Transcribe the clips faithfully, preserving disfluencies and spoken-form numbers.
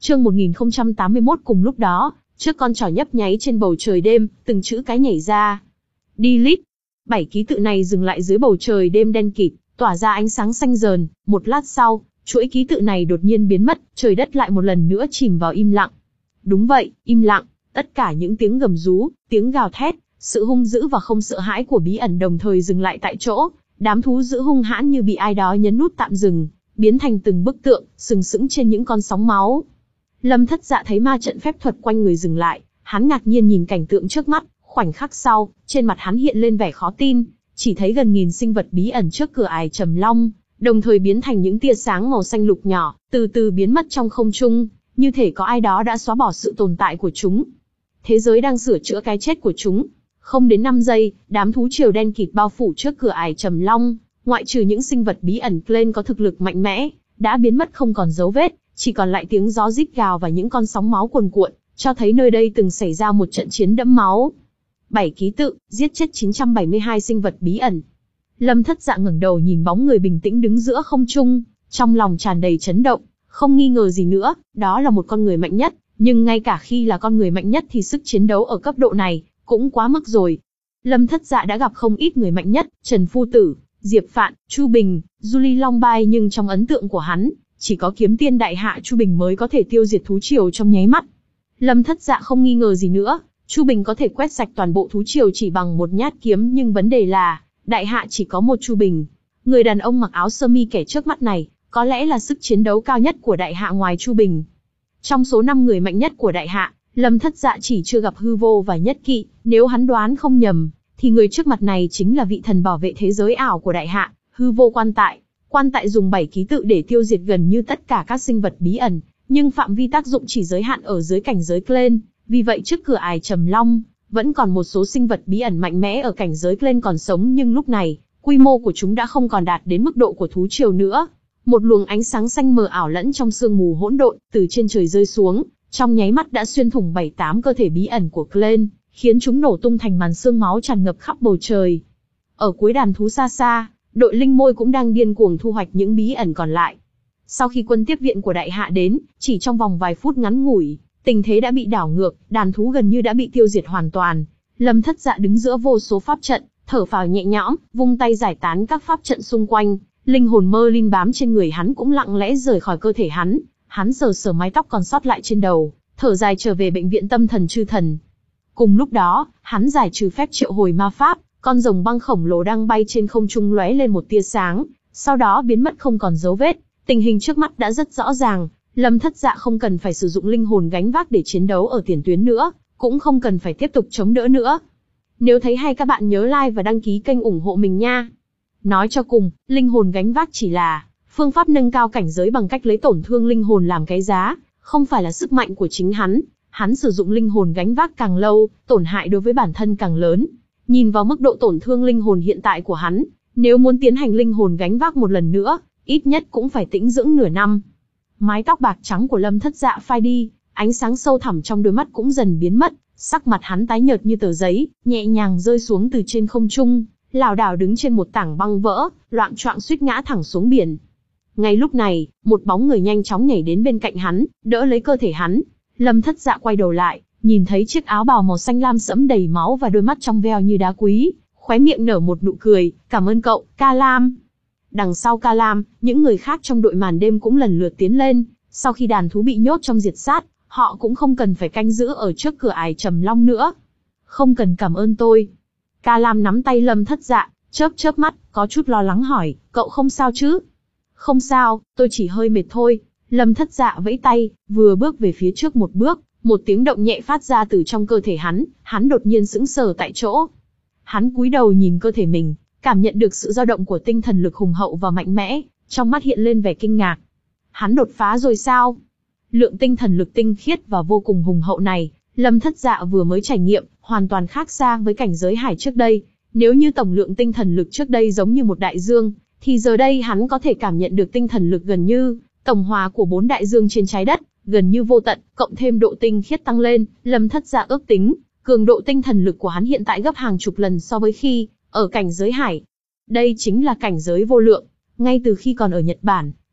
Chương một nghìn không trăm tám mươi mốt. Cùng lúc đó, trước con trỏ nhấp nháy trên bầu trời đêm, từng chữ cái nhảy ra. Delete. Bảy ký tự này dừng lại dưới bầu trời đêm đen kịt, tỏa ra ánh sáng xanh rờn. Một lát sau, chuỗi ký tự này đột nhiên biến mất, trời đất lại một lần nữa chìm vào im lặng. Đúng vậy, im lặng. Tất cả những tiếng gầm rú, tiếng gào thét, sự hung dữ và không sợ hãi của bí ẩn đồng thời dừng lại tại chỗ. Đám thú dữ hung hãn như bị ai đó nhấn nút tạm dừng, biến thành từng bức tượng, sừng sững trên những con sóng máu. Lâm Thất Dạ thấy ma trận phép thuật quanh người dừng lại, hắn ngạc nhiên nhìn cảnh tượng trước mắt, khoảnh khắc sau, trên mặt hắn hiện lên vẻ khó tin, chỉ thấy gần nghìn sinh vật bí ẩn trước cửa ải Trầm Long, đồng thời biến thành những tia sáng màu xanh lục nhỏ, từ từ biến mất trong không trung, như thể có ai đó đã xóa bỏ sự tồn tại của chúng. Thế giới đang sửa chữa cái chết của chúng. Không đến năm giây, đám thú triều đen kịt bao phủ trước cửa ải Trầm Long, ngoại trừ những sinh vật bí ẩn Clan có thực lực mạnh mẽ, đã biến mất không còn dấu vết, chỉ còn lại tiếng gió rít gào và những con sóng máu cuồn cuộn, cho thấy nơi đây từng xảy ra một trận chiến đẫm máu. Bảy ký tự, giết chết chín trăm bảy mươi hai sinh vật bí ẩn. Lâm Thất Dạ ngẩng đầu nhìn bóng người bình tĩnh đứng giữa không trung, trong lòng tràn đầy chấn động, không nghi ngờ gì nữa, đó là một con người mạnh nhất, nhưng ngay cả khi là con người mạnh nhất thì sức chiến đấu ở cấp độ này cũng quá mức rồi. Lâm Thất Dạ đã gặp không ít người mạnh nhất, Trần Phu Tử, Diệp Phạn, Chu Bình, Du Ly Long Bai, nhưng trong ấn tượng của hắn, chỉ có kiếm tiên đại hạ Chu Bình mới có thể tiêu diệt thú triều trong nháy mắt. Lâm Thất Dạ không nghi ngờ gì nữa, Chu Bình có thể quét sạch toàn bộ thú triều chỉ bằng một nhát kiếm, nhưng vấn đề là, đại hạ chỉ có một Chu Bình. Người đàn ông mặc áo sơ mi kẻ trước mắt này, có lẽ là sức chiến đấu cao nhất của đại hạ ngoài Chu Bình. Trong số năm người mạnh nhất của đại hạ, Lâm Thất Dạ chỉ chưa gặp Hư Vô và Nhất Kỵ, nếu hắn đoán không nhầm, thì người trước mặt này chính là vị thần bảo vệ thế giới ảo của đại hạ, Hư Vô Quan Tại. Quan Tại dùng bảy ký tự để tiêu diệt gần như tất cả các sinh vật bí ẩn, nhưng phạm vi tác dụng chỉ giới hạn ở dưới cảnh giới Clan, vì vậy trước cửa ải Trầm Long, vẫn còn một số sinh vật bí ẩn mạnh mẽ ở cảnh giới Clan còn sống, nhưng lúc này, quy mô của chúng đã không còn đạt đến mức độ của thú triều nữa. Một luồng ánh sáng xanh mờ ảo lẫn trong sương mù hỗn độn, từ trên trời rơi xuống, trong nháy mắt đã xuyên thủng bảy tám cơ thể bí ẩn của Clan, khiến chúng nổ tung thành màn sương máu tràn ngập khắp bầu trời. Ở cuối đàn thú xa xa, đội linh môi cũng đang điên cuồng thu hoạch những bí ẩn còn lại. Sau khi quân tiếp viện của đại hạ đến, chỉ trong vòng vài phút ngắn ngủi, tình thế đã bị đảo ngược, đàn thú gần như đã bị tiêu diệt hoàn toàn. Lâm Thất Dạ đứng giữa vô số pháp trận, thở phào nhẹ nhõm, vung tay giải tán các pháp trận xung quanh, linh hồn Merlin bám trên người hắn cũng lặng lẽ rời khỏi cơ thể hắn. Hắn sờ sờ mái tóc còn sót lại trên đầu, thở dài trở về bệnh viện tâm thần chư thần. Cùng lúc đó, hắn giải trừ phép triệu hồi ma pháp, con rồng băng khổng lồ đang bay trên không trung lóe lên một tia sáng, sau đó biến mất không còn dấu vết. Tình hình trước mắt đã rất rõ ràng, Lâm Thất Dạ không cần phải sử dụng linh hồn gánh vác để chiến đấu ở tiền tuyến nữa, cũng không cần phải tiếp tục chống đỡ nữa. Nếu thấy hay các bạn nhớ like và đăng ký kênh ủng hộ mình nha. Nói cho cùng, linh hồn gánh vác chỉ là phương pháp nâng cao cảnh giới bằng cách lấy tổn thương linh hồn làm cái giá, không phải là sức mạnh của chính hắn. Hắn sử dụng linh hồn gánh vác càng lâu, tổn hại đối với bản thân càng lớn. Nhìn vào mức độ tổn thương linh hồn hiện tại của hắn, nếu muốn tiến hành linh hồn gánh vác một lần nữa, ít nhất cũng phải tĩnh dưỡng nửa năm. Mái tóc bạc trắng của Lâm Thất Dạ phai đi, ánh sáng sâu thẳm trong đôi mắt cũng dần biến mất, sắc mặt hắn tái nhợt như tờ giấy, nhẹ nhàng rơi xuống từ trên không trung, lảo đảo đứng trên một tảng băng vỡ, loạng choạng suýt ngã thẳng xuống biển. Ngay lúc này, một bóng người nhanh chóng nhảy đến bên cạnh hắn, đỡ lấy cơ thể hắn. Lâm Thất Dạ quay đầu lại, nhìn thấy chiếc áo bào màu xanh lam sẫm đầy máu và đôi mắt trong veo như đá quý, khóe miệng nở một nụ cười, "Cảm ơn cậu, Ca Lam." Đằng sau Ca Lam, những người khác trong đội màn đêm cũng lần lượt tiến lên, sau khi đàn thú bị nhốt trong diệt sát, họ cũng không cần phải canh giữ ở trước cửa ải Trầm Long nữa. "Không cần cảm ơn tôi." Ca Lam nắm tay Lâm Thất Dạ, chớp chớp mắt, có chút lo lắng hỏi, "Cậu không sao chứ?" "Không sao, tôi chỉ hơi mệt thôi." Lâm Thất Dạ vẫy tay, vừa bước về phía trước một bước, một tiếng động nhẹ phát ra từ trong cơ thể hắn, hắn đột nhiên sững sờ tại chỗ. Hắn cúi đầu nhìn cơ thể mình, cảm nhận được sự dao động của tinh thần lực hùng hậu và mạnh mẽ, trong mắt hiện lên vẻ kinh ngạc. Hắn đột phá rồi sao? Lượng tinh thần lực tinh khiết và vô cùng hùng hậu này, Lâm Thất Dạ vừa mới trải nghiệm, hoàn toàn khác xa với cảnh giới hải trước đây. Nếu như tổng lượng tinh thần lực trước đây giống như một đại dương, thì giờ đây hắn có thể cảm nhận được tinh thần lực gần như tổng hòa của bốn đại dương trên trái đất, gần như vô tận, cộng thêm độ tinh khiết tăng lên, Lâm Thất Dạ ước tính, cường độ tinh thần lực của hắn hiện tại gấp hàng chục lần so với khi ở cảnh giới hải. Đây chính là cảnh giới vô lượng. Ngay từ khi còn ở Nhật Bản,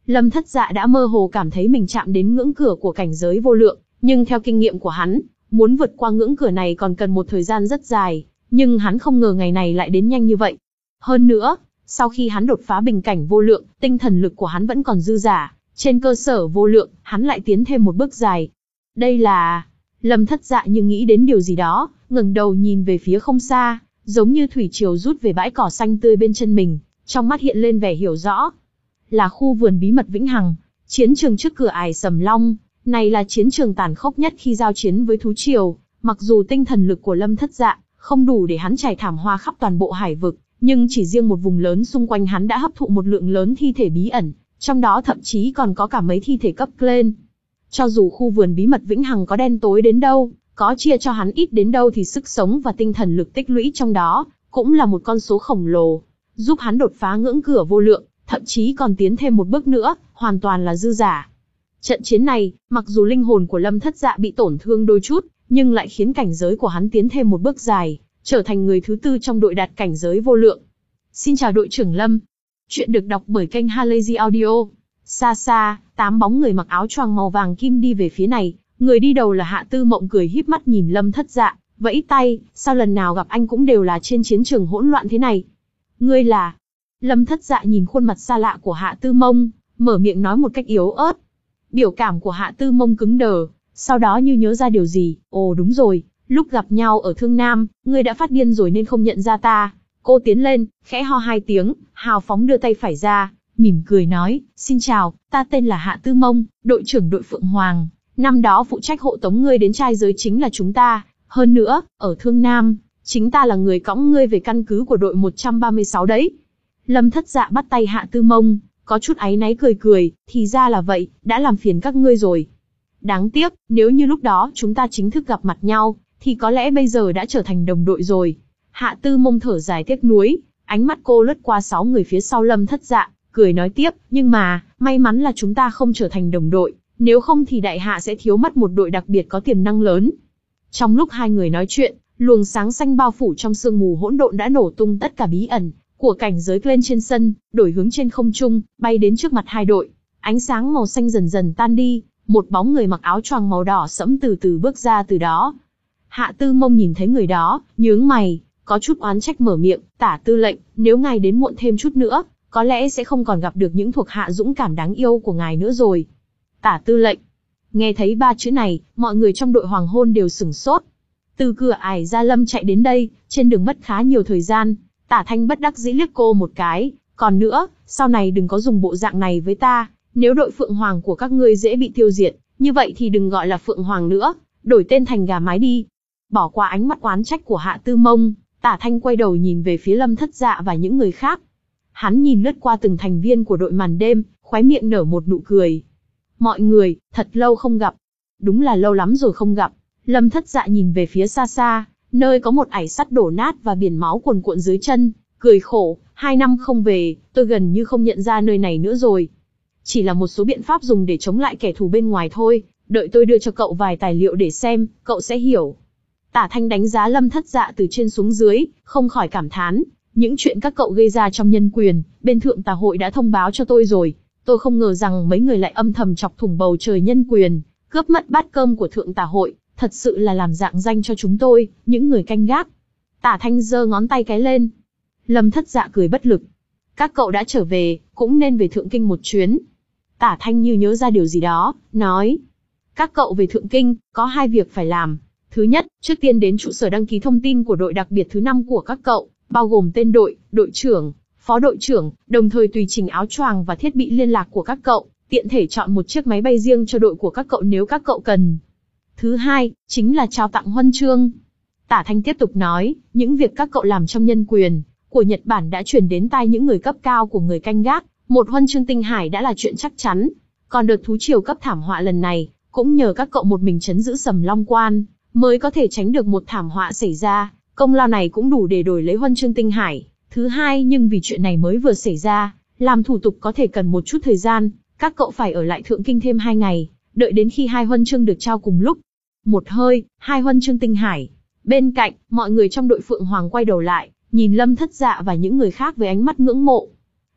Lâm Thất Dạ đã mơ hồ cảm thấy mình chạm đến ngưỡng cửa của cảnh giới vô lượng, nhưng theo kinh nghiệm của hắn, muốn vượt qua ngưỡng cửa này còn cần một thời gian rất dài, nhưng hắn không ngờ ngày này lại đến nhanh như vậy. Hơn nữa, sau khi hắn đột phá bình cảnh vô lượng, tinh thần lực của hắn vẫn còn dư dả, trên cơ sở vô lượng, hắn lại tiến thêm một bước dài. Đây là... Lâm Thất Dạ như nghĩ đến điều gì đó, ngẩng đầu nhìn về phía không xa, giống như thủy triều rút về bãi cỏ xanh tươi bên chân mình, trong mắt hiện lên vẻ hiểu rõ. Là khu vườn bí mật Vĩnh Hằng, chiến trường trước cửa Ải Sầm Long, này là chiến trường tàn khốc nhất khi giao chiến với thú triều, mặc dù tinh thần lực của Lâm Thất Dạ không đủ để hắn trải thảm hoa khắp toàn bộ hải vực, nhưng chỉ riêng một vùng lớn xung quanh hắn đã hấp thụ một lượng lớn thi thể bí ẩn, trong đó thậm chí còn có cả mấy thi thể cấp lên. Cho dù khu vườn bí mật Vĩnh Hằng có đen tối đến đâu, có chia cho hắn ít đến đâu thì sức sống và tinh thần lực tích lũy trong đó cũng là một con số khổng lồ, giúp hắn đột phá ngưỡng cửa vô lượng, thậm chí còn tiến thêm một bước nữa, hoàn toàn là dư giả. Trận chiến này, mặc dù linh hồn của Lâm Thất Dạ bị tổn thương đôi chút, nhưng lại khiến cảnh giới của hắn tiến thêm một bước dài, trở thành người thứ tư trong đội đạt cảnh giới vô lượng. Xin chào đội trưởng Lâm. Chuyện được đọc bởi kênh Halazy Audio. Xa xa, tám bóng người mặc áo choàng màu vàng kim đi về phía này, người đi đầu là Hạ Tư Mộng cười híp mắt nhìn Lâm Thất Dạ, vẫy tay, sao lần nào gặp anh cũng đều là trên chiến trường hỗn loạn thế này? Ngươi là... Lâm Thất Dạ nhìn khuôn mặt xa lạ của Hạ Tư Mông, mở miệng nói một cách yếu ớt. Biểu cảm của Hạ Tư Mông cứng đờ, sau đó như nhớ ra điều gì, ồ đúng rồi, lúc gặp nhau ở Thương Nam, ngươi đã phát điên rồi nên không nhận ra ta. Cô tiến lên, khẽ ho hai tiếng, hào phóng đưa tay phải ra, mỉm cười nói, xin chào, ta tên là Hạ Tư Mông, đội trưởng đội Phượng Hoàng, năm đó phụ trách hộ tống ngươi đến trai giới chính là chúng ta, hơn nữa, ở Thương Nam, chính ta là người cõng ngươi về căn cứ của đội một trăm ba mươi sáu đấy. Lâm Thất Dạ bắt tay Hạ Tư Mông, có chút áy náy cười cười, thì ra là vậy, đã làm phiền các ngươi rồi. Đáng tiếc, nếu như lúc đó chúng ta chính thức gặp mặt nhau, thì có lẽ bây giờ đã trở thành đồng đội rồi. Hạ Tư Mông thở dài tiếc nuối, ánh mắt cô lướt qua sáu người phía sau Lâm Thất Dạ, cười nói tiếp, nhưng mà, may mắn là chúng ta không trở thành đồng đội, nếu không thì đại hạ sẽ thiếu mất một đội đặc biệt có tiềm năng lớn. Trong lúc hai người nói chuyện, luồng sáng xanh bao phủ trong sương mù hỗn độn đã nổ tung tất cả bí ẩn của cảnh giới lên trên sân, đổi hướng trên không trung, bay đến trước mặt hai đội. Ánh sáng màu xanh dần dần tan đi, một bóng người mặc áo choàng màu đỏ sẫm từ từ bước ra từ đó. Hạ Tư Mông nhìn thấy người đó, nhướng mày, có chút oán trách mở miệng, Tả tư lệnh, nếu ngài đến muộn thêm chút nữa, có lẽ sẽ không còn gặp được những thuộc hạ dũng cảm đáng yêu của ngài nữa rồi. Tả tư lệnh. Nghe thấy ba chữ này, mọi người trong đội Hoàng Hôn đều sửng sốt. Từ cửa Ải Gia Lâm chạy đến đây, trên đường mất khá nhiều thời gian. Tả Thanh bất đắc dĩ liếc cô một cái, còn nữa, sau này đừng có dùng bộ dạng này với ta, nếu đội Phượng Hoàng của các ngươi dễ bị tiêu diệt, như vậy thì đừng gọi là Phượng Hoàng nữa, đổi tên thành gà mái đi. Bỏ qua ánh mắt oán trách của Hạ Tư Mông, Tả Thanh quay đầu nhìn về phía Lâm Thất Dạ và những người khác. Hắn nhìn lướt qua từng thành viên của đội màn đêm, khóe miệng nở một nụ cười. Mọi người, thật lâu không gặp. Đúng là lâu lắm rồi không gặp. Lâm Thất Dạ nhìn về phía xa xa, nơi có một ải sắt đổ nát và biển máu cuồn cuộn dưới chân, cười khổ, hai năm không về, tôi gần như không nhận ra nơi này nữa rồi. Chỉ là một số biện pháp dùng để chống lại kẻ thù bên ngoài thôi, đợi tôi đưa cho cậu vài tài liệu để xem, cậu sẽ hiểu. Tả Thanh đánh giá Lâm Thất Dạ từ trên xuống dưới, không khỏi cảm thán, những chuyện các cậu gây ra trong nhân quyền, bên Thượng Tà Hội đã thông báo cho tôi rồi, tôi không ngờ rằng mấy người lại âm thầm chọc thủng bầu trời nhân quyền, cướp mất bát cơm của Thượng Tà Hội, thật sự là làm dạng danh cho chúng tôi, những người canh gác. Tả Thanh giơ ngón tay cái lên. Lâm Thất Dạ cười bất lực. Các cậu đã trở về, cũng nên về Thượng Kinh một chuyến. Tả Thanh như nhớ ra điều gì đó, nói. Các cậu về Thượng Kinh, có hai việc phải làm. Thứ nhất, trước tiên đến trụ sở đăng ký thông tin của đội đặc biệt thứ năm của các cậu, bao gồm tên đội, đội trưởng, phó đội trưởng, đồng thời tùy trình áo choàng và thiết bị liên lạc của các cậu, tiện thể chọn một chiếc máy bay riêng cho đội của các cậu nếu các cậu cần. Thứ hai, chính là trao tặng huân chương. Tả Thanh tiếp tục nói, những việc các cậu làm trong nhân quyền của Nhật Bản đã truyền đến tai những người cấp cao của người canh gác, một huân chương tinh hải đã là chuyện chắc chắn. Còn đợt thú triều cấp thảm họa lần này, cũng nhờ các cậu một mình trấn giữ Sầm Long Quan, mới có thể tránh được một thảm họa xảy ra, công lao này cũng đủ để đổi lấy huân chương tinh hải. Thứ hai, nhưng vì chuyện này mới vừa xảy ra, làm thủ tục có thể cần một chút thời gian, các cậu phải ở lại Thượng Kinh thêm hai ngày, đợi đến khi hai huân chương được trao cùng lúc. Một hơi, hai huân chương tinh hải. Bên cạnh, mọi người trong đội Phượng Hoàng quay đầu lại, nhìn Lâm Thất Dạ và những người khác với ánh mắt ngưỡng mộ.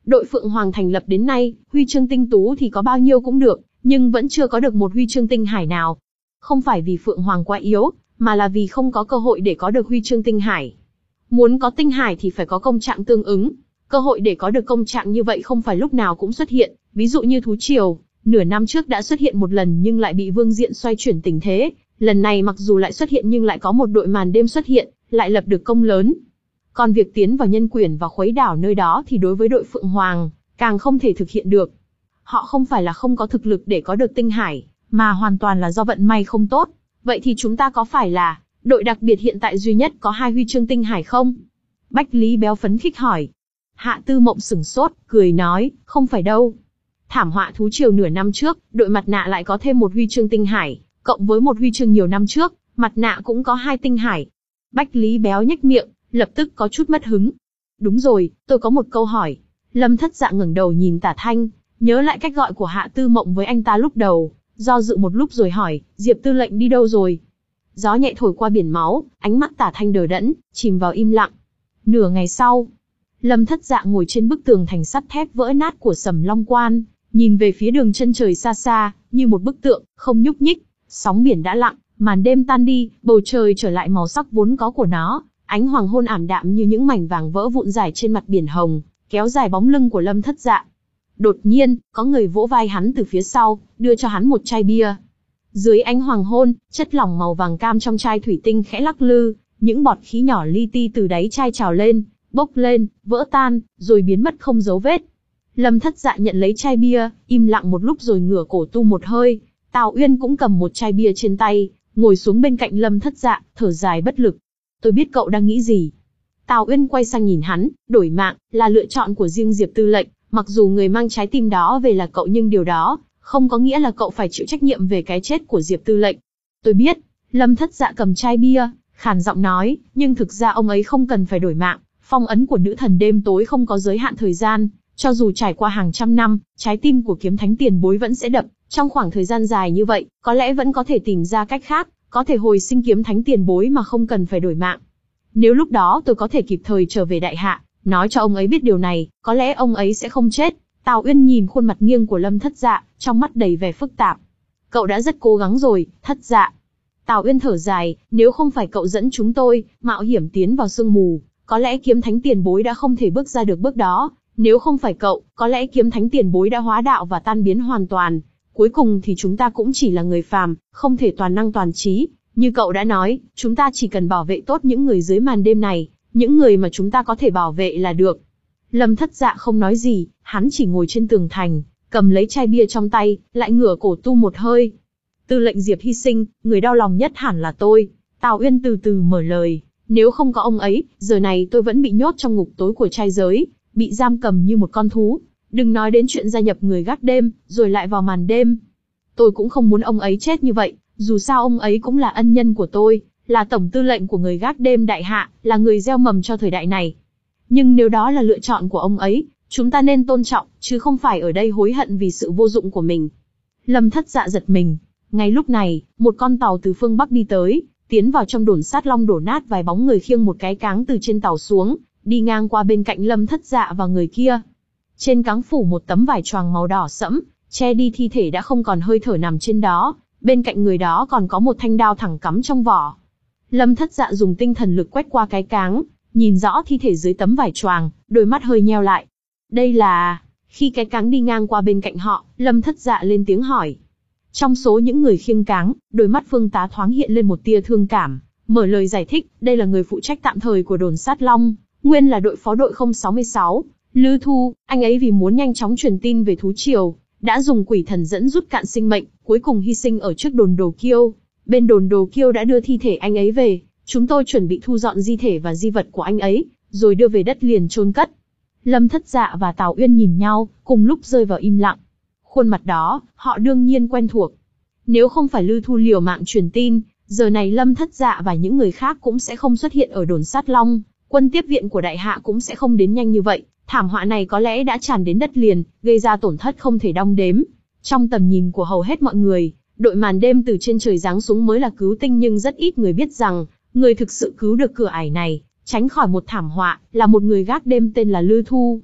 đội Phượng Hoàng thành lập đến nay, huy chương tinh tú thì có bao nhiêu cũng được, nhưng vẫn chưa có được một huy chương tinh hải nào. Không phải vì Phượng Hoàng quá yếu, mà là vì không có cơ hội để có được huy chương tinh hải. Muốn có tinh hải thì phải có công trạng tương ứng. Cơ hội để có được công trạng như vậy không phải lúc nào cũng xuất hiện, ví dụ như thú triều, nửa năm trước đã xuất hiện một lần nhưng lại bị Vương Diện xoay chuyển tình thế, lần này mặc dù lại xuất hiện nhưng lại có một đội màn đêm xuất hiện, lại lập được công lớn. Còn việc tiến vào nhân quyển và khuấy đảo nơi đó thì đối với đội Phượng Hoàng, càng không thể thực hiện được. Họ không phải là không có thực lực để có được tinh hải, mà hoàn toàn là do vận may không tốt. Vậy thì chúng ta có phải là đội đặc biệt hiện tại duy nhất có hai huy chương tinh hải không? Bách Lý Béo phấn khích hỏi. Hạ Tư Mộng sửng sốt, cười nói, không phải đâu. Thảm họa thú triều nửa năm trước, đội mặt nạ lại có thêm một huy chương tinh hải, cộng với một huy chương nhiều năm trước, mặt nạ cũng có hai tinh hải. Bách Lý Béo nhếch miệng, lập tức có chút mất hứng. Đúng rồi, tôi có một câu hỏi. Lâm Thất Dạ ngẩng đầu nhìn Tả Thanh, nhớ lại cách gọi của Hạ Tư Mộng với anh ta lúc đầu, do dự một lúc rồi hỏi, Diệp tư lệnh đi đâu rồi? Gió nhẹ thổi qua biển máu, ánh mắt Tả Thanh đờ đẫn, chìm vào im lặng. Nửa ngày sau, Lâm Thất Dạ ngồi trên bức tường thành sắt thép vỡ nát của Sầm Long Quan, nhìn về phía đường chân trời xa xa, như một bức tượng, không nhúc nhích. Sóng biển đã lặng, màn đêm tan đi, bầu trời trở lại màu sắc vốn có của nó, ánh hoàng hôn ảm đạm như những mảnh vàng vỡ vụn dài trên mặt biển hồng, kéo dài bóng lưng của Lâm Thất Dạ. Đột nhiên, có người vỗ vai hắn từ phía sau, đưa cho hắn một chai bia. Dưới ánh hoàng hôn, chất lỏng màu vàng cam trong chai thủy tinh khẽ lắc lư, những bọt khí nhỏ li ti từ đáy chai trào lên, bốc lên, vỡ tan, rồi biến mất không dấu vết. Lâm Thất Dạ nhận lấy chai bia, im lặng một lúc rồi ngửa cổ tu một hơi. Tào Uyên cũng cầm một chai bia trên tay, ngồi xuống bên cạnh Lâm Thất Dạ, thở dài bất lực. Tôi biết cậu đang nghĩ gì. Tào Uyên quay sang nhìn hắn, đổi mạng, là lựa chọn của riêng Diệp tư lệnh, mặc dù người mang trái tim đó về là cậu nhưng điều đó không có nghĩa là cậu phải chịu trách nhiệm về cái chết của Diệp tư lệnh. Tôi biết, Lâm Thất Dạ cầm chai bia, khàn giọng nói, nhưng thực ra ông ấy không cần phải đổi mạng, phong ấn của nữ thần đêm tối không có giới hạn thời gian, cho dù trải qua hàng trăm năm, trái tim của kiếm thánh tiền bối vẫn sẽ đập, trong khoảng thời gian dài như vậy, có lẽ vẫn có thể tìm ra cách khác, có thể hồi sinh kiếm thánh tiền bối mà không cần phải đổi mạng. Nếu lúc đó tôi có thể kịp thời trở về đại hạ, nói cho ông ấy biết điều này, có lẽ ông ấy sẽ không chết. Tào Uyên nhìn khuôn mặt nghiêng của Lâm Thất Dạ, trong mắt đầy vẻ phức tạp. Cậu đã rất cố gắng rồi, Thất Dạ. Tào Uyên thở dài, nếu không phải cậu dẫn chúng tôi, mạo hiểm tiến vào sương mù, có lẽ kiếm thánh tiền bối đã không thể bước ra được bước đó. Nếu không phải cậu, có lẽ kiếm thánh tiền bối đã hóa đạo và tan biến hoàn toàn. Cuối cùng thì chúng ta cũng chỉ là người phàm, không thể toàn năng toàn trí. Như cậu đã nói, chúng ta chỉ cần bảo vệ tốt những người dưới màn đêm này, những người mà chúng ta có thể bảo vệ là được. Lâm Thất Dạ không nói gì, hắn chỉ ngồi trên tường thành, cầm lấy chai bia trong tay, lại ngửa cổ tu một hơi. Tư lệnh Diệp hy sinh, người đau lòng nhất hẳn là tôi. Tào Uyên từ từ mở lời, nếu không có ông ấy, giờ này tôi vẫn bị nhốt trong ngục tối của trai giới, bị giam cầm như một con thú. Đừng nói đến chuyện gia nhập người gác đêm, rồi lại vào màn đêm. Tôi cũng không muốn ông ấy chết như vậy, dù sao ông ấy cũng là ân nhân của tôi, là tổng tư lệnh của người gác đêm đại hạ, là người gieo mầm cho thời đại này. Nhưng nếu đó là lựa chọn của ông ấy, chúng ta nên tôn trọng, chứ không phải ở đây hối hận vì sự vô dụng của mình. Lâm Thất Dạ giật mình. Ngay lúc này, một con tàu từ phương Bắc đi tới, tiến vào trong đồn sát long đổ nát vài bóng người khiêng một cái cáng từ trên tàu xuống, đi ngang qua bên cạnh Lâm Thất Dạ và người kia. Trên cáng phủ một tấm vải choàng màu đỏ sẫm, che đi thi thể đã không còn hơi thở nằm trên đó, bên cạnh người đó còn có một thanh đao thẳng cắm trong vỏ. Lâm Thất Dạ dùng tinh thần lực quét qua cái cáng, nhìn rõ thi thể dưới tấm vải choàng, đôi mắt hơi nheo lại. Đây là... Khi cái cáng đi ngang qua bên cạnh họ, Lâm Thất Dạ lên tiếng hỏi. Trong số những người khiêng cáng, đôi mắt Phương Tá thoáng hiện lên một tia thương cảm, mở lời giải thích, đây là người phụ trách tạm thời của đồn sát long, nguyên là đội phó đội không sáu sáu, Lư Thu, anh ấy vì muốn nhanh chóng truyền tin về thú triều, đã dùng quỷ thần dẫn rút cạn sinh mệnh, cuối cùng hy sinh ở trước đồn Đồ Kiêu. Bên đồn Đồ Kiêu đã đưa thi thể anh ấy về, chúng tôi chuẩn bị thu dọn di thể và di vật của anh ấy, rồi đưa về đất liền chôn cất. Lâm Thất Dạ và Tào Uyên nhìn nhau, cùng lúc rơi vào im lặng. Khuôn mặt đó, họ đương nhiên quen thuộc. Nếu không phải Lư Thu liều mạng truyền tin, giờ này Lâm Thất Dạ và những người khác cũng sẽ không xuất hiện ở đồn sát long, quân tiếp viện của đại hạ cũng sẽ không đến nhanh như vậy. Thảm họa này có lẽ đã tràn đến đất liền, gây ra tổn thất không thể đong đếm. Trong tầm nhìn của hầu hết mọi người, đội màn đêm từ trên trời giáng xuống mới là cứu tinh, nhưng rất ít người biết rằng, người thực sự cứu được cửa ải này, tránh khỏi một thảm họa, là một người gác đêm tên là Lư Thu.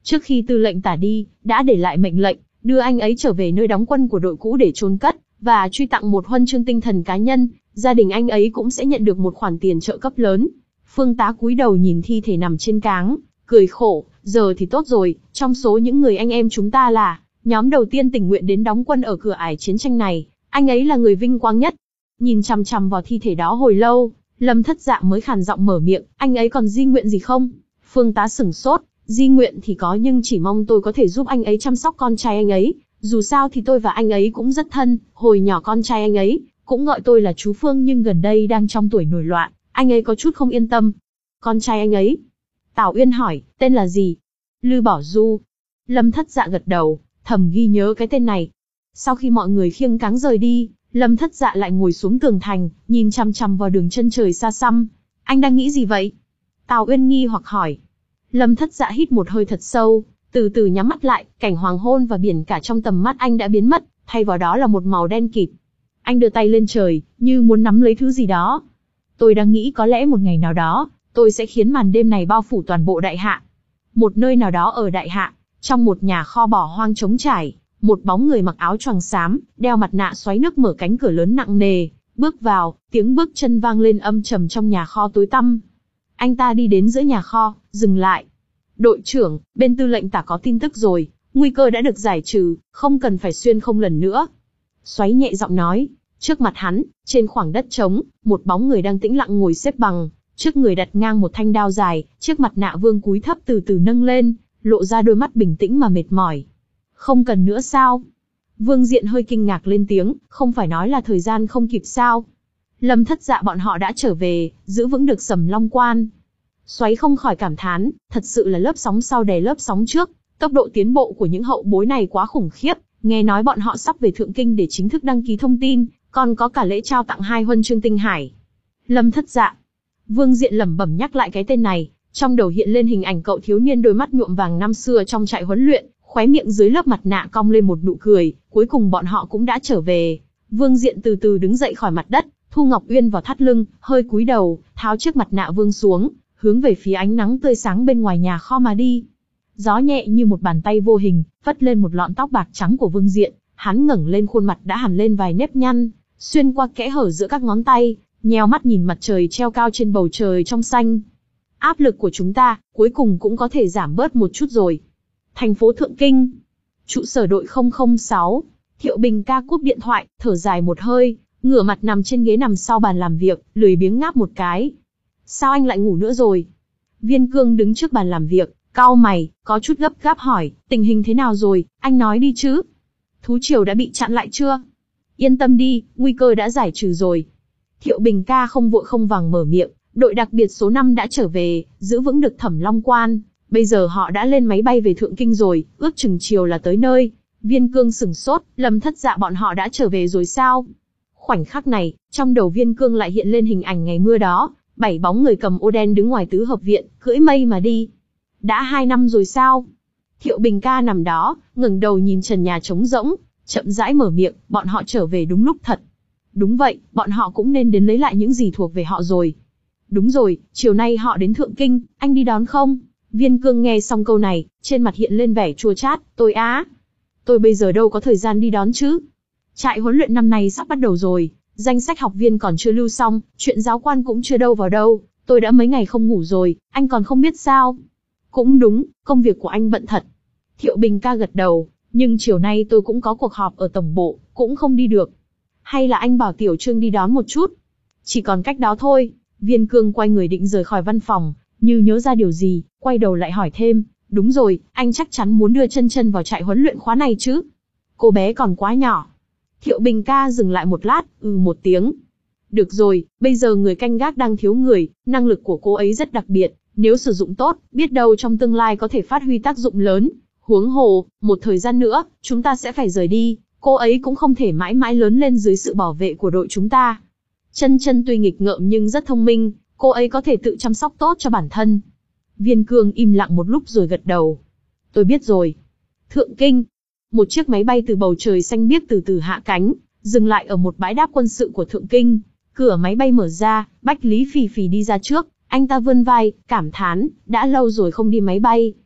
Trước khi tư lệnh tả đi, đã để lại mệnh lệnh, đưa anh ấy trở về nơi đóng quân của đội cũ để chôn cất, và truy tặng một huân chương tinh thần cá nhân, gia đình anh ấy cũng sẽ nhận được một khoản tiền trợ cấp lớn. Phương tá cúi đầu nhìn thi thể nằm trên cáng, cười khổ, giờ thì tốt rồi, trong số những người anh em chúng ta là nhóm đầu tiên tình nguyện đến đóng quân ở cửa ải chiến tranh này, anh ấy là người vinh quang nhất. Nhìn chằm chằm vào thi thể đó hồi lâu, Lâm Thất Dạ mới khàn giọng mở miệng, anh ấy còn di nguyện gì không? Phương tá sửng sốt, di nguyện thì có nhưng chỉ mong tôi có thể giúp anh ấy chăm sóc con trai anh ấy, dù sao thì tôi và anh ấy cũng rất thân, hồi nhỏ con trai anh ấy cũng gọi tôi là chú Phương nhưng gần đây đang trong tuổi nổi loạn, anh ấy có chút không yên tâm. Con trai anh ấy? Tào Uyên hỏi, tên là gì? Lư Bỏ Du. Lâm Thất Dạ gật đầu, thầm ghi nhớ cái tên này. Sau khi mọi người khiêng cáng rời đi, Lâm Thất Dạ lại ngồi xuống tường thành, nhìn chằm chằm vào đường chân trời xa xăm. Anh đang nghĩ gì vậy? Tào Uyên nghi hoặc hỏi. Lâm Thất Dạ hít một hơi thật sâu, từ từ nhắm mắt lại, cảnh hoàng hôn và biển cả trong tầm mắt anh đã biến mất, thay vào đó là một màu đen kịt. Anh đưa tay lên trời, như muốn nắm lấy thứ gì đó. Tôi đang nghĩ có lẽ một ngày nào đó, tôi sẽ khiến màn đêm này bao phủ toàn bộ Đại Hạ. Một nơi nào đó ở Đại Hạ, trong một nhà kho bỏ hoang trống trải, một bóng người mặc áo choàng xám, đeo mặt nạ xoáy nước mở cánh cửa lớn nặng nề, bước vào, tiếng bước chân vang lên âm trầm trong nhà kho tối tăm. Anh ta đi đến giữa nhà kho, dừng lại. Đội trưởng, bên tư lệnh tả có tin tức rồi, nguy cơ đã được giải trừ, không cần phải xuyên không lần nữa. Xoáy nhẹ giọng nói, trước mặt hắn, trên khoảng đất trống, một bóng người đang tĩnh lặng ngồi xếp bằng, trước người đặt ngang một thanh đao dài, chiếc mặt nạ vương cúi thấp từ từ nâng lên, lộ ra đôi mắt bình tĩnh mà mệt mỏi. Không cần nữa sao? Vương Diện hơi kinh ngạc lên tiếng, không phải nói là thời gian không kịp sao? Lâm Thất Dạ bọn họ đã trở về, giữ vững được Sầm Long Quan. Xoáy không khỏi cảm thán, thật sự là lớp sóng sau đè lớp sóng trước, tốc độ tiến bộ của những hậu bối này quá khủng khiếp, nghe nói bọn họ sắp về Thượng Kinh để chính thức đăng ký thông tin, còn có cả lễ trao tặng hai huân chương tinh hải. Lâm Thất Dạ. Vương Diện lẩm bẩm nhắc lại cái tên này, trong đầu hiện lên hình ảnh cậu thiếu niên đôi mắt nhuộm vàng năm xưa trong trại huấn luyện, khóe miệng dưới lớp mặt nạ cong lên một nụ cười, cuối cùng bọn họ cũng đã trở về. Vương Diện từ từ đứng dậy khỏi mặt đất, thu Ngọc Uyên vào thắt lưng, hơi cúi đầu, tháo chiếc mặt nạ vương xuống, hướng về phía ánh nắng tươi sáng bên ngoài nhà kho mà đi. Gió nhẹ như một bàn tay vô hình, vất lên một lọn tóc bạc trắng của Vương Diện, hắn ngẩng lên khuôn mặt đã hằn lên vài nếp nhăn, xuyên qua kẽ hở giữa các ngón tay, nheo mắt nhìn mặt trời treo cao trên bầu trời trong xanh. Áp lực của chúng ta, cuối cùng cũng có thể giảm bớt một chút rồi. Thành phố Thượng Kinh, trụ sở đội không không sáu, Thiệu Bình ca cúp điện thoại, thở dài một hơi, ngửa mặt nằm trên ghế nằm sau bàn làm việc, lười biếng ngáp một cái. Sao anh lại ngủ nữa rồi? Viên Cương đứng trước bàn làm việc, cau mày, có chút gấp gáp hỏi, tình hình thế nào rồi, anh nói đi chứ. Thú triều đã bị chặn lại chưa? Yên tâm đi, nguy cơ đã giải trừ rồi. Thiệu Bình ca không vội không vàng mở miệng, đội đặc biệt số năm đã trở về, giữ vững được Thẩm Long Quan. Bây giờ họ đã lên máy bay về Thượng Kinh rồi, ước chừng chiều là tới nơi. Viên Cương sửng sốt, Lâm Thất Dạ bọn họ đã trở về rồi sao? Khoảnh khắc này, trong đầu Viên Cương lại hiện lên hình ảnh ngày mưa đó, bảy bóng người cầm ô đen đứng ngoài tứ hợp viện, cưỡi mây mà đi. Đã hai năm rồi sao? Thiệu Bình ca nằm đó, ngẩng đầu nhìn trần nhà trống rỗng, chậm rãi mở miệng, bọn họ trở về đúng lúc thật. Đúng vậy, bọn họ cũng nên đến lấy lại những gì thuộc về họ rồi. Đúng rồi, chiều nay họ đến Thượng Kinh, anh đi đón không? Viên Cương nghe xong câu này, trên mặt hiện lên vẻ chua chát, tôi á. Tôi bây giờ đâu có thời gian đi đón chứ. Trại huấn luyện năm nay sắp bắt đầu rồi, danh sách học viên còn chưa lưu xong, chuyện giáo quan cũng chưa đâu vào đâu, tôi đã mấy ngày không ngủ rồi, anh còn không biết sao? Cũng đúng, công việc của anh bận thật. Thiệu Bình ca gật đầu, nhưng chiều nay tôi cũng có cuộc họp ở tổng bộ, cũng không đi được. Hay là anh bảo Tiểu Trương đi đón một chút? Chỉ còn cách đó thôi. Viên Cương quay người định rời khỏi văn phòng, như nhớ ra điều gì, quay đầu lại hỏi thêm, đúng rồi, anh chắc chắn muốn đưa chân chân vào trại huấn luyện khóa này chứ? Cô bé còn quá nhỏ. Thiệu Bình ca dừng lại một lát, ừ một tiếng. Được rồi, bây giờ người canh gác đang thiếu người, năng lực của cô ấy rất đặc biệt, nếu sử dụng tốt, biết đâu trong tương lai có thể phát huy tác dụng lớn. Huống hồ, một thời gian nữa, chúng ta sẽ phải rời đi, cô ấy cũng không thể mãi mãi lớn lên dưới sự bảo vệ của đội chúng ta. Chân chân tuy nghịch ngợm nhưng rất thông minh, cô ấy có thể tự chăm sóc tốt cho bản thân. Viên Cương im lặng một lúc rồi gật đầu. Tôi biết rồi. Thượng Kinh. Một chiếc máy bay từ bầu trời xanh biếc từ từ hạ cánh, dừng lại ở một bãi đáp quân sự của Thượng Kinh. Cửa máy bay mở ra, Bách Lý Phì Phì đi ra trước, anh ta vươn vai, cảm thán, đã lâu rồi không đi máy bay.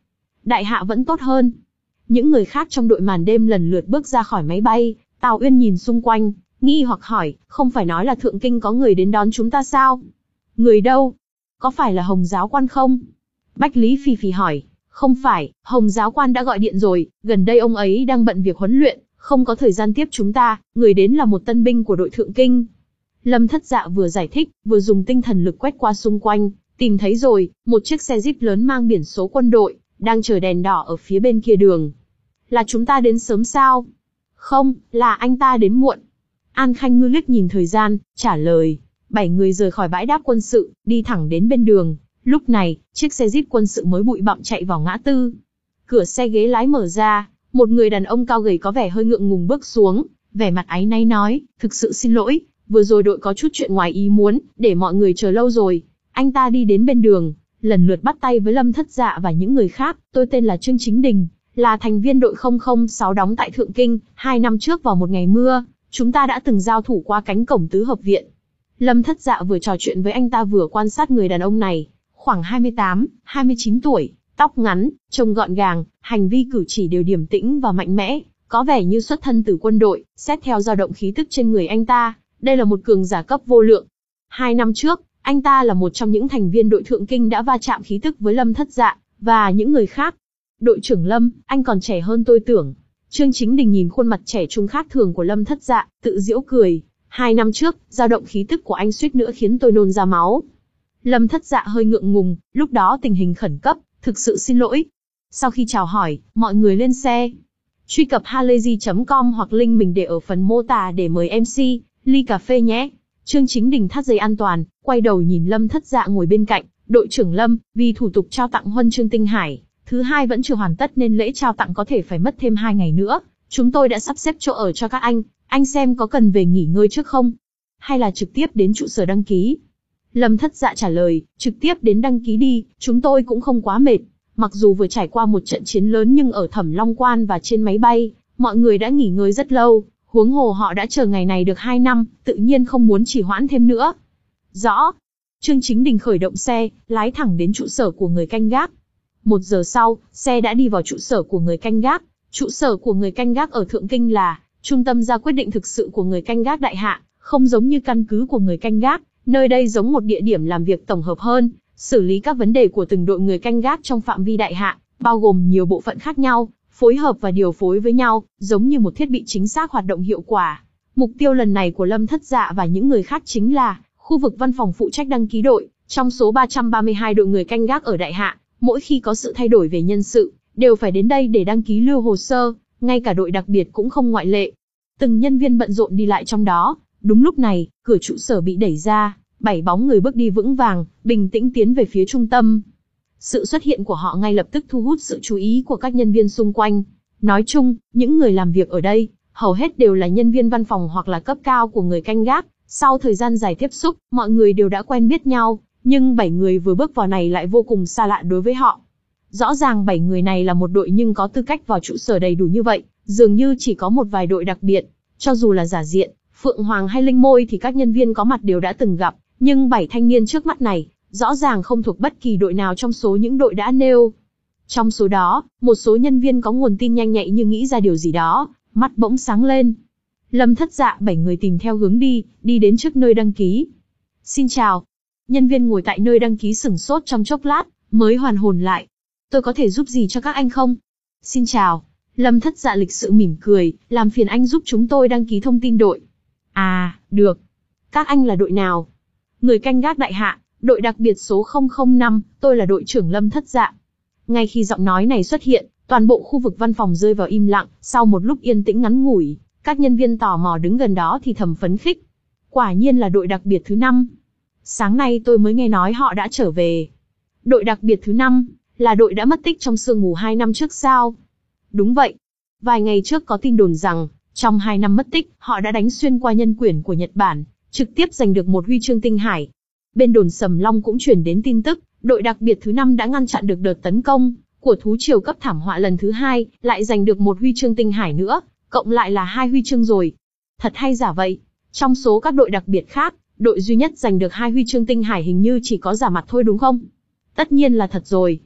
Đại hạ vẫn tốt hơn. Những người khác trong đội màn đêm lần lượt bước ra khỏi máy bay. Tào Uyên nhìn xung quanh, nghi hoặc hỏi, không phải nói là Thượng Kinh có người đến đón chúng ta sao? Người đâu? Có phải là Hồng giáo quan không? Bách Lý phì phì hỏi. Không phải, Hồng giáo quan đã gọi điện rồi, gần đây ông ấy đang bận việc huấn luyện, không có thời gian tiếp chúng ta, người đến là một tân binh của đội Thượng Kinh. Lâm Thất Dạ vừa giải thích, vừa dùng tinh thần lực quét qua xung quanh, tìm thấy rồi, một chiếc xe jeep lớn mang biển số quân đội, đang chờ đèn đỏ ở phía bên kia đường. Là chúng ta đến sớm sao? Không, là anh ta đến muộn. An Khanh Ngư liếc nhìn thời gian, trả lời. Bảy người rời khỏi bãi đáp quân sự, đi thẳng đến bên đường. Lúc này, chiếc xe jeep quân sự mới bụi bặm chạy vào ngã tư. Cửa xe ghế lái mở ra, một người đàn ông cao gầy có vẻ hơi ngượng ngùng bước xuống, vẻ mặt áy náy nói, thực sự xin lỗi, vừa rồi đội có chút chuyện ngoài ý muốn, để mọi người chờ lâu rồi. Anh ta đi đến bên đường, lần lượt bắt tay với Lâm Thất Dạ và những người khác. Tôi tên là Trương Chính Đình, là thành viên đội không không sáu đóng tại Thượng Kinh. Hai năm trước vào một ngày mưa, chúng ta đã từng giao thủ qua cánh cổng tứ hợp viện. Lâm Thất Dạ vừa trò chuyện với anh ta vừa quan sát người đàn ông này, khoảng hai mươi tám, hai mươi chín tuổi, tóc ngắn, trông gọn gàng, hành vi cử chỉ đều điềm tĩnh và mạnh mẽ, có vẻ như xuất thân từ quân đội. Xét theo dao động khí tức trên người anh ta, đây là một cường giả cấp vô lượng. Hai năm trước, anh ta là một trong những thành viên đội Thượng Kinh đã va chạm khí tức với Lâm Thất Dạ và những người khác. Đội trưởng Lâm, anh còn trẻ hơn tôi tưởng. Trương Chính Đình nhìn khuôn mặt trẻ trung khác thường của Lâm Thất Dạ, tự giễu cười. Hai năm trước, dao động khí tức của anh suýt nữa khiến tôi nôn ra máu. Lâm Thất Dạ hơi ngượng ngùng, lúc đó tình hình khẩn cấp, thực sự xin lỗi. Sau khi chào hỏi, mọi người lên xe. Truy cập halayzi chấm com hoặc link mình để ở phần mô tả để mời em xê, ly cà phê nhé. Trương Chính Đình thắt dây an toàn, quay đầu nhìn Lâm Thất Dạ ngồi bên cạnh. Đội trưởng Lâm, vì thủ tục trao tặng huân chương Tinh Hải, thứ hai vẫn chưa hoàn tất nên lễ trao tặng có thể phải mất thêm hai ngày nữa. Chúng tôi đã sắp xếp chỗ ở cho các anh, anh xem có cần về nghỉ ngơi trước không? Hay là trực tiếp đến trụ sở đăng ký? Lâm Thất Dạ trả lời, trực tiếp đến đăng ký đi, chúng tôi cũng không quá mệt. Mặc dù vừa trải qua một trận chiến lớn nhưng ở Thẩm Long Quan và trên máy bay, mọi người đã nghỉ ngơi rất lâu, huống hồ họ đã chờ ngày này được hai năm, tự nhiên không muốn trì hoãn thêm nữa. Rõ. Trương Chính Đình khởi động xe, lái thẳng đến trụ sở của người canh gác. Một giờ sau, xe đã đi vào trụ sở của người canh gác. Trụ sở của người canh gác ở Thượng Kinh là trung tâm ra quyết định thực sự của người canh gác đại hạ, không giống như căn cứ của người canh gác, nơi đây giống một địa điểm làm việc tổng hợp hơn, xử lý các vấn đề của từng đội người canh gác trong phạm vi đại hạ, bao gồm nhiều bộ phận khác nhau, phối hợp và điều phối với nhau, giống như một thiết bị chính xác hoạt động hiệu quả. Mục tiêu lần này của Lâm Thất Dạ và những người khác chính là khu vực văn phòng phụ trách đăng ký đội. Trong số ba trăm ba mươi hai đội người canh gác ở đại hạ, mỗi khi có sự thay đổi về nhân sự, đều phải đến đây để đăng ký lưu hồ sơ, ngay cả đội đặc biệt cũng không ngoại lệ. Từng nhân viên bận rộn đi lại trong đó. Đúng lúc này, cửa trụ sở bị đẩy ra, bảy bóng người bước đi vững vàng, bình tĩnh tiến về phía trung tâm. Sự xuất hiện của họ ngay lập tức thu hút sự chú ý của các nhân viên xung quanh. Nói chung, những người làm việc ở đây, hầu hết đều là nhân viên văn phòng hoặc là cấp cao của người canh gác. Sau thời gian dài tiếp xúc, mọi người đều đã quen biết nhau, nhưng bảy người vừa bước vào này lại vô cùng xa lạ đối với họ. Rõ ràng bảy người này là một đội nhưng có tư cách vào trụ sở đầy đủ như vậy, dường như chỉ có một vài đội đặc biệt. Cho dù là giả diện, Phượng Hoàng hay Linh Môi thì các nhân viên có mặt đều đã từng gặp, nhưng bảy thanh niên trước mắt này, rõ ràng không thuộc bất kỳ đội nào trong số những đội đã nêu. Trong số đó, một số nhân viên có nguồn tin nhanh nhạy như nghĩ ra điều gì đó, mắt bỗng sáng lên. Lâm Thất Dạ bảy người tìm theo hướng đi, đi đến trước nơi đăng ký. Xin chào. Nhân viên ngồi tại nơi đăng ký sửng sốt trong chốc lát, mới hoàn hồn lại. Tôi có thể giúp gì cho các anh không? Xin chào. Lâm Thất Dạ lịch sự mỉm cười, làm phiền anh giúp chúng tôi đăng ký thông tin đội. À, được. Các anh là đội nào? Người canh gác đại hạ, đội đặc biệt số không không năm, tôi là đội trưởng Lâm Thất Dạ. Ngay khi giọng nói này xuất hiện, toàn bộ khu vực văn phòng rơi vào im lặng, sau một lúc yên tĩnh ngắn ngủi, các nhân viên tò mò đứng gần đó thì thầm phấn khích. Quả nhiên là đội đặc biệt thứ năm. Sáng nay tôi mới nghe nói họ đã trở về. Đội đặc biệt thứ năm, là đội đã mất tích trong sương mù hai năm trước sao? Đúng vậy. Vài ngày trước có tin đồn rằng, trong hai năm mất tích, họ đã đánh xuyên qua nhân quyển của Nhật Bản, trực tiếp giành được một huy chương Tinh Hải. Bên đồn Sầm Long cũng truyền đến tin tức, đội đặc biệt thứ năm đã ngăn chặn được đợt tấn công của thú triều cấp thảm họa lần thứ hai, lại giành được một huy chương Tinh Hải nữa, cộng lại là hai huy chương rồi. Thật hay giả vậy? Trong số các đội đặc biệt khác, đội duy nhất giành được hai huy chương Tinh Hải hình như chỉ có giả mặt thôi đúng không? Tất nhiên là thật rồi.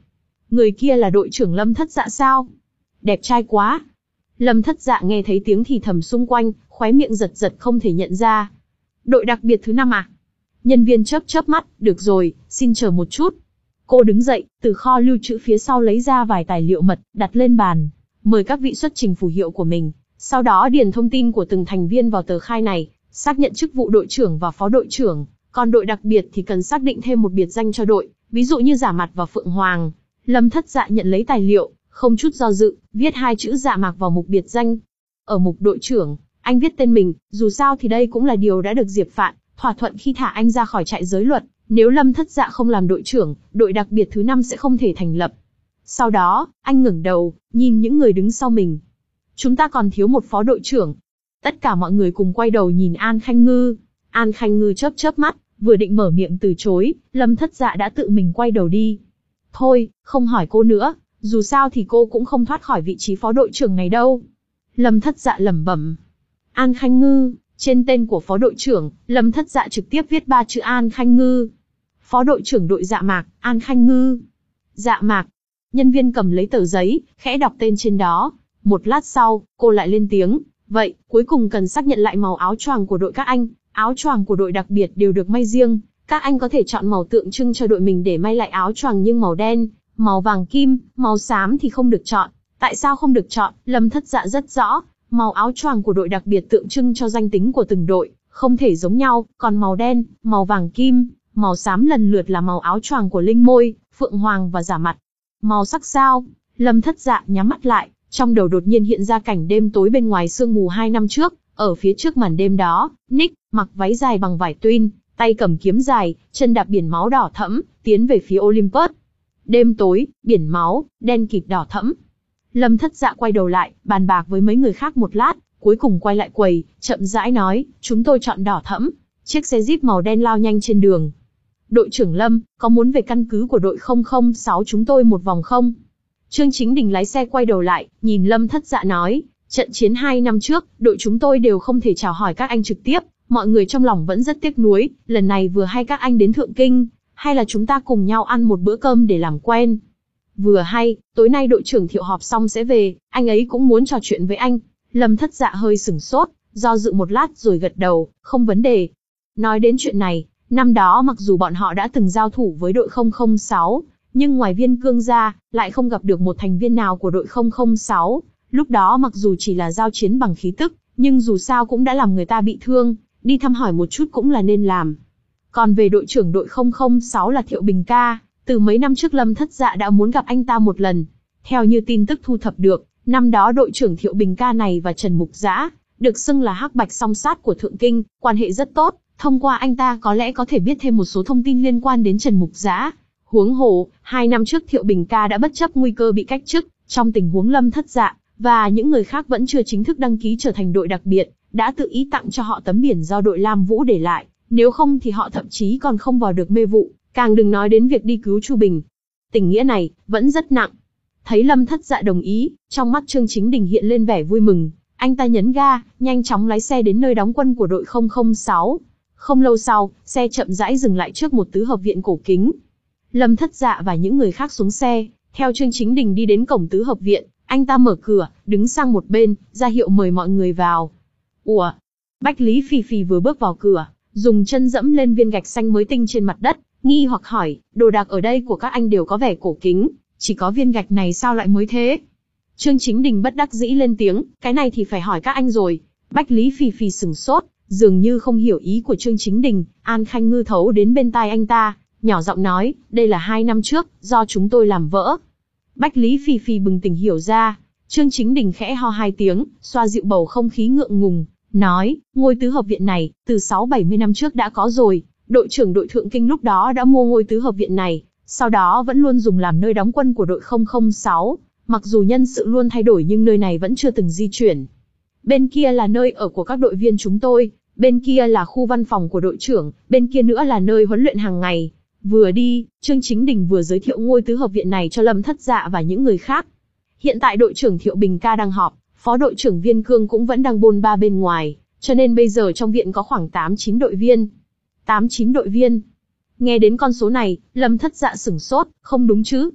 Người kia là đội trưởng Lâm Thất Dạ sao? Đẹp trai quá. Lâm Thất Dạ nghe thấy tiếng thì thầm xung quanh, khóe miệng giật giật không thể nhận ra. Đội đặc biệt thứ năm à? Nhân viên chớp chớp mắt, được rồi, xin chờ một chút. Cô đứng dậy, từ kho lưu trữ phía sau lấy ra vài tài liệu mật, đặt lên bàn. Mời các vị xuất trình phù hiệu của mình, sau đó điền thông tin của từng thành viên vào tờ khai này, xác nhận chức vụ đội trưởng và phó đội trưởng. Còn đội đặc biệt thì cần xác định thêm một biệt danh cho đội, ví dụ như Giả Mặt và Phượng Hoàng. Lâm Thất Dạ nhận lấy tài liệu, không chút do dự, viết hai chữ Dạ Mạc vào mục biệt danh. Ở mục đội trưởng, anh viết tên mình, dù sao thì đây cũng là điều đã được Diệp Phạn thỏa thuận khi thả anh ra khỏi trại giới luật. Nếu Lâm Thất Dạ không làm đội trưởng, đội đặc biệt thứ năm sẽ không thể thành lập. Sau đó, anh ngẩng đầu, nhìn những người đứng sau mình. Chúng ta còn thiếu một phó đội trưởng. Tất cả mọi người cùng quay đầu nhìn An Khanh Ngư. An Khanh Ngư chớp chớp mắt, vừa định mở miệng từ chối, Lâm Thất Dạ đã tự mình quay đầu đi. Thôi, không hỏi cô nữa, dù sao thì cô cũng không thoát khỏi vị trí phó đội trưởng này đâu. Lâm Thất Dạ lẩm bẩm. An Khanh Ngư, trên tên của phó đội trưởng, Lâm Thất Dạ trực tiếp viết ba chữ An Khanh Ngư. Phó đội trưởng đội Dạ Mạc, An Khanh Ngư. Dạ Mạc. Nhân viên cầm lấy tờ giấy, khẽ đọc tên trên đó. Một lát sau, cô lại lên tiếng. Vậy, cuối cùng cần xác nhận lại màu áo choàng của đội các anh. Áo choàng của đội đặc biệt đều được may riêng. Các anh có thể chọn màu tượng trưng cho đội mình để may lại áo choàng nhưng màu đen, màu vàng kim, màu xám thì không được chọn. Tại sao không được chọn? Lâm Thất Dạ rất rõ. Màu áo choàng của đội đặc biệt tượng trưng cho danh tính của từng đội, không thể giống nhau. Còn màu đen, màu vàng kim, màu xám lần lượt là màu áo choàng của Linh Môi, Phượng Hoàng và Giả Mặt. Màu sắc sao? Lâm Thất Dạ nhắm mắt lại, trong đầu đột nhiên hiện ra cảnh đêm tối bên ngoài sương mù hai năm trước. Ở phía trước màn đêm đó, Nick mặc váy dài bằng vải twin, tay cầm kiếm dài, chân đạp biển máu đỏ thẫm, tiến về phía Olympus. Đêm tối, biển máu, đen kịt đỏ thẫm. Lâm Thất Dạ quay đầu lại, bàn bạc với mấy người khác một lát, cuối cùng quay lại quầy, chậm rãi nói, chúng tôi chọn đỏ thẫm. Chiếc xe Jeep màu đen lao nhanh trên đường. Đội trưởng Lâm, có muốn về căn cứ của đội không không sáu chúng tôi một vòng không? Trương Chính Đình lái xe quay đầu lại, nhìn Lâm Thất Dạ nói, trận chiến hai năm trước, đội chúng tôi đều không thể chào hỏi các anh trực tiếp, mọi người trong lòng vẫn rất tiếc nuối, lần này vừa hay các anh đến Thượng Kinh, hay là chúng ta cùng nhau ăn một bữa cơm để làm quen. Vừa hay, tối nay đội trưởng Thiệu họp xong sẽ về, anh ấy cũng muốn trò chuyện với anh. Lâm Thất Dạ hơi sửng sốt, do dự một lát rồi gật đầu, không vấn đề. Nói đến chuyện này, năm đó mặc dù bọn họ đã từng giao thủ với đội không không sáu, nhưng ngoài Viên Cương ra, lại không gặp được một thành viên nào của đội không không sáu. Lúc đó mặc dù chỉ là giao chiến bằng khí tức, nhưng dù sao cũng đã làm người ta bị thương, đi thăm hỏi một chút cũng là nên làm. Còn về đội trưởng đội không không sáu là Thiệu Bình ca, từ mấy năm trước Lâm Thất Dạ đã muốn gặp anh ta một lần. Theo như tin tức thu thập được, năm đó đội trưởng Thiệu Bình ca này và Trần Mục Dã, được xưng là hắc bạch song sát của Thượng Kinh, quan hệ rất tốt, thông qua anh ta có lẽ có thể biết thêm một số thông tin liên quan đến Trần Mục Dã. Huống hồ, hai năm trước Thiệu Bình ca đã bất chấp nguy cơ bị cách chức, trong tình huống Lâm Thất Dạ và những người khác vẫn chưa chính thức đăng ký trở thành đội đặc biệt, đã tự ý tặng cho họ tấm biển do đội Lam Vũ để lại, nếu không thì họ thậm chí còn không vào được mê vụ, càng đừng nói đến việc đi cứu Chu Bình. Tình nghĩa này vẫn rất nặng. Thấy Lâm Thất Dạ đồng ý, trong mắt Trương Chính Đình hiện lên vẻ vui mừng, anh ta nhấn ga, nhanh chóng lái xe đến nơi đóng quân của đội không không sáu. Không lâu sau, xe chậm rãi dừng lại trước một tứ hợp viện cổ kính. Lâm Thất Dạ và những người khác xuống xe, theo Trương Chính Đình đi đến cổng tứ hợp viện, anh ta mở cửa, đứng sang một bên, ra hiệu mời mọi người vào. Ủa? Bách Lý Phi Phi vừa bước vào cửa, dùng chân dẫm lên viên gạch xanh mới tinh trên mặt đất, nghi hoặc hỏi, đồ đạc ở đây của các anh đều có vẻ cổ kính, chỉ có viên gạch này sao lại mới thế? Trương Chính Đình bất đắc dĩ lên tiếng, cái này thì phải hỏi các anh rồi. Bách Lý Phi Phi sửng sốt, dường như không hiểu ý của Trương Chính Đình. An Khanh Ngư thấu đến bên tai anh ta, nhỏ giọng nói, đây là hai năm trước, do chúng tôi làm vỡ. Bách Lý Phi Phi bừng tỉnh hiểu ra, Trương Chính Đình khẽ ho hai tiếng, xoa dịu bầu không khí ngượng ngùng, nói, ngôi tứ hợp viện này, từ sáu bảy mươi năm trước đã có rồi, đội trưởng đội Thượng Kinh lúc đó đã mua ngôi tứ hợp viện này, sau đó vẫn luôn dùng làm nơi đóng quân của đội không không sáu, mặc dù nhân sự luôn thay đổi nhưng nơi này vẫn chưa từng di chuyển. Bên kia là nơi ở của các đội viên chúng tôi, bên kia là khu văn phòng của đội trưởng, bên kia nữa là nơi huấn luyện hàng ngày. Vừa đi, Trương Chính Đình vừa giới thiệu ngôi tứ hợp viện này cho Lâm Thất Dạ và những người khác. Hiện tại đội trưởng Thiệu Bình ca đang họp, phó đội trưởng Viên Cương cũng vẫn đang bôn ba bên ngoài, cho nên bây giờ trong viện có khoảng tám chín đội viên. tám chín đội viên. Nghe đến con số này, Lâm Thất Dạ sửng sốt, không đúng chứ?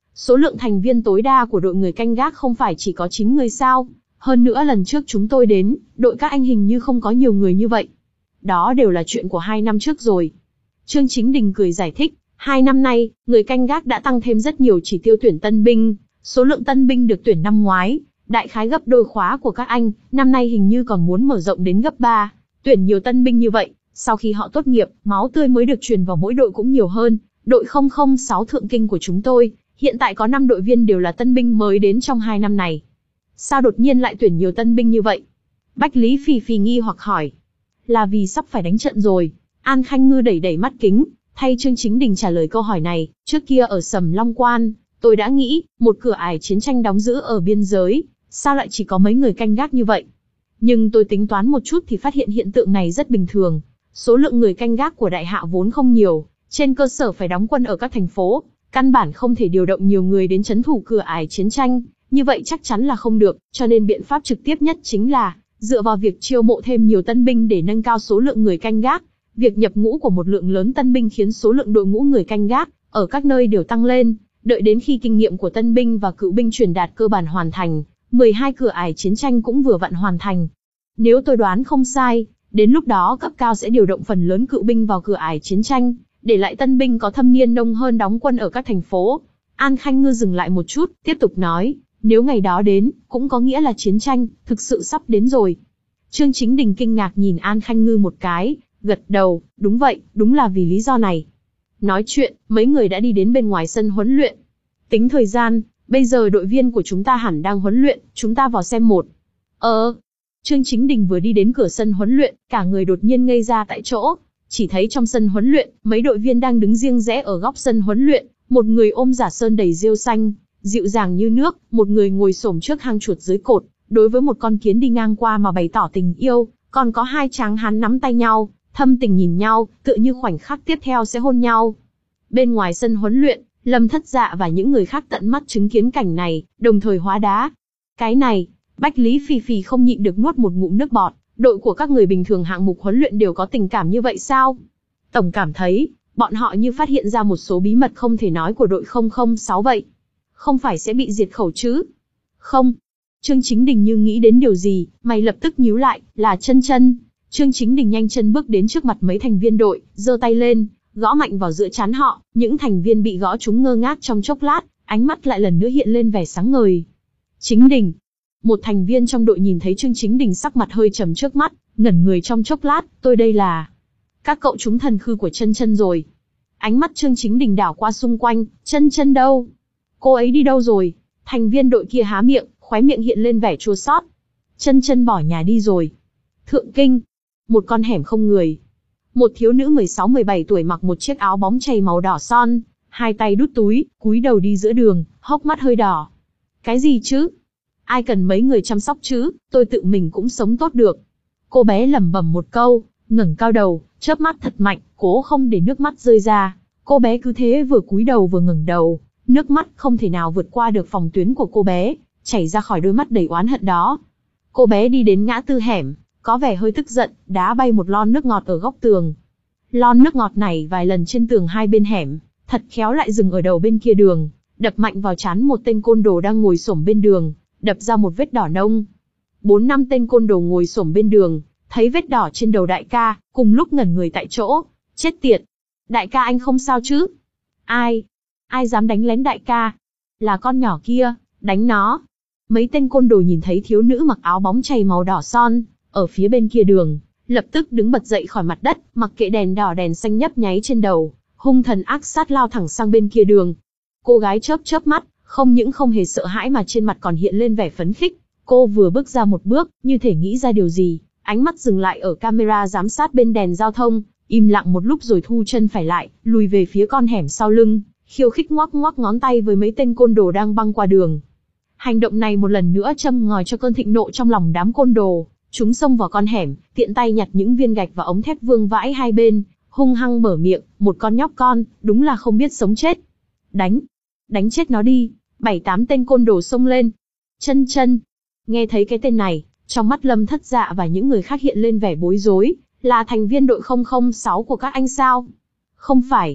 Số lượng thành viên tối đa của đội người canh gác không phải chỉ có chín người sao? Hơn nữa lần trước chúng tôi đến, đội các anh hình như không có nhiều người như vậy. Đó đều là chuyện của hai năm trước rồi. Trương Chính Đình cười giải thích, hai năm nay, người canh gác đã tăng thêm rất nhiều chỉ tiêu tuyển tân binh. Số lượng tân binh được tuyển năm ngoái, đại khái gấp đôi khóa của các anh, năm nay hình như còn muốn mở rộng đến gấp ba. Tuyển nhiều tân binh như vậy, sau khi họ tốt nghiệp, máu tươi mới được truyền vào mỗi đội cũng nhiều hơn. Đội không không sáu Thượng Kinh của chúng tôi, hiện tại có năm đội viên đều là tân binh mới đến trong hai năm này. Sao đột nhiên lại tuyển nhiều tân binh như vậy? Bách Lý Phi Phi nghi hoặc hỏi. Là vì sắp phải đánh trận rồi. An Khanh Ngư đẩy đẩy mắt kính, thay Trương Chính Đình trả lời câu hỏi này. Trước kia ở Sầm Long Quan, tôi đã nghĩ, một cửa ải chiến tranh đóng giữ ở biên giới, sao lại chỉ có mấy người canh gác như vậy? Nhưng tôi tính toán một chút thì phát hiện hiện tượng này rất bình thường. Số lượng người canh gác của đại hạ vốn không nhiều, trên cơ sở phải đóng quân ở các thành phố, căn bản không thể điều động nhiều người đến trấn thủ cửa ải chiến tranh, như vậy chắc chắn là không được, cho nên biện pháp trực tiếp nhất chính là dựa vào việc chiêu mộ thêm nhiều tân binh để nâng cao số lượng người canh gác. Việc nhập ngũ của một lượng lớn tân binh khiến số lượng đội ngũ người canh gác ở các nơi đều tăng lên, đợi đến khi kinh nghiệm của tân binh và cựu binh truyền đạt cơ bản hoàn thành, mười hai cửa ải chiến tranh cũng vừa vặn hoàn thành. Nếu tôi đoán không sai, đến lúc đó cấp cao sẽ điều động phần lớn cựu binh vào cửa ải chiến tranh, để lại tân binh có thâm niên nông hơn đóng quân ở các thành phố. An Khanh Ngư dừng lại một chút, tiếp tục nói, nếu ngày đó đến, cũng có nghĩa là chiến tranh thực sự sắp đến rồi. Trương Chính Đình kinh ngạc nhìn An Khanh Ngư một cái, gật đầu, đúng vậy, đúng là vì lý do này. Nói chuyện, mấy người đã đi đến bên ngoài sân huấn luyện. Tính thời gian, bây giờ đội viên của chúng ta hẳn đang huấn luyện, chúng ta vào xem một. Ờ, Trương Chính Đình vừa đi đến cửa sân huấn luyện, cả người đột nhiên ngây ra tại chỗ. Chỉ thấy trong sân huấn luyện, mấy đội viên đang đứng riêng rẽ ở góc sân huấn luyện, một người ôm giả sơn đầy rêu xanh, dịu dàng như nước, một người ngồi xổm trước hang chuột dưới cột, đối với một con kiến đi ngang qua mà bày tỏ tình yêu, còn có hai tráng hán nắm tay nhau, thâm tình nhìn nhau, tựa như khoảnh khắc tiếp theo sẽ hôn nhau. Bên ngoài sân huấn luyện, Lâm Thất Dạ và những người khác tận mắt chứng kiến cảnh này, đồng thời hóa đá. Cái này, Bách Lý Phi Phi không nhịn được nuốt một ngụm nước bọt, đội của các người bình thường hạng mục huấn luyện đều có tình cảm như vậy sao? Tổng cảm thấy, bọn họ như phát hiện ra một số bí mật không thể nói của đội không không sáu vậy. Không phải sẽ bị diệt khẩu chứ? Không. Trương Chính Đình như nghĩ đến điều gì, mày lập tức nhíu lại, là Chân Chân. Trương Chính Đình nhanh chân bước đến trước mặt mấy thành viên đội, giơ tay lên, gõ mạnh vào giữa trán họ, những thành viên bị gõ trúng ngơ ngác trong chốc lát, ánh mắt lại lần nữa hiện lên vẻ sáng ngời. Chính Đình. Một thành viên trong đội nhìn thấy Trương Chính Đình sắc mặt hơi trầm trước mắt, ngẩn người trong chốc lát, tôi đây là... Các cậu trúng thần khư của Chân Chân rồi. Ánh mắt Trương Chính Đình đảo qua xung quanh, Chân Chân đâu? Cô ấy đi đâu rồi? Thành viên đội kia há miệng, khóe miệng hiện lên vẻ chua xót. Chân Chân bỏ nhà đi rồi. Thượng Kinh. Một con hẻm không người. Một thiếu nữ mười sáu mười bảy tuổi mặc một chiếc áo bóng chày màu đỏ son, hai tay đút túi, cúi đầu đi giữa đường, hốc mắt hơi đỏ. Cái gì chứ? Ai cần mấy người chăm sóc chứ, tôi tự mình cũng sống tốt được. Cô bé lẩm bẩm một câu, ngẩng cao đầu, chớp mắt thật mạnh, cố không để nước mắt rơi ra. Cô bé cứ thế vừa cúi đầu vừa ngẩng đầu, nước mắt không thể nào vượt qua được phòng tuyến của cô bé, chảy ra khỏi đôi mắt đầy oán hận đó. Cô bé đi đến ngã tư hẻm, có vẻ hơi tức giận, đá bay một lon nước ngọt ở góc tường. Lon nước ngọt này vài lần trên tường hai bên hẻm, thật khéo lại dừng ở đầu bên kia đường, đập mạnh vào trán một tên côn đồ đang ngồi xổm bên đường, đập ra một vết đỏ nông. Bốn năm tên côn đồ ngồi xổm bên đường, thấy vết đỏ trên đầu đại ca, cùng lúc ngẩn người tại chỗ. Chết tiệt! Đại ca anh không sao chứ? Ai? Ai dám đánh lén đại ca? Là con nhỏ kia, đánh nó! Mấy tên côn đồ nhìn thấy thiếu nữ mặc áo bóng chày màu đỏ son, ở phía bên kia đường, lập tức đứng bật dậy khỏi mặt đất, mặc kệ đèn đỏ đèn xanh nhấp nháy trên đầu, hung thần ác sát lao thẳng sang bên kia đường. Cô gái chớp chớp mắt, không những không hề sợ hãi mà trên mặt còn hiện lên vẻ phấn khích. Cô vừa bước ra một bước, như thể nghĩ ra điều gì, ánh mắt dừng lại ở camera giám sát bên đèn giao thông, im lặng một lúc rồi thu chân phải lại, lùi về phía con hẻm sau lưng, khiêu khích ngoắc ngoắc ngón tay với mấy tên côn đồ đang băng qua đường. Hành động này một lần nữa châm ngòi cho cơn thịnh nộ trong lòng đám côn đồ. Chúng xông vào con hẻm, tiện tay nhặt những viên gạch và ống thép vương vãi hai bên, hung hăng mở miệng, một con nhóc con, đúng là không biết sống chết. Đánh, đánh chết nó đi. Bảy tám tên côn đồ xông lên. Chân Chân. Nghe thấy cái tên này, trong mắt Lâm Thất Dạ và những người khác hiện lên vẻ bối rối, là thành viên đội không không sáu của các anh sao? Không phải.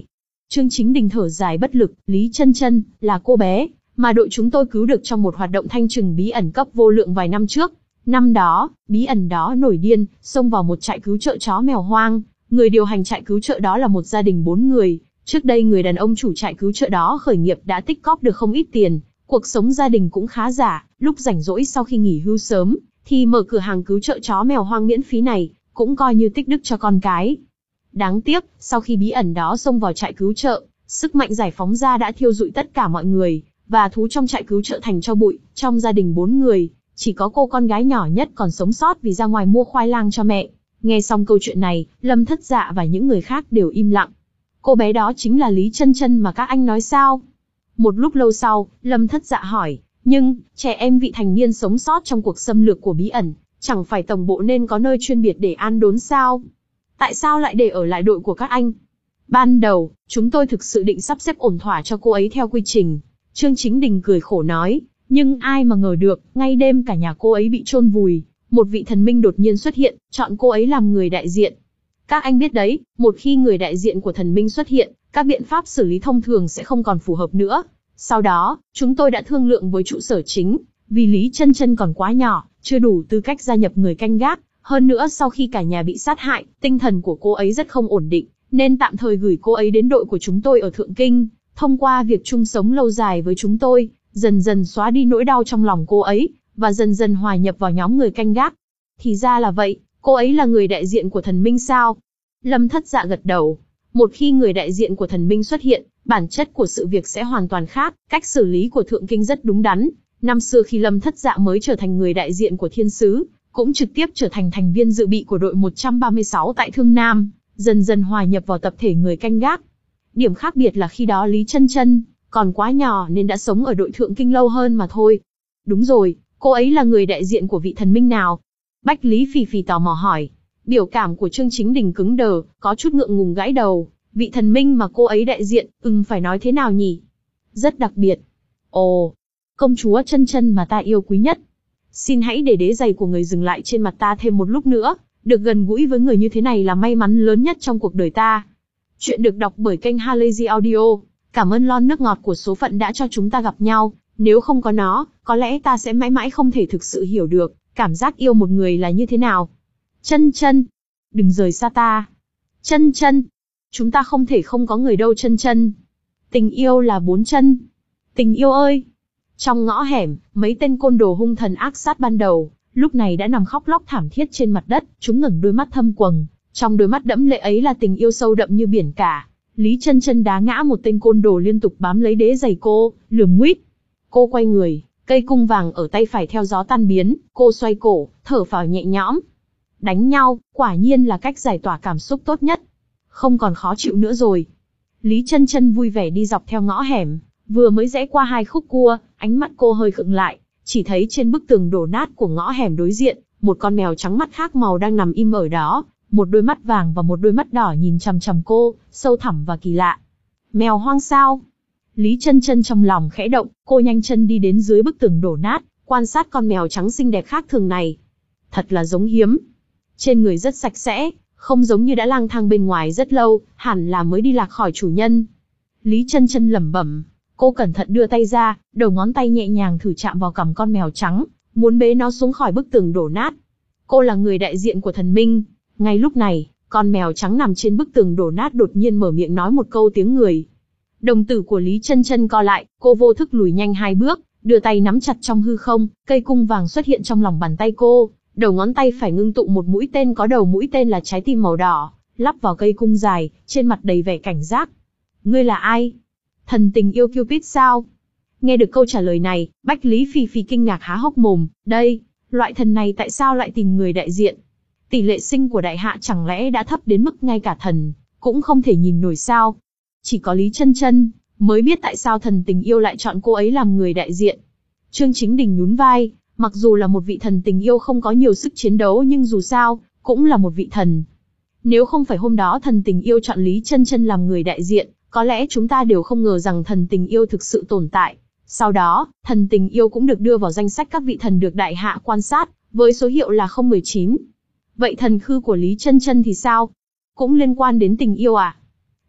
Trương Chính Đình thở dài bất lực, Lý Chân Chân là cô bé mà đội chúng tôi cứu được trong một hoạt động thanh trừng bí ẩn cấp vô lượng vài năm trước. Năm đó, bí ẩn đó nổi điên, xông vào một trại cứu trợ chó mèo hoang. Người điều hành trại cứu trợ đó là một gia đình bốn người. Trước đây người đàn ông chủ trại cứu trợ đó khởi nghiệp đã tích cóp được không ít tiền, cuộc sống gia đình cũng khá giả. Lúc rảnh rỗi sau khi nghỉ hưu sớm, thì mở cửa hàng cứu trợ chó mèo hoang miễn phí này, cũng coi như tích đức cho con cái. Đáng tiếc, sau khi bí ẩn đó xông vào trại cứu trợ, sức mạnh giải phóng ra đã thiêu rụi tất cả mọi người, và thú trong trại cứu trợ thành tro bụi. Trong gia đình bốn người, chỉ có cô con gái nhỏ nhất còn sống sót vì ra ngoài mua khoai lang cho mẹ. Nghe xong câu chuyện này, Lâm Thất Dạ và những người khác đều im lặng. Cô bé đó chính là Lý Chân Chân mà các anh nói sao? Một lúc lâu sau, Lâm Thất Dạ hỏi, nhưng, trẻ em vị thành niên sống sót trong cuộc xâm lược của bí ẩn, chẳng phải tổng bộ nên có nơi chuyên biệt để an đốn sao? Tại sao lại để ở lại đội của các anh? Ban đầu, chúng tôi thực sự định sắp xếp ổn thỏa cho cô ấy theo quy trình. Trương Chính Đình cười khổ nói, nhưng ai mà ngờ được, ngay đêm cả nhà cô ấy bị chôn vùi, một vị thần minh đột nhiên xuất hiện, chọn cô ấy làm người đại diện. Các anh biết đấy, một khi người đại diện của thần minh xuất hiện, các biện pháp xử lý thông thường sẽ không còn phù hợp nữa. Sau đó, chúng tôi đã thương lượng với trụ sở chính, vì Lý Chân Chân còn quá nhỏ, chưa đủ tư cách gia nhập người canh gác. Hơn nữa sau khi cả nhà bị sát hại, tinh thần của cô ấy rất không ổn định, nên tạm thời gửi cô ấy đến đội của chúng tôi ở Thượng Kinh. Thông qua việc chung sống lâu dài với chúng tôi, dần dần xóa đi nỗi đau trong lòng cô ấy, và dần dần hòa nhập vào nhóm người canh gác. Thì ra là vậy, cô ấy là người đại diện của thần minh sao? Lâm Thất Dạ gật đầu. Một khi người đại diện của thần minh xuất hiện, bản chất của sự việc sẽ hoàn toàn khác. Cách xử lý của Thượng Kinh rất đúng đắn. Năm xưa khi Lâm Thất Dạ mới trở thành người đại diện của thiên sứ, cũng trực tiếp trở thành thành viên dự bị của đội một trăm ba mươi sáu tại Thương Nam, dần dần hòa nhập vào tập thể người canh gác. Điểm khác biệt là khi đó Lý Chân Chân còn quá nhỏ nên đã sống ở đội Thượng Kinh lâu hơn mà thôi. Đúng rồi, cô ấy là người đại diện của vị thần minh nào? Bách Lý Phì Phì tò mò hỏi. Biểu cảm của Trương Chính Đình cứng đờ, có chút ngượng ngùng gãi đầu. Vị thần minh mà cô ấy đại diện, ừm phải nói thế nào nhỉ? Rất đặc biệt. Ồ, công chúa Chân Chân mà ta yêu quý nhất. Xin hãy để đế giày của người dừng lại trên mặt ta thêm một lúc nữa. Được gần gũi với người như thế này là may mắn lớn nhất trong cuộc đời ta. Chuyện được đọc bởi kênh Halazy Audio. Cảm ơn lon nước ngọt của số phận đã cho chúng ta gặp nhau. Nếu không có nó, có lẽ ta sẽ mãi mãi không thể thực sự hiểu được cảm giác yêu một người là như thế nào. Chân Chân, đừng rời xa ta. Chân Chân, chúng ta không thể không có người đâu Chân Chân. Tình yêu là bốn chân. Tình yêu ơi. Trong ngõ hẻm, mấy tên côn đồ hung thần ác sát ban đầu, lúc này đã nằm khóc lóc thảm thiết trên mặt đất, chúng ngẩng đôi mắt thâm quầng, trong đôi mắt đẫm lệ ấy là tình yêu sâu đậm như biển cả. Lý Chân Chân đá ngã một tên côn đồ liên tục bám lấy đế giày cô, lườm nguýt. Cô quay người, cây cung vàng ở tay phải theo gió tan biến, cô xoay cổ, thở phào nhẹ nhõm. Đánh nhau, quả nhiên là cách giải tỏa cảm xúc tốt nhất. Không còn khó chịu nữa rồi. Lý Chân Chân vui vẻ đi dọc theo ngõ hẻm, vừa mới rẽ qua hai khúc cua, ánh mắt cô hơi khựng lại, chỉ thấy trên bức tường đổ nát của ngõ hẻm đối diện, một con mèo trắng mắt khác màu đang nằm im ở đó, một đôi mắt vàng và một đôi mắt đỏ nhìn chằm chằm cô, sâu thẳm và kỳ lạ. Mèo hoang sao? Lý Chân Chân trong lòng khẽ động, cô nhanh chân đi đến dưới bức tường đổ nát, quan sát con mèo trắng xinh đẹp khác thường này. Thật là giống hiếm. Trên người rất sạch sẽ, không giống như đã lang thang bên ngoài rất lâu, hẳn là mới đi lạc khỏi chủ nhân. Lý Chân Chân lẩm bẩm. Cô cẩn thận đưa tay ra, đầu ngón tay nhẹ nhàng thử chạm vào cằm con mèo trắng, muốn bế nó xuống khỏi bức tường đổ nát. Cô là người đại diện của thần minh. Ngay lúc này, con mèo trắng nằm trên bức tường đổ nát đột nhiên mở miệng nói một câu tiếng người. Đồng tử của Lý Chân Chân co lại, cô vô thức lùi nhanh hai bước, đưa tay nắm chặt trong hư không, cây cung vàng xuất hiện trong lòng bàn tay cô, đầu ngón tay phải ngưng tụ một mũi tên có đầu mũi tên là trái tim màu đỏ, lắp vào cây cung dài, trên mặt đầy vẻ cảnh giác. Ngươi là ai? Thần tình yêu Cupid sao? Nghe được câu trả lời này, Bách Lý Phì Phì kinh ngạc há hốc mồm, đây, loại thần này tại sao lại tìm người đại diện? Tỷ lệ sinh của đại hạ chẳng lẽ đã thấp đến mức ngay cả thần cũng không thể nhìn nổi sao? Chỉ có Lý Chân Chân mới biết tại sao thần tình yêu lại chọn cô ấy làm người đại diện. Trương Chính Đình nhún vai, mặc dù là một vị thần tình yêu không có nhiều sức chiến đấu nhưng dù sao, cũng là một vị thần. Nếu không phải hôm đó thần tình yêu chọn Lý Chân Chân làm người đại diện, có lẽ chúng ta đều không ngờ rằng thần tình yêu thực sự tồn tại. Sau đó, thần tình yêu cũng được đưa vào danh sách các vị thần được đại hạ quan sát, với số hiệu là không một chín. Vậy thần khư của Lý Chân Chân thì sao? Cũng liên quan đến tình yêu à?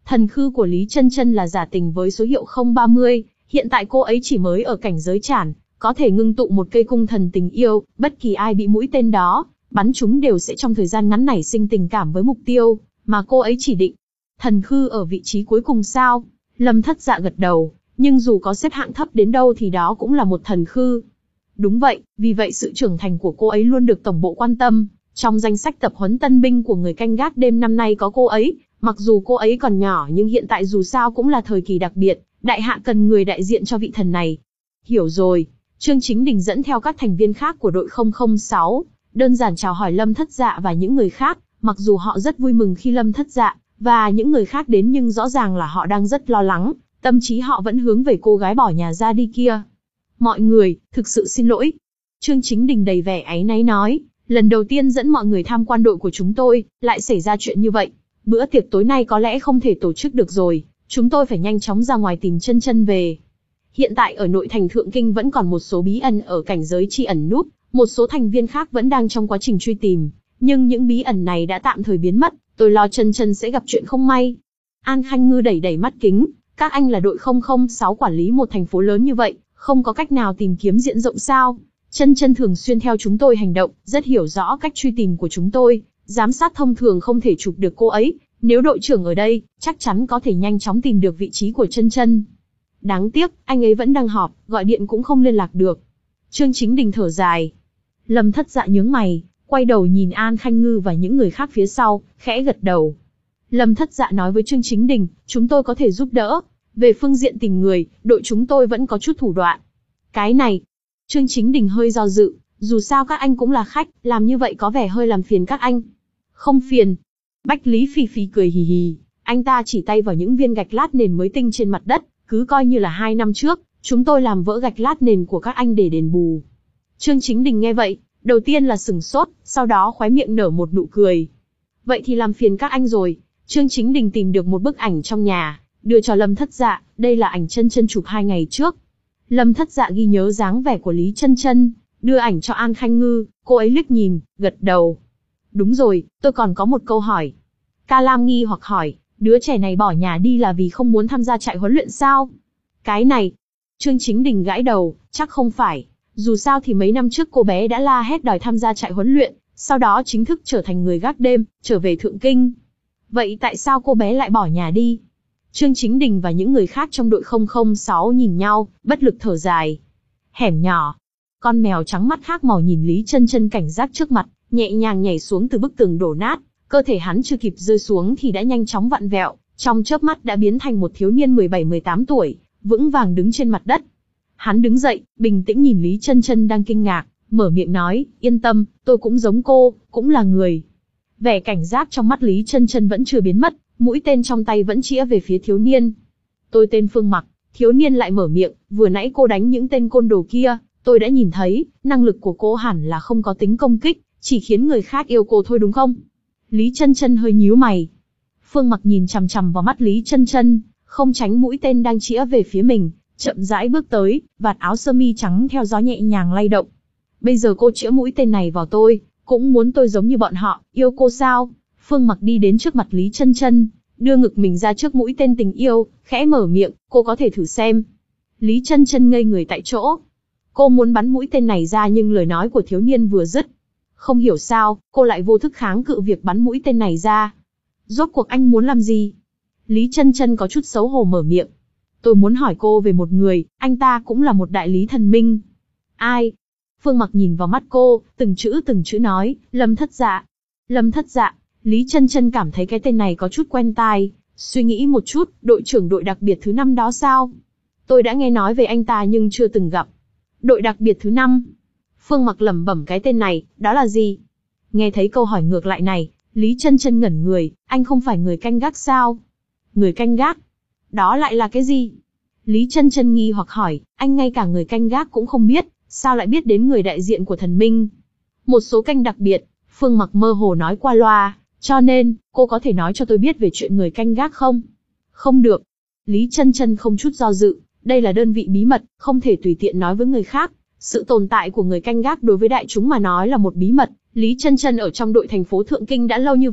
Thần khư của Lý Chân Chân là giả tình với số hiệu không ba mươi, hiện tại cô ấy chỉ mới ở cảnh giới chản, có thể ngưng tụ một cây cung thần tình yêu, bất kỳ ai bị mũi tên đó bắn chúng đều sẽ trong thời gian ngắn nảy sinh tình cảm với mục tiêu mà cô ấy chỉ định. Thần khư ở vị trí cuối cùng sao? Lâm Thất Dạ gật đầu, nhưng dù có xếp hạng thấp đến đâu thì đó cũng là một thần khư. Đúng vậy, vì vậy sự trưởng thành của cô ấy luôn được tổng bộ quan tâm. Trong danh sách tập huấn tân binh của người canh gác đêm năm nay có cô ấy, mặc dù cô ấy còn nhỏ nhưng hiện tại dù sao cũng là thời kỳ đặc biệt, đại hạ cần người đại diện cho vị thần này. Hiểu rồi, Trương Chính Đình dẫn theo các thành viên khác của đội không không sáu, đơn giản chào hỏi Lâm Thất Dạ và những người khác, mặc dù họ rất vui mừng khi Lâm Thất Dạ và những người khác đến nhưng rõ ràng là họ đang rất lo lắng, tâm trí họ vẫn hướng về cô gái bỏ nhà ra đi kia. Mọi người, thực sự xin lỗi. Trương Chính Đình đầy vẻ áy náy nói, lần đầu tiên dẫn mọi người tham quan đội của chúng tôi, lại xảy ra chuyện như vậy. Bữa tiệc tối nay có lẽ không thể tổ chức được rồi, chúng tôi phải nhanh chóng ra ngoài tìm Chân Chân về. Hiện tại ở nội thành Thượng Kinh vẫn còn một số bí ẩn ở cảnh giới chi ẩn núp, một số thành viên khác vẫn đang trong quá trình truy tìm, nhưng những bí ẩn này đã tạm thời biến mất, tôi lo Chân Chân sẽ gặp chuyện không may. An Khanh Ngư đẩy đẩy mắt kính, các anh là đội không không sáu quản lý một thành phố lớn như vậy, không có cách nào tìm kiếm diện rộng sao? Chân Chân thường xuyên theo chúng tôi hành động, rất hiểu rõ cách truy tìm của chúng tôi, giám sát thông thường không thể chụp được cô ấy, nếu đội trưởng ở đây, chắc chắn có thể nhanh chóng tìm được vị trí của Chân Chân. Đáng tiếc, anh ấy vẫn đang họp, gọi điện cũng không liên lạc được. Trương Chính Đình thở dài. Lâm Thất Dạ nhướng mày, quay đầu nhìn An Khanh Ngư và những người khác phía sau, khẽ gật đầu. Lâm Thất Dạ nói với Trương Chính Đình, chúng tôi có thể giúp đỡ. Về phương diện tìm người, đội chúng tôi vẫn có chút thủ đoạn. Cái này, Trương Chính Đình hơi do dự, dù sao các anh cũng là khách, làm như vậy có vẻ hơi làm phiền các anh. Không phiền. Bách Lý Phi Phi cười hì hì, anh ta chỉ tay vào những viên gạch lát nền mới tinh trên mặt đất, cứ coi như là hai năm trước, chúng tôi làm vỡ gạch lát nền của các anh để đền bù. Trương Chính Đình nghe vậy, đầu tiên là sửng sốt, sau đó khóe miệng nở một nụ cười. Vậy thì làm phiền các anh rồi. Trương Chính Đình tìm được một bức ảnh trong nhà, đưa cho Lâm Thất Dạ, đây là ảnh Chân Chân chụp hai ngày trước. Lâm Thất Dạ ghi nhớ dáng vẻ của Lý Chân Chân, đưa ảnh cho An Khanh Ngư, cô ấy liếc nhìn, gật đầu. Đúng rồi, tôi còn có một câu hỏi. Ca Lam nghi hoặc hỏi, đứa trẻ này bỏ nhà đi là vì không muốn tham gia trại huấn luyện sao? Cái này, Trương Chính Đình gãi đầu, chắc không phải. Dù sao thì mấy năm trước cô bé đã la hét đòi tham gia trại huấn luyện, sau đó chính thức trở thành người gác đêm, trở về Thượng Kinh. Vậy tại sao cô bé lại bỏ nhà đi? Trương Chính Đình và những người khác trong đội không không sáu nhìn nhau, bất lực thở dài. Hẻm nhỏ. Con mèo trắng mắt khác màu nhìn Lý Chân Chân cảnh giác trước mặt, nhẹ nhàng nhảy xuống từ bức tường đổ nát, cơ thể hắn chưa kịp rơi xuống thì đã nhanh chóng vặn vẹo, trong chớp mắt đã biến thành một thiếu niên mười bảy mười tám tuổi, vững vàng đứng trên mặt đất. Hắn đứng dậy, bình tĩnh nhìn Lý Chân Chân đang kinh ngạc, mở miệng nói, yên tâm, tôi cũng giống cô, cũng là người. Vẻ cảnh giác trong mắt Lý Chân Chân vẫn chưa biến mất, mũi tên trong tay vẫn chĩa về phía thiếu niên. Tôi tên Phương Mặc. Thiếu niên lại mở miệng, vừa nãy cô đánh những tên côn đồ kia, tôi đã nhìn thấy, năng lực của cô hẳn là không có tính công kích, chỉ khiến người khác yêu cô thôi đúng không? Lý Chân Chân hơi nhíu mày. Phương Mặc nhìn chằm chằm vào mắt Lý Chân Chân, không tránh mũi tên đang chĩa về phía mình, chậm rãi bước tới, vạt áo sơ mi trắng theo gió nhẹ nhàng lay động. Bây giờ cô chĩa mũi tên này vào tôi, cũng muốn tôi giống như bọn họ, yêu cô sao? Phương Mặc đi đến trước mặt Lý Chân Chân, đưa ngực mình ra trước mũi tên tình yêu, khẽ mở miệng, cô có thể thử xem. Lý Chân Chân ngây người tại chỗ. Cô muốn bắn mũi tên này ra nhưng lời nói của thiếu niên vừa dứt. Không hiểu sao, cô lại vô thức kháng cự việc bắn mũi tên này ra. Rốt cuộc anh muốn làm gì? Lý Chân Chân có chút xấu hổ mở miệng. Tôi muốn hỏi cô về một người, anh ta cũng là một đại lý thần minh. Ai? Phương Mặc nhìn vào mắt cô, từng chữ từng chữ nói, Lâm Thất Dạ. Lâm Thất Dạ. Lý Chân Chân cảm thấy cái tên này có chút quen tai, suy nghĩ một chút, đội trưởng đội đặc biệt thứ năm đó sao? Tôi đã nghe nói về anh ta nhưng chưa từng gặp. Đội đặc biệt thứ năm. Phương Mặc lẩm bẩm cái tên này, đó là gì? Nghe thấy câu hỏi ngược lại này, Lý Chân Chân ngẩn người, anh không phải người canh gác sao? Người canh gác? Đó lại là cái gì? Lý Chân Chân nghi hoặc hỏi, anh ngay cả người canh gác cũng không biết, sao lại biết đến người đại diện của thần minh? Một số canh đặc biệt, Phương Mặc mơ hồ nói qua loa, cho nên, cô có thể nói cho tôi biết về chuyện người canh gác không? Không được. Lý Chân Chân không chút do dự, đây là đơn vị bí mật, không thể tùy tiện nói với người khác. Sự tồn tại của người canh gác đối với đại chúng mà nói là một bí mật. Lý Chân Chân ở trong đội thành phố Thượng Kinh đã lâu như vậy,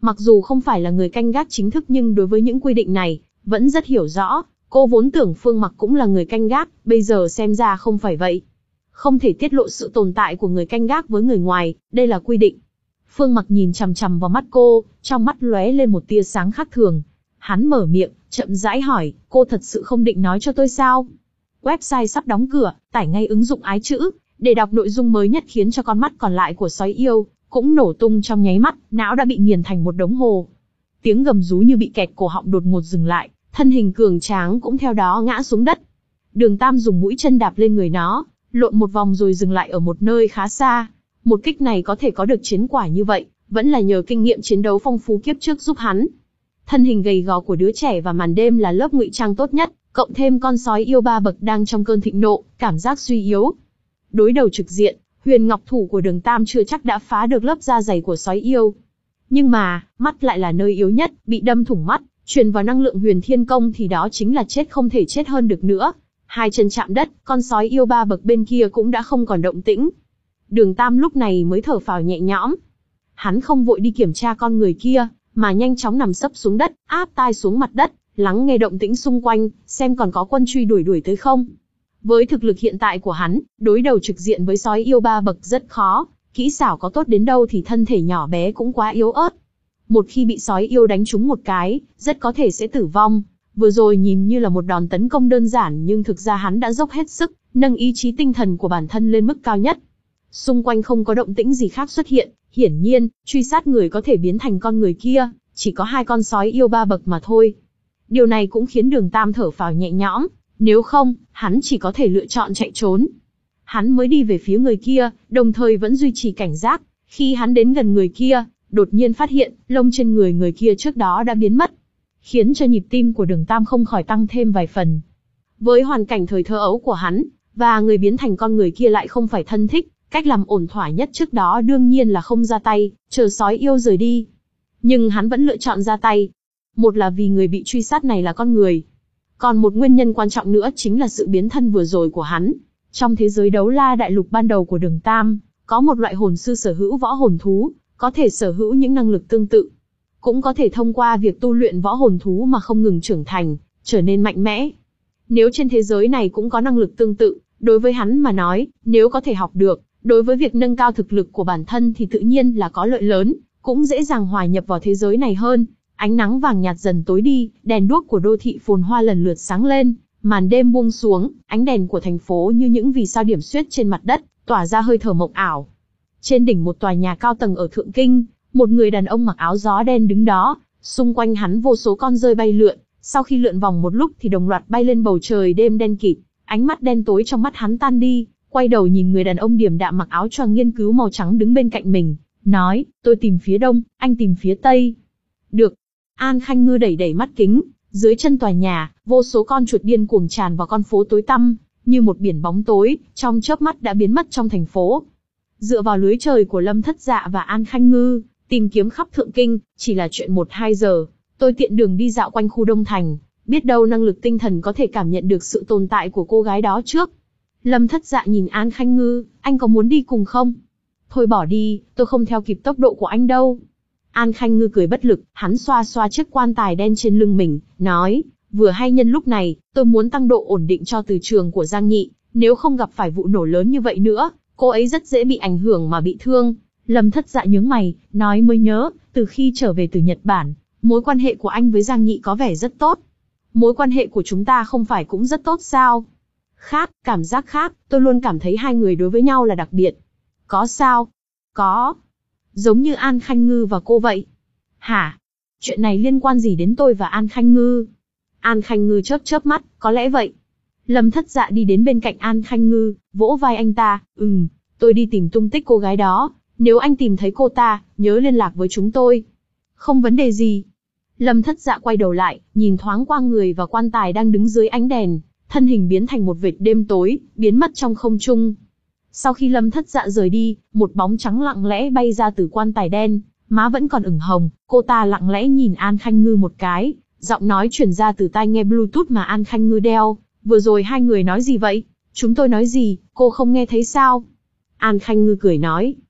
Mặc dù không phải là người canh gác chính thức nhưng đối với những quy định này, vẫn rất hiểu rõ. Cô vốn tưởng Phương Mặc cũng là người canh gác, bây giờ xem ra không phải vậy. Không thể tiết lộ sự tồn tại của người canh gác với người ngoài, đây là quy định. Phương Mặc nhìn chằm chằm vào mắt cô, trong mắt lóe lên một tia sáng khác thường. Hắn mở miệng, chậm rãi hỏi, cô thật sự không định nói cho tôi sao? Website sắp đóng cửa, tải ngay ứng dụng ái chữ, để đọc nội dung mới nhất khiến cho con mắt còn lại của sói yêu cũng nổ tung trong nháy mắt, não đã bị nghiền thành một đống hồ. Tiếng gầm rú như bị kẹt cổ họng đột ngột dừng lại, thân hình cường tráng cũng theo đó ngã xuống đất. Đường Tam dùng mũi chân đạp lên người nó, lộn một vòng rồi dừng lại ở một nơi khá xa. Một kích này có thể có được chiến quả như vậy, vẫn là nhờ kinh nghiệm chiến đấu phong phú kiếp trước giúp hắn. Thân hình gầy gò của đứa trẻ và màn đêm là lớp ngụy trang tốt nhất, cộng thêm con sói yêu ba bậc đang trong cơn thịnh nộ, cảm giác suy yếu. Đối đầu trực diện, Huyền Ngọc thủ của Đường Tam chưa chắc đã phá được lớp da dày của sói yêu. Nhưng mà, mắt lại là nơi yếu nhất, bị đâm thủng mắt, truyền vào năng lượng Huyền Thiên Công thì đó chính là chết không thể chết hơn được nữa. Hai chân chạm đất, con sói yêu ba bậc bên kia cũng đã không còn động tĩnh. Đường Tam lúc này mới thở phào nhẹ nhõm. Hắn không vội đi kiểm tra con người kia, mà nhanh chóng nằm sấp xuống đất, áp tai xuống mặt đất, lắng nghe động tĩnh xung quanh, xem còn có quân truy đuổi đuổi tới không. Với thực lực hiện tại của hắn, đối đầu trực diện với sói yêu ba bậc rất khó, kỹ xảo có tốt đến đâu thì thân thể nhỏ bé cũng quá yếu ớt. Một khi bị sói yêu đánh trúng một cái, rất có thể sẽ tử vong. Vừa rồi nhìn như là một đòn tấn công đơn giản nhưng thực ra hắn đã dốc hết sức, nâng ý chí tinh thần của bản thân lên mức cao nhất. Xung quanh không có động tĩnh gì khác xuất hiện, hiển nhiên, truy sát người có thể biến thành con người kia, chỉ có hai con sói yêu ba bậc mà thôi. Điều này cũng khiến Đường Tam thở phào nhẹ nhõm, nếu không, hắn chỉ có thể lựa chọn chạy trốn. Hắn mới đi về phía người kia, đồng thời vẫn duy trì cảnh giác. Khi hắn đến gần người kia, đột nhiên phát hiện, lông trên người người kia trước đó đã biến mất, khiến cho nhịp tim của Đường Tam không khỏi tăng thêm vài phần. Với hoàn cảnh thời thơ ấu của hắn, và người biến thành con người kia lại không phải thân thích, cách làm ổn thỏa nhất trước đó đương nhiên là không ra tay, chờ sói yêu rời đi. Nhưng hắn vẫn lựa chọn ra tay. Một là vì người bị truy sát này là con người. Còn một nguyên nhân quan trọng nữa chính là sự biến thân vừa rồi của hắn. Trong thế giới đấu la đại lục ban đầu của Đường Tam, có một loại hồn sư sở hữu võ hồn thú, có thể sở hữu những năng lực tương tự. Cũng có thể thông qua việc tu luyện võ hồn thú mà không ngừng trưởng thành, trở nên mạnh mẽ. Nếu trên thế giới này cũng có năng lực tương tự, đối với hắn mà nói, nếu có thể học được, đối với việc nâng cao thực lực của bản thân thì tự nhiên là có lợi lớn, cũng dễ dàng hòa nhập vào thế giới này hơn. Ánh nắng vàng nhạt dần tối đi, đèn đuốc của đô thị phồn hoa lần lượt sáng lên, màn đêm buông xuống, ánh đèn của thành phố như những vì sao điểm xuyết trên mặt đất, tỏa ra hơi thở mộng ảo. Trên đỉnh một tòa nhà cao tầng ở Thượng Kinh, một người đàn ông mặc áo gió đen đứng đó, xung quanh hắn vô số con dơi bay lượn, sau khi lượn vòng một lúc thì đồng loạt bay lên bầu trời đêm đen kịt, ánh mắt đen tối trong mắt hắn tan đi, quay đầu nhìn người đàn ông điềm đạm mặc áo choàng nghiên cứu màu trắng đứng bên cạnh mình, nói, tôi tìm phía đông, anh tìm phía tây. Được. An Khanh Ngư đẩy đẩy mắt kính, dưới chân tòa nhà, vô số con chuột điên cuồng tràn vào con phố tối tăm, như một biển bóng tối, trong chớp mắt đã biến mất trong thành phố. Dựa vào lưới trời của Lâm Thất Dạ và An Khanh Ngư, tìm kiếm khắp Thượng Kinh, chỉ là chuyện một hai giờ, tôi tiện đường đi dạo quanh khu Đông Thành, biết đâu năng lực tinh thần có thể cảm nhận được sự tồn tại của cô gái đó trước. Lâm Thất Dạ nhìn An Khanh Ngư, anh có muốn đi cùng không? Thôi bỏ đi, tôi không theo kịp tốc độ của anh đâu. An Khanh Ngư cười bất lực, hắn xoa xoa chiếc quan tài đen trên lưng mình, nói, vừa hay nhân lúc này, tôi muốn tăng độ ổn định cho từ trường của Giang Nhị, nếu không gặp phải vụ nổ lớn như vậy nữa, cô ấy rất dễ bị ảnh hưởng mà bị thương. Lâm Thất Dạ nhướng mày, nói mới nhớ, từ khi trở về từ Nhật Bản, mối quan hệ của anh với Giang Nhị có vẻ rất tốt. Mối quan hệ của chúng ta không phải cũng rất tốt sao? Khác, cảm giác khác, tôi luôn cảm thấy hai người đối với nhau là đặc biệt. Có sao? Có. Giống như An Khanh Ngư và cô vậy. Hả? Chuyện này liên quan gì đến tôi và An Khanh Ngư? An Khanh Ngư chớp chớp mắt, có lẽ vậy. Lâm Thất Dạ đi đến bên cạnh An Khanh Ngư, vỗ vai anh ta, ừm, tôi đi tìm tung tích cô gái đó. Nếu anh tìm thấy cô ta, nhớ liên lạc với chúng tôi. Không vấn đề gì. Lâm Thất Dạ quay đầu lại, nhìn thoáng qua người và quan tài đang đứng dưới ánh đèn, thân hình biến thành một vệt đêm tối, biến mất trong không trung. Sau khi Lâm Thất Dạ rời đi, một bóng trắng lặng lẽ bay ra từ quan tài đen, má vẫn còn ửng hồng, cô ta lặng lẽ nhìn An Khanh Ngư một cái, giọng nói truyền ra từ tai nghe Bluetooth mà An Khanh Ngư đeo, vừa rồi hai người nói gì vậy? Chúng tôi nói gì, cô không nghe thấy sao? An Khanh Ngư cười nói.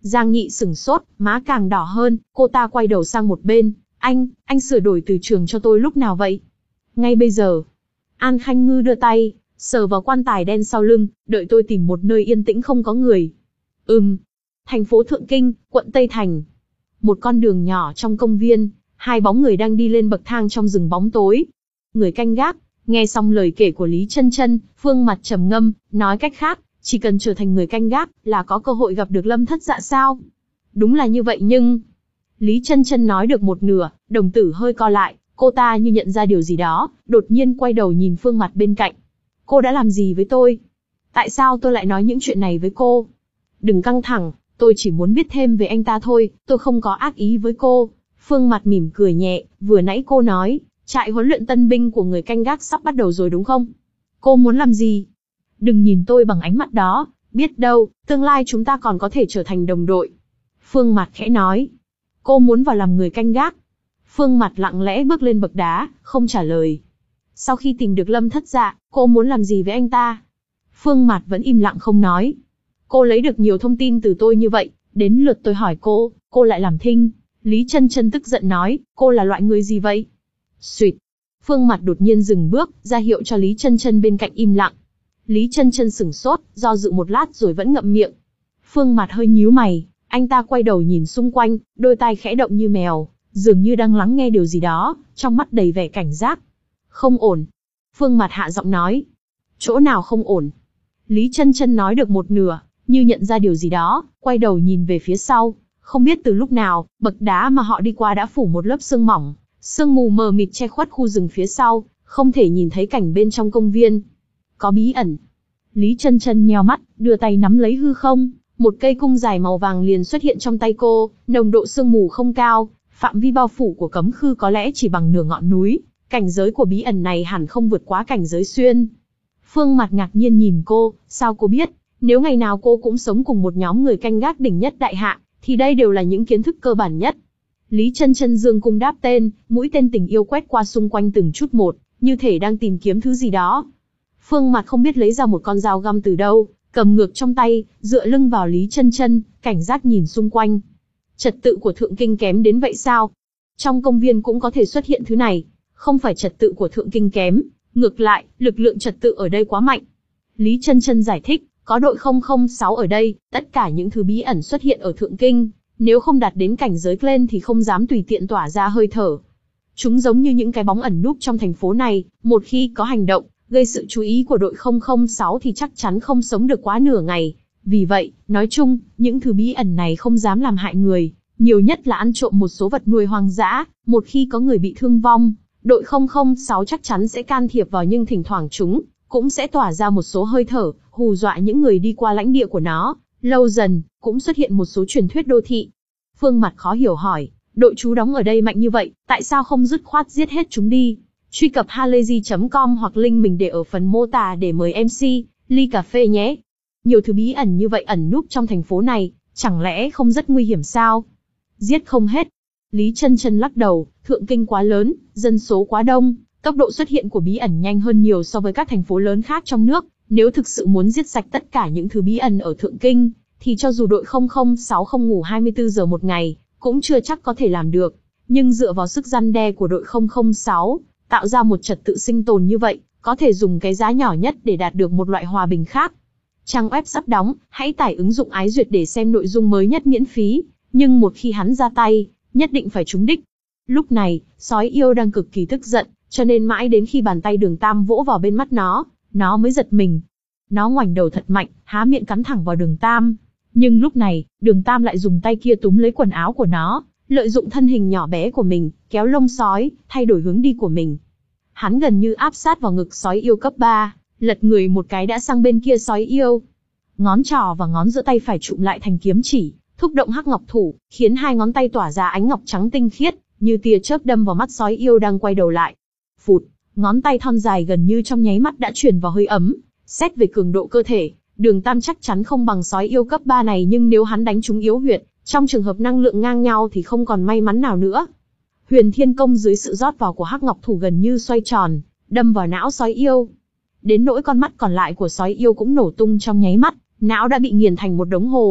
Giang Nghị sửng sốt, má càng đỏ hơn, cô ta quay đầu sang một bên. Anh, anh sửa đổi từ trường cho tôi lúc nào vậy? Ngay bây giờ. An Khanh Ngư đưa tay, sờ vào quan tài đen sau lưng, đợi tôi tìm một nơi yên tĩnh không có người. Ừm. Thành phố Thượng Kinh, quận Tây Thành. Một con đường nhỏ trong công viên, hai bóng người đang đi lên bậc thang trong rừng bóng tối. Người canh gác, nghe xong lời kể của Lý Chân Chân, Phương mặt trầm ngâm, nói cách khác, chỉ cần trở thành người canh gác là có cơ hội gặp được Lâm Thất Dạ sao? Đúng là như vậy nhưng... Lý Chân Chân nói được một nửa, đồng tử hơi co lại, cô ta như nhận ra điều gì đó, đột nhiên quay đầu nhìn Phương mặt bên cạnh. Cô đã làm gì với tôi? Tại sao tôi lại nói những chuyện này với cô? Đừng căng thẳng, tôi chỉ muốn biết thêm về anh ta thôi, tôi không có ác ý với cô. Phương mặt mỉm cười nhẹ, vừa nãy cô nói, trại huấn luyện tân binh của người canh gác sắp bắt đầu rồi đúng không? Cô muốn làm gì? Đừng nhìn tôi bằng ánh mắt đó, biết đâu, tương lai chúng ta còn có thể trở thành đồng đội. Phương mặt khẽ nói. Cô muốn vào làm người canh gác. Phương mặt lặng lẽ bước lên bậc đá, không trả lời. Sau khi tìm được Lâm Thất Dạ, cô muốn làm gì với anh ta? Phương mặt vẫn im lặng không nói. Cô lấy được nhiều thông tin từ tôi như vậy, đến lượt tôi hỏi cô, cô lại làm thinh. Lý Chân Chân tức giận nói, cô là loại người gì vậy? Xuyệt. Phương mặt đột nhiên dừng bước, ra hiệu cho Lý Chân Chân bên cạnh im lặng. Lý Chân Chân sửng sốt, do dự một lát rồi vẫn ngậm miệng. Phương mặt hơi nhíu mày, anh ta quay đầu nhìn xung quanh, đôi tai khẽ động như mèo, dường như đang lắng nghe điều gì đó, trong mắt đầy vẻ cảnh giác. Không ổn. Phương mặt hạ giọng nói. Chỗ nào không ổn? Lý Chân Chân nói được một nửa, như nhận ra điều gì đó, quay đầu nhìn về phía sau. Không biết từ lúc nào, bậc đá mà họ đi qua đã phủ một lớp sương mỏng, sương mù mờ mịt che khuất khu rừng phía sau, không thể nhìn thấy cảnh bên trong công viên. Có bí ẩn. Lý Chân Chân nheo mắt, đưa tay nắm lấy hư không, một cây cung dài màu vàng liền xuất hiện trong tay cô, nồng độ sương mù không cao, phạm vi bao phủ của cấm khư có lẽ chỉ bằng nửa ngọn núi, cảnh giới của bí ẩn này hẳn không vượt quá cảnh giới xuyên. Phương mặt ngạc nhiên nhìn cô, sao cô biết, nếu ngày nào cô cũng sống cùng một nhóm người canh gác đỉnh nhất đại hạ, thì đây đều là những kiến thức cơ bản nhất. Lý Chân Chân dương cung đáp tên, mũi tên tình yêu quét qua xung quanh từng chút một, như thể đang tìm kiếm thứ gì đó. Phương mặt không biết lấy ra một con dao găm từ đâu, cầm ngược trong tay, dựa lưng vào Lý Chân Chân, cảnh giác nhìn xung quanh. Trật tự của Thượng Kinh kém đến vậy sao? Trong công viên cũng có thể xuất hiện thứ này, không phải trật tự của Thượng Kinh kém, ngược lại, lực lượng trật tự ở đây quá mạnh. Lý Chân Chân giải thích, có đội không không sáu ở đây, tất cả những thứ bí ẩn xuất hiện ở Thượng Kinh, nếu không đạt đến cảnh giới lên thì không dám tùy tiện tỏa ra hơi thở. Chúng giống như những cái bóng ẩn núp trong thành phố này, một khi có hành động, gây sự chú ý của đội không không sáu thì chắc chắn không sống được quá nửa ngày. Vì vậy, nói chung, những thứ bí ẩn này không dám làm hại người, nhiều nhất là ăn trộm một số vật nuôi hoang dã, một khi có người bị thương vong, đội không không sáu chắc chắn sẽ can thiệp vào nhưng thỉnh thoảng chúng cũng sẽ tỏa ra một số hơi thở, hù dọa những người đi qua lãnh địa của nó. Lâu dần, cũng xuất hiện một số truyền thuyết đô thị. Phương mặt khó hiểu hỏi, đội chú đóng ở đây mạnh như vậy, tại sao không dứt khoát giết hết chúng đi? Truy cập halayzi chấm com hoặc link mình để ở phần mô tả để mời em xê, ly cà phê nhé. Nhiều thứ bí ẩn như vậy ẩn núp trong thành phố này, chẳng lẽ không rất nguy hiểm sao? Giết không hết. Lý Chân Chân lắc đầu, Thượng Kinh quá lớn, dân số quá đông, tốc độ xuất hiện của bí ẩn nhanh hơn nhiều so với các thành phố lớn khác trong nước. Nếu thực sự muốn giết sạch tất cả những thứ bí ẩn ở Thượng Kinh, thì cho dù đội không không sáu không ngủ hai mươi tư giờ một ngày, cũng chưa chắc có thể làm được. Nhưng dựa vào sức răn đe của đội không không sáu, tạo ra một trật tự sinh tồn như vậy, có thể dùng cái giá nhỏ nhất để đạt được một loại hòa bình khác. Trang web sắp đóng, hãy tải ứng dụng Ái Duyệt để xem nội dung mới nhất miễn phí. Nhưng một khi hắn ra tay, nhất định phải trúng đích. Lúc này, sói yêu đang cực kỳ tức giận, cho nên mãi đến khi bàn tay Đường Tam vỗ vào bên mắt nó, nó mới giật mình. Nó ngoảnh đầu thật mạnh, há miệng cắn thẳng vào Đường Tam. Nhưng lúc này, Đường Tam lại dùng tay kia túm lấy quần áo của nó, lợi dụng thân hình nhỏ bé của mình, kéo lông sói, thay đổi hướng đi của mình. Hắn gần như áp sát vào ngực sói yêu cấp ba, lật người một cái đã sang bên kia sói yêu. Ngón trỏ và ngón giữa tay phải chụm lại thành kiếm chỉ, thúc động hắc ngọc thủ, khiến hai ngón tay tỏa ra ánh ngọc trắng tinh khiết, như tia chớp đâm vào mắt sói yêu đang quay đầu lại. Phụt, ngón tay thon dài gần như trong nháy mắt đã truyền vào hơi ấm. Xét về cường độ cơ thể, Đường Tam chắc chắn không bằng sói yêu cấp ba này, nhưng nếu hắn đánh trúng yếu huyệt, trong trường hợp năng lượng ngang nhau thì không còn may mắn nào nữa. Huyền Thiên Công dưới sự rót vào của hắc ngọc thủ gần như xoay tròn, đâm vào não sói yêu. Đến nỗi con mắt còn lại của sói yêu cũng nổ tung trong nháy mắt, não đã bị nghiền thành một đống hồ.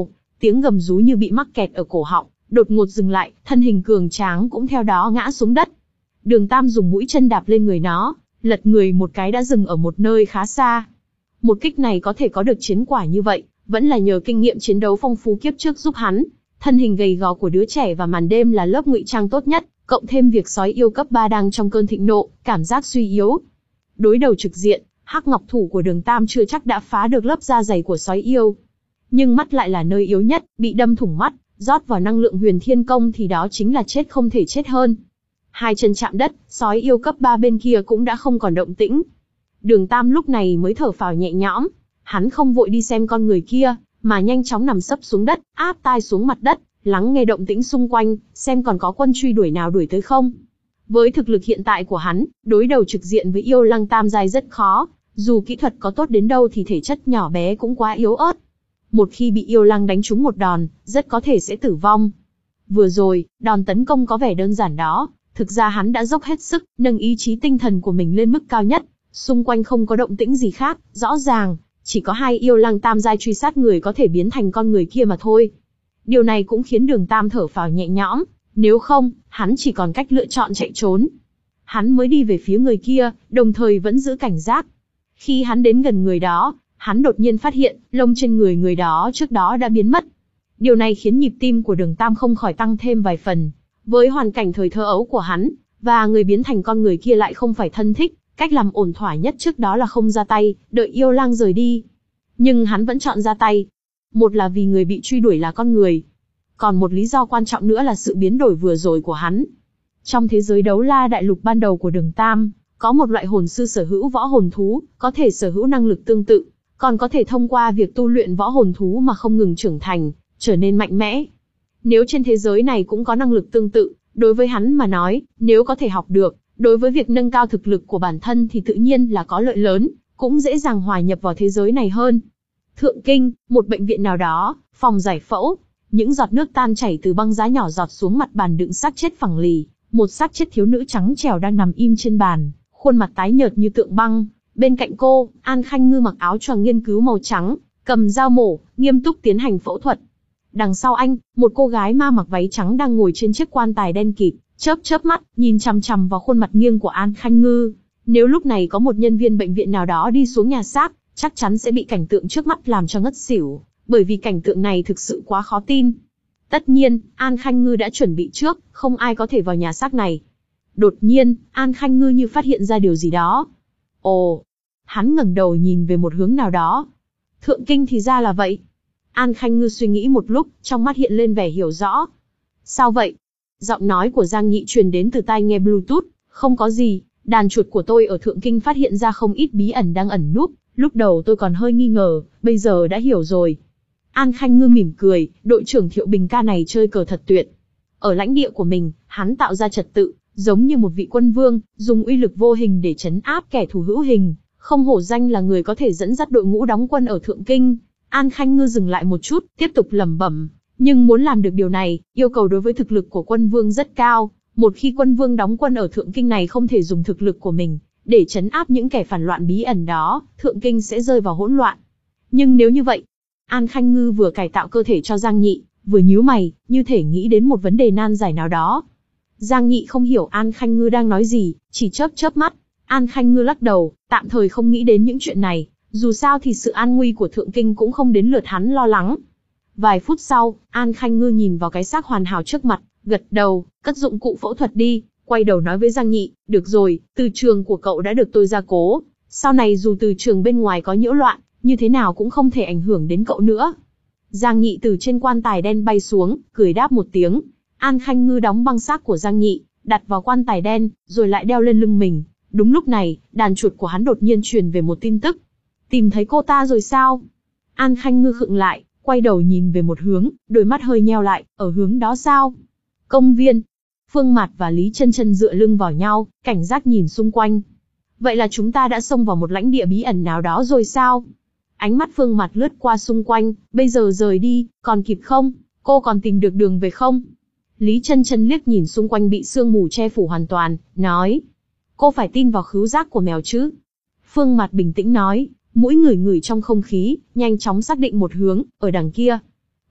tiếng gầm rú như bị mắc kẹt ở cổ họng, đột ngột dừng lại, thân hình cường tráng cũng theo đó ngã xuống đất. Đường Tam dùng mũi chân đạp lên người nó, lật người một cái đã dừng ở một nơi khá xa. Một kích này có thể có được chiến quả như vậy, vẫn là nhờ kinh nghiệm chiến đấu phong phú kiếp trước giúp hắn. Thân hình gầy gò của đứa trẻ và màn đêm là lớp ngụy trang tốt nhất, cộng thêm việc sói yêu cấp ba đang trong cơn thịnh nộ, cảm giác suy yếu. Đối đầu trực diện, hắc ngọc thủ của Đường Tam chưa chắc đã phá được lớp da dày của sói yêu. Nhưng mắt lại là nơi yếu nhất, bị đâm thủng mắt, rót vào năng lượng huyền thiên công thì đó chính là chết không thể chết hơn. Hai chân chạm đất, sói yêu cấp ba bên kia cũng đã không còn động tĩnh. Đường Tam lúc này mới thở phào nhẹ nhõm, hắn không vội đi xem con người kia, mà nhanh chóng nằm sấp xuống đất, áp tai xuống mặt đất, lắng nghe động tĩnh xung quanh, xem còn có quân truy đuổi nào đuổi tới không. Với thực lực hiện tại của hắn, đối đầu trực diện với yêu lăng tam giai rất khó, dù kỹ thuật có tốt đến đâu thì thể chất nhỏ bé cũng quá yếu ớt. Một khi bị yêu lăng đánh trúng một đòn, rất có thể sẽ tử vong. Vừa rồi, đòn tấn công có vẻ đơn giản đó, thực ra hắn đã dốc hết sức, nâng ý chí tinh thần của mình lên mức cao nhất, xung quanh không có động tĩnh gì khác, rõ ràng, chỉ có hai yêu lăng tam giai truy sát người có thể biến thành con người kia mà thôi. Điều này cũng khiến Đường Tam thở phào nhẹ nhõm, nếu không, hắn chỉ còn cách lựa chọn chạy trốn. Hắn mới đi về phía người kia, đồng thời vẫn giữ cảnh giác. Khi hắn đến gần người đó, hắn đột nhiên phát hiện, lông trên người người đó trước đó đã biến mất. Điều này khiến nhịp tim của Đường Tam không khỏi tăng thêm vài phần. Với hoàn cảnh thời thơ ấu của hắn, và người biến thành con người kia lại không phải thân thích, cách làm ổn thỏa nhất trước đó là không ra tay, đợi yêu lang rời đi. Nhưng hắn vẫn chọn ra tay. Một là vì người bị truy đuổi là con người. Còn một lý do quan trọng nữa là sự biến đổi vừa rồi của hắn. Trong thế giới đấu la đại lục ban đầu của Đường Tam, có một loại hồn sư sở hữu võ hồn thú, có thể sở hữu năng lực tương tự, còn có thể thông qua việc tu luyện võ hồn thú mà không ngừng trưởng thành, trở nên mạnh mẽ. Nếu trên thế giới này cũng có năng lực tương tự, đối với hắn mà nói, nếu có thể học được, đối với việc nâng cao thực lực của bản thân thì tự nhiên là có lợi lớn, cũng dễ dàng hòa nhập vào thế giới này hơn. Thượng Kinh, một bệnh viện nào đó, phòng giải phẫu, những giọt nước tan chảy từ băng giá nhỏ giọt xuống mặt bàn đựng xác chết phẳng lì, một xác chết thiếu nữ trắng trẻo đang nằm im trên bàn, khuôn mặt tái nhợt như tượng băng. Bên cạnh cô, An Khanh Ngư mặc áo choàng nghiên cứu màu trắng, cầm dao mổ, nghiêm túc tiến hành phẫu thuật. Đằng sau anh, một cô gái ma mặc váy trắng đang ngồi trên chiếc quan tài đen kịt, chớp chớp mắt, nhìn chằm chằm vào khuôn mặt nghiêng của An Khanh Ngư. Nếu lúc này có một nhân viên bệnh viện nào đó đi xuống nhà xác, chắc chắn sẽ bị cảnh tượng trước mắt làm cho ngất xỉu, bởi vì cảnh tượng này thực sự quá khó tin. Tất nhiên, An Khanh Ngư đã chuẩn bị trước, không ai có thể vào nhà xác này. Đột nhiên, An Khanh Ngư như phát hiện ra điều gì đó. Ồ, hắn ngẩng đầu nhìn về một hướng nào đó. Thượng Kinh thì ra là vậy. An Khanh Ngư suy nghĩ một lúc, trong mắt hiện lên vẻ hiểu rõ. Sao vậy? Giọng nói của Giang Nhị truyền đến từ tai nghe Bluetooth. Không có gì, đàn chuột của tôi ở Thượng Kinh phát hiện ra không ít bí ẩn đang ẩn núp. Lúc đầu tôi còn hơi nghi ngờ, bây giờ đã hiểu rồi. An Khanh Ngư mỉm cười, đội trưởng Thiệu Bình ca này chơi cờ thật tuyệt. Ở lãnh địa của mình, hắn tạo ra trật tự, giống như một vị quân vương, dùng uy lực vô hình để trấn áp kẻ thù hữu hình, không hổ danh là người có thể dẫn dắt đội ngũ đóng quân ở Thượng Kinh. An Khanh Ngư dừng lại một chút, tiếp tục lẩm bẩm, nhưng muốn làm được điều này, yêu cầu đối với thực lực của quân vương rất cao, một khi quân vương đóng quân ở Thượng Kinh này không thể dùng thực lực của mình để trấn áp những kẻ phản loạn bí ẩn đó, Thượng Kinh sẽ rơi vào hỗn loạn. Nhưng nếu như vậy, An Khanh Ngư vừa cải tạo cơ thể cho Giang Nhị, vừa nhíu mày, như thể nghĩ đến một vấn đề nan giải nào đó. Giang Nhị không hiểu An Khanh Ngư đang nói gì, chỉ chớp chớp mắt. An Khanh Ngư lắc đầu, tạm thời không nghĩ đến những chuyện này, dù sao thì sự an nguy của Thượng Kinh cũng không đến lượt hắn lo lắng. Vài phút sau, An Khanh Ngư nhìn vào cái xác hoàn hảo trước mặt, gật đầu, cất dụng cụ phẫu thuật đi, quay đầu nói với Giang Nhị, được rồi, từ trường của cậu đã được tôi gia cố, sau này dù từ trường bên ngoài có nhiễu loạn, như thế nào cũng không thể ảnh hưởng đến cậu nữa. Giang Nhị từ trên quan tài đen bay xuống, cười đáp một tiếng. An Khanh Ngư đóng băng xác của Giang Nhị, đặt vào quan tài đen, rồi lại đeo lên lưng mình. Đúng lúc này, đàn chuột của hắn đột nhiên truyền về một tin tức. Tìm thấy cô ta rồi sao? An Khanh Ngư khựng lại, quay đầu nhìn về một hướng, đôi mắt hơi nheo lại, ở hướng đó sao? Công viên. Phương Mạt và Lý Chân Chân dựa lưng vào nhau, cảnh giác nhìn xung quanh. Vậy là chúng ta đã xông vào một lãnh địa bí ẩn nào đó rồi sao? Ánh mắt Phương Mạt lướt qua xung quanh, bây giờ rời đi, còn kịp không? Cô còn tìm được đường về không? Lý Chân Chân liếc nhìn xung quanh bị sương mù che phủ hoàn toàn, nói. Cô phải tin vào khứu giác của mèo chứ? Phương Mạt bình tĩnh nói, mũi ngửi ngửi trong không khí, nhanh chóng xác định một hướng, ở đằng kia.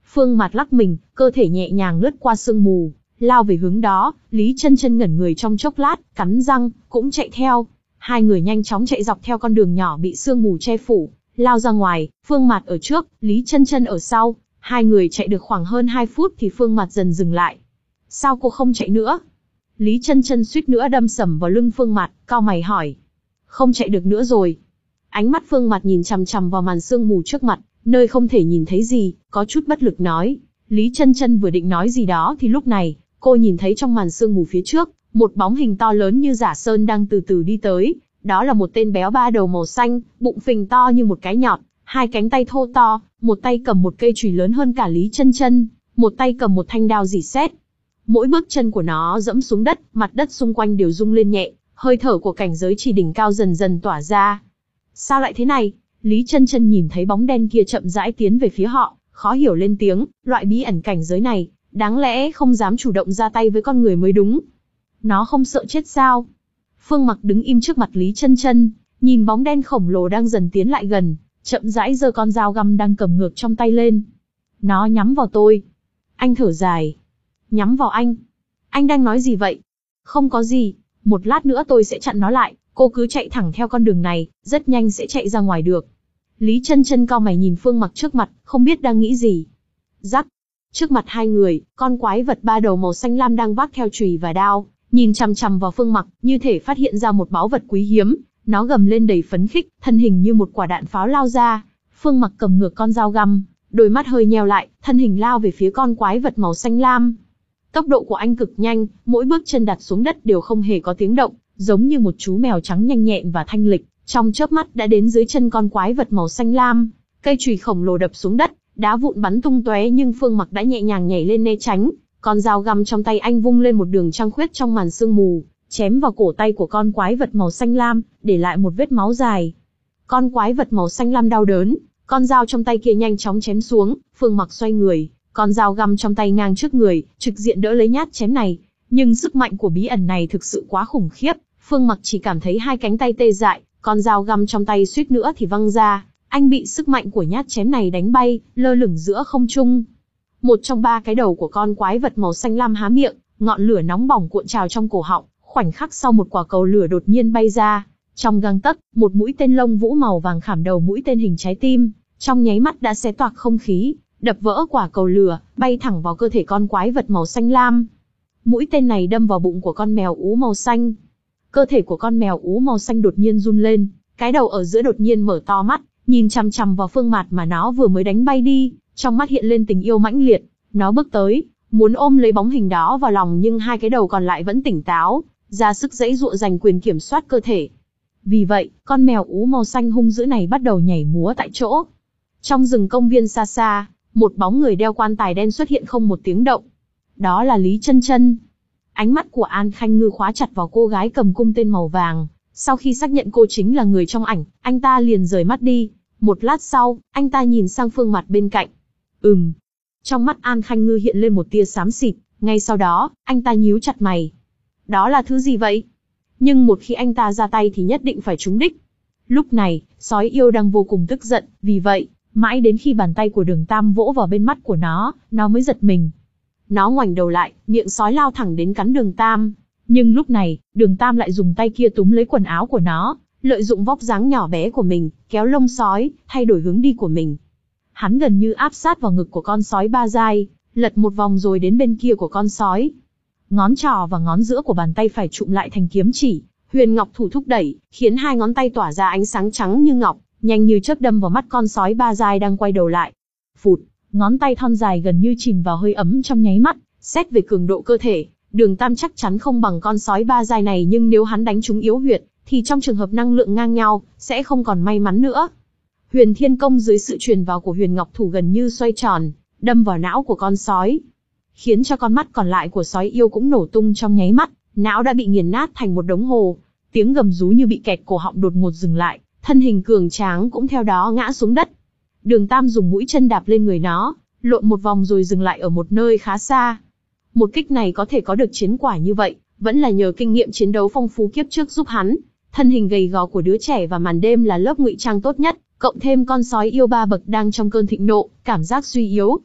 Phương Mạt lắc mình, cơ thể nhẹ nhàng lướt qua sương mù, lao về hướng đó. Lý Chân Chân ngẩn người trong chốc lát, cắn răng, cũng chạy theo. Hai người nhanh chóng chạy dọc theo con đường nhỏ bị sương mù che phủ, lao ra ngoài. Phương Mạt ở trước, Lý Chân Chân ở sau. Hai người chạy được khoảng hơn hai phút thì Phương Mạt dần dừng lại. Sao cô không chạy nữa? Lý Chân Chân suýt nữa đâm sầm vào lưng Phương Mạt, cau mày hỏi. Không chạy được nữa rồi. Ánh mắt Phương Mạt nhìn chằm chằm vào màn sương mù trước mặt, nơi không thể nhìn thấy gì, có chút bất lực nói. Lý Chân Chân vừa định nói gì đó thì lúc này, cô nhìn thấy trong màn sương mù phía trước, một bóng hình to lớn như giả sơn đang từ từ đi tới. Đó là một tên béo ba đầu màu xanh, bụng phình to như một cái nhọt, hai cánh tay thô to, một tay cầm một cây chùy lớn hơn cả Lý Chân Chân, một tay cầm một thanh đao rỉ sét. Mỗi bước chân của nó dẫm xuống đất, mặt đất xung quanh đều rung lên nhẹ, hơi thở của cảnh giới chỉ đỉnh cao dần dần tỏa ra. Sao lại thế này? Lý Chân Chân nhìn thấy bóng đen kia chậm rãi tiến về phía họ, khó hiểu lên tiếng, loại bí ẩn cảnh giới này, đáng lẽ không dám chủ động ra tay với con người mới đúng. Nó không sợ chết sao? Phương Mặc đứng im trước mặt Lý Chân Chân, nhìn bóng đen khổng lồ đang dần tiến lại gần, chậm rãi giơ con dao găm đang cầm ngược trong tay lên. Nó nhắm vào tôi. Anh thở dài. Nhắm vào anh? Anh đang nói gì vậy? Không có gì, một lát nữa tôi sẽ chặn nó lại, cô cứ chạy thẳng theo con đường này, rất nhanh sẽ chạy ra ngoài được. Lý Chân Chân cau mày nhìn Phương Mặc trước mặt, không biết đang nghĩ gì. Rắc. Trước mặt hai người, con quái vật ba đầu màu xanh lam đang vác theo chùy và đao, nhìn chằm chằm vào Phương Mặc, như thể phát hiện ra một báu vật quý hiếm. Nó gầm lên đầy phấn khích, thân hình như một quả đạn pháo lao ra. Phương Mặc cầm ngược con dao găm, đôi mắt hơi nheo lại, thân hình lao về phía con quái vật màu xanh lam. Tốc độ của anh cực nhanh, mỗi bước chân đặt xuống đất đều không hề có tiếng động, giống như một chú mèo trắng nhanh nhẹn và thanh lịch, trong chớp mắt đã đến dưới chân con quái vật màu xanh lam. Cây chùy khổng lồ đập xuống đất, đá vụn bắn tung tóe nhưng Phương Mặc đã nhẹ nhàng nhảy lên né tránh. Con dao găm trong tay anh vung lên một đường trăng khuyết trong màn sương mù, chém vào cổ tay của con quái vật màu xanh lam, để lại một vết máu dài. Con quái vật màu xanh lam đau đớn, con dao trong tay kia nhanh chóng chém xuống. Phương Mặc xoay người, con dao găm trong tay ngang trước người, trực diện đỡ lấy nhát chém này. Nhưng sức mạnh của bí ẩn này thực sự quá khủng khiếp, Phương Mặc chỉ cảm thấy hai cánh tay tê dại, con dao găm trong tay suýt nữa thì văng ra. Anh bị sức mạnh của nhát chém này đánh bay, lơ lửng giữa không trung. Một trong ba cái đầu của con quái vật màu xanh lam há miệng, ngọn lửa nóng bỏng cuộn trào trong cổ họng. Khoảnh khắc sau một quả cầu lửa đột nhiên bay ra, trong gang tấc, một mũi tên lông vũ màu vàng khảm đầu mũi tên hình trái tim, trong nháy mắt đã xé toạc không khí, đập vỡ quả cầu lửa, bay thẳng vào cơ thể con quái vật màu xanh lam. Mũi tên này đâm vào bụng của con mèo ú màu xanh. Cơ thể của con mèo ú màu xanh đột nhiên run lên, cái đầu ở giữa đột nhiên mở to mắt, nhìn chằm chằm vào Phương Mạt mà nó vừa mới đánh bay đi, trong mắt hiện lên tình yêu mãnh liệt. Nó bước tới, muốn ôm lấy bóng hình đó vào lòng nhưng hai cái đầu còn lại vẫn tỉnh táo, ra sức giãy giụa giành quyền kiểm soát cơ thể. Vì vậy, con mèo ú màu xanh hung dữ này bắt đầu nhảy múa tại chỗ. Trong rừng công viên xa xa, một bóng người đeo quan tài đen xuất hiện không một tiếng động. Đó là Lý Chân Chân. Ánh mắt của An Khanh Ngư khóa chặt vào cô gái cầm cung tên màu vàng. Sau khi xác nhận cô chính là người trong ảnh, anh ta liền rời mắt đi. Một lát sau, anh ta nhìn sang Phương Mạt bên cạnh. Ừm. Trong mắt An Khanh Ngư hiện lên một tia xám xịt, ngay sau đó, anh ta nhíu chặt mày. Đó là thứ gì vậy? Nhưng một khi anh ta ra tay thì nhất định phải trúng đích. Lúc này, sói yêu đang vô cùng tức giận, vì vậy, mãi đến khi bàn tay của Đường Tam vỗ vào bên mắt của nó, nó mới giật mình. Nó ngoảnh đầu lại, miệng sói lao thẳng đến cắn Đường Tam. Nhưng lúc này, Đường Tam lại dùng tay kia túm lấy quần áo của nó, lợi dụng vóc dáng nhỏ bé của mình, kéo lông sói, thay đổi hướng đi của mình. Hắn gần như áp sát vào ngực của con sói ba giai, lật một vòng rồi đến bên kia của con sói. Ngón trỏ và ngón giữa của bàn tay phải trụm lại thành kiếm chỉ, huyền ngọc thủ thúc đẩy, khiến hai ngón tay tỏa ra ánh sáng trắng như ngọc, nhanh như chớp đâm vào mắt con sói ba giai đang quay đầu lại. Phụt, ngón tay thon dài gần như chìm vào hơi ấm trong nháy mắt. Xét về cường độ cơ thể, Đường Tam chắc chắn không bằng con sói ba giai này, nhưng nếu hắn đánh trúng yếu huyệt, thì trong trường hợp năng lượng ngang nhau, sẽ không còn may mắn nữa. Huyền Thiên Công dưới sự truyền vào của huyền ngọc thủ gần như xoay tròn, đâm vào não của con sói, khiến cho con mắt còn lại của sói yêu cũng nổ tung trong nháy mắt, não đã bị nghiền nát thành một đống hồ. Tiếng gầm rú như bị kẹt cổ họng đột ngột dừng lại, thân hình cường tráng cũng theo đó ngã xuống đất. Đường Tam dùng mũi chân đạp lên người nó, lộn một vòng rồi dừng lại ở một nơi khá xa. Một kích này có thể có được chiến quả như vậy, vẫn là nhờ kinh nghiệm chiến đấu phong phú kiếp trước giúp hắn. Thân hình gầy gò của đứa trẻ và màn đêm là lớp ngụy trang tốt nhất, cộng thêm con sói yêu ba bậc đang trong cơn thịnh nộ, cảm giác suy yếu.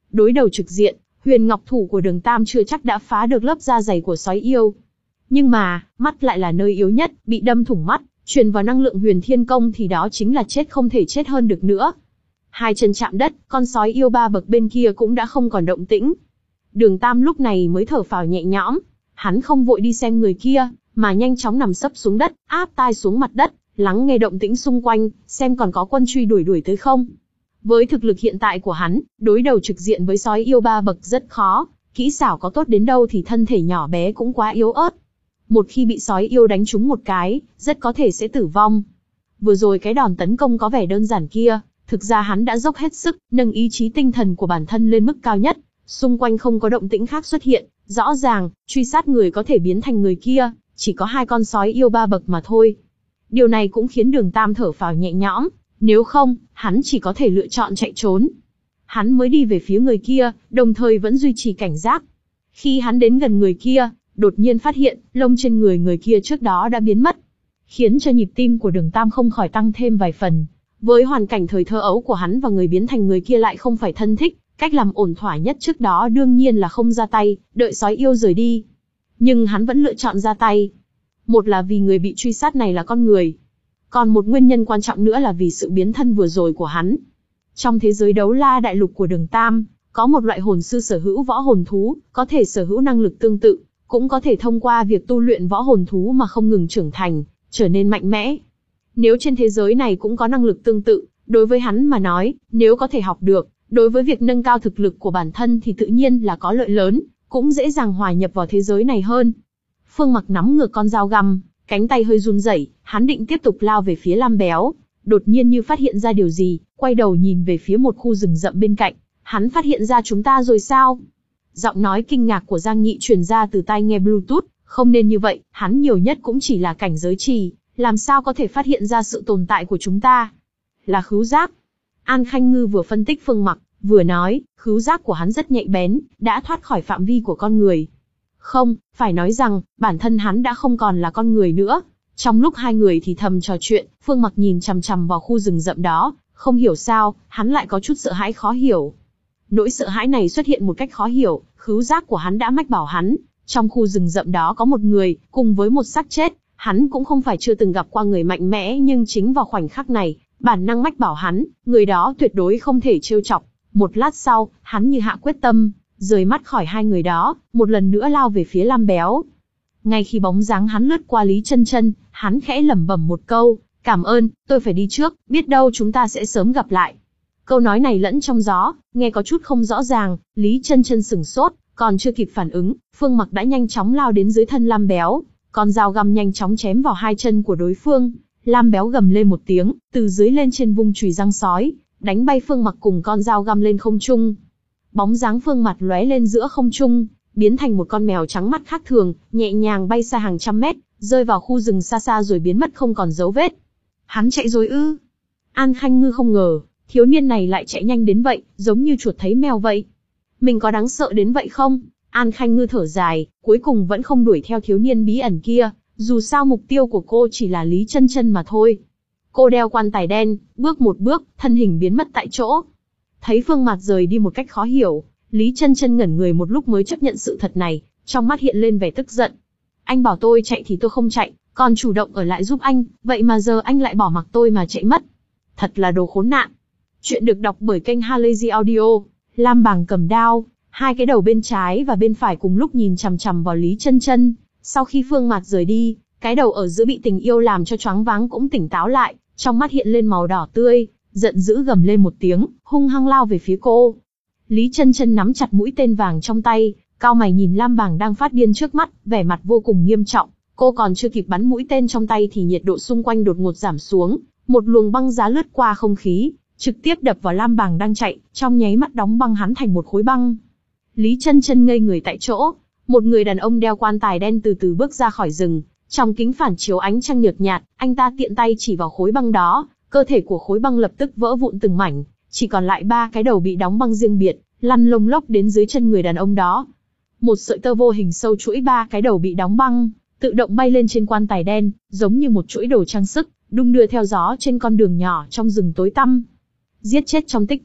Đối đầu trực diện, huyền ngọc thủ của Đường Tam chưa chắc đã phá được lớp da dày của sói yêu. Nhưng mà, mắt lại là nơi yếu nhất, bị đâm thủng mắt, truyền vào năng lượng huyền thiên công thì đó chính là chết không thể chết hơn được nữa. Hai chân chạm đất, con sói yêu ba bậc bên kia cũng đã không còn động tĩnh. Đường Tam lúc này mới thở phào nhẹ nhõm, hắn không vội đi xem người kia, mà nhanh chóng nằm sấp xuống đất, áp tai xuống mặt đất, lắng nghe động tĩnh xung quanh, xem còn có quân truy đuổi đuổi tới không. Với thực lực hiện tại của hắn, đối đầu trực diện với sói yêu ba bậc rất khó, kỹ xảo có tốt đến đâu thì thân thể nhỏ bé cũng quá yếu ớt. Một khi bị sói yêu đánh trúng một cái, rất có thể sẽ tử vong. Vừa rồi cái đòn tấn công có vẻ đơn giản kia, thực ra hắn đã dốc hết sức, nâng ý chí tinh thần của bản thân lên mức cao nhất, xung quanh không có động tĩnh khác xuất hiện, rõ ràng, truy sát người có thể biến thành người kia, chỉ có hai con sói yêu ba bậc mà thôi. Điều này cũng khiến Đường Tam thở phào nhẹ nhõm, nếu không, hắn chỉ có thể lựa chọn chạy trốn. Hắn mới đi về phía người kia, đồng thời vẫn duy trì cảnh giác. Khi hắn đến gần người kia, đột nhiên phát hiện, lông trên người người kia trước đó đã biến mất, khiến cho nhịp tim của Đường Tam không khỏi tăng thêm vài phần. Với hoàn cảnh thời thơ ấu của hắn và người biến thành người kia lại không phải thân thích, cách làm ổn thỏa nhất trước đó đương nhiên là không ra tay, đợi sói yêu rời đi. Nhưng hắn vẫn lựa chọn ra tay. Một là vì người bị truy sát này là con người. Còn một nguyên nhân quan trọng nữa là vì sự biến thân vừa rồi của hắn. Trong thế giới đấu la đại lục của Đường Tam, có một loại hồn sư sở hữu võ hồn thú, có thể sở hữu năng lực tương tự, cũng có thể thông qua việc tu luyện võ hồn thú mà không ngừng trưởng thành, trở nên mạnh mẽ. Nếu trên thế giới này cũng có năng lực tương tự, đối với hắn mà nói, nếu có thể học được, đối với việc nâng cao thực lực của bản thân thì tự nhiên là có lợi lớn, cũng dễ dàng hòa nhập vào thế giới này hơn. Phương Mặc nắm ngược con dao găm, cánh tay hơi run rẩy, hắn định tiếp tục lao về phía Lam Béo, đột nhiên như phát hiện ra điều gì, quay đầu nhìn về phía một khu rừng rậm bên cạnh, hắn phát hiện ra chúng ta rồi sao? Giọng nói kinh ngạc của Giang Nghị truyền ra từ tai nghe Bluetooth, không nên như vậy, hắn nhiều nhất cũng chỉ là cảnh giới trì, làm sao có thể phát hiện ra sự tồn tại của chúng ta? Là khứu giác. An Khanh Ngư vừa phân tích Phương Mặc, vừa nói, khứu giác của hắn rất nhạy bén, đã thoát khỏi phạm vi của con người. Không, phải nói rằng, bản thân hắn đã không còn là con người nữa. Trong lúc hai người thì thầm trò chuyện, Phương Mặc nhìn chằm chằm vào khu rừng rậm đó, không hiểu sao, hắn lại có chút sợ hãi khó hiểu. Nỗi sợ hãi này xuất hiện một cách khó hiểu, khứu giác của hắn đã mách bảo hắn, trong khu rừng rậm đó có một người, cùng với một xác chết, hắn cũng không phải chưa từng gặp qua người mạnh mẽ nhưng chính vào khoảnh khắc này, bản năng mách bảo hắn, người đó tuyệt đối không thể trêu chọc. Một lát sau, hắn như hạ quyết tâm, rời mắt khỏi hai người đó, một lần nữa lao về phía Lam Béo. Ngay khi bóng dáng hắn lướt qua Lý Chân Chân, hắn khẽ lẩm bẩm một câu, cảm ơn, tôi phải đi trước, biết đâu chúng ta sẽ sớm gặp lại. Câu nói này lẫn trong gió, nghe có chút không rõ ràng, Lý Chân Chân sửng sốt, còn chưa kịp phản ứng, Phương Mặc đã nhanh chóng lao đến dưới thân Lam Béo, con dao găm nhanh chóng chém vào hai chân của đối phương. Lam Béo gầm lên một tiếng, từ dưới lên trên vung chùy răng sói, đánh bay Phương Mặc cùng con dao găm lên không trung. Bóng dáng Phương Mặc lóe lên giữa không trung, biến thành một con mèo trắng mắt khác thường, nhẹ nhàng bay xa hàng trăm mét, rơi vào khu rừng xa xa rồi biến mất không còn dấu vết. Hắn chạy rồi ư? An Khanh Ngư không ngờ, thiếu niên này lại chạy nhanh đến vậy, giống như chuột thấy mèo vậy. Mình có đáng sợ đến vậy không? An Khanh Ngư thở dài, cuối cùng vẫn không đuổi theo thiếu niên bí ẩn kia, dù sao mục tiêu của cô chỉ là Lý Chân Chân mà thôi. Cô đeo quan tài đen, bước một bước, thân hình biến mất tại chỗ. Thấy Phương Mặc rời đi một cách khó hiểu, Lý Chân Chân ngẩn người một lúc mới chấp nhận sự thật này, trong mắt hiện lên vẻ tức giận. Anh bảo tôi chạy thì tôi không chạy, còn chủ động ở lại giúp anh, vậy mà giờ anh lại bỏ mặc tôi mà chạy mất. Thật là đồ khốn nạn. Chuyện được đọc bởi kênh Halazy Audio. Lam Bàng cầm đao, hai cái đầu bên trái và bên phải cùng lúc nhìn chằm chằm vào Lý Chân Chân. Sau khi Phương Mặc rời đi, cái đầu ở giữa bị tình yêu làm cho choáng váng cũng tỉnh táo lại, trong mắt hiện lên màu đỏ tươi, giận dữ gầm lên một tiếng, hung hăng lao về phía cô. Lý Chân Chân nắm chặt mũi tên vàng trong tay, cau mày nhìn Lam Bàng đang phát điên trước mắt, vẻ mặt vô cùng nghiêm trọng. Cô còn chưa kịp bắn mũi tên trong tay thì nhiệt độ xung quanh đột ngột giảm xuống, một luồng băng giá lướt qua không khí, trực tiếp đập vào Lam Bàng đang chạy, trong nháy mắt đóng băng hắn thành một khối băng. Lý Chân Chân ngây người tại chỗ, một người đàn ông đeo quan tài đen từ từ bước ra khỏi rừng, trong kính phản chiếu ánh trăng nhợt nhạt, anh ta tiện tay chỉ vào khối băng đó, cơ thể của khối băng lập tức vỡ vụn từng mảnh, chỉ còn lại ba cái đầu bị đóng băng riêng biệt, lăn lông lốc đến dưới chân người đàn ông đó. Một sợi tơ vô hình sâu chuỗi ba cái đầu bị đóng băng, tự động bay lên trên quan tài đen, giống như một chuỗi đồ trang sức, đung đưa theo gió trên con đường nhỏ trong rừng tối tăm. Giết chết trong tích tắc,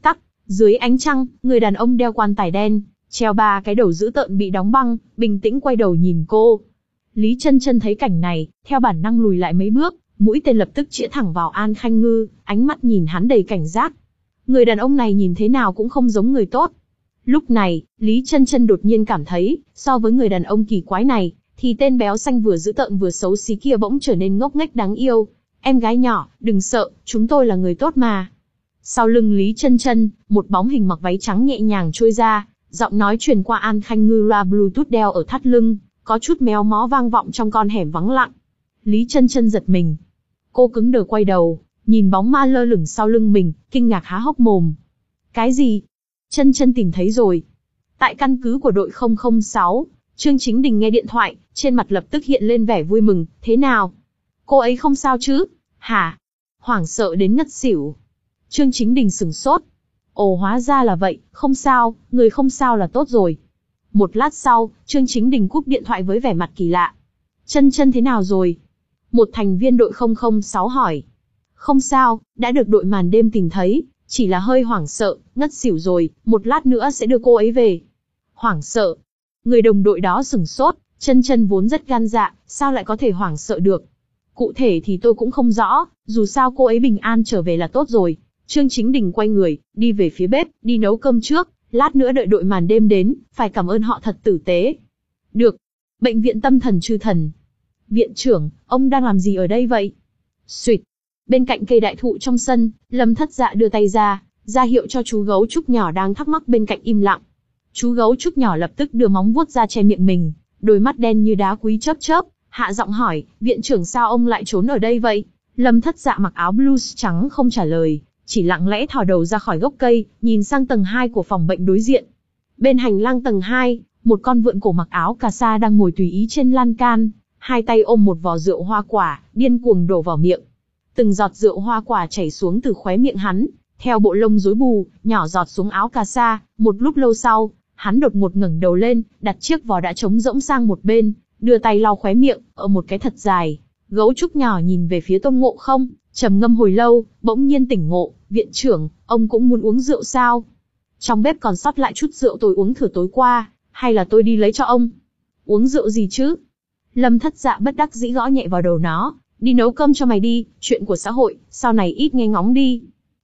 Dưới ánh trăng, người đàn ông đeo quan tài đen, treo ba cái đầu dữ tợn bị đóng băng, bình tĩnh quay đầu nhìn cô. Lý Chân Chân thấy cảnh này, theo bản năng lùi lại mấy bước, mũi tên lập tức chĩa thẳng vào An Khanh Ngư, ánh mắt nhìn hắn đầy cảnh giác. Người đàn ông này nhìn thế nào cũng không giống người tốt. Lúc này, Lý Chân Chân đột nhiên cảm thấy, so với người đàn ông kỳ quái này, thì tên béo xanh vừa dữ tợn vừa xấu xí kia bỗng trở nên ngốc nghếch đáng yêu. Em gái nhỏ, đừng sợ, chúng tôi là người tốt mà. Sau lưng Lý Chân Chân, một bóng hình mặc váy trắng nhẹ nhàng trôi ra, giọng nói truyền qua An Khanh Ngư loa Bluetooth đeo ở thắt lưng, có chút méo mó vang vọng trong con hẻm vắng lặng. Lý Chân Chân giật mình. Cô cứng đờ quay đầu, nhìn bóng ma lơ lửng sau lưng mình, kinh ngạc há hốc mồm. Cái gì? Chân Chân tìm thấy rồi. Tại căn cứ của đội không không sáu, Trương Chính Đình nghe điện thoại, trên mặt lập tức hiện lên vẻ vui mừng, thế nào? Cô ấy không sao chứ? Hả? Hoảng sợ đến ngất xỉu. Trương Chính Đình sửng sốt. Ồ, hóa ra là vậy, không sao, người không sao là tốt rồi. Một lát sau, Trương Chính Đình cúp điện thoại với vẻ mặt kỳ lạ. Chân Chân thế nào rồi? Một thành viên đội không không sáu hỏi. Không sao, đã được đội màn đêm tìm thấy, chỉ là hơi hoảng sợ, ngất xỉu rồi, một lát nữa sẽ đưa cô ấy về. Hoảng sợ? Người đồng đội đó sửng sốt, Chân Chân vốn rất gan dạ, sao lại có thể hoảng sợ được? Cụ thể thì tôi cũng không rõ, dù sao cô ấy bình an trở về là tốt rồi. Trương Chính Đình quay người, đi về phía bếp, đi nấu cơm trước, lát nữa đợi đội màn đêm đến, phải cảm ơn họ thật tử tế. Được. Bệnh viện tâm thần Chư Thần. Viện trưởng, ông đang làm gì ở đây vậy? Xuyệt. Bên cạnh cây đại thụ trong sân, Lâm Thất Dạ đưa tay ra, ra hiệu cho chú gấu trúc nhỏ đang thắc mắc bên cạnh im lặng. Chú gấu trúc nhỏ lập tức đưa móng vuốt ra che miệng mình, đôi mắt đen như đá quý chớp chớp, hạ giọng hỏi, viện trưởng sao ông lại trốn ở đây vậy? Lâm Thất Dạ mặc áo blues trắng không trả lời, chỉ lặng lẽ thò đầu ra khỏi gốc cây, nhìn sang tầng hai của phòng bệnh đối diện. Bên hành lang tầng hai, một con vượn cổ mặc áo cà sa đang ngồi tùy ý trên lan can, hai tay ôm một vò rượu hoa quả, điên cuồng đổ vào miệng. Từng giọt rượu hoa quả chảy xuống từ khóe miệng hắn, theo bộ lông rối bù, nhỏ giọt xuống áo cà sa. Một lúc lâu sau, hắn đột ngột ngẩng đầu lên, đặt chiếc vò đã trống rỗng sang một bên, đưa tay lau khóe miệng, ở một cái thật dài. Gấu trúc nhỏ nhìn về phía Tôn Ngộ Không, trầm ngâm hồi lâu, bỗng nhiên tỉnh ngộ, viện trưởng, ông cũng muốn uống rượu sao? Trong bếp còn sót lại chút rượu tôi uống thừa tối qua, hay là tôi đi lấy cho ông? Uống rượu gì chứ? Lâm Thất Dạ bất đắc dĩ gõ nhẹ vào đầu nó, đi nấu cơm cho mày đi, chuyện của xã hội, sau này ít nghe ngóng đi.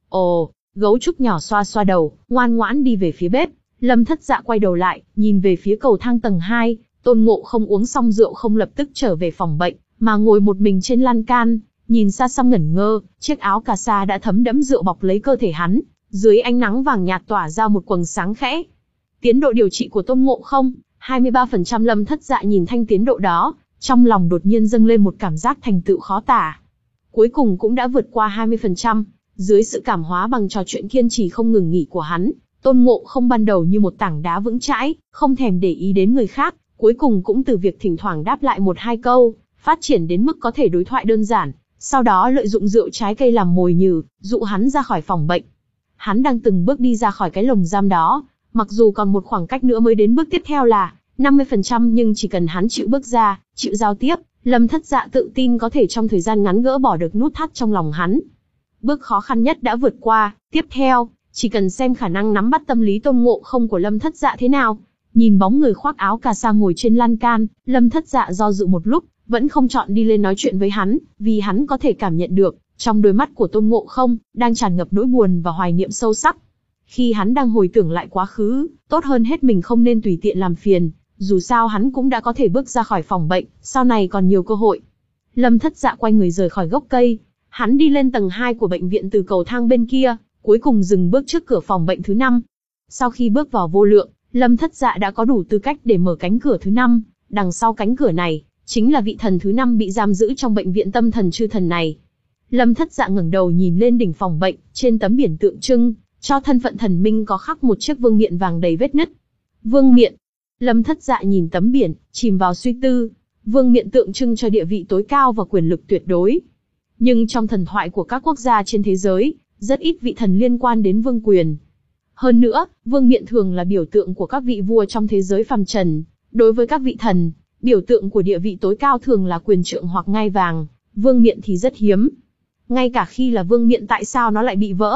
Ồ, gấu trúc nhỏ xoa xoa đầu, ngoan ngoãn đi về phía bếp. Lâm Thất Dạ quay đầu lại, nhìn về phía cầu thang tầng hai, Tôn Ngộ Không uống xong rượu không lập tức trở về phòng bệnh, mà ngồi một mình trên lan can, nhìn xa xăm ngẩn ngơ, chiếc áo cà sa đã thấm đẫm rượu bọc lấy cơ thể hắn, dưới ánh nắng vàng nhạt tỏa ra một quầng sáng khẽ. Tiến độ điều trị của Tôn Ngộ Không, hai mươi ba phần trăm. Lâm Thất Dạ nhìn thanh tiến độ đó, trong lòng đột nhiên dâng lên một cảm giác thành tựu khó tả. Cuối cùng cũng đã vượt qua hai mươi phần trăm, dưới sự cảm hóa bằng trò chuyện kiên trì không ngừng nghỉ của hắn, Tôn Ngộ Không ban đầu như một tảng đá vững chãi, không thèm để ý đến người khác, cuối cùng cũng từ việc thỉnh thoảng đáp lại một hai câu, phát triển đến mức có thể đối thoại đơn giản, sau đó lợi dụng rượu trái cây làm mồi nhử, dụ hắn ra khỏi phòng bệnh. Hắn đang từng bước đi ra khỏi cái lồng giam đó, mặc dù còn một khoảng cách nữa mới đến bước tiếp theo là năm mươi phần trăm, nhưng chỉ cần hắn chịu bước ra, chịu giao tiếp, Lâm Thất Dạ tự tin có thể trong thời gian ngắn gỡ bỏ được nút thắt trong lòng hắn. Bước khó khăn nhất đã vượt qua, tiếp theo, chỉ cần xem khả năng nắm bắt tâm lý Tôn Ngộ Không của Lâm Thất Dạ thế nào. Nhìn bóng người khoác áo cà sa ngồi trên lan can, Lâm Thất Dạ do dự một lúc, vẫn không chọn đi lên nói chuyện với hắn, vì hắn có thể cảm nhận được, trong đôi mắt của Tôn Ngộ Không, đang tràn ngập nỗi buồn và hoài niệm sâu sắc. Khi hắn đang hồi tưởng lại quá khứ, tốt hơn hết mình không nên tùy tiện làm phiền, dù sao hắn cũng đã có thể bước ra khỏi phòng bệnh, sau này còn nhiều cơ hội. Lâm Thất Dạ quay người rời khỏi gốc cây, hắn đi lên tầng hai của bệnh viện từ cầu thang bên kia, cuối cùng dừng bước trước cửa phòng bệnh thứ năm. Sau khi bước vào vô lượng, Lâm Thất Dạ đã có đủ tư cách để mở cánh cửa thứ năm, đằng sau cánh cửa này, chính là vị thần thứ năm bị giam giữ trong bệnh viện tâm thần Chư Thần này. Lâm Thất Dạ ngẩng đầu nhìn lên đỉnh phòng bệnh, trên tấm biển tượng trưng cho thân phận thần minh có khắc một chiếc vương miện vàng đầy vết nứt. Vương miện. Lâm Thất Dạ nhìn tấm biển, chìm vào suy tư. Vương miện tượng trưng cho địa vị tối cao và quyền lực tuyệt đối. Nhưng trong thần thoại của các quốc gia trên thế giới, rất ít vị thần liên quan đến vương quyền. Hơn nữa, vương miện thường là biểu tượng của các vị vua trong thế giới phàm trần. Đối với các vị thần, biểu tượng của địa vị tối cao thường là quyền trượng hoặc ngai vàng, vương miện thì rất hiếm. Ngay cả khi là vương miện tại sao nó lại bị vỡ?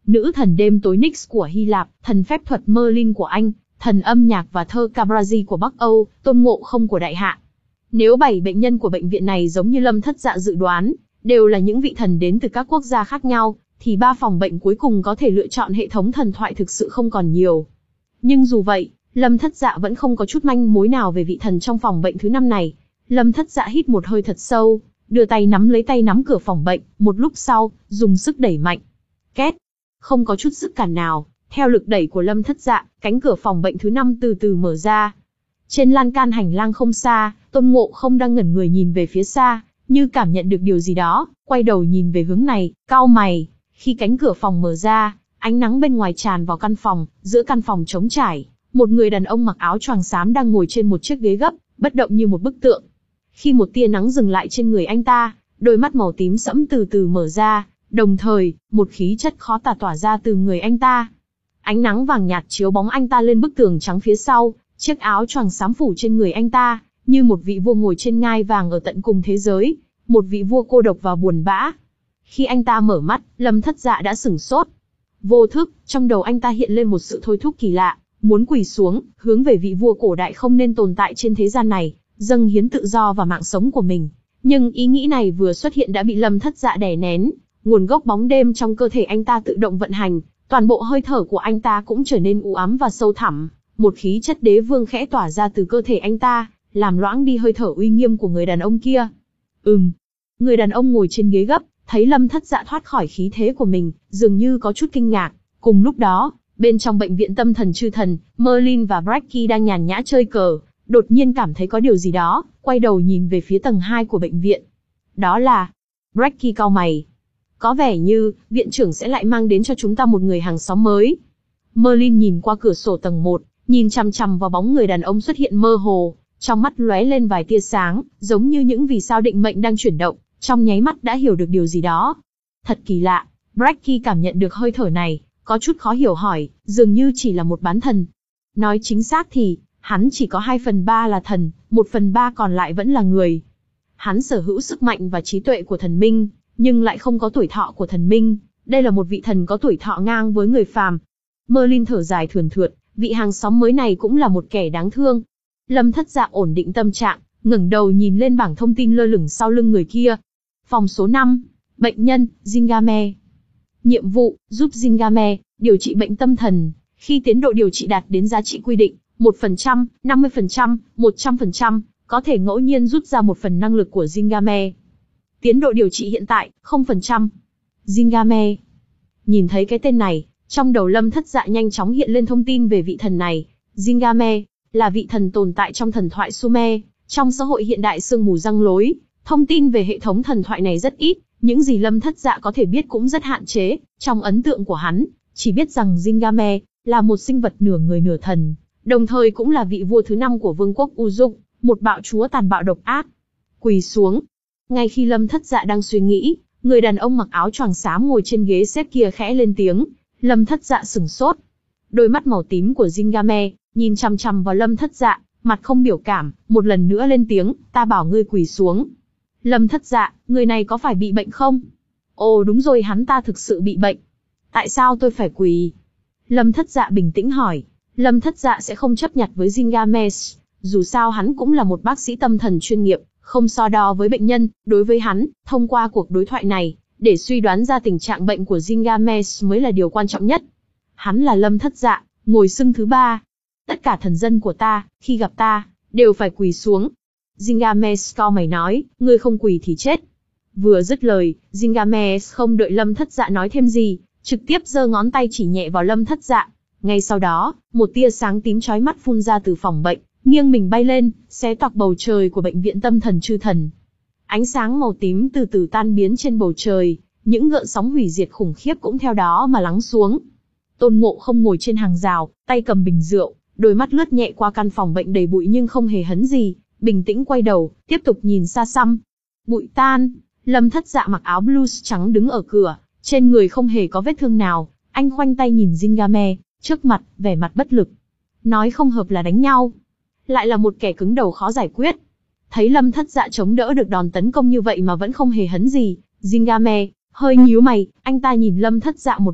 nữ thần đêm tối Nyx của Hy Lạp, thần phép thuật Merlin của Anh, thần âm nhạc và thơ Cabrazi của Bắc Âu, Tôn Ngộ Không của Đại Hạ. Nếu bảy bệnh nhân của bệnh viện này giống như Lâm Thất Dạ dự đoán, đều là những vị thần đến từ các quốc gia khác nhau, thì ba phòng bệnh cuối cùng có thể lựa chọn hệ thống thần thoại thực sự không còn nhiều. Nhưng dù vậy, Lâm Thất Dạ vẫn không có chút manh mối nào về vị thần trong phòng bệnh thứ năm này. Lâm Thất Dạ hít một hơi thật sâu, đưa tay nắm lấy tay nắm cửa phòng bệnh, một lúc sau, dùng sức đẩy mạnh. Két! Không có chút sức cản nào, theo lực đẩy của Lâm Thất Dạ, cánh cửa phòng bệnh thứ năm từ từ mở ra. Trên lan can hành lang không xa, Tôn Ngộ Không đang ngẩn người nhìn về phía xa, như cảm nhận được điều gì đó, quay đầu nhìn về hướng này, cau mày. Khi cánh cửa phòng mở ra, ánh nắng bên ngoài tràn vào căn phòng, giữa căn phòng trống trải, một người đàn ông mặc áo choàng xám đang ngồi trên một chiếc ghế gấp, bất động như một bức tượng. Khi một tia nắng dừng lại trên người anh ta, đôi mắt màu tím sẫm từ từ mở ra, đồng thời, một khí chất khó tả tỏa ra từ người anh ta. Ánh nắng vàng nhạt chiếu bóng anh ta lên bức tường trắng phía sau, chiếc áo choàng xám phủ trên người anh ta, như một vị vua ngồi trên ngai vàng ở tận cùng thế giới, một vị vua cô độc và buồn bã. Khi anh ta mở mắt, Lâm Thất Dạ đã sửng sốt. Vô thức, trong đầu anh ta hiện lên một sự thôi thúc kỳ lạ, muốn quỳ xuống, hướng về vị vua cổ đại không nên tồn tại trên thế gian này, dâng hiến tự do và mạng sống của mình. Nhưng ý nghĩ này vừa xuất hiện đã bị Lâm Thất Dạ đè nén, nguồn gốc bóng đêm trong cơ thể anh ta tự động vận hành, toàn bộ hơi thở của anh ta cũng trở nên u ám và sâu thẳm, một khí chất đế vương khẽ tỏa ra từ cơ thể anh ta, làm loãng đi hơi thở uy nghiêm của người đàn ông kia. Ừm. Người đàn ông ngồi trên ghế gấp, thấy Lâm Thất Dạ thoát khỏi khí thế của mình, dường như có chút kinh ngạc. Cùng lúc đó, bên trong bệnh viện tâm thần chư thần, Merlin và Bracky đang nhàn nhã chơi cờ, đột nhiên cảm thấy có điều gì đó, quay đầu nhìn về phía tầng hai của bệnh viện. Đó là... Bracky cau mày. Có vẻ như, viện trưởng sẽ lại mang đến cho chúng ta một người hàng xóm mới. Merlin nhìn qua cửa sổ tầng một, nhìn chằm chằm vào bóng người đàn ông xuất hiện mơ hồ, trong mắt lóe lên vài tia sáng, giống như những vì sao định mệnh đang chuyển động, trong nháy mắt đã hiểu được điều gì đó. Thật kỳ lạ, Bracky cảm nhận được hơi thở này, có chút khó hiểu hỏi, dường như chỉ là một bán thần. Nói chính xác thì, hắn chỉ có hai phần ba là thần, một phần ba còn lại vẫn là người. Hắn sở hữu sức mạnh và trí tuệ của thần minh, nhưng lại không có tuổi thọ của thần minh. Đây là một vị thần có tuổi thọ ngang với người phàm. Merlin thở dài thườn thượt, vị hàng xóm mới này cũng là một kẻ đáng thương. Lâm Thất Dạ ổn định tâm trạng, ngẩng đầu nhìn lên bảng thông tin lơ lửng sau lưng người kia. Phòng số năm, bệnh nhân, Zingame. Nhiệm vụ, giúp Zingame, điều trị bệnh tâm thần. Khi tiến độ điều trị đạt đến giá trị quy định, một phần trăm, năm mươi phần trăm, một trăm phần trăm, có thể ngẫu nhiên rút ra một phần năng lực của Zingame. Tiến độ điều trị hiện tại, không phần trăm. Zingame. Nhìn thấy cái tên này, trong đầu Lâm Thất Dạ nhanh chóng hiện lên thông tin về vị thần này. Zingame là vị thần tồn tại trong thần thoại Sumer, trong xã hội hiện đại sương mù răng lối. Thông tin về hệ thống thần thoại này rất ít, những gì Lâm Thất Dạ có thể biết cũng rất hạn chế. Trong ấn tượng của hắn, chỉ biết rằng Zingame là một sinh vật nửa người nửa thần, đồng thời cũng là vị vua thứ năm của vương quốc Uzuk, một bạo chúa tàn bạo độc ác. Quỳ xuống. Ngay khi Lâm Thất Dạ đang suy nghĩ, người đàn ông mặc áo choàng xám ngồi trên ghế xếp kia khẽ lên tiếng. Lâm Thất Dạ sửng sốt. Đôi mắt màu tím của Zingame nhìn chằm chằm vào Lâm Thất Dạ, mặt không biểu cảm, một lần nữa lên tiếng, ta bảo ngươi quỳ xuống. Lâm Thất Dạ, người này có phải bị bệnh không? Ồ đúng rồi, hắn ta thực sự bị bệnh. Tại sao tôi phải quỳ? Lâm Thất Dạ bình tĩnh hỏi. Lâm Thất Dạ sẽ không chấp nhặt với Zingame, dù sao hắn cũng là một bác sĩ tâm thần chuyên nghiệp, không so đo với bệnh nhân. Đối với hắn, thông qua cuộc đối thoại này, để suy đoán ra tình trạng bệnh của Zingame mới là điều quan trọng nhất. Hắn là Lâm Thất Dạ, ngồi xưng thứ ba. Tất cả thần dân của ta, khi gặp ta, đều phải quỳ xuống. Zingame cau mày nói, ngươi không quỳ thì chết. Vừa dứt lời, Zingame không đợi Lâm Thất Dạ nói thêm gì, trực tiếp giơ ngón tay chỉ nhẹ vào Lâm Thất Dạ. Ngay sau đó, một tia sáng tím chói mắt phun ra từ phòng bệnh, nghiêng mình bay lên, xé toạc bầu trời của bệnh viện tâm thần chư thần. Ánh sáng màu tím từ từ tan biến trên bầu trời, những gợn sóng hủy diệt khủng khiếp cũng theo đó mà lắng xuống. Tôn Ngộ Không ngồi trên hàng rào, tay cầm bình rượu, đôi mắt lướt nhẹ qua căn phòng bệnh đầy bụi nhưng không hề hấn gì, bình tĩnh quay đầu, tiếp tục nhìn xa xăm. Bụi tan, Lâm Thất Dạ mặc áo blues trắng đứng ở cửa, trên người không hề có vết thương nào, anh khoanh tay nhìn Zingame, trước mặt, vẻ mặt bất lực. Nói không hợp là đánh nhau, lại là một kẻ cứng đầu khó giải quyết. Thấy Lâm Thất Dạ chống đỡ được đòn tấn công như vậy mà vẫn không hề hấn gì, Zingame hơi nhíu mày, anh ta nhìn Lâm Thất Dạ một lúc,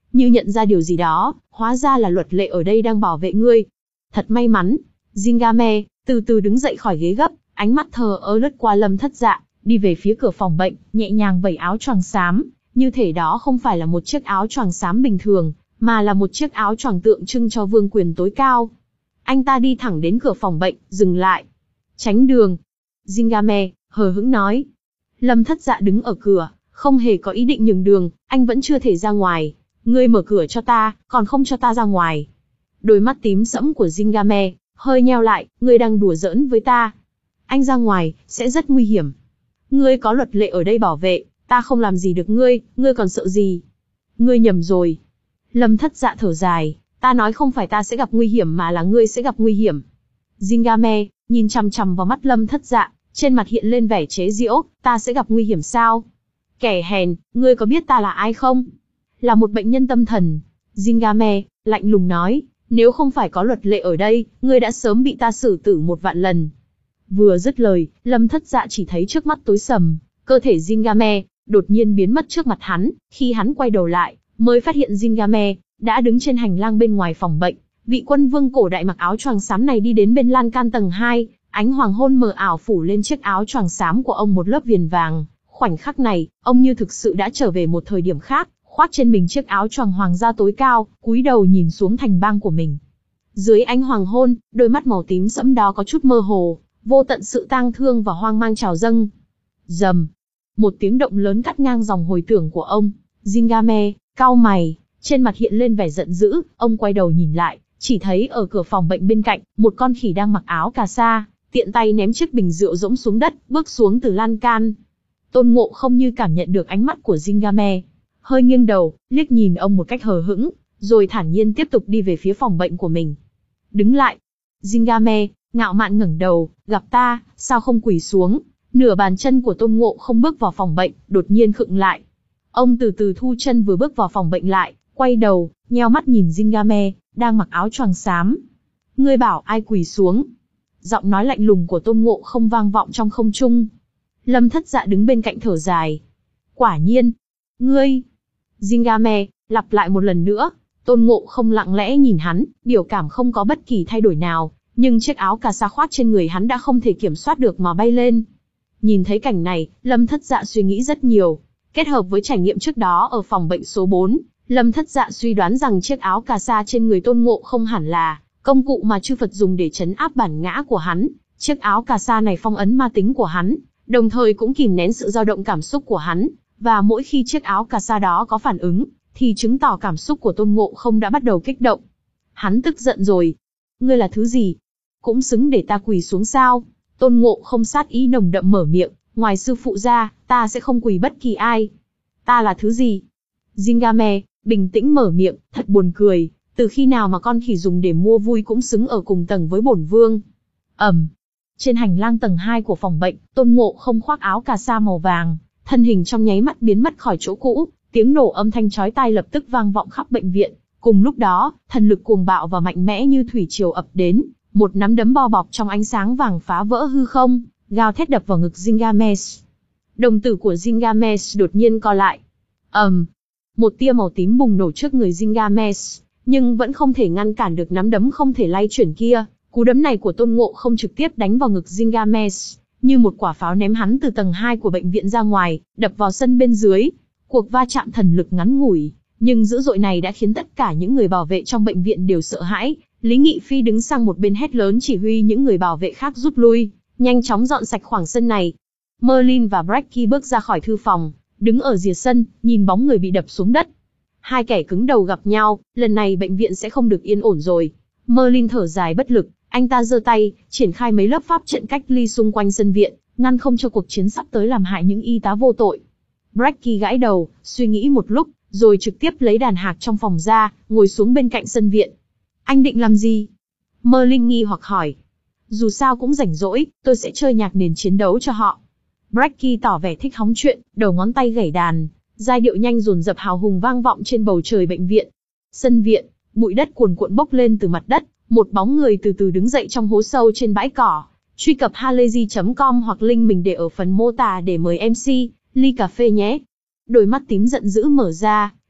như nhận ra điều gì đó, hóa ra là luật lệ ở đây đang bảo vệ ngươi. Thật may mắn. Zingame từ từ đứng dậy khỏi ghế gấp, ánh mắt thờ ơ lướt qua Lâm Thất Dạ, đi về phía cửa phòng bệnh, nhẹ nhàng vẩy áo choàng xám, như thể đó không phải là một chiếc áo choàng xám bình thường, mà là một chiếc áo choàng tượng trưng cho vương quyền tối cao. Anh ta đi thẳng đến cửa phòng bệnh, dừng lại. Tránh đường. Zingame hờ hững nói. Lâm Thất Dạ đứng ở cửa, không hề có ý định nhường đường, anh vẫn chưa thể ra ngoài. Ngươi mở cửa cho ta, còn không cho ta ra ngoài. Đôi mắt tím sẫm của Zingame hơi nheo lại, ngươi đang đùa giỡn với ta. Anh ra ngoài, sẽ rất nguy hiểm. Ngươi có luật lệ ở đây bảo vệ, ta không làm gì được ngươi, ngươi còn sợ gì? Ngươi nhầm rồi. Lâm Thất Dạ thở dài, ta nói không phải ta sẽ gặp nguy hiểm mà là ngươi sẽ gặp nguy hiểm. Zingame nhìn chằm chằm vào mắt Lâm Thất Dạ, trên mặt hiện lên vẻ chế giễu, ta sẽ gặp nguy hiểm sao? Kẻ hèn, ngươi có biết ta là ai không? Là một bệnh nhân tâm thần. Zingame lạnh lùng nói, nếu không phải có luật lệ ở đây, ngươi đã sớm bị ta xử tử một vạn lần. Vừa dứt lời, Lâm Thất Dạ chỉ thấy trước mắt tối sầm, cơ thể Zingame đột nhiên biến mất trước mặt hắn, khi hắn quay đầu lại, mới phát hiện Zingame đã đứng trên hành lang bên ngoài phòng bệnh. Vị quân vương cổ đại mặc áo choàng xám này đi đến bên lan can tầng hai, ánh hoàng hôn mờ ảo phủ lên chiếc áo choàng xám của ông một lớp viền vàng. Khoảnh khắc này, ông như thực sự đã trở về một thời điểm khác, khoác trên mình chiếc áo choàng hoàng gia tối cao, cúi đầu nhìn xuống thành bang của mình. Dưới ánh hoàng hôn, đôi mắt màu tím sẫm đó có chút mơ hồ, vô tận sự tang thương và hoang mang trào dâng. Rầm, một tiếng động lớn cắt ngang dòng hồi tưởng của ông. Zingame cau mày, trên mặt hiện lên vẻ giận dữ, ông quay đầu nhìn lại, chỉ thấy ở cửa phòng bệnh bên cạnh, một con khỉ đang mặc áo cà sa, tiện tay ném chiếc bình rượu rỗng xuống đất, bước xuống từ lan can. Tôn Ngộ không như cảm nhận được ánh mắt của Zingame, hơi nghiêng đầu, liếc nhìn ông một cách hờ hững, rồi thản nhiên tiếp tục đi về phía phòng bệnh của mình. Đứng lại. Zingame ngạo mạn ngẩng đầu, gặp ta, sao không quỳ xuống? Nửa bàn chân của Tôn Ngộ không bước vào phòng bệnh, đột nhiên khựng lại. Ông từ từ thu chân vừa bước vào phòng bệnh lại, quay đầu, nheo mắt nhìn Zingame, đang mặc áo choàng xám. Ngươi bảo ai quỳ xuống? Giọng nói lạnh lùng của Tôn Ngộ không vang vọng trong không trung. Lâm Thất Dạ đứng bên cạnh thở dài. Quả nhiên. Ngươi. Zingame lặp lại một lần nữa. Tôn Ngộ không lặng lẽ nhìn hắn, biểu cảm không có bất kỳ thay đổi nào, nhưng chiếc áo cà sa khoác trên người hắn đã không thể kiểm soát được mà bay lên. Nhìn thấy cảnh này, Lâm Thất Dạ suy nghĩ rất nhiều. Kết hợp với trải nghiệm trước đó ở phòng bệnh số bốn, Lâm Thất Dạ suy đoán rằng chiếc áo cà sa trên người Tôn Ngộ không hẳn là công cụ mà chư Phật dùng để trấn áp bản ngã của hắn. Chiếc áo cà sa này phong ấn ma tính của hắn, đồng thời cũng kìm nén sự dao động cảm xúc của hắn, và mỗi khi chiếc áo cà sa đó có phản ứng, thì chứng tỏ cảm xúc của Tôn Ngộ không đã bắt đầu kích động. Hắn tức giận rồi. Ngươi là thứ gì? Cũng xứng để ta quỳ xuống sao? Tôn Ngộ không sát ý nồng đậm mở miệng, ngoài sư phụ ra, ta sẽ không quỳ bất kỳ ai. Ta là thứ gì? Zingame bình tĩnh mở miệng, thật buồn cười, từ khi nào mà con khỉ dùng để mua vui cũng xứng ở cùng tầng với bổn vương. Ầm. Trên hành lang tầng hai của phòng bệnh, Tôn Ngộ không khoác áo cà sa màu vàng, thân hình trong nháy mắt biến mất khỏi chỗ cũ, tiếng nổ âm thanh chói tai lập tức vang vọng khắp bệnh viện. Cùng lúc đó, thần lực cuồng bạo và mạnh mẽ như thủy triều ập đến, một nắm đấm bao bọc trong ánh sáng vàng phá vỡ hư không, gào thét đập vào ngực Zingame. Đồng tử của Zingame đột nhiên co lại. ầm, um, một tia màu tím bùng nổ trước người Zingame, nhưng vẫn không thể ngăn cản được nắm đấm không thể lay chuyển kia. Cú đấm này của Tôn Ngộ không trực tiếp đánh vào ngực Zingame, như một quả pháo ném hắn từ tầng hai của bệnh viện ra ngoài, đập vào sân bên dưới. Cuộc va chạm thần lực ngắn ngủi, nhưng dữ dội này đã khiến tất cả những người bảo vệ trong bệnh viện đều sợ hãi. Lý Nghị Phi đứng sang một bên hét lớn chỉ huy những người bảo vệ khác rút lui, nhanh chóng dọn sạch khoảng sân này. Merlin và Bracky bước ra khỏi thư phòng, đứng ở rìa sân, nhìn bóng người bị đập xuống đất. Hai kẻ cứng đầu gặp nhau, lần này bệnh viện sẽ không được yên ổn rồi. Merlin thở dài bất lực, anh ta giơ tay, triển khai mấy lớp pháp trận cách ly xung quanh sân viện, ngăn không cho cuộc chiến sắp tới làm hại những y tá vô tội. Bracky gãi đầu, suy nghĩ một lúc, rồi trực tiếp lấy đàn hạc trong phòng ra, ngồi xuống bên cạnh sân viện. Anh định làm gì? Merlin nghi hoặc hỏi. Dù sao cũng rảnh rỗi, tôi sẽ chơi nhạc nền chiến đấu cho họ. Bracky tỏ vẻ thích hóng chuyện, đầu ngón tay gảy đàn, giai điệu nhanh dồn dập hào hùng vang vọng trên bầu trời bệnh viện. Sân viện, bụi đất cuồn cuộn bốc lên từ mặt đất, một bóng người từ từ đứng dậy trong hố sâu trên bãi cỏ. Truy cập halayzi chấm com hoặc link mình để ở phần mô tả để mời em xê, ly cà phê nhé. Đôi mắt tím giận dữ mở ra,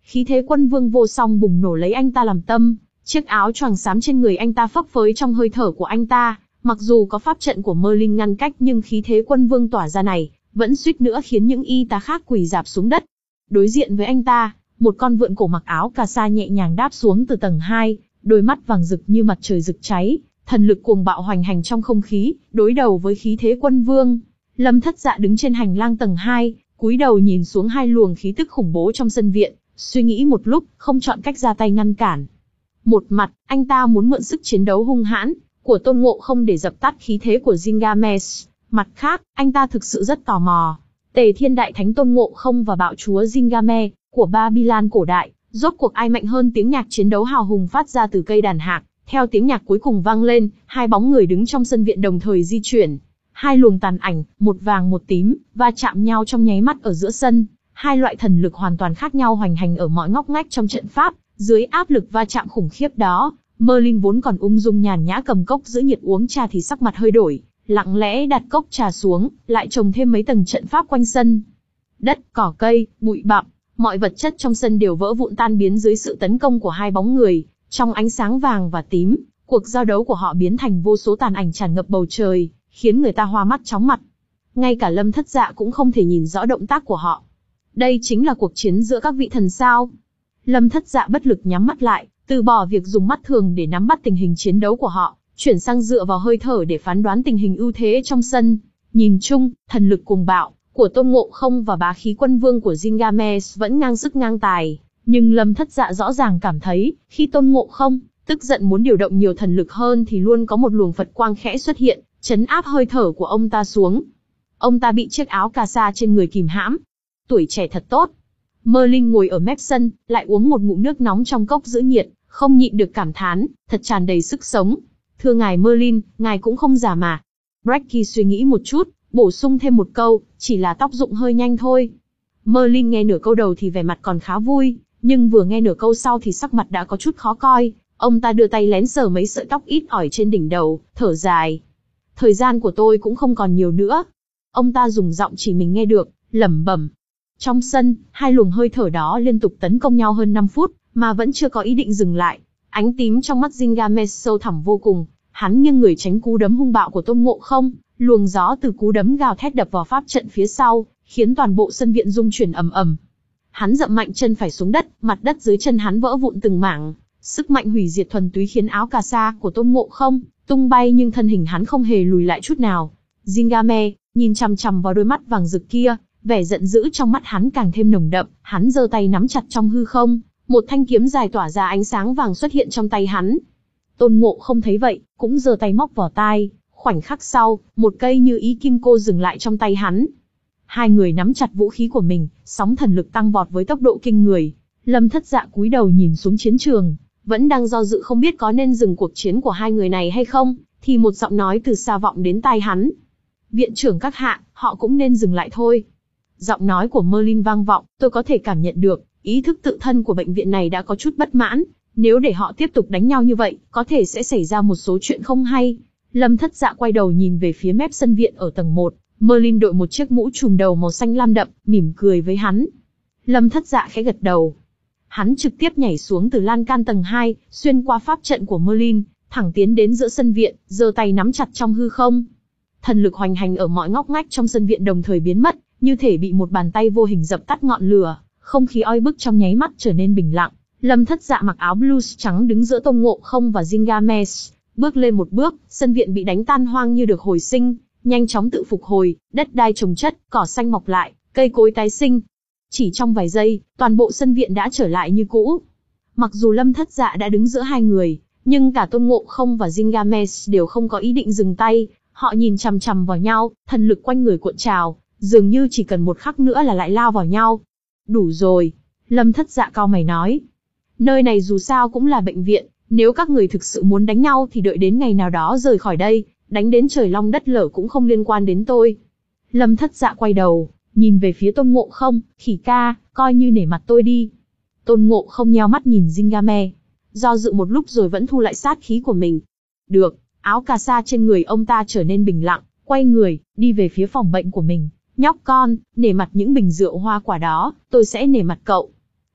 khí thế quân vương vô song bùng nổ lấy anh ta làm tâm, chiếc áo choàng xám trên người anh ta phấp phới trong hơi thở của anh ta, mặc dù có pháp trận của Merlin ngăn cách nhưng khí thế quân vương tỏa ra này, vẫn suýt nữa khiến những y tá khác quỳ rạp xuống đất. Đối diện với anh ta, một con vượn cổ mặc áo cà sa nhẹ nhàng đáp xuống từ tầng hai, đôi mắt vàng rực như mặt trời rực cháy, thần lực cuồng bạo hoành hành trong không khí, đối đầu với khí thế quân vương. Lâm Thất Dạ đứng trên hành lang tầng hai, cúi đầu nhìn xuống hai luồng khí tức khủng bố trong sân viện, suy nghĩ một lúc, không chọn cách ra tay ngăn cản. Một mặt, anh ta muốn mượn sức chiến đấu hung hãn của Tôn Ngộ Không để dập tắt khí thế của Gilgamesh. Mặt khác, anh ta thực sự rất tò mò. Tề Thiên Đại Thánh Tôn Ngộ Không và bạo chúa Gilgamesh của Babylon cổ đại, rốt cuộc ai mạnh hơn? Tiếng nhạc chiến đấu hào hùng phát ra từ cây đàn hạc. Theo tiếng nhạc cuối cùng vang lên, hai bóng người đứng trong sân viện đồng thời di chuyển. Hai luồng tàn ảnh, một vàng một tím, va chạm nhau trong nháy mắt ở giữa sân. Hai loại thần lực hoàn toàn khác nhau hoành hành ở mọi ngóc ngách trong trận pháp. Dưới áp lực va chạm khủng khiếp đó, Merlin vốn còn ung dung nhàn nhã cầm cốc giữ nhiệt uống trà thì sắc mặt hơi đổi, lặng lẽ đặt cốc trà xuống, lại trồng thêm mấy tầng trận pháp quanh sân. Đất, cỏ cây, bụi bặm, mọi vật chất trong sân đều vỡ vụn tan biến dưới sự tấn công của hai bóng người. Trong ánh sáng vàng và tím, cuộc giao đấu của họ biến thành vô số tàn ảnh tràn ngập bầu trời, khiến người ta hoa mắt chóng mặt. Ngay cả Lâm Thất Dạ cũng không thể nhìn rõ động tác của họ. Đây chính là cuộc chiến giữa các vị thần sao? Lâm Thất Dạ bất lực nhắm mắt lại, từ bỏ việc dùng mắt thường để nắm bắt tình hình chiến đấu của họ, chuyển sang dựa vào hơi thở để phán đoán tình hình ưu thế trong sân. Nhìn chung, thần lực cuồng bạo của Tôn Ngộ Không và bá khí quân vương của Gilgamesh vẫn ngang sức ngang tài, nhưng Lâm Thất Dạ rõ ràng cảm thấy, khi Tôn Ngộ Không tức giận muốn điều động nhiều thần lực hơn thì luôn có một luồng Phật quang khẽ xuất hiện, trấn áp hơi thở của ông ta xuống. Ông ta bị chiếc áo cà sa trên người kìm hãm. Tuổi trẻ thật tốt. Merlin ngồi ở mép sân, lại uống một ngụm nước nóng trong cốc giữ nhiệt, không nhịn được cảm thán, thật tràn đầy sức sống. Thưa ngài Merlin, ngài cũng không già mà. Bracky suy nghĩ một chút, bổ sung thêm một câu, chỉ là tóc rụng hơi nhanh thôi. Merlin nghe nửa câu đầu thì vẻ mặt còn khá vui, nhưng vừa nghe nửa câu sau thì sắc mặt đã có chút khó coi. Ông ta đưa tay lén sờ mấy sợi tóc ít ỏi trên đỉnh đầu, thở dài. Thời gian của tôi cũng không còn nhiều nữa. Ông ta dùng giọng chỉ mình nghe được, lẩm bẩm. Trong sân, hai luồng hơi thở đó liên tục tấn công nhau hơn năm phút, mà vẫn chưa có ý định dừng lại. Ánh tím trong mắt Gilgamesh sâu thẳm vô cùng, hắn nghiêng người tránh cú đấm hung bạo của Tôn Ngộ Không, luồng gió từ cú đấm gào thét đập vào pháp trận phía sau, khiến toàn bộ sân viện rung chuyển ầm ầm. Hắn dậm mạnh chân phải xuống đất, mặt đất dưới chân hắn vỡ vụn từng mảng, sức mạnh hủy diệt thuần túy khiến áo cà sa của Tôn Ngộ Không tung bay, nhưng thân hình hắn không hề lùi lại chút nào. Gilgamesh nhìn chằm chằm vào đôi mắt vàng rực kia, vẻ giận dữ trong mắt hắn càng thêm nồng đậm, hắn giơ tay nắm chặt trong hư không, một thanh kiếm dài tỏa ra ánh sáng vàng xuất hiện trong tay hắn. Tôn Ngộ Không thấy vậy, cũng giơ tay móc vào tai, khoảnh khắc sau, một cây như ý kim cô dừng lại trong tay hắn. Hai người nắm chặt vũ khí của mình, sóng thần lực tăng vọt với tốc độ kinh người. Lâm Thất Dạ cúi đầu nhìn xuống chiến trường, vẫn đang do dự không biết có nên dừng cuộc chiến của hai người này hay không, thì một giọng nói từ xa vọng đến tai hắn. Viện trưởng các hạ, họ cũng nên dừng lại thôi. Giọng nói của Merlin vang vọng, tôi có thể cảm nhận được, ý thức tự thân của bệnh viện này đã có chút bất mãn. Nếu để họ tiếp tục đánh nhau như vậy, có thể sẽ xảy ra một số chuyện không hay. Lâm Thất Dạ quay đầu nhìn về phía mép sân viện ở tầng một, Merlin đội một chiếc mũ trùm đầu màu xanh lam đậm, mỉm cười với hắn. Lâm Thất Dạ khẽ gật đầu. Hắn trực tiếp nhảy xuống từ lan can tầng hai, xuyên qua pháp trận của Merlin, thẳng tiến đến giữa sân viện, giơ tay nắm chặt trong hư không. Thần lực hoành hành ở mọi ngóc ngách trong sân viện đồng thời biến mất, như thể bị một bàn tay vô hình dập tắt ngọn lửa, không khí oi bức trong nháy mắt trở nên bình lặng. Lâm Thất Dạ mặc áo blues trắng đứng giữa Tôn Ngộ Không và Gilgamesh, bước lên một bước, sân viện bị đánh tan hoang như được hồi sinh, nhanh chóng tự phục hồi, đất đai trồng chất, cỏ xanh mọc lại, cây cối tái sinh. Chỉ trong vài giây, toàn bộ sân viện đã trở lại như cũ. Mặc dù Lâm Thất Dạ đã đứng giữa hai người, nhưng cả Tôn Ngộ Không và Gilgamesh đều không có ý định dừng tay, họ nhìn chằm chằm vào nhau, thần lực quanh người cuộn trào, dường như chỉ cần một khắc nữa là lại lao vào nhau. Đủ rồi, Lâm Thất Dạ cau mày nói. Nơi này dù sao cũng là bệnh viện, nếu các người thực sự muốn đánh nhau thì đợi đến ngày nào đó rời khỏi đây, đánh đến trời long đất lở cũng không liên quan đến tôi. Lâm Thất Dạ quay đầu, nhìn về phía Tôn Ngộ Không, khỉ ca, coi như nể mặt tôi đi. Tôn Ngộ Không nheo mắt nhìn Gilgamesh, do dự một lúc rồi vẫn thu lại sát khí của mình. Được, áo cà sa trên người ông ta trở nên bình lặng, quay người, đi về phía phòng bệnh của mình. Nhóc con, nể mặt những bình rượu hoa quả đó, tôi sẽ nể mặt cậu.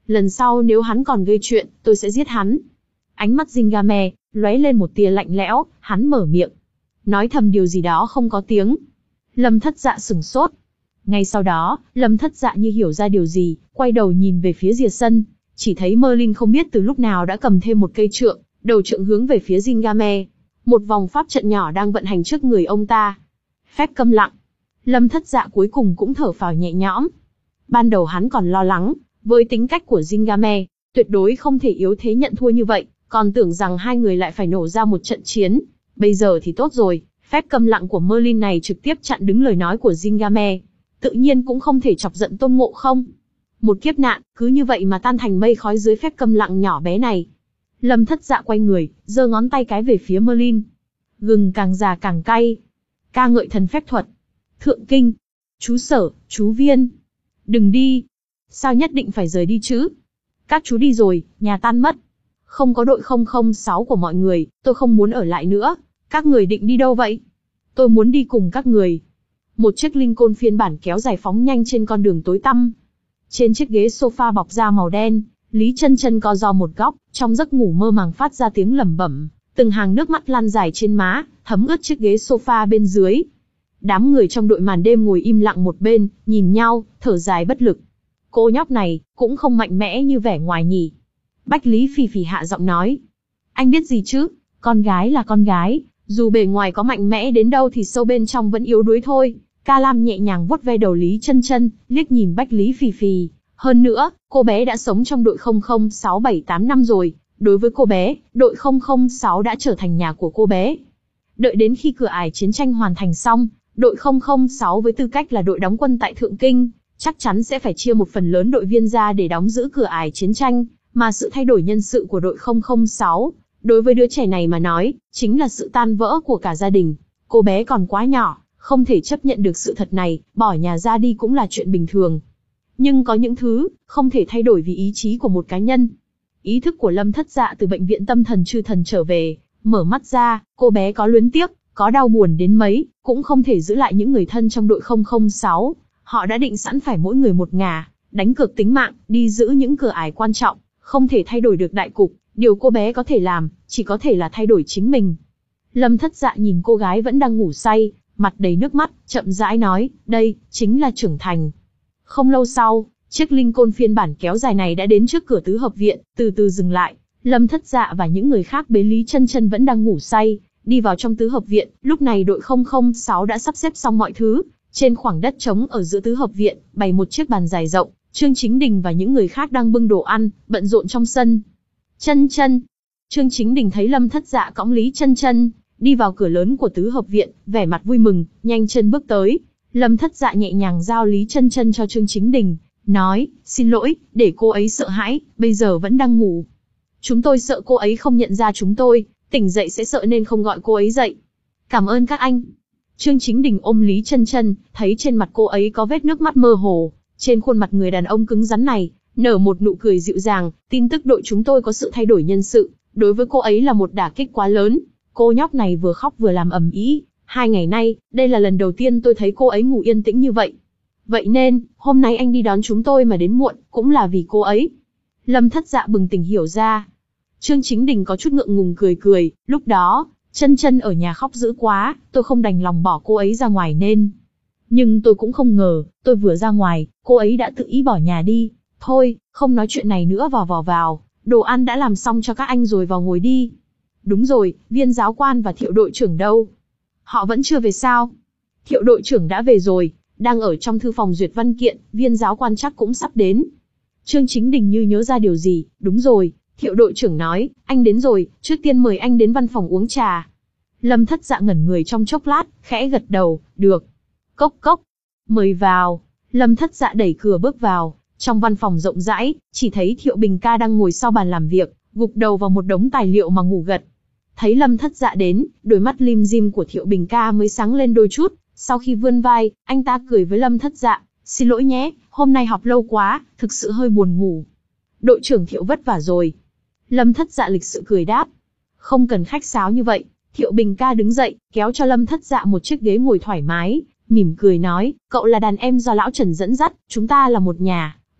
Lần sau nếu hắn còn gây chuyện, tôi sẽ giết hắn. Ánh mắt Zingame lóe lên một tia lạnh lẽo, hắn mở miệng, nói thầm điều gì đó không có tiếng. Lâm Thất Dạ sửng sốt. Ngay sau đó, Lâm Thất Dạ như hiểu ra điều gì, quay đầu nhìn về phía rìa sân, chỉ thấy Merlin không biết từ lúc nào đã cầm thêm một cây trượng, đầu trượng hướng về phía Zingame. Một vòng pháp trận nhỏ đang vận hành trước người ông ta. Phép câm lặng. Lâm Thất Dạ cuối cùng cũng thở phào nhẹ nhõm. Ban đầu hắn còn lo lắng, với tính cách của Zingame, tuyệt đối không thể yếu thế nhận thua như vậy, còn tưởng rằng hai người lại phải nổ ra một trận chiến. Bây giờ thì tốt rồi, phép câm lặng của Merlin này trực tiếp chặn đứng lời nói của Zingame. Tự nhiên cũng không thể chọc giận Tôn Ngộ Không. Một kiếp nạn, cứ như vậy mà tan thành mây khói dưới phép câm lặng nhỏ bé này. Lâm Thất Dạ quay người, giơ ngón tay cái về phía Merlin. Gừng càng già càng cay. Ca ngợi thần phép thuật. Thượng kinh. Chú Sở, chú Viên. Đừng đi. Sao nhất định phải rời đi chứ? Các chú đi rồi, nhà tan mất. Không có đội không không sáu của mọi người, tôi không muốn ở lại nữa. Các người định đi đâu vậy? Tôi muốn đi cùng các người. Một chiếc Lincoln phiên bản kéo dài phóng nhanh trên con đường tối tăm. Trên chiếc ghế sofa bọc da màu đen, Lý Chân Chân co ro một góc, trong giấc ngủ mơ màng phát ra tiếng lẩm bẩm, từng hàng nước mắt lan dài trên má, thấm ướt chiếc ghế sofa bên dưới. Đám người trong đội màn đêm ngồi im lặng một bên, nhìn nhau, thở dài bất lực. Cô nhóc này, cũng không mạnh mẽ như vẻ ngoài nhỉ. Bách Lý phì phì hạ giọng nói. Anh biết gì chứ, con gái là con gái, dù bề ngoài có mạnh mẽ đến đâu thì sâu bên trong vẫn yếu đuối thôi. Ca Lam nhẹ nhàng vuốt ve đầu Lý Chân Chân, liếc nhìn Bách Lý phì phì. Hơn nữa, cô bé đã sống trong đội không không sáu bảy tám năm rồi. Đối với cô bé, đội không không sáu đã trở thành nhà của cô bé. Đợi đến khi cửa ải chiến tranh hoàn thành xong, đội không không sáu với tư cách là đội đóng quân tại Thượng Kinh, chắc chắn sẽ phải chia một phần lớn đội viên ra để đóng giữ cửa ải chiến tranh, mà sự thay đổi nhân sự của đội không không sáu, đối với đứa trẻ này mà nói, chính là sự tan vỡ của cả gia đình. Cô bé còn quá nhỏ, không thể chấp nhận được sự thật này, bỏ nhà ra đi cũng là chuyện bình thường. Nhưng có những thứ, không thể thay đổi vì ý chí của một cá nhân. Ý thức của Lâm Thất Dạ từ bệnh viện tâm thần chư thần trở về, mở mắt ra, cô bé có luyến tiếc, có đau buồn đến mấy, cũng không thể giữ lại những người thân trong đội không không sáu. Họ đã định sẵn phải mỗi người một ngả, đánh cược tính mạng, đi giữ những cửa ải quan trọng, không thể thay đổi được đại cục. Điều cô bé có thể làm, chỉ có thể là thay đổi chính mình. Lâm Thất Dạ nhìn cô gái vẫn đang ngủ say, mặt đầy nước mắt, chậm rãi nói, đây, chính là trưởng thành. Không lâu sau, chiếc Lincoln phiên bản kéo dài này đã đến trước cửa tứ hợp viện, từ từ dừng lại. Lâm Thất Dạ và những người khác bế Lý Chân Chân vẫn đang ngủ say, đi vào trong tứ hợp viện. Lúc này đội không không sáu đã sắp xếp xong mọi thứ. Trên khoảng đất trống ở giữa tứ hợp viện, bày một chiếc bàn dài rộng. Trương Chính Đình và những người khác đang bưng đồ ăn, bận rộn trong sân. Chân Chân. Trương Chính Đình thấy Lâm Thất Dạ cõng Lý Chân Chân đi vào cửa lớn của tứ hợp viện, vẻ mặt vui mừng, nhanh chân bước tới. Lâm Thất Dạ nhẹ nhàng giao Lý Chân Chân cho Trương Chính Đình, nói, xin lỗi, để cô ấy sợ hãi, bây giờ vẫn đang ngủ. Chúng tôi sợ cô ấy không nhận ra chúng tôi, tỉnh dậy sẽ sợ nên không gọi cô ấy dậy. Cảm ơn các anh. Trương Chính Đình ôm Lý Chân Chân, thấy trên mặt cô ấy có vết nước mắt mơ hồ, trên khuôn mặt người đàn ông cứng rắn này, nở một nụ cười dịu dàng. Tin tức đội chúng tôi có sự thay đổi nhân sự, đối với cô ấy là một đả kích quá lớn. Cô nhóc này vừa khóc vừa làm ầm ĩ. Hai ngày nay, đây là lần đầu tiên tôi thấy cô ấy ngủ yên tĩnh như vậy. Vậy nên, hôm nay anh đi đón chúng tôi mà đến muộn, cũng là vì cô ấy. Lâm Thất Dạ bừng tỉnh hiểu ra. Trương Chính Đình có chút ngượng ngùng cười cười, lúc đó, Chân Chân ở nhà khóc dữ quá, tôi không đành lòng bỏ cô ấy ra ngoài nên. Nhưng tôi cũng không ngờ, tôi vừa ra ngoài, cô ấy đã tự ý bỏ nhà đi. Thôi, không nói chuyện này nữa, vào vào vào, đồ ăn đã làm xong cho các anh rồi, vào ngồi đi. Đúng rồi, Viên giáo quan và Thiệu đội trưởng đâu? Họ vẫn chưa về sao? Thiệu đội trưởng đã về rồi, đang ở trong thư phòng duyệt văn kiện, Viên giáo quan chắc cũng sắp đến. Trương Chính Đình như nhớ ra điều gì, đúng rồi, Thiệu đội trưởng nói, anh đến rồi, trước tiên mời anh đến văn phòng uống trà. Lâm Thất Dạ ngẩn người trong chốc lát, khẽ gật đầu, được. Cốc cốc, mời vào. Lâm Thất Dạ đẩy cửa bước vào, trong văn phòng rộng rãi, chỉ thấy Thiệu Bình Ca đang ngồi sau bàn làm việc, gục đầu vào một đống tài liệu mà ngủ gật. Thấy Lâm Thất Dạ đến, đôi mắt lim dim của Thiệu Bình Ca mới sáng lên đôi chút, sau khi vươn vai, anh ta cười với Lâm Thất Dạ, xin lỗi nhé, hôm nay họp lâu quá, thực sự hơi buồn ngủ. Đội trưởng Thiệu vất vả rồi. Lâm Thất Dạ lịch sự cười đáp. Không cần khách sáo như vậy. Thiệu Bình Ca đứng dậy, kéo cho Lâm Thất Dạ một chiếc ghế ngồi thoải mái, mỉm cười nói, cậu là đàn em do lão Trần dẫn dắt, chúng ta là một nhà,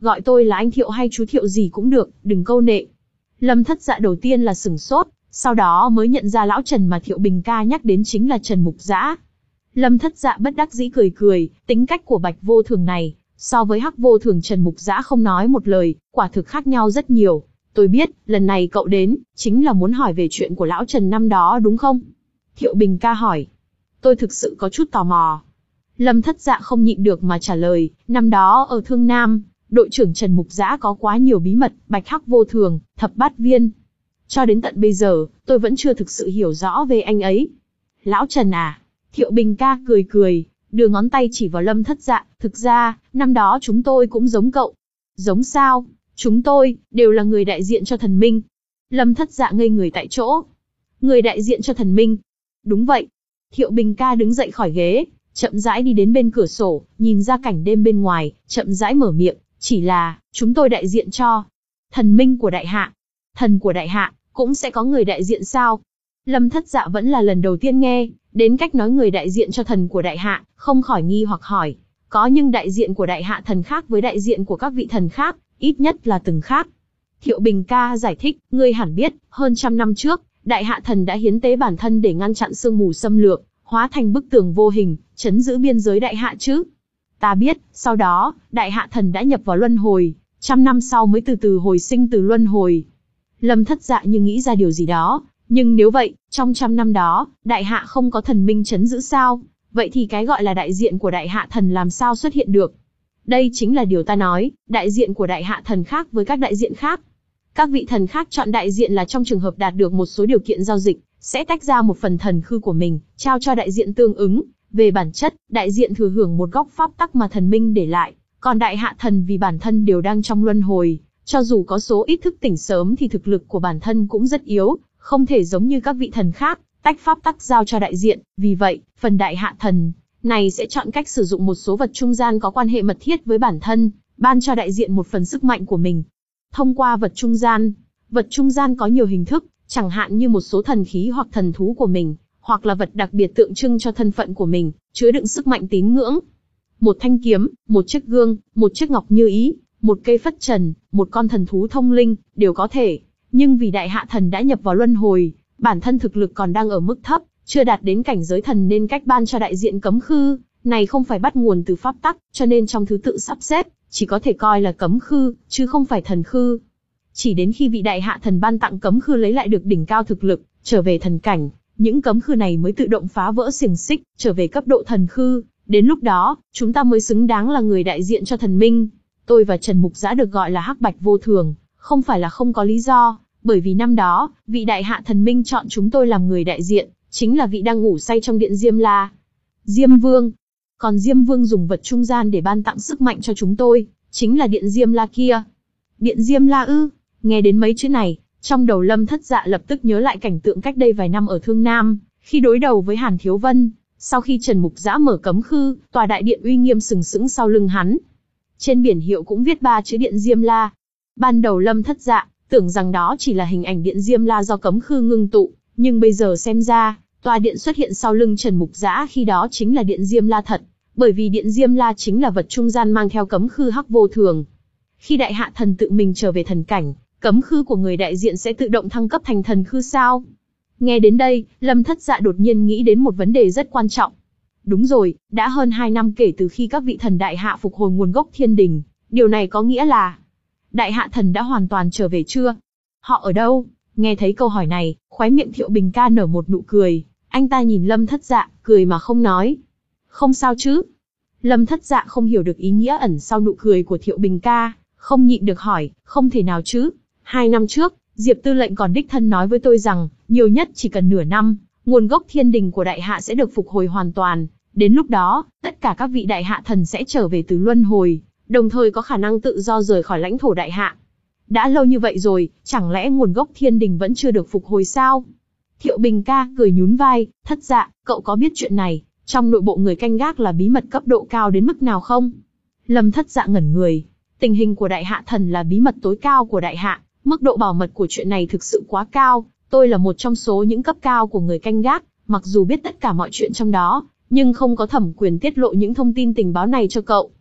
gọi tôi là anh Thiệu hay chú Thiệu gì cũng được, đừng câu nệ. Lâm Thất Dạ đầu tiên là sửng sốt, sau đó mới nhận ra lão Trần mà Thiệu Bình ca nhắc đến chính là Trần Mục Dã. Lâm Thất Dạ bất đắc dĩ cười cười, tính cách của Bạch Vô Thường này, so với Hắc Vô Thường Trần Mục Dã không nói một lời, quả thực khác nhau rất nhiều. Tôi biết, lần này cậu đến, chính là muốn hỏi về chuyện của lão Trần năm đó đúng không? Thiệu Bình ca hỏi. Tôi thực sự có chút tò mò. Lâm Thất Dạ không nhịn được mà trả lời, năm đó ở Thương Nam, đội trưởng Trần Mục Dã có quá nhiều bí mật, Bạch Hắc Vô Thường, Thập Bát Viên. Cho đến tận bây giờ, tôi vẫn chưa thực sự hiểu rõ về anh ấy. Lão Trần à? Thiệu Bình ca cười cười, đưa ngón tay chỉ vào Lâm Thất Dạ, thực ra, năm đó chúng tôi cũng giống cậu. Giống sao? Chúng tôi, đều là người đại diện cho thần minh. Lâm Thất Dạ ngây người tại chỗ. Người đại diện cho thần minh? Đúng vậy. Thiệu Bình ca đứng dậy khỏi ghế, chậm rãi đi đến bên cửa sổ, nhìn ra cảnh đêm bên ngoài, chậm rãi mở miệng, chỉ là, chúng tôi đại diện cho thần minh của đại hạ. Thần của đại hạ, cũng sẽ có người đại diện sao? Lâm Thất Dạ vẫn là lần đầu tiên nghe đến cách nói người đại diện cho thần của đại hạ, không khỏi nghi hoặc hỏi. Có nhưng đại diện của đại hạ thần khác với đại diện của các vị thần khác, ít nhất là từng khác. Thiệu Bình ca giải thích, ngươi hẳn biết, hơn trăm năm trước, đại hạ thần đã hiến tế bản thân để ngăn chặn sương mù xâm lược, hóa thành bức tường vô hình, chấn giữ biên giới đại hạ chứ. Ta biết, sau đó, đại hạ thần đã nhập vào luân hồi, trăm năm sau mới từ từ hồi sinh từ luân hồi. Lâm Thất Dạ như nghĩ ra điều gì đó, nhưng nếu vậy, trong trăm năm đó, đại hạ không có thần minh chấn giữ sao? Vậy thì cái gọi là đại diện của đại hạ thần làm sao xuất hiện được? Đây chính là điều ta nói, đại diện của đại hạ thần khác với các đại diện khác. Các vị thần khác chọn đại diện là trong trường hợp đạt được một số điều kiện giao dịch, sẽ tách ra một phần thần khư của mình, trao cho đại diện tương ứng. Về bản chất, đại diện thừa hưởng một góc pháp tắc mà thần minh để lại, còn đại hạ thần vì bản thân đều đang trong luân hồi, cho dù có số ít thức tỉnh sớm thì thực lực của bản thân cũng rất yếu, không thể giống như các vị thần khác, tách pháp tắc giao cho đại diện. Vì vậy, phần đại hạ thần này sẽ chọn cách sử dụng một số vật trung gian có quan hệ mật thiết với bản thân, ban cho đại diện một phần sức mạnh của mình. Thông qua vật trung gian, vật trung gian có nhiều hình thức, chẳng hạn như một số thần khí hoặc thần thú của mình, hoặc là vật đặc biệt tượng trưng cho thân phận của mình, chứa đựng sức mạnh tín ngưỡng. Một thanh kiếm, một chiếc gương, một chiếc ngọc như ý, một cây phất trần, một con thần thú thông linh, đều có thể. Nhưng vì đại hạ thần đã nhập vào luân hồi, bản thân thực lực còn đang ở mức thấp, chưa đạt đến cảnh giới thần nên cách ban cho đại diện cấm khư, này không phải bắt nguồn từ pháp tắc, cho nên trong thứ tự sắp xếp, chỉ có thể coi là cấm khư, chứ không phải thần khư. Chỉ đến khi vị đại hạ thần ban tặng cấm khư lấy lại được đỉnh cao thực lực, trở về thần cảnh, những cấm khư này mới tự động phá vỡ xiềng xích, trở về cấp độ thần khư. Đến lúc đó, chúng ta mới xứng đáng là người đại diện cho thần minh. Tôi và Trần Mục Dã được gọi là Hắc Bạch Vô Thường, không phải là không có lý do, bởi vì năm đó, vị đại hạ thần minh chọn chúng tôi làm người đại diện, chính là vị đang ngủ say trong điện Diêm La. Diêm Vương. Còn Diêm Vương dùng vật trung gian để ban tặng sức mạnh cho chúng tôi, chính là điện Diêm La kia. Điện Diêm La ư? Nghe đến mấy chữ này, trong đầu Lâm Thất Dạ lập tức nhớ lại cảnh tượng cách đây vài năm ở Thương Nam, khi đối đầu với Hàn Thiếu Vân. Sau khi Trần Mục Dã mở cấm khư, tòa đại điện uy nghiêm sừng sững sau lưng hắn. Trên biển hiệu cũng viết ba chữ điện Diêm La. Ban đầu Lâm Thất Dạ tưởng rằng đó chỉ là hình ảnh điện Diêm La do cấm khư ngưng tụ, nhưng bây giờ xem ra, tòa điện xuất hiện sau lưng Trần Mục Dã khi đó chính là điện Diêm La thật, bởi vì điện Diêm La chính là vật trung gian mang theo cấm khư Hắc Vô Thường. Khi đại hạ thần tự mình trở về thần cảnh, cấm khư của người đại diện sẽ tự động thăng cấp thành thần khư sao? Nghe đến đây, Lâm Thất Dạ đột nhiên nghĩ đến một vấn đề rất quan trọng. Đúng rồi, đã hơn hai năm kể từ khi các vị thần đại hạ phục hồi nguồn gốc thiên đình, điều này có nghĩa là đại hạ thần đã hoàn toàn trở về chưa? Họ ở đâu? Nghe thấy câu hỏi này, khóe miệng Thiệu Bình ca nở một nụ cười, anh ta nhìn Lâm Thất Dạ, cười mà không nói. Không sao chứ? Lâm Thất Dạ không hiểu được ý nghĩa ẩn sau nụ cười của Thiệu Bình ca, không nhịn được hỏi, không thể nào chứ? Hai năm trước, Diệp Tư lệnh còn đích thân nói với tôi rằng, nhiều nhất chỉ cần nửa năm, nguồn gốc thiên đình của đại hạ sẽ được phục hồi hoàn toàn. Đến lúc đó, tất cả các vị đại hạ thần sẽ trở về từ luân hồi, đồng thời có khả năng tự do rời khỏi lãnh thổ đại hạ. Đã lâu như vậy rồi, chẳng lẽ nguồn gốc thiên đình vẫn chưa được phục hồi sao? Thiệu Bình ca cười nhún vai, Thất Dạ, cậu có biết chuyện này, trong nội bộ người canh gác là bí mật cấp độ cao đến mức nào không? Lâm Thất Dạ ngẩn người, tình hình của đại hạ thần là bí mật tối cao của đại hạ, mức độ bảo mật của chuyện này thực sự quá cao, tôi là một trong số những cấp cao của người canh gác, mặc dù biết tất cả mọi chuyện trong đó, nhưng không có thẩm quyền tiết lộ những thông tin tình báo này cho cậu.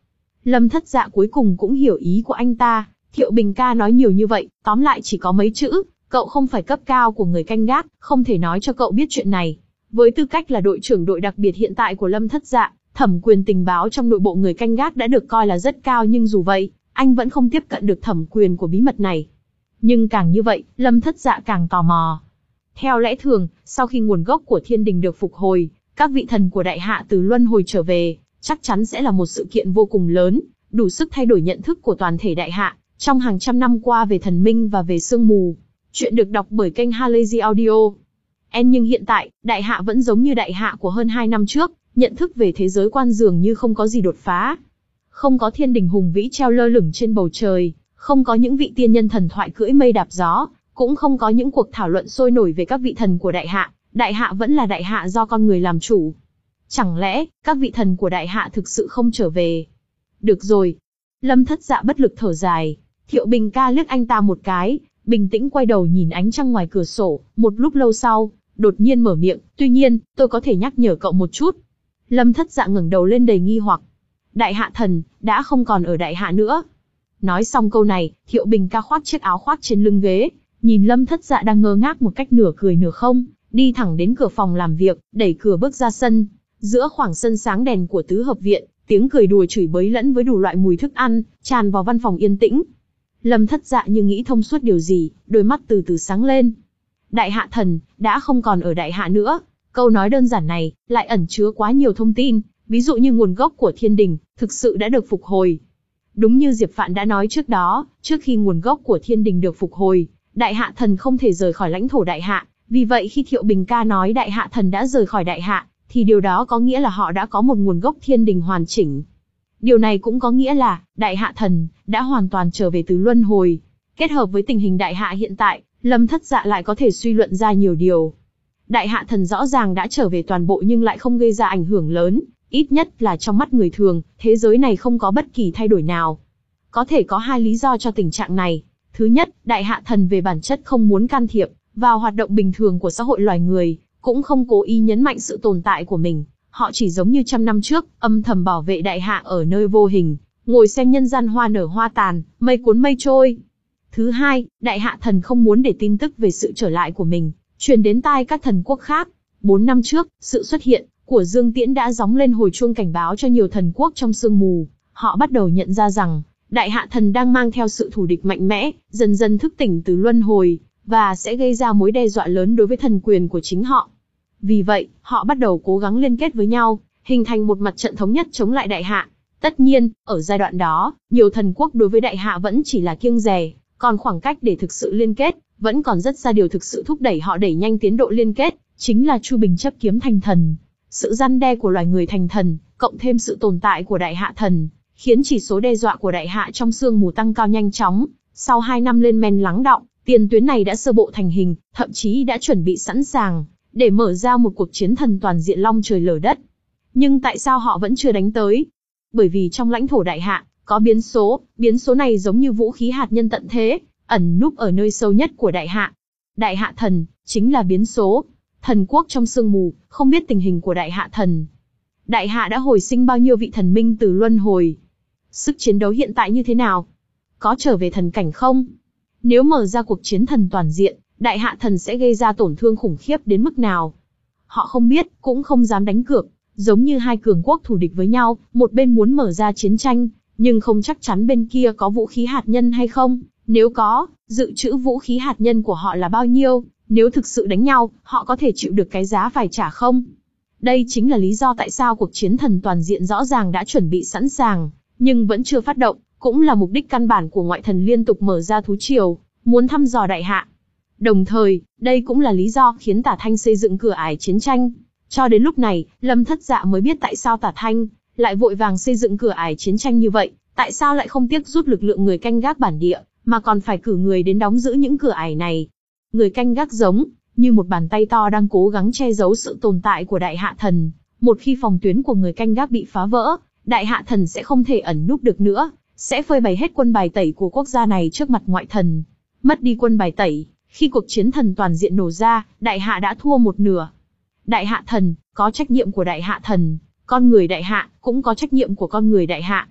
Lâm Thất Dạ cuối cùng cũng hiểu ý của anh ta. Thiệu Bình ca nói nhiều như vậy, tóm lại chỉ có mấy chữ, cậu không phải cấp cao của người canh gác, không thể nói cho cậu biết chuyện này. Với tư cách là đội trưởng đội đặc biệt hiện tại của Lâm Thất Dạ, thẩm quyền tình báo trong nội bộ người canh gác đã được coi là rất cao, nhưng dù vậy, anh vẫn không tiếp cận được thẩm quyền của bí mật này. Nhưng càng như vậy, Lâm Thất Dạ càng tò mò. Theo lẽ thường, sau khi nguồn gốc của thiên đình được phục hồi, các vị thần của đại hạ từ luân hồi trở về, chắc chắn sẽ là một sự kiện vô cùng lớn, đủ sức thay đổi nhận thức của toàn thể đại hạ, trong hàng trăm năm qua về thần minh và về sương mù. Chuyện được đọc bởi kênh Halazy Audio. En nhưng hiện tại, đại hạ vẫn giống như đại hạ của hơn hai năm trước, nhận thức về thế giới quan dường như không có gì đột phá. Không có thiên đình hùng vĩ treo lơ lửng trên bầu trời, không có những vị tiên nhân thần thoại cưỡi mây đạp gió, cũng không có những cuộc thảo luận sôi nổi về các vị thần của đại hạ. Đại hạ vẫn là đại hạ do con người làm chủ. Chẳng lẽ, các vị thần của đại hạ thực sự không trở về? Được rồi. Lâm Thất Dạ bất lực thở dài. Thiệu Bình ca liếc anh ta một cái, bình tĩnh quay đầu nhìn ánh trăng ngoài cửa sổ. Một lúc lâu sau, đột nhiên mở miệng, tuy nhiên, tôi có thể nhắc nhở cậu một chút. Lâm Thất Dạ ngẩng đầu lên đầy nghi hoặc. Đại hạ thần, đã không còn ở đại hạ nữa. Nói xong câu này, Thiệu Bình ca khoác chiếc áo khoác trên lưng ghế, nhìn Lâm Thất Dạ đang ngơ ngác một cách nửa cười nửa không, đi thẳng đến cửa phòng làm việc, đẩy cửa bước ra sân. Giữa khoảng sân sáng đèn của tứ hợp viện, tiếng cười đùa chửi bới lẫn với đủ loại mùi thức ăn, tràn vào văn phòng yên tĩnh. Lâm Thất Dạ như nghĩ thông suốt điều gì, đôi mắt từ từ sáng lên. Đại hạ thần, đã không còn ở đại hạ nữa. Câu nói đơn giản này, lại ẩn chứa quá nhiều thông tin, ví dụ như nguồn gốc của thiên đình, thực sự đã được phục hồi. Đúng như Diệp Phạn đã nói trước đó, trước khi nguồn gốc của thiên đình được phục hồi, đại hạ thần không thể rời khỏi lãnh thổ đại hạ. Vì vậy khi Thiệu Bình ca nói đại hạ thần đã rời khỏi đại hạ, thì điều đó có nghĩa là họ đã có một nguồn gốc thiên đình hoàn chỉnh. Điều này cũng có nghĩa là, đại hạ thần, đã hoàn toàn trở về từ luân hồi. Kết hợp với tình hình đại hạ hiện tại, Lâm Thất Dạ lại có thể suy luận ra nhiều điều. Đại hạ thần rõ ràng đã trở về toàn bộ nhưng lại không gây ra ảnh hưởng lớn, ít nhất là trong mắt người thường, thế giới này không có bất kỳ thay đổi nào. Có thể có hai lý do cho tình trạng này. Thứ nhất, đại hạ thần về bản chất không muốn can thiệp vào hoạt động bình thường của xã hội loài người, cũng không cố ý nhấn mạnh sự tồn tại của mình. Họ chỉ giống như trăm năm trước, âm thầm bảo vệ đại hạ ở nơi vô hình, ngồi xem nhân gian hoa nở hoa tàn, mây cuốn mây trôi. Thứ hai, đại hạ thần không muốn để tin tức về sự trở lại của mình truyền đến tai các thần quốc khác. Bốn năm trước, sự xuất hiện của Dương Tiễn đã gióng lên hồi chuông cảnh báo cho nhiều thần quốc trong sương mù. Họ bắt đầu nhận ra rằng, đại hạ thần đang mang theo sự thù địch mạnh mẽ, dần dần thức tỉnh từ luân hồi, và sẽ gây ra mối đe dọa lớn đối với thần quyền của chính họ. Vì vậy, họ bắt đầu cố gắng liên kết với nhau, hình thành một mặt trận thống nhất chống lại đại hạ. Tất nhiên, ở giai đoạn đó, nhiều thần quốc đối với đại hạ vẫn chỉ là kiêng dè, còn khoảng cách để thực sự liên kết, vẫn còn rất xa. Điều thực sự thúc đẩy họ đẩy nhanh tiến độ liên kết, chính là Chu Bình chấp kiếm thành thần. Sự răn đe của loài người thành thần, cộng thêm sự tồn tại của đại hạ thần, khiến chỉ số đe dọa của đại hạ trong sương mù tăng cao nhanh chóng. Sau hai năm lên men lắng đọng, tiền tuyến này đã sơ bộ thành hình, thậm chí đã chuẩn bị sẵn sàng để mở ra một cuộc chiến thần toàn diện long trời lở đất. Nhưng tại sao họ vẫn chưa đánh tới? Bởi vì trong lãnh thổ đại hạ, có biến số, biến số này giống như vũ khí hạt nhân tận thế, ẩn núp ở nơi sâu nhất của đại hạ. Đại hạ thần, chính là biến số. Thần quốc trong sương mù, không biết tình hình của đại hạ thần. Đại hạ đã hồi sinh bao nhiêu vị thần minh từ luân hồi? Sức chiến đấu hiện tại như thế nào? Có trở về thần cảnh không? Nếu mở ra cuộc chiến thần toàn diện, đại hạ thần sẽ gây ra tổn thương khủng khiếp đến mức nào? Họ không biết, cũng không dám đánh cược. Giống như hai cường quốc thù địch với nhau, một bên muốn mở ra chiến tranh, nhưng không chắc chắn bên kia có vũ khí hạt nhân hay không. Nếu có, dự trữ vũ khí hạt nhân của họ là bao nhiêu? Nếu thực sự đánh nhau, họ có thể chịu được cái giá phải trả không? Đây chính là lý do tại sao cuộc chiến thần toàn diện rõ ràng đã chuẩn bị sẵn sàng, nhưng vẫn chưa phát động, cũng là mục đích căn bản của ngoại thần liên tục mở ra thú triều, muốn thăm dò đại hạ. Đồng thời, đây cũng là lý do khiến Tả Thanh xây dựng cửa ải chiến tranh. Cho đến lúc này, Lâm Thất Dạ mới biết tại sao Tả Thanh lại vội vàng xây dựng cửa ải chiến tranh như vậy, tại sao lại không tiếc rút lực lượng người canh gác bản địa, mà còn phải cử người đến đóng giữ những cửa ải này. Người canh gác giống như một bàn tay to đang cố gắng che giấu sự tồn tại của đại hạ thần. Một khi phòng tuyến của người canh gác bị phá vỡ, đại hạ thần sẽ không thể ẩn núp được nữa, sẽ phơi bày hết quân bài tẩy của quốc gia này trước mặt ngoại thần. Mất đi quân bài tẩy, khi cuộc chiến thần toàn diện nổ ra, đại hạ đã thua một nửa. Đại hạ thần, có trách nhiệm của đại hạ thần, con người đại hạ, cũng có trách nhiệm của con người đại hạ.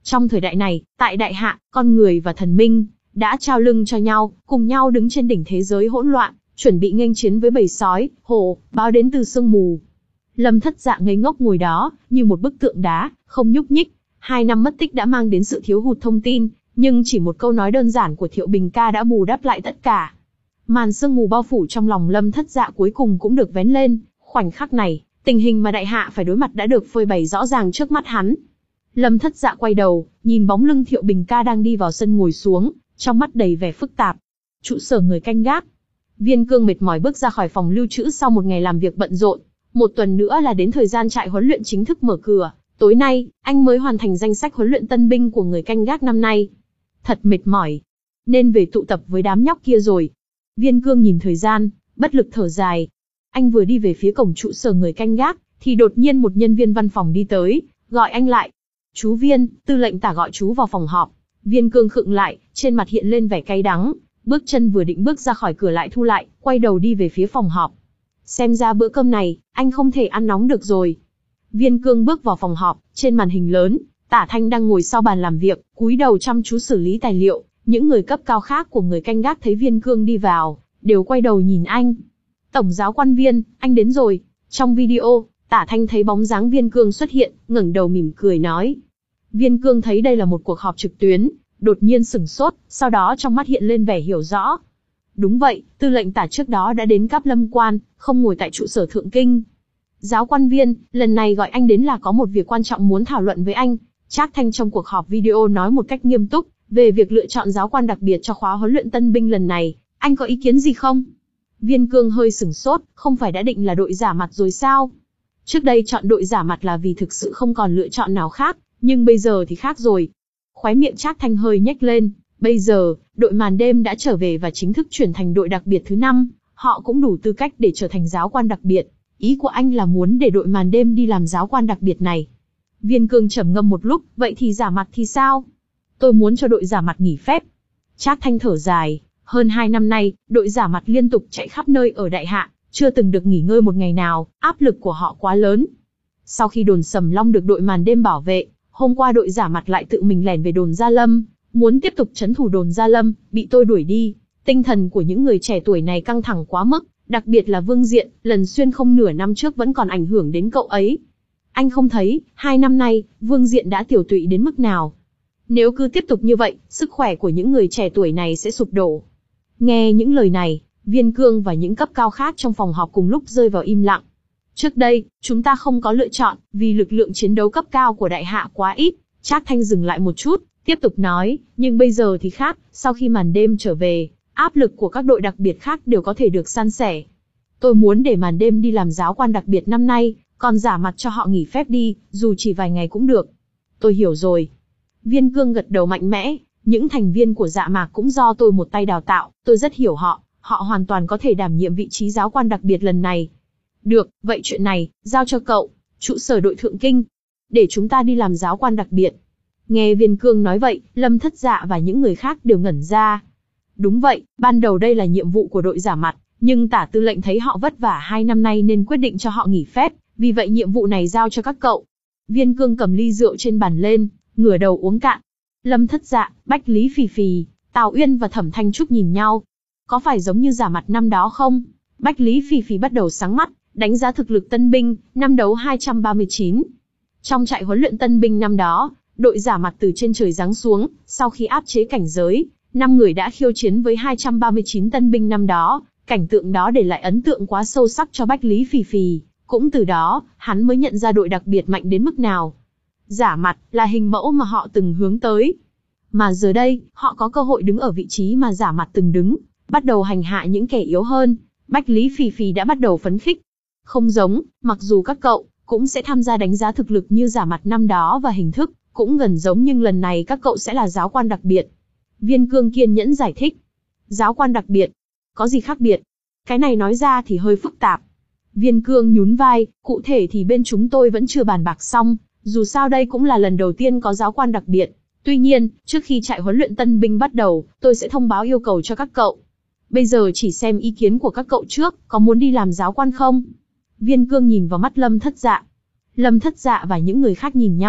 Trong thời đại này, tại Đại Hạ, con người và thần minh đã trao lưng cho nhau, cùng nhau đứng trên đỉnh thế giới hỗn loạn, chuẩn bị nghênh chiến với bầy sói, hổ, báo đến từ sương mù. Lâm Thất Dạ ngây ngốc ngồi đó, như một bức tượng đá, không nhúc nhích. Hai năm mất tích đã mang đến sự thiếu hụt thông tin, nhưng chỉ một câu nói đơn giản của Thiệu Bình ca đã bù đắp lại tất cả. Màn sương mù bao phủ trong lòng Lâm Thất Dạ cuối cùng cũng được vén lên. Khoảnh khắc này, tình hình mà Đại Hạ phải đối mặt đã được phơi bày rõ ràng trước mắt hắn. Lâm Thất Dạ quay đầu, nhìn bóng lưng Thiệu Bình ca đang đi vào sân ngồi xuống, trong mắt đầy vẻ phức tạp. Trụ sở người canh gác. Viên Cương mệt mỏi bước ra khỏi phòng lưu trữ sau một ngày làm việc bận rộn. Một tuần nữa là đến thời gian trại huấn luyện chính thức mở cửa. Tối nay, anh mới hoàn thành danh sách huấn luyện tân binh của người canh gác năm nay. Thật mệt mỏi. Nên về tụ tập với đám nhóc kia rồi. Viên Cương nhìn thời gian, bất lực thở dài. Anh vừa đi về phía cổng trụ sở người canh gác, thì đột nhiên một nhân viên văn phòng đi tới, gọi anh lại. Chú Viên, tư lệnh Tả gọi chú vào phòng họp. Viên Cương khựng lại, trên mặt hiện lên vẻ cay đắng. Bước chân vừa định bước ra khỏi cửa lại thu lại, quay đầu đi về phía phòng họp. Xem ra bữa cơm này, anh không thể ăn nóng được rồi. Viên Cương bước vào phòng họp, trên màn hình lớn, Tả Thanh đang ngồi sau bàn làm việc, cúi đầu chăm chú xử lý tài liệu. Những người cấp cao khác của người canh gác thấy Viên Cương đi vào, đều quay đầu nhìn anh. Tổng giáo quan Viên, anh đến rồi. Trong video, Tả Thanh thấy bóng dáng Viên Cương xuất hiện, ngẩng đầu mỉm cười nói. Viên Cương thấy đây là một cuộc họp trực tuyến, đột nhiên sửng sốt, sau đó trong mắt hiện lên vẻ hiểu rõ. Đúng vậy, tư lệnh Tả trước đó đã đến Cáp Lâm Quan, không ngồi tại trụ sở Thượng Kinh. Giáo quan Viên, lần này gọi anh đến là có một việc quan trọng muốn thảo luận với anh. Trác Thanh trong cuộc họp video nói một cách nghiêm túc, về việc lựa chọn giáo quan đặc biệt cho khóa huấn luyện tân binh lần này, anh có ý kiến gì không? Viên Cương hơi sửng sốt, không phải đã định là đội giả mặt rồi sao? Trước đây chọn đội giả mặt là vì thực sự không còn lựa chọn nào khác, nhưng bây giờ thì khác rồi. Khóe miệng Trác Thanh hơi nhếch lên, bây giờ, đội màn đêm đã trở về và chính thức chuyển thành đội đặc biệt thứ năm, họ cũng đủ tư cách để trở thành giáo quan đặc biệt. Ý của anh là muốn để đội màn đêm đi làm giáo quan đặc biệt này. Viên Cương trầm ngâm một lúc, vậy thì giả mặt thì sao? Tôi muốn cho đội giả mặt nghỉ phép. Trác Thanh thở dài, hơn hai năm nay, đội giả mặt liên tục chạy khắp nơi ở Đại Hạ, chưa từng được nghỉ ngơi một ngày nào, áp lực của họ quá lớn. Sau khi đồn Sầm Long được đội màn đêm bảo vệ, hôm qua đội giả mặt lại tự mình lẻn về đồn Gia Lâm, muốn tiếp tục trấn thủ đồn Gia Lâm, bị tôi đuổi đi. Tinh thần của những người trẻ tuổi này căng thẳng quá mức, đặc biệt là Vương Diện, lần xuyên không nửa năm trước vẫn còn ảnh hưởng đến cậu ấy. Anh không thấy, hai năm nay, Vương Diện đã tiểu tụy đến mức nào. Nếu cứ tiếp tục như vậy, sức khỏe của những người trẻ tuổi này sẽ sụp đổ. Nghe những lời này, Viên Cương và những cấp cao khác trong phòng họp cùng lúc rơi vào im lặng. Trước đây, chúng ta không có lựa chọn, vì lực lượng chiến đấu cấp cao của Đại Hạ quá ít. Trác Thanh dừng lại một chút, tiếp tục nói, nhưng bây giờ thì khác, sau khi màn đêm trở về, áp lực của các đội đặc biệt khác đều có thể được san sẻ. Tôi muốn để màn đêm đi làm giáo quan đặc biệt năm nay, còn giả mặt cho họ nghỉ phép đi, dù chỉ vài ngày cũng được. Tôi hiểu rồi. Viên Cương gật đầu mạnh mẽ, những thành viên của Dạ Mạc cũng do tôi một tay đào tạo, tôi rất hiểu họ, họ hoàn toàn có thể đảm nhiệm vị trí giáo quan đặc biệt lần này. Được, vậy chuyện này, giao cho cậu, trụ sở đội Thượng Kinh, để chúng ta đi làm giáo quan đặc biệt. Nghe Viên Cương nói vậy, Lâm Thất Dạ và những người khác đều ngẩn ra. Đúng vậy, ban đầu đây là nhiệm vụ của đội giả mặt, nhưng Tả tư lệnh thấy họ vất vả hai năm nay nên quyết định cho họ nghỉ phép, vì vậy nhiệm vụ này giao cho các cậu. Viên Cương cầm ly rượu trên bàn lên, ngửa đầu uống cạn. Lâm Thất Dạ, Bách Lý Phì Phì, Tào Uyên và Thẩm Thanh Trúc nhìn nhau. Có phải giống như giả mặt năm đó không? Bách Lý Phì Phì bắt đầu sáng mắt, đánh giá thực lực tân binh, năm đấu hai trăm ba mươi chín. Trong trại huấn luyện tân binh năm đó, đội giả mặt từ trên trời giáng xuống, sau khi áp chế cảnh giới, năm người đã khiêu chiến với hai trăm ba mươi chín tân binh năm đó, cảnh tượng đó để lại ấn tượng quá sâu sắc cho Bách Lý Phì Phì, cũng từ đó, hắn mới nhận ra đội đặc biệt mạnh đến mức nào. Giả mặt là hình mẫu mà họ từng hướng tới. Mà giờ đây, họ có cơ hội đứng ở vị trí mà giả mặt từng đứng, bắt đầu hành hạ những kẻ yếu hơn. Bách Lý Phì Phì đã bắt đầu phấn khích. Không giống, mặc dù các cậu cũng sẽ tham gia đánh giá thực lực như giả mặt năm đó và hình thức cũng gần giống, nhưng lần này các cậu sẽ là giáo quan đặc biệt. Viên Cương kiên nhẫn giải thích. Giáo quan đặc biệt? Có gì khác biệt? Cái này nói ra thì hơi phức tạp. Viên Cương nhún vai, cụ thể thì bên chúng tôi vẫn chưa bàn bạc xong, dù sao đây cũng là lần đầu tiên có giáo quan đặc biệt. Tuy nhiên, trước khi trại huấn luyện tân binh bắt đầu, tôi sẽ thông báo yêu cầu cho các cậu. Bây giờ chỉ xem ý kiến của các cậu trước, có muốn đi làm giáo quan không? Viên Cương nhìn vào mắt Lâm Thất Dạ. Lâm Thất Dạ và những người khác nhìn nhau,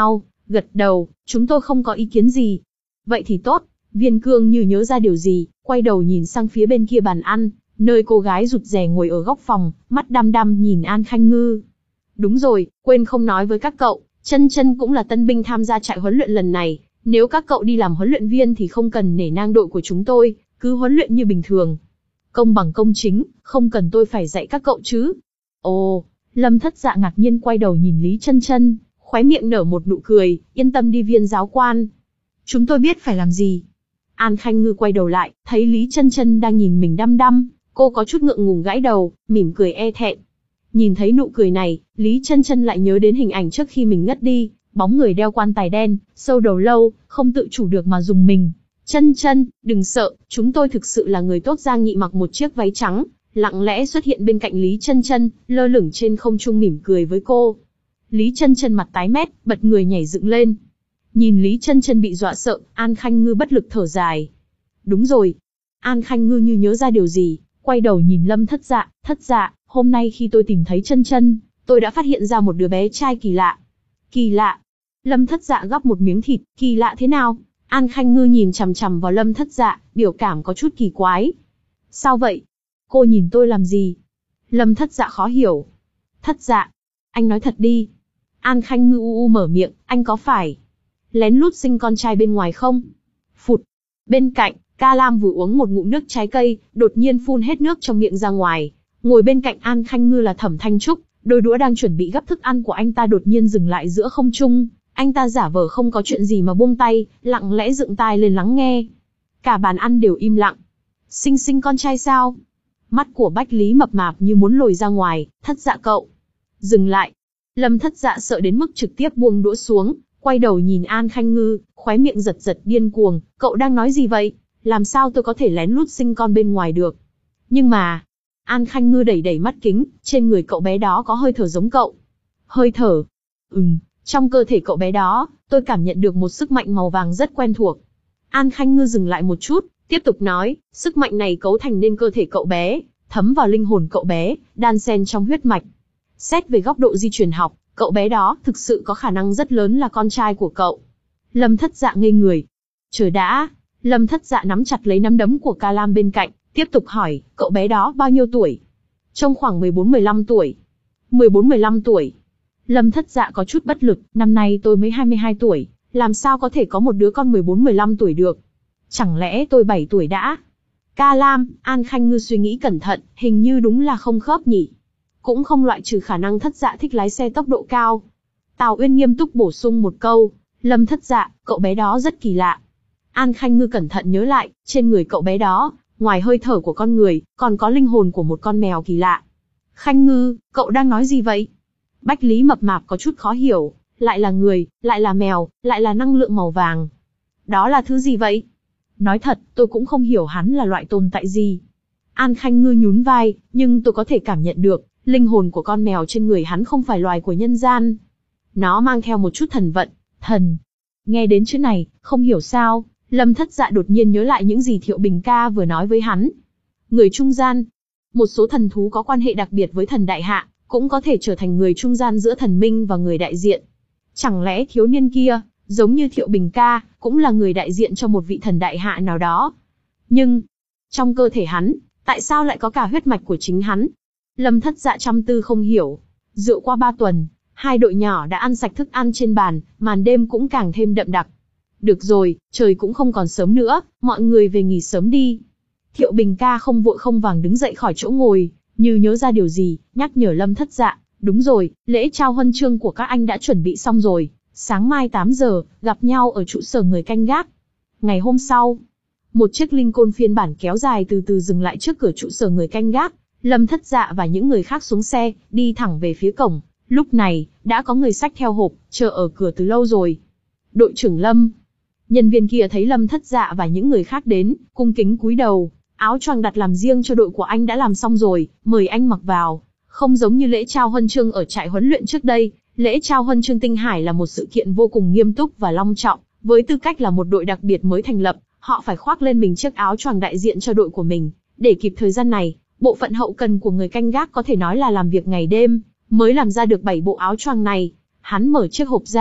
Gật đầu, chúng tôi không có ý kiến gì. Vậy thì tốt. Viên Cương như nhớ ra điều gì, quay đầu nhìn sang phía bên kia bàn ăn, nơi cô gái rụt rè ngồi ở góc phòng, mắt đăm đăm nhìn An Khanh Ngư. Đúng rồi, quên không nói với các cậu, Chân Chân cũng là tân binh tham gia trại huấn luyện lần này. Nếu các cậu đi làm huấn luyện viên thì không cần nể nang đội của chúng tôi, cứ huấn luyện như bình thường. Công bằng công chính, không cần tôi phải dạy các cậu chứ. Ồ, Lâm Thất Dạ ngạc nhiên quay đầu nhìn Lý Chân Chân, khóe miệng nở một nụ cười, yên tâm đi Viên giáo quan. Chúng tôi biết phải làm gì. An Khanh Ngư quay đầu lại, thấy Lý Chân Chân đang nhìn mình đăm đăm, cô có chút ngượng ngùng gãi đầu, mỉm cười e thẹn. Nhìn thấy nụ cười này, Lý Chân Chân lại nhớ đến hình ảnh trước khi mình ngất đi, bóng người đeo quan tài đen, sâu đầu lâu, không tự chủ được mà dùng mình. Chân Chân, đừng sợ, chúng tôi thực sự là người tốt. Giang Nhị mặc một chiếc váy trắng, lặng lẽ xuất hiện bên cạnh Lý Chân Chân, lơ lửng trên không trung mỉm cười với cô. Lý Chân Chân mặt tái mét, bật người nhảy dựng lên. Nhìn Lý Chân Chân bị dọa sợ, An Khanh Ngư bất lực thở dài. Đúng rồi. An Khanh Ngư như nhớ ra điều gì, quay đầu nhìn Lâm Thất Dạ, Thất Dạ, hôm nay khi tôi tìm thấy Chân Chân, tôi đã phát hiện ra một đứa bé trai kỳ lạ. Kỳ lạ? Lâm Thất Dạ gắp một miếng thịt, kỳ lạ thế nào? An Khanh Ngư nhìn chằm chằm vào Lâm Thất Dạ, biểu cảm có chút kỳ quái. Sao vậy? Cô nhìn tôi làm gì? Lâm Thất Dạ khó hiểu. Thất Dạ, anh nói thật đi. An Khanh Ngư u u mở miệng, anh có phải lén lút sinh con trai bên ngoài không? Phụt. Bên cạnh, Ca Lam vừa uống một ngụm nước trái cây, đột nhiên phun hết nước trong miệng ra ngoài. Ngồi bên cạnh An Khanh Ngư là Thẩm Thanh Trúc, đôi đũa đang chuẩn bị gắp thức ăn của anh ta đột nhiên dừng lại giữa không trung. Anh ta giả vờ không có chuyện gì mà buông tay, lặng lẽ dựng tai lên lắng nghe. Cả bàn ăn đều im lặng. Sinh sinh con trai sao? Mắt của Bách Lý mập mạp như muốn lồi ra ngoài. Thất Dạ cậu. Dừng lại. Lâm Thất Dạ sợ đến mức trực tiếp buông đũa xuống, quay đầu nhìn An Khanh Ngư, khóe miệng giật giật điên cuồng. Cậu đang nói gì vậy? Làm sao tôi có thể lén lút sinh con bên ngoài được? Nhưng mà... An Khanh Ngư đẩy đẩy mắt kính, trên người cậu bé đó có hơi thở giống cậu. Hơi thở? Ừm, trong cơ thể cậu bé đó, tôi cảm nhận được một sức mạnh màu vàng rất quen thuộc. An Khanh Ngư dừng lại một chút, tiếp tục nói, sức mạnh này cấu thành nên cơ thể cậu bé, thấm vào linh hồn cậu bé, đan xen trong huyết mạch. Xét về góc độ di truyền học, cậu bé đó thực sự có khả năng rất lớn là con trai của cậu. Lâm Thất Dạ ngây người. Chờ đã. Lâm Thất Dạ nắm chặt lấy nắm đấm của Ca Lam bên cạnh, tiếp tục hỏi, cậu bé đó bao nhiêu tuổi? Trong khoảng mười bốn mười lăm tuổi. mười bốn mười lăm tuổi. Lâm Thất Dạ có chút bất lực, năm nay tôi mới hai mươi hai tuổi, làm sao có thể có một đứa con mười bốn mười lăm tuổi được? Chẳng lẽ tôi bảy tuổi đã? Ca Lam, An Khanh Ngư suy nghĩ cẩn thận, hình như đúng là không khớp nhỉ. Cũng không loại trừ khả năng Thất Dạ thích lái xe tốc độ cao. Tào Uyên nghiêm túc bổ sung một câu, Lâm Thất Dạ, cậu bé đó rất kỳ lạ. An Khanh Ngư cẩn thận nhớ lại, trên người cậu bé đó, ngoài hơi thở của con người, còn có linh hồn của một con mèo kỳ lạ. Khanh Ngư, cậu đang nói gì vậy? Bách Lý mập mạp có chút khó hiểu, lại là người, lại là mèo, lại là năng lượng màu vàng. Đó là thứ gì vậy? Nói thật, tôi cũng không hiểu hắn là loại tồn tại gì. An Khanh Ngư nhún vai, nhưng tôi có thể cảm nhận được, linh hồn của con mèo trên người hắn không phải loài của nhân gian. Nó mang theo một chút thần vận, thần. Nghe đến chữ này, không hiểu sao, Lâm Thất Dạ đột nhiên nhớ lại những gì Thiệu Bình ca vừa nói với hắn. Người trung gian. Một số thần thú có quan hệ đặc biệt với thần đại hạ, cũng có thể trở thành người trung gian giữa thần minh và người đại diện. Chẳng lẽ thiếu niên kia, giống như Thiệu Bình ca, cũng là người đại diện cho một vị thần đại hạ nào đó? Nhưng, trong cơ thể hắn, tại sao lại có cả huyết mạch của chính hắn? Lâm Thất Dạ trăm tư không hiểu. Dựa qua ba tuần, hai đội nhỏ đã ăn sạch thức ăn trên bàn, màn đêm cũng càng thêm đậm đặc. Được rồi, trời cũng không còn sớm nữa, mọi người về nghỉ sớm đi. Thiệu Bình ca không vội không vàng đứng dậy khỏi chỗ ngồi, như nhớ ra điều gì, nhắc nhở Lâm Thất Dạ, đúng rồi, lễ trao huân chương của các anh đã chuẩn bị xong rồi, sáng mai tám giờ, gặp nhau ở trụ sở người canh gác. Ngày hôm sau, một chiếc Lincoln phiên bản kéo dài từ từ dừng lại trước cửa trụ sở người canh gác, Lâm Thất Dạ và những người khác xuống xe, đi thẳng về phía cổng. Lúc này, đã có người xách theo hộp, chờ ở cửa từ lâu rồi. Đội trưởng Lâm. Nhân viên kia thấy Lâm Thất Dạ và những người khác đến, cung kính cúi đầu, áo choàng đặt làm riêng cho đội của anh đã làm xong rồi, mời anh mặc vào. Không giống như lễ trao huân chương ở trại huấn luyện trước đây, lễ trao huân chương Tinh Hải là một sự kiện vô cùng nghiêm túc và long trọng, với tư cách là một đội đặc biệt mới thành lập, họ phải khoác lên mình chiếc áo choàng đại diện cho đội của mình. Để kịp thời gian này, bộ phận hậu cần của người canh gác có thể nói là làm việc ngày đêm, mới làm ra được bảy bộ áo choàng này. Hắn mở chiếc hộp ra,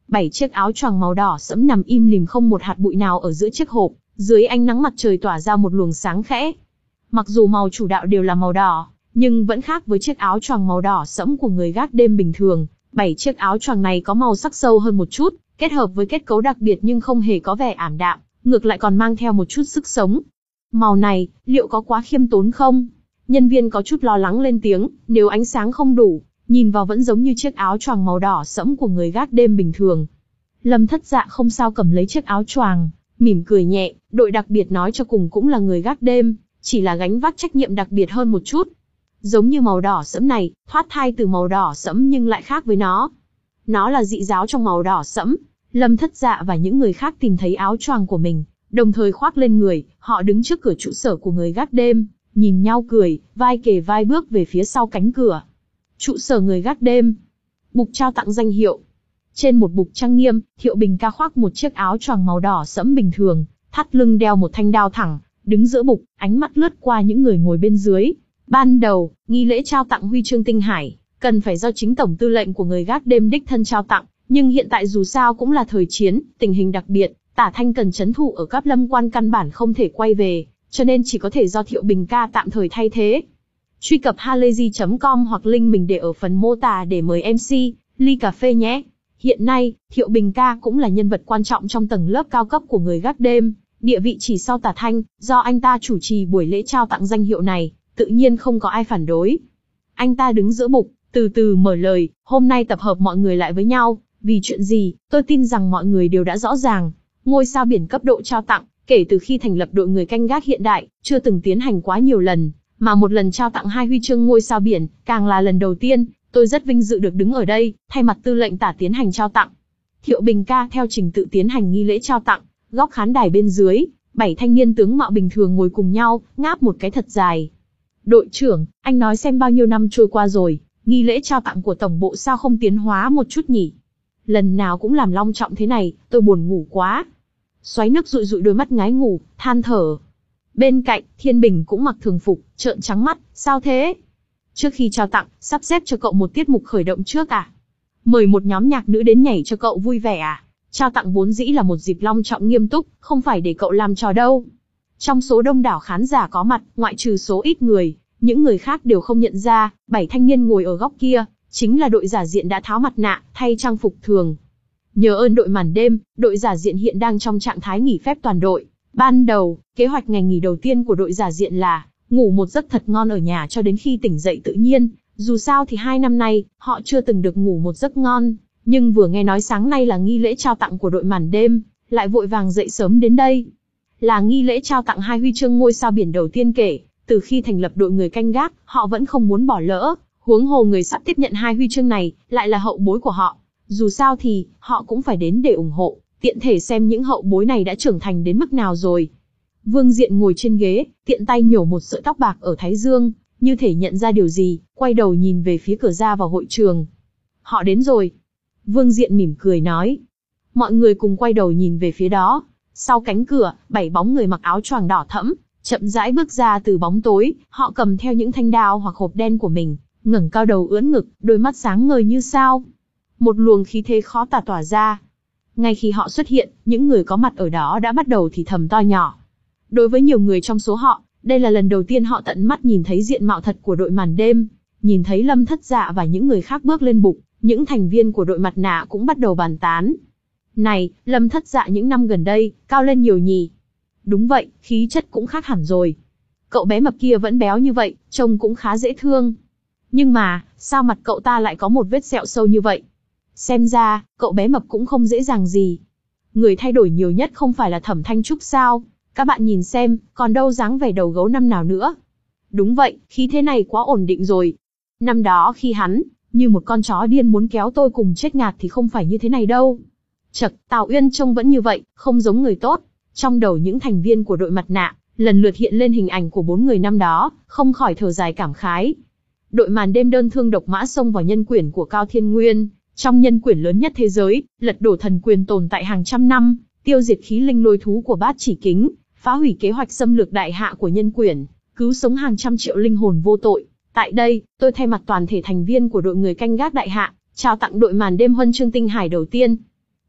Bảy chiếc áo choàng màu đỏ sẫm nằm im lìm không một hạt bụi nào ở giữa chiếc hộp, dưới ánh nắng mặt trời tỏa ra một luồng sáng khẽ. Mặc dù màu chủ đạo đều là màu đỏ, nhưng vẫn khác với chiếc áo choàng màu đỏ sẫm của người gác đêm bình thường. Bảy chiếc áo choàng này có màu sắc sâu hơn một chút, kết hợp với kết cấu đặc biệt nhưng không hề có vẻ ảm đạm, ngược lại còn mang theo một chút sức sống. Màu này, liệu có quá khiêm tốn không? Nhân viên có chút lo lắng lên tiếng, nếu ánh sáng không đủ, nhìn vào vẫn giống như chiếc áo choàng màu đỏ sẫm của người gác đêm bình thường. Lâm Thất Dạ không sao cầm lấy chiếc áo choàng, mỉm cười nhẹ, đội đặc biệt nói cho cùng cũng là người gác đêm, chỉ là gánh vác trách nhiệm đặc biệt hơn một chút. Giống như màu đỏ sẫm này, thoát thai từ màu đỏ sẫm nhưng lại khác với nó. Nó là dị giáo trong màu đỏ sẫm. Lâm Thất Dạ và những người khác tìm thấy áo choàng của mình, đồng thời khoác lên người, họ đứng trước cửa trụ sở của người gác đêm, nhìn nhau cười, vai kề vai bước về phía sau cánh cửa. Trụ sở người gác đêm. Bục trao tặng danh hiệu. Trên một bục trang nghiêm, Thiệu Bình Ca khoác một chiếc áo choàng màu đỏ sẫm bình thường, thắt lưng đeo một thanh đao thẳng, đứng giữa bục, ánh mắt lướt qua những người ngồi bên dưới. Ban đầu, nghi lễ trao tặng huy chương tinh hải, cần phải do chính tổng tư lệnh của người gác đêm đích thân trao tặng, nhưng hiện tại dù sao cũng là thời chiến, tình hình đặc biệt, Tả Thanh cần trấn thủ ở Cáp Lâm Quan căn bản không thể quay về, cho nên chỉ có thể do Thiệu Bình Ca tạm thời thay thế. Truy cập halayzi chấm com hoặc link mình để ở phần mô tả để mời em xê, ly cà phê nhé. Hiện nay, Thiệu Bình Ca cũng là nhân vật quan trọng trong tầng lớp cao cấp của người gác đêm, địa vị chỉ sau Tả Thanh, do anh ta chủ trì buổi lễ trao tặng danh hiệu này, tự nhiên không có ai phản đối. Anh ta đứng giữa bục, từ từ mở lời, hôm nay tập hợp mọi người lại với nhau, vì chuyện gì, tôi tin rằng mọi người đều đã rõ ràng. Ngôi sao biển cấp độ trao tặng, kể từ khi thành lập đội người canh gác hiện đại, chưa từng tiến hành quá nhiều lần, mà một lần trao tặng hai huy chương ngôi sao biển, càng là lần đầu tiên. Tôi rất vinh dự được đứng ở đây, thay mặt tư lệnh Tả tiến hành trao tặng. Thiệu Bình Ca theo trình tự tiến hành nghi lễ trao tặng, góc khán đài bên dưới, bảy thanh niên tướng mạo bình thường ngồi cùng nhau, ngáp một cái thật dài. Đội trưởng, anh nói xem bao nhiêu năm trôi qua rồi, nghi lễ trao tặng của tổng bộ sao không tiến hóa một chút nhỉ? Lần nào cũng làm long trọng thế này, tôi buồn ngủ quá. Xoáy nước dụi dụi đôi mắt ngái ngủ, than thở. Bên cạnh, Thiên Bình cũng mặc thường phục, trợn trắng mắt, sao thế? Trước khi trao tặng, sắp xếp cho cậu một tiết mục khởi động trước à? Mời một nhóm nhạc nữ đến nhảy cho cậu vui vẻ à? Trao tặng vốn dĩ là một dịp long trọng nghiêm túc, không phải để cậu làm trò đâu. Trong số đông đảo khán giả có mặt, ngoại trừ số ít người, những người khác đều không nhận ra, bảy thanh niên ngồi ở góc kia, chính là đội giả diện đã tháo mặt nạ, thay trang phục thường. Nhờ ơn đội màn đêm, đội giả diện hiện đang trong trạng thái nghỉ phép toàn đội. Ban đầu, kế hoạch ngày nghỉ đầu tiên của đội giả diện là ngủ một giấc thật ngon ở nhà cho đến khi tỉnh dậy tự nhiên. Dù sao thì hai năm nay, họ chưa từng được ngủ một giấc ngon. Nhưng vừa nghe nói sáng nay là nghi lễ trao tặng của đội màn đêm, lại vội vàng dậy sớm đến đây. Là nghi lễ trao tặng hai huy chương ngôi sao biển đầu tiên kể từ khi thành lập đội người canh gác, họ vẫn không muốn bỏ lỡ. Huống hồ người sắp tiếp nhận hai huy chương này, lại là hậu bối của họ. Dù sao thì, họ cũng phải đến để ủng hộ, tiện thể xem những hậu bối này đã trưởng thành đến mức nào rồi. Vương Diện ngồi trên ghế, tiện tay nhổ một sợi tóc bạc ở thái dương, như thể nhận ra điều gì, quay đầu nhìn về phía cửa ra vào hội trường. Họ đến rồi. Vương Diện mỉm cười nói. Mọi người cùng quay đầu nhìn về phía đó. Sau cánh cửa, bảy bóng người mặc áo choàng đỏ thẫm, chậm rãi bước ra từ bóng tối, họ cầm theo những thanh đao hoặc hộp đen của mình, ngẩng cao đầu ưỡn ngực, đôi mắt sáng ngời như sao. Một luồng khí thế khó tả tỏa ra. Ngay khi họ xuất hiện, những người có mặt ở đó đã bắt đầu thì thầm to nhỏ. Đối với nhiều người trong số họ, đây là lần đầu tiên họ tận mắt nhìn thấy diện mạo thật của đội màn đêm. Nhìn thấy Lâm Thất Dạ và những người khác bước lên bục, những thành viên của đội mặt nạ cũng bắt đầu bàn tán. Này, Lâm Thất Dạ những năm gần đây, cao lên nhiều nhỉ? Đúng vậy, khí chất cũng khác hẳn rồi. Cậu bé mập kia vẫn béo như vậy, trông cũng khá dễ thương. Nhưng mà, sao mặt cậu ta lại có một vết sẹo sâu như vậy? Xem ra, cậu bé mập cũng không dễ dàng gì. Người thay đổi nhiều nhất không phải là Thẩm Thanh Trúc sao? Các bạn nhìn xem, còn đâu dáng vẻ đầu gấu năm nào nữa. Đúng vậy, khí thế này quá ổn định rồi. Năm đó khi hắn, như một con chó điên muốn kéo tôi cùng chết ngạt thì không phải như thế này đâu. Chật, Tào Uyên trông vẫn như vậy, không giống người tốt. Trong đầu những thành viên của đội mặt nạ, lần lượt hiện lên hình ảnh của bốn người năm đó, không khỏi thở dài cảm khái. Đội màn đêm đơn thương độc mã xông vào nhân quyển của Cao Thiên Nguyên, trong nhân quyển lớn nhất thế giới, lật đổ thần quyền tồn tại hàng trăm năm, tiêu diệt khí linh lôi thú của Bát Chỉ Kính, phá hủy kế hoạch xâm lược đại hạ của nhân quyển, cứu sống hàng trăm triệu linh hồn vô tội. Tại đây, tôi thay mặt toàn thể thành viên của đội người canh gác đại hạ, trao tặng đội màn đêm huân chương tinh hải đầu tiên.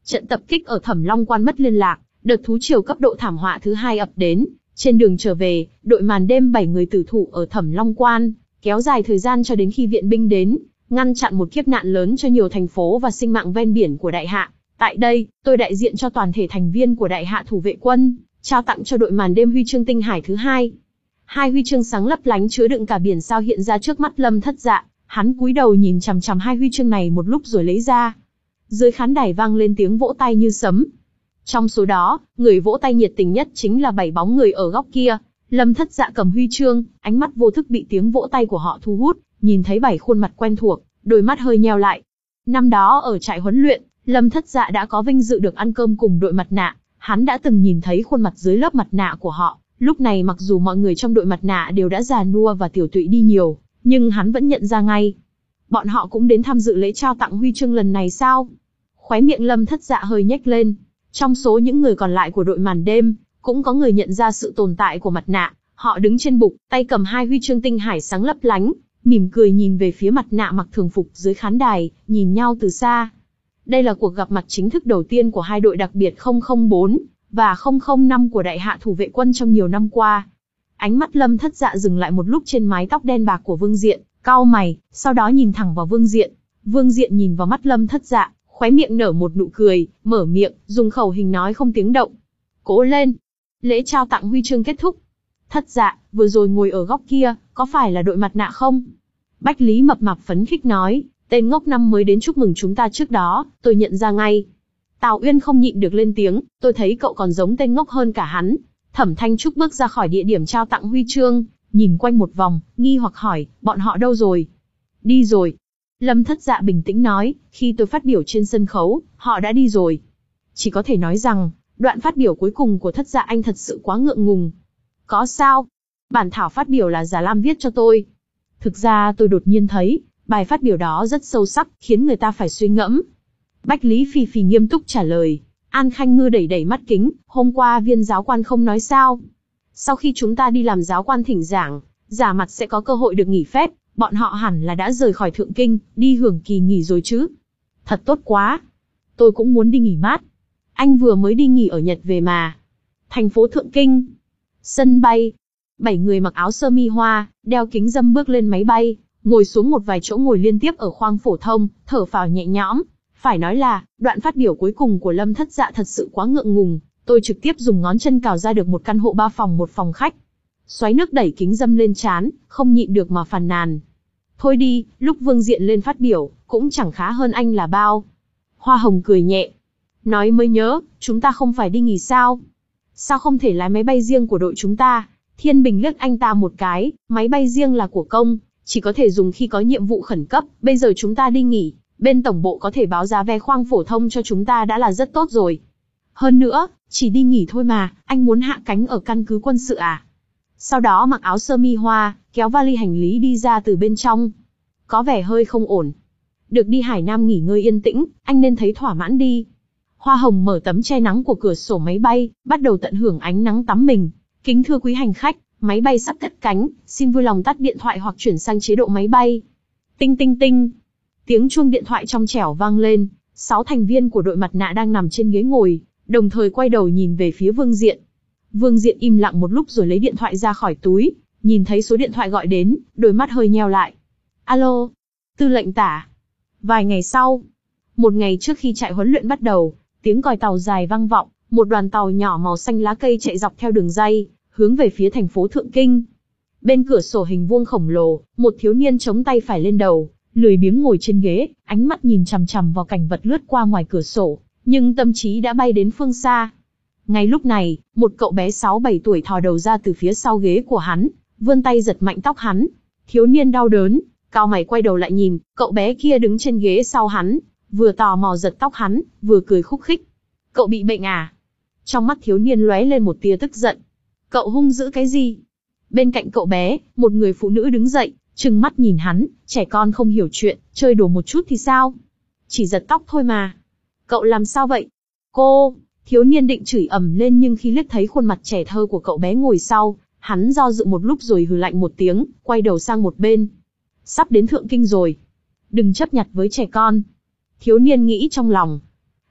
Trận tập kích ở Thẩm Long Quan mất liên lạc, đợt thú triều cấp độ thảm họa thứ hai ập đến. Trên đường trở về, đội màn đêm bảy người tử thủ ở Thẩm Long Quan, kéo dài thời gian cho đến khi viện binh đến, ngăn chặn một kiếp nạn lớn cho nhiều thành phố và sinh mạng ven biển của Đại Hạ. Tại đây, tôi đại diện cho toàn thể thành viên của Đại Hạ Thủ vệ quân, trao tặng cho đội màn đêm huy chương tinh hải thứ hai. Hai huy chương sáng lấp lánh chứa đựng cả biển sao hiện ra trước mắt Lâm Thất Dạ, hắn cúi đầu nhìn chằm chằm hai huy chương này một lúc rồi lấy ra. Dưới khán đài vang lên tiếng vỗ tay như sấm. Trong số đó, người vỗ tay nhiệt tình nhất chính là bảy bóng người ở góc kia. Lâm Thất Dạ cầm huy chương, ánh mắt vô thức bị tiếng vỗ tay của họ thu hút, nhìn thấy bảy khuôn mặt quen thuộc, đôi mắt hơi nheo lại. Năm đó ở trại huấn luyện, Lâm Thất Dạ đã có vinh dự được ăn cơm cùng đội mặt nạ, hắn đã từng nhìn thấy khuôn mặt dưới lớp mặt nạ của họ. Lúc này mặc dù mọi người trong đội mặt nạ đều đã già nua và tiểu tụy đi nhiều, nhưng hắn vẫn nhận ra ngay. Bọn họ cũng đến tham dự lễ trao tặng huy chương lần này sao? Khóe miệng Lâm Thất Dạ hơi nhếch lên. Trong số những người còn lại của đội màn đêm, cũng có người nhận ra sự tồn tại của mặt nạ. Họ đứng trên bục, tay cầm hai huy chương tinh hải sáng lấp lánh, mỉm cười nhìn về phía mặt nạ mặc thường phục dưới khán đài, nhìn nhau từ xa. Đây là cuộc gặp mặt chính thức đầu tiên của hai đội đặc biệt không không bốn và không không năm của Đại Hạ Thủ vệ quân trong nhiều năm qua. Ánh mắt Lâm Thất Dạ dừng lại một lúc trên mái tóc đen bạc của Vương Diện, cau mày, sau đó nhìn thẳng vào Vương Diện. Vương Diện nhìn vào mắt Lâm Thất Dạ, khóe miệng nở một nụ cười, mở miệng, dùng khẩu hình nói không tiếng động. Cố lên. Lễ trao tặng huy chương kết thúc. Thất Dạ, vừa rồi ngồi ở góc kia, có phải là đội mặt nạ không? Bách Lý mập mạp phấn khích nói, tên ngốc năm mới đến chúc mừng chúng ta trước đó, tôi nhận ra ngay. Tào Uyên không nhịn được lên tiếng, tôi thấy cậu còn giống tên ngốc hơn cả hắn. Thẩm Thanh Trúc bước ra khỏi địa điểm trao tặng huy chương, nhìn quanh một vòng, nghi hoặc hỏi, bọn họ đâu rồi? Đi rồi. Lâm Thất Dạ bình tĩnh nói, khi tôi phát biểu trên sân khấu, họ đã đi rồi. Chỉ có thể nói rằng, đoạn phát biểu cuối cùng của Thất Dạ anh thật sự quá ngượng ngùng. Có sao? Bản thảo phát biểu là Già Lam viết cho tôi. Thực ra tôi đột nhiên thấy, bài phát biểu đó rất sâu sắc, khiến người ta phải suy ngẫm. Bách Lý phì phì nghiêm túc trả lời. An Khanh Ngư đẩy đẩy mắt kính, hôm qua viên giáo quan không nói sao. Sau khi chúng ta đi làm giáo quan thỉnh giảng, giả mặt sẽ có cơ hội được nghỉ phép, bọn họ hẳn là đã rời khỏi Thượng Kinh, đi hưởng kỳ nghỉ rồi chứ. Thật tốt quá. Tôi cũng muốn đi nghỉ mát. Anh vừa mới đi nghỉ ở Nhật về mà. Thành phố Thượng Kinh. Sân bay. Bảy người mặc áo sơ mi hoa, đeo kính râm bước lên máy bay, ngồi xuống một vài chỗ ngồi liên tiếp ở khoang phổ thông, thở phào nhẹ nhõm. Phải nói là, đoạn phát biểu cuối cùng của Lâm Thất Dạ thật sự quá ngượng ngùng, tôi trực tiếp dùng ngón chân cào ra được một căn hộ ba phòng một phòng khách. Xoáy nước đẩy kính râm lên trán, không nhịn được mà phàn nàn. Thôi đi, lúc Vương Diện lên phát biểu, cũng chẳng khá hơn anh là bao. Hoa Hồng cười nhẹ. Nói mới nhớ, chúng ta không phải đi nghỉ sao? Sao không thể lái máy bay riêng của đội chúng ta? Thiên Bình liếc anh ta một cái, máy bay riêng là của công, chỉ có thể dùng khi có nhiệm vụ khẩn cấp, bây giờ chúng ta đi nghỉ. Bên tổng bộ có thể báo giá vé khoang phổ thông cho chúng ta đã là rất tốt rồi. Hơn nữa, chỉ đi nghỉ thôi mà, anh muốn hạ cánh ở căn cứ quân sự à? Sau đó mặc áo sơ mi hoa, kéo vali hành lý đi ra từ bên trong. Có vẻ hơi không ổn. Được đi Hải Nam nghỉ ngơi yên tĩnh, anh nên thấy thỏa mãn đi. Hoa Hồng mở tấm che nắng của cửa sổ máy bay, bắt đầu tận hưởng ánh nắng tắm mình. Kính thưa quý hành khách, máy bay sắp cất cánh, xin vui lòng tắt điện thoại hoặc chuyển sang chế độ máy bay. Tinh tinh tinh. Tiếng chuông điện thoại trong trẻo vang lên, sáu thành viên của đội mặt nạ đang nằm trên ghế ngồi, đồng thời quay đầu nhìn về phía Vương Diện. Vương Diện im lặng một lúc rồi lấy điện thoại ra khỏi túi, nhìn thấy số điện thoại gọi đến, đôi mắt hơi nheo lại. Alo, Tư lệnh Tả. Vài ngày sau, một ngày trước khi trại huấn luyện bắt đầu, tiếng còi tàu dài vang vọng, một đoàn tàu nhỏ màu xanh lá cây chạy dọc theo đường ray, hướng về phía thành phố Thượng Kinh. Bên cửa sổ hình vuông khổng lồ, một thiếu niên chống tay phải lên đầu, lười biếng ngồi trên ghế, ánh mắt nhìn chằm chằm vào cảnh vật lướt qua ngoài cửa sổ, nhưng tâm trí đã bay đến phương xa. Ngay lúc này, một cậu bé sáu bảy tuổi thò đầu ra từ phía sau ghế của hắn, vươn tay giật mạnh tóc hắn. Thiếu niên đau đớn, cau mày quay đầu lại nhìn, cậu bé kia đứng trên ghế sau hắn, vừa tò mò giật tóc hắn, vừa cười khúc khích. Cậu bị bệnh à? Trong mắt thiếu niên lóe lên một tia tức giận. Cậu hung dữ cái gì? Bên cạnh cậu bé, một người phụ nữ đứng dậy, trừng mắt nhìn hắn, trẻ con không hiểu chuyện, chơi đùa một chút thì sao? Chỉ giật tóc thôi mà. Cậu làm sao vậy? Cô, thiếu niên định chửi ầm lên nhưng khi liếc thấy khuôn mặt trẻ thơ của cậu bé ngồi sau, hắn do dự một lúc rồi hừ lạnh một tiếng, quay đầu sang một bên. Sắp đến Thượng Kinh rồi. Đừng chấp nhặt với trẻ con. Thiếu niên nghĩ trong lòng.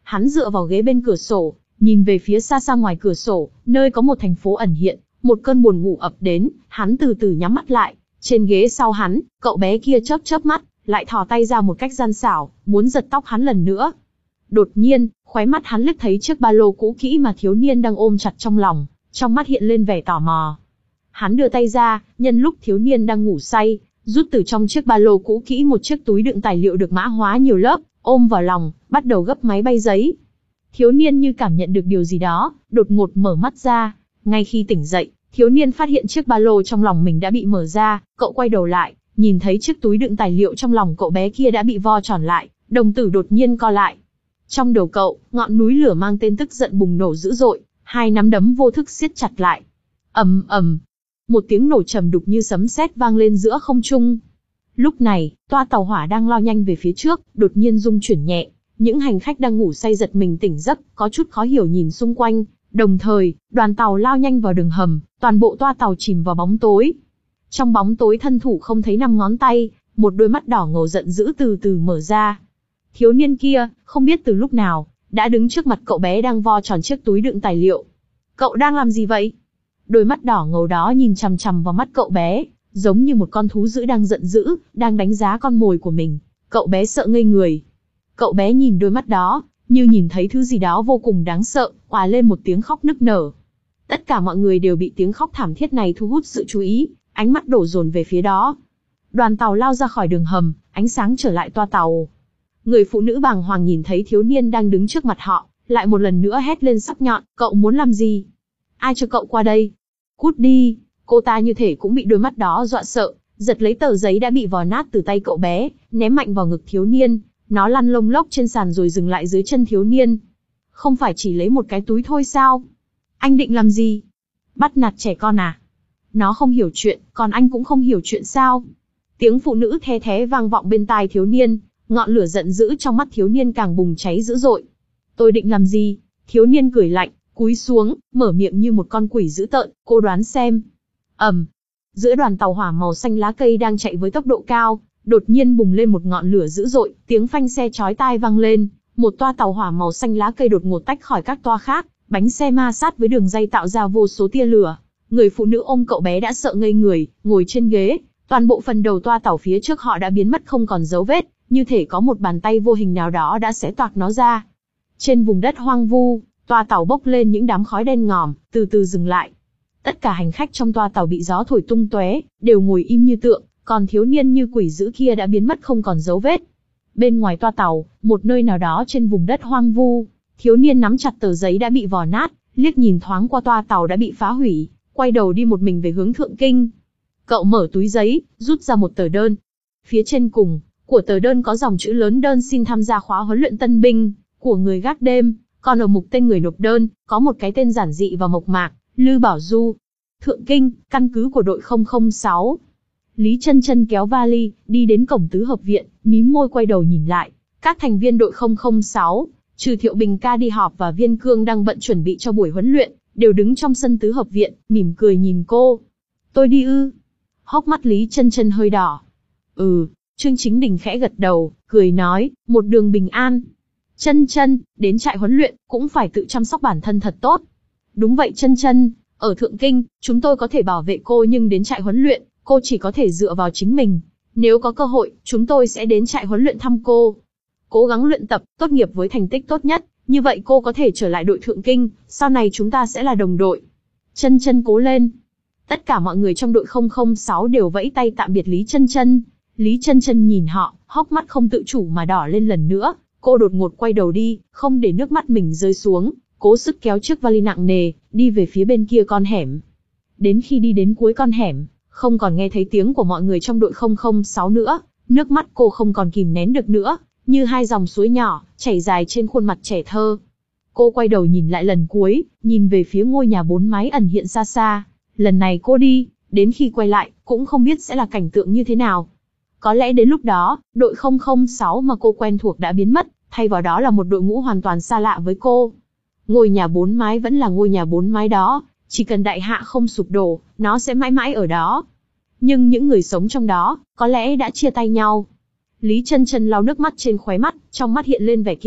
Hắn dựa vào ghế bên cửa sổ, nhìn về phía xa xa ngoài cửa sổ, nơi có một thành phố ẩn hiện, một cơn buồn ngủ ập đến, hắn từ từ nhắm mắt lại. Trên ghế sau hắn, cậu bé kia chớp chớp mắt, lại thò tay ra một cách gian xảo, muốn giật tóc hắn lần nữa. Đột nhiên, khóe mắt hắn liếc thấy chiếc ba lô cũ kỹ mà thiếu niên đang ôm chặt trong lòng, trong mắt hiện lên vẻ tò mò. Hắn đưa tay ra, nhân lúc thiếu niên đang ngủ say, rút từ trong chiếc ba lô cũ kỹ một chiếc túi đựng tài liệu được mã hóa nhiều lớp, ôm vào lòng, bắt đầu gấp máy bay giấy. Thiếu niên như cảm nhận được điều gì đó, đột ngột mở mắt ra. Ngay khi tỉnh dậy, thiếu niên phát hiện chiếc ba lô trong lòng mình đã bị mở ra, cậu quay đầu lại, nhìn thấy chiếc túi đựng tài liệu trong lòng cậu bé kia đã bị vo tròn lại, đồng tử đột nhiên co lại. Trong đầu cậu, ngọn núi lửa mang tên tức giận bùng nổ dữ dội, hai nắm đấm vô thức siết chặt lại. Ầm ầm, một tiếng nổ trầm đục như sấm sét vang lên giữa không trung. Lúc này, toa tàu hỏa đang lao nhanh về phía trước, đột nhiên rung chuyển nhẹ. Những hành khách đang ngủ say giật mình tỉnh giấc, có chút khó hiểu nhìn xung quanh. Đồng thời, đoàn tàu lao nhanh vào đường hầm, toàn bộ toa tàu chìm vào bóng tối. Trong bóng tối thân thủ không thấy năm ngón tay, một đôi mắt đỏ ngầu giận dữ từ từ mở ra. Thiếu niên kia, không biết từ lúc nào, đã đứng trước mặt cậu bé đang vo tròn chiếc túi đựng tài liệu. Cậu đang làm gì vậy? Đôi mắt đỏ ngầu đó nhìn chằm chằm vào mắt cậu bé, giống như một con thú dữ đang giận dữ, đang đánh giá con mồi của mình. Cậu bé sợ ngây người. Cậu bé nhìn đôi mắt đó, như nhìn thấy thứ gì đó vô cùng đáng sợ, òa lên một tiếng khóc nức nở. Tất cả mọi người đều bị tiếng khóc thảm thiết này thu hút sự chú ý, ánh mắt đổ dồn về phía đó. Đoàn tàu lao ra khỏi đường hầm, ánh sáng trở lại toa tàu. Người phụ nữ bàng hoàng nhìn thấy thiếu niên đang đứng trước mặt họ, lại một lần nữa hét lên sắc nhọn, cậu muốn làm gì? Ai cho cậu qua đây? Cút đi! Cô ta như thể cũng bị đôi mắt đó dọa sợ, giật lấy tờ giấy đã bị vò nát từ tay cậu bé, ném mạnh vào ngực thiếu niên. Nó lăn lông lốc trên sàn rồi dừng lại dưới chân thiếu niên. Không phải chỉ lấy một cái túi thôi sao? Anh định làm gì? Bắt nạt trẻ con à? Nó không hiểu chuyện, còn anh cũng không hiểu chuyện sao? Tiếng phụ nữ the thé vang vọng bên tai thiếu niên, ngọn lửa giận dữ trong mắt thiếu niên càng bùng cháy dữ dội. Tôi định làm gì? Thiếu niên cười lạnh, cúi xuống, mở miệng như một con quỷ dữ tợn, cô đoán xem. Ầm. Giữa đoàn tàu hỏa màu xanh lá cây đang chạy với tốc độ cao, đột nhiên bùng lên một ngọn lửa dữ dội, tiếng phanh xe chói tai vang lên, một toa tàu hỏa màu xanh lá cây đột ngột tách khỏi các toa khác, bánh xe ma sát với đường ray tạo ra vô số tia lửa. Người phụ nữ ôm cậu bé đã sợ ngây người, ngồi trên ghế, toàn bộ phần đầu toa tàu phía trước họ đã biến mất không còn dấu vết, như thể có một bàn tay vô hình nào đó đã xé toạc nó ra. Trên vùng đất hoang vu, toa tàu bốc lên những đám khói đen ngòm, từ từ dừng lại. Tất cả hành khách trong toa tàu bị gió thổi tung tóe, đều ngồi im như tượng, còn thiếu niên như quỷ dữ kia đã biến mất không còn dấu vết. Bên ngoài toa tàu, một nơi nào đó trên vùng đất hoang vu, thiếu niên nắm chặt tờ giấy đã bị vò nát, liếc nhìn thoáng qua toa tàu đã bị phá hủy, quay đầu đi một mình về hướng Thượng Kinh. Cậu mở túi giấy, rút ra một tờ đơn. Phía trên cùng của tờ đơn có dòng chữ lớn đơn xin tham gia khóa huấn luyện tân binh của người gác đêm, còn ở mục tên người nộp đơn, có một cái tên giản dị và mộc mạc, Lư Bảo Du. Thượng Kinh, căn cứ của đội không không sáu. Lý Chân Chân kéo vali, đi đến cổng tứ hợp viện, mím môi quay đầu nhìn lại. Các thành viên đội không không sáu, trừ Thiệu Bình ca đi họp và Viên Cương đang bận chuẩn bị cho buổi huấn luyện, đều đứng trong sân tứ hợp viện, mỉm cười nhìn cô. Tôi đi ư? Hốc mắt Lý Chân Chân hơi đỏ. Ừ, Trương Chính Đình khẽ gật đầu, cười nói, một đường bình an. Chân Chân, đến trại huấn luyện, cũng phải tự chăm sóc bản thân thật tốt. Đúng vậy Chân Chân, ở Thượng Kinh, chúng tôi có thể bảo vệ cô nhưng đến trại huấn luyện, cô chỉ có thể dựa vào chính mình. Nếu có cơ hội, chúng tôi sẽ đến trại huấn luyện thăm cô. Cố gắng luyện tập, tốt nghiệp với thành tích tốt nhất, như vậy cô có thể trở lại đội Thượng Kinh, sau này chúng ta sẽ là đồng đội. Chân Chân cố lên. Tất cả mọi người trong đội không không sáu đều vẫy tay tạm biệt Lý Chân Chân. Lý Chân Chân nhìn họ, hốc mắt không tự chủ mà đỏ lên lần nữa. Cô đột ngột quay đầu đi, không để nước mắt mình rơi xuống, cố sức kéo chiếc vali nặng nề, đi về phía bên kia con hẻm. Đến khi đi đến cuối con hẻm, không còn nghe thấy tiếng của mọi người trong đội không không sáu nữa, nước mắt cô không còn kìm nén được nữa, như hai dòng suối nhỏ, chảy dài trên khuôn mặt trẻ thơ. Cô quay đầu nhìn lại lần cuối, nhìn về phía ngôi nhà bốn mái ẩn hiện xa xa. Lần này cô đi, đến khi quay lại, cũng không biết sẽ là cảnh tượng như thế nào. Có lẽ đến lúc đó, đội không không sáu mà cô quen thuộc đã biến mất, thay vào đó là một đội ngũ hoàn toàn xa lạ với cô. Ngôi nhà bốn mái vẫn là ngôi nhà bốn mái đó, chỉ cần đại hạ không sụp đổ, nó sẽ mãi mãi ở đó. Nhưng những người sống trong đó, có lẽ đã chia tay nhau. Lý Chân Chân lau nước mắt trên khóe mắt, trong mắt hiện lên vẻ kiên định,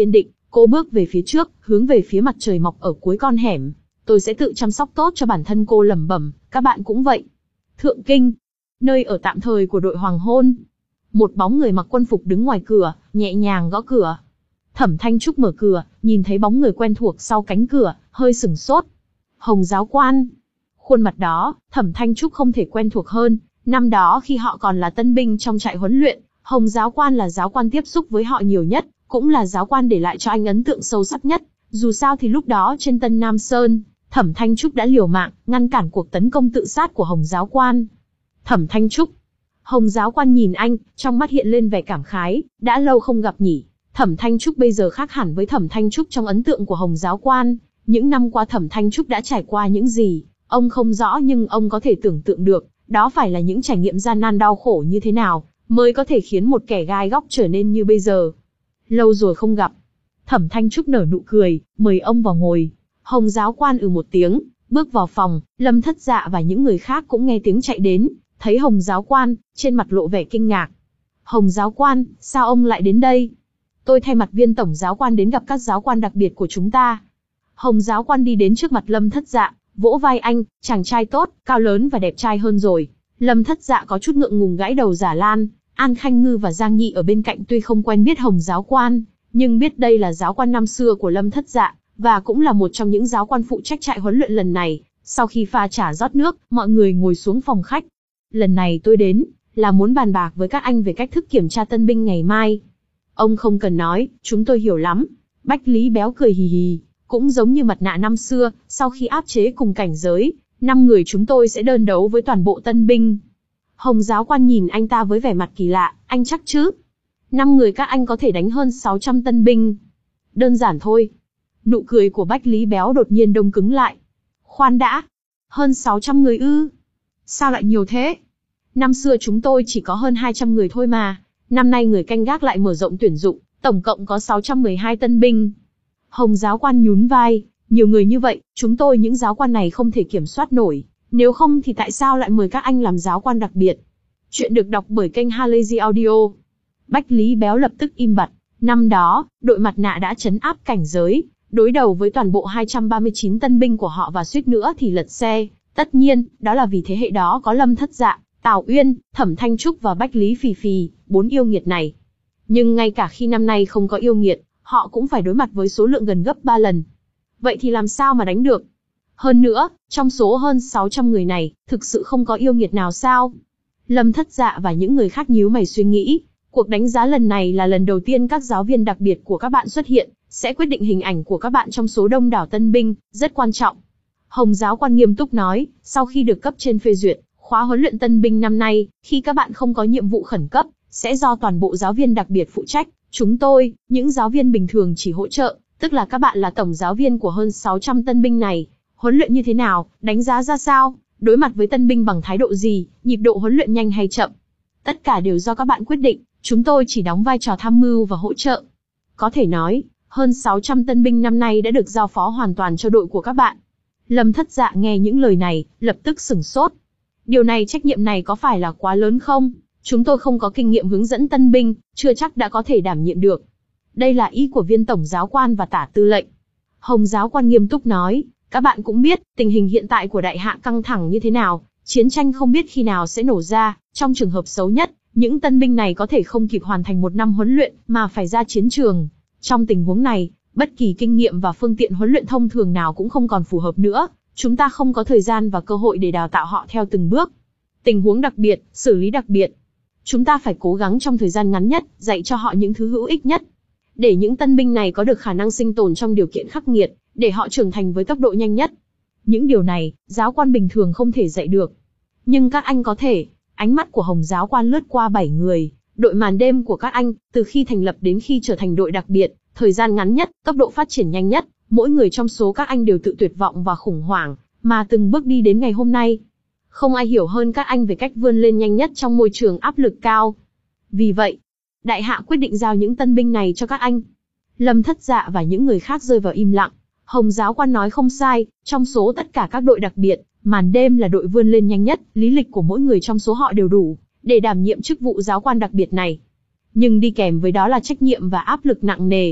Cô bước về phía trước, hướng về phía mặt trời mọc ở cuối con hẻm. Tôi sẽ tự chăm sóc tốt cho bản thân, cô lẩm bẩm, các bạn cũng vậy. Thượng Kinh, nơi ở tạm thời của đội Hoàng Hôn. Một bóng người mặc quân phục đứng ngoài cửa, nhẹ nhàng gõ cửa. Thẩm Thanh Trúc mở cửa, nhìn thấy bóng người quen thuộc sau cánh cửa, hơi sửng sốt. Hồng giáo quan. Khuôn mặt đó, Thẩm Thanh Trúc không thể quen thuộc hơn. Năm đó khi họ còn là tân binh trong trại huấn luyện, Hồng giáo quan là giáo quan tiếp xúc với họ nhiều nhất, cũng là giáo quan để lại cho anh ấn tượng sâu sắc nhất. Dù sao thì lúc đó trên Tân Nam Sơn, Thẩm Thanh Trúc đã liều mạng, ngăn cản cuộc tấn công tự sát của Hồng giáo quan. Thẩm Thanh Trúc. Hồng giáo quan nhìn anh, trong mắt hiện lên vẻ cảm khái, đã lâu không gặp nhỉ. Thẩm Thanh Trúc bây giờ khác hẳn với Thẩm Thanh Trúc trong ấn tượng của Hồng giáo quan. Những năm qua Thẩm Thanh Trúc đã trải qua những gì, ông không rõ nhưng ông có thể tưởng tượng được, đó phải là những trải nghiệm gian nan đau khổ như thế nào, mới có thể khiến một kẻ gai góc trở nên như bây giờ. Lâu rồi không gặp. Thẩm Thanh Trúc nở nụ cười, mời ông vào ngồi. Hồng giáo quan ừ một tiếng, bước vào phòng, Lâm Thất Dạ và những người khác cũng nghe tiếng chạy đến, thấy Hồng giáo quan, trên mặt lộ vẻ kinh ngạc. Hồng giáo quan, sao ông lại đến đây? Tôi thay mặt Viên tổng giáo quan đến gặp các giáo quan đặc biệt của chúng ta. Hồng giáo quan đi đến trước mặt Lâm Thất Dạ, vỗ vai anh, chàng trai tốt, cao lớn và đẹp trai hơn rồi. Lâm Thất Dạ có chút ngượng ngùng gãi đầu giả lan. An Khanh Ngư và Giang Nhị ở bên cạnh tuy không quen biết Hồng giáo quan, nhưng biết đây là giáo quan năm xưa của Lâm Thất Dạ, và cũng là một trong những giáo quan phụ trách trại huấn luyện lần này. Sau khi pha trà rót nước, mọi người ngồi xuống phòng khách. Lần này tôi đến, là muốn bàn bạc với các anh về cách thức kiểm tra tân binh ngày mai. Ông không cần nói, chúng tôi hiểu lắm. Bách Lý Béo cười hì hì, cũng giống như mặt nạ năm xưa, sau khi áp chế cùng cảnh giới, năm người chúng tôi sẽ đơn đấu với toàn bộ tân binh. Hồng giáo quan nhìn anh ta với vẻ mặt kỳ lạ, anh chắc chứ? Năm người các anh có thể đánh hơn sáu trăm tân binh. Đơn giản thôi. Nụ cười của Bách Lý Béo đột nhiên đông cứng lại. Khoan đã, hơn sáu trăm người ư? Sao lại nhiều thế? Năm xưa chúng tôi chỉ có hơn hai trăm người thôi mà. Năm nay người canh gác lại mở rộng tuyển dụng, tổng cộng có sáu trăm mười hai tân binh. Hồng giáo quan nhún vai, nhiều người như vậy, chúng tôi những giáo quan này không thể kiểm soát nổi. Nếu không thì tại sao lại mời các anh làm giáo quan đặc biệt? Chuyện được đọc bởi kênh Halazy Audio. Bách Lý Béo lập tức im bặt. Năm đó, đội mặt nạ đã trấn áp cảnh giới, đối đầu với toàn bộ hai trăm ba mươi chín tân binh của họ và suýt nữa thì lật xe. Tất nhiên, đó là vì thế hệ đó có Lâm Thất Dạ, Tào Uyên, Thẩm Thanh Trúc và Bách Lý Phì Phì, bốn yêu nghiệt này. Nhưng ngay cả khi năm nay không có yêu nghiệt, họ cũng phải đối mặt với số lượng gần gấp ba lần. Vậy thì làm sao mà đánh được? Hơn nữa, trong số hơn sáu trăm người này, thực sự không có yêu nghiệt nào sao? Lâm Thất Dạ và những người khác nhíu mày suy nghĩ. Cuộc đánh giá lần này là lần đầu tiên các giáo viên đặc biệt của các bạn xuất hiện, sẽ quyết định hình ảnh của các bạn trong số đông đảo tân binh, rất quan trọng. Hồng giáo quan nghiêm túc nói, sau khi được cấp trên phê duyệt, khóa huấn luyện tân binh năm nay, khi các bạn không có nhiệm vụ khẩn cấp, sẽ do toàn bộ giáo viên đặc biệt phụ trách. Chúng tôi, những giáo viên bình thường chỉ hỗ trợ, tức là các bạn là tổng giáo viên của hơn sáu trăm tân binh này. Huấn luyện như thế nào, đánh giá ra sao, đối mặt với tân binh bằng thái độ gì, nhịp độ huấn luyện nhanh hay chậm. Tất cả đều do các bạn quyết định, chúng tôi chỉ đóng vai trò tham mưu và hỗ trợ. Có thể nói, hơn sáu trăm tân binh năm nay đã được giao phó hoàn toàn cho đội của các bạn. Lâm Thất Dạ nghe những lời này, lập tức sửng sốt. Điều này trách nhiệm này có phải là quá lớn không? Chúng tôi không có kinh nghiệm hướng dẫn tân binh, chưa chắc đã có thể đảm nhiệm được. Đây là ý của Viên tổng giáo quan và Tả tư lệnh. Hồng giáo quan nghiêm túc nói, các bạn cũng biết, tình hình hiện tại của đại hạ căng thẳng như thế nào, chiến tranh không biết khi nào sẽ nổ ra, trong trường hợp xấu nhất, những tân binh này có thể không kịp hoàn thành một năm huấn luyện, mà phải ra chiến trường. Trong tình huống này, bất kỳ kinh nghiệm và phương tiện huấn luyện thông thường nào cũng không còn phù hợp nữa, chúng ta không có thời gian và cơ hội để đào tạo họ theo từng bước. Tình huống đặc biệt, xử lý đặc biệt. Chúng ta phải cố gắng trong thời gian ngắn nhất, dạy cho họ những thứ hữu ích nhất. Để những tân binh này có được khả năng sinh tồn trong điều kiện khắc nghiệt, để họ trưởng thành với tốc độ nhanh nhất. Những điều này, giáo quan bình thường không thể dạy được. Nhưng các anh có thể. Ánh mắt của Hồng giáo quan lướt qua bảy người, đội màn đêm của các anh, từ khi thành lập đến khi trở thành đội đặc biệt, thời gian ngắn nhất, tốc độ phát triển nhanh nhất, mỗi người trong số các anh đều tự tuyệt vọng và khủng hoảng, mà từng bước đi đến ngày hôm nay. Không ai hiểu hơn các anh về cách vươn lên nhanh nhất trong môi trường áp lực cao. Vì vậy, đại hạ quyết định giao những tân binh này cho các anh. Lâm Thất Dạ và những người khác rơi vào im lặng. Hồng giáo quan nói không sai, trong số tất cả các đội đặc biệt, màn đêm là đội vươn lên nhanh nhất, lý lịch của mỗi người trong số họ đều đủ để đảm nhiệm chức vụ giáo quan đặc biệt này. Nhưng đi kèm với đó là trách nhiệm và áp lực nặng nề.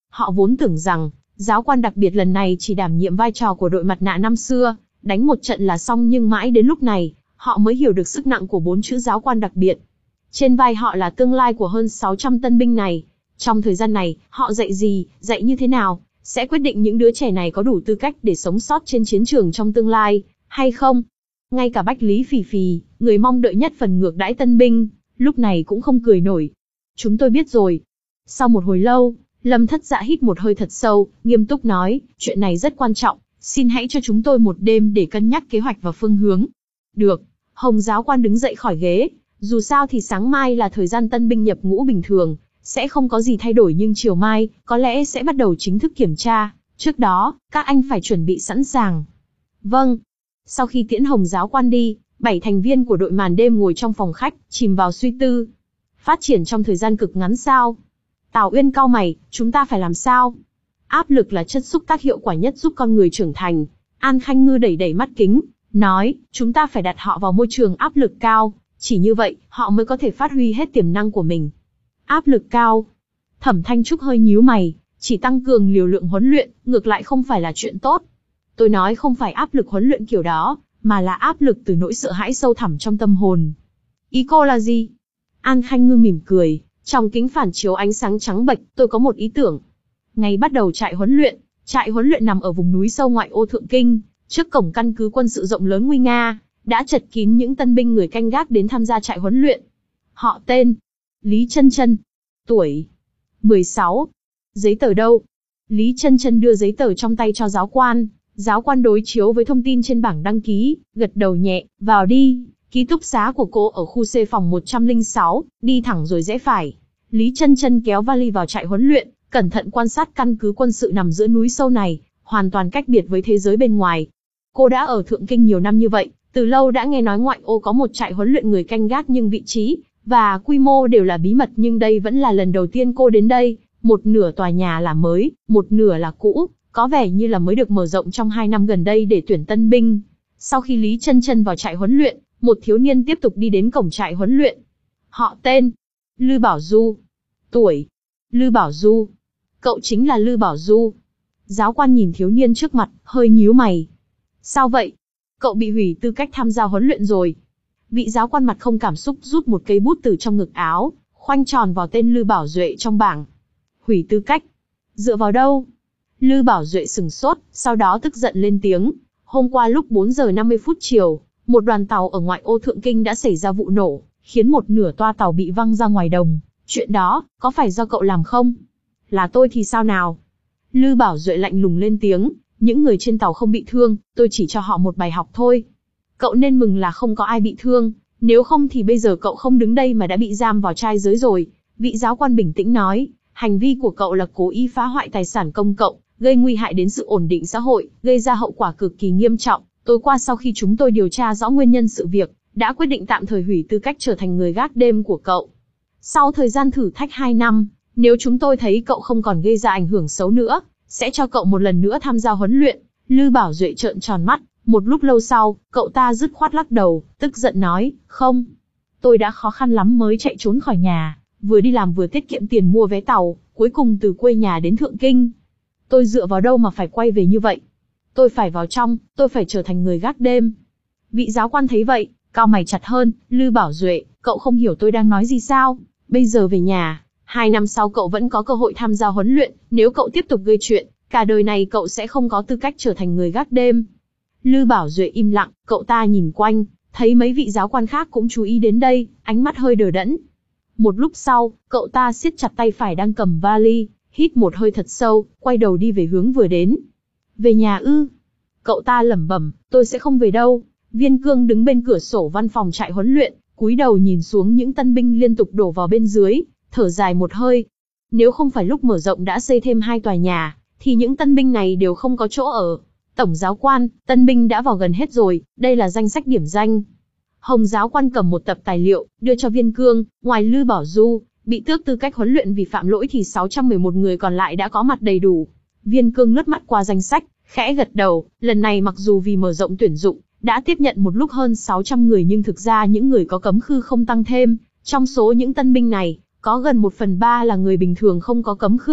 Họ vốn tưởng rằng, giáo quan đặc biệt lần này chỉ đảm nhiệm vai trò của đội mặt nạ năm xưa, đánh một trận là xong, nhưng mãi đến lúc này, họ mới hiểu được sức nặng của bốn chữ giáo quan đặc biệt. Trên vai họ là tương lai của hơn sáu trăm tân binh này. Trong thời gian này, họ dạy gì, dạy như thế nào, sẽ quyết định những đứa trẻ này có đủ tư cách để sống sót trên chiến trường trong tương lai, hay không. Ngay cả Bách Lý Phì Phì, người mong đợi nhất phần ngược đãi tân binh, lúc này cũng không cười nổi. Chúng tôi biết rồi. Sau một hồi lâu, Lâm Thất Dạ hít một hơi thật sâu, nghiêm túc nói, chuyện này rất quan trọng, xin hãy cho chúng tôi một đêm để cân nhắc kế hoạch và phương hướng. Được. Hồng giáo quan đứng dậy khỏi ghế, dù sao thì sáng mai là thời gian tân binh nhập ngũ bình thường, sẽ không có gì thay đổi, nhưng chiều mai, có lẽ sẽ bắt đầu chính thức kiểm tra, trước đó, các anh phải chuẩn bị sẵn sàng. Vâng. Sau khi tiễn Hồng giáo quan đi, bảy thành viên của đội màn đêm ngồi trong phòng khách, chìm vào suy tư. Phát triển trong thời gian cực ngắn sao? Tào Uyên cau mày, chúng ta phải làm sao? Áp lực là chất xúc tác hiệu quả nhất giúp con người trưởng thành. An Khanh Ngư đẩy đẩy mắt kính, nói, chúng ta phải đặt họ vào môi trường áp lực cao, chỉ như vậy, họ mới có thể phát huy hết tiềm năng của mình. Áp lực cao. Thẩm Thanh Trúc hơi nhíu mày, chỉ tăng cường liều lượng huấn luyện, ngược lại không phải là chuyện tốt. Tôi nói không phải áp lực huấn luyện kiểu đó, mà là áp lực từ nỗi sợ hãi sâu thẳm trong tâm hồn. Ý cô là gì? An Khanh Ngư mỉm cười, trong kính phản chiếu ánh sáng trắng bệch, tôi có một ý tưởng. Ngày bắt đầu trại huấn luyện, trại huấn luyện nằm ở vùng núi sâu ngoại ô Thượng Kinh, trước cổng căn cứ quân sự rộng lớn nguy nga, đã chật kín những tân binh người canh gác đến tham gia trại huấn luyện. Họ tên Lý Chân Chân, tuổi mười sáu. Giấy tờ đâu? Lý Chân Chân đưa giấy tờ trong tay cho giáo quan, giáo quan đối chiếu với thông tin trên bảng đăng ký, gật đầu nhẹ, vào đi. Ký túc xá của cô ở khu C phòng một trăm lẻ sáu, đi thẳng rồi rẽ phải. Lý Chân Chân kéo vali vào trại huấn luyện, cẩn thận quan sát căn cứ quân sự nằm giữa núi sâu này, hoàn toàn cách biệt với thế giới bên ngoài. Cô đã ở Thượng Kinh nhiều năm như vậy, từ lâu đã nghe nói ngoại ô có một trại huấn luyện người canh gác, nhưng vị trí và quy mô đều là bí mật, nhưng đây vẫn là lần đầu tiên cô đến đây. Một nửa tòa nhà là mới, một nửa là cũ, có vẻ như là mới được mở rộng trong hai năm gần đây để tuyển tân binh. Sau khi Lý Chân Chân vào trại huấn luyện, một thiếu niên tiếp tục đi đến cổng trại huấn luyện. Họ tên Lư Bảo Du, tuổi Lư Bảo Du. Cậu chính là Lư Bảo Du. Giáo quan nhìn thiếu niên trước mặt, hơi nhíu mày. Sao vậy? Cậu bị hủy tư cách tham gia huấn luyện rồi. Vị giáo quan mặt không cảm xúc rút một cây bút từ trong ngực áo, khoanh tròn vào tên Lư Bảo Duệ trong bảng. Hủy tư cách? Dựa vào đâu? Lư Bảo Duệ sừng sốt, sau đó tức giận lên tiếng. Hôm qua lúc bốn giờ năm mươi phút chiều, một đoàn tàu ở ngoại ô Thượng Kinh đã xảy ra vụ nổ, khiến một nửa toa tàu bị văng ra ngoài đồng. Chuyện đó, có phải do cậu làm không? Là tôi thì sao nào? Lư Bảo Duệ lạnh lùng lên tiếng, những người trên tàu không bị thương, tôi chỉ cho họ một bài học thôi. Cậu nên mừng là không có ai bị thương, nếu không thì bây giờ cậu không đứng đây mà đã bị giam vào trai giới rồi. Vị giáo quan bình tĩnh nói, hành vi của cậu là cố ý phá hoại tài sản công cộng, gây nguy hại đến sự ổn định xã hội, gây ra hậu quả cực kỳ nghiêm trọng. Tối qua sau khi chúng tôi điều tra rõ nguyên nhân sự việc, đã quyết định tạm thời hủy tư cách trở thành người gác đêm của cậu. Sau thời gian thử thách hai năm, nếu chúng tôi thấy cậu không còn gây ra ảnh hưởng xấu nữa, sẽ cho cậu một lần nữa tham gia huấn luyện. Lư Bảo Duệ trợn tròn mắt, một lúc lâu sau, cậu ta dứt khoát lắc đầu, tức giận nói, không. Tôi đã khó khăn lắm mới chạy trốn khỏi nhà, vừa đi làm vừa tiết kiệm tiền mua vé tàu, cuối cùng từ quê nhà đến Thượng Kinh. Tôi dựa vào đâu mà phải quay về như vậy? Tôi phải vào trong, tôi phải trở thành người gác đêm. Vị giáo quan thấy vậy, cau mày chặt hơn, Lư Bảo Duệ, cậu không hiểu tôi đang nói gì sao? Bây giờ về nhà, hai năm sau cậu vẫn có cơ hội tham gia huấn luyện, nếu cậu tiếp tục gây chuyện, cả đời này cậu sẽ không có tư cách trở thành người gác đêm. Lư Bảo Duệ im lặng, cậu ta nhìn quanh, thấy mấy vị giáo quan khác cũng chú ý đến đây, ánh mắt hơi đờ đẫn. Một lúc sau, cậu ta siết chặt tay phải đang cầm vali, hít một hơi thật sâu, quay đầu đi về hướng vừa đến. Về nhà ư? Cậu ta lẩm bẩm, tôi sẽ không về đâu. Viên Cương đứng bên cửa sổ văn phòng trại huấn luyện, cúi đầu nhìn xuống những tân binh liên tục đổ vào bên dưới, thở dài một hơi. Nếu không phải lúc mở rộng đã xây thêm hai tòa nhà, thì những tân binh này đều không có chỗ ở. Tổng giáo quan, tân binh đã vào gần hết rồi, đây là danh sách điểm danh. Hồng giáo quan cầm một tập tài liệu, đưa cho Viên Cương, ngoài Lư Bảo Du, bị tước tư cách huấn luyện vì phạm lỗi thì sáu trăm mười một người còn lại đã có mặt đầy đủ. Viên Cương lướt mắt qua danh sách, khẽ gật đầu, lần này mặc dù vì mở rộng tuyển dụng, đã tiếp nhận một lúc hơn sáu trăm người nhưng thực ra những người có cấm khư không tăng thêm. Trong số những tân binh này, có gần một phần ba là người bình thường không có cấm khư,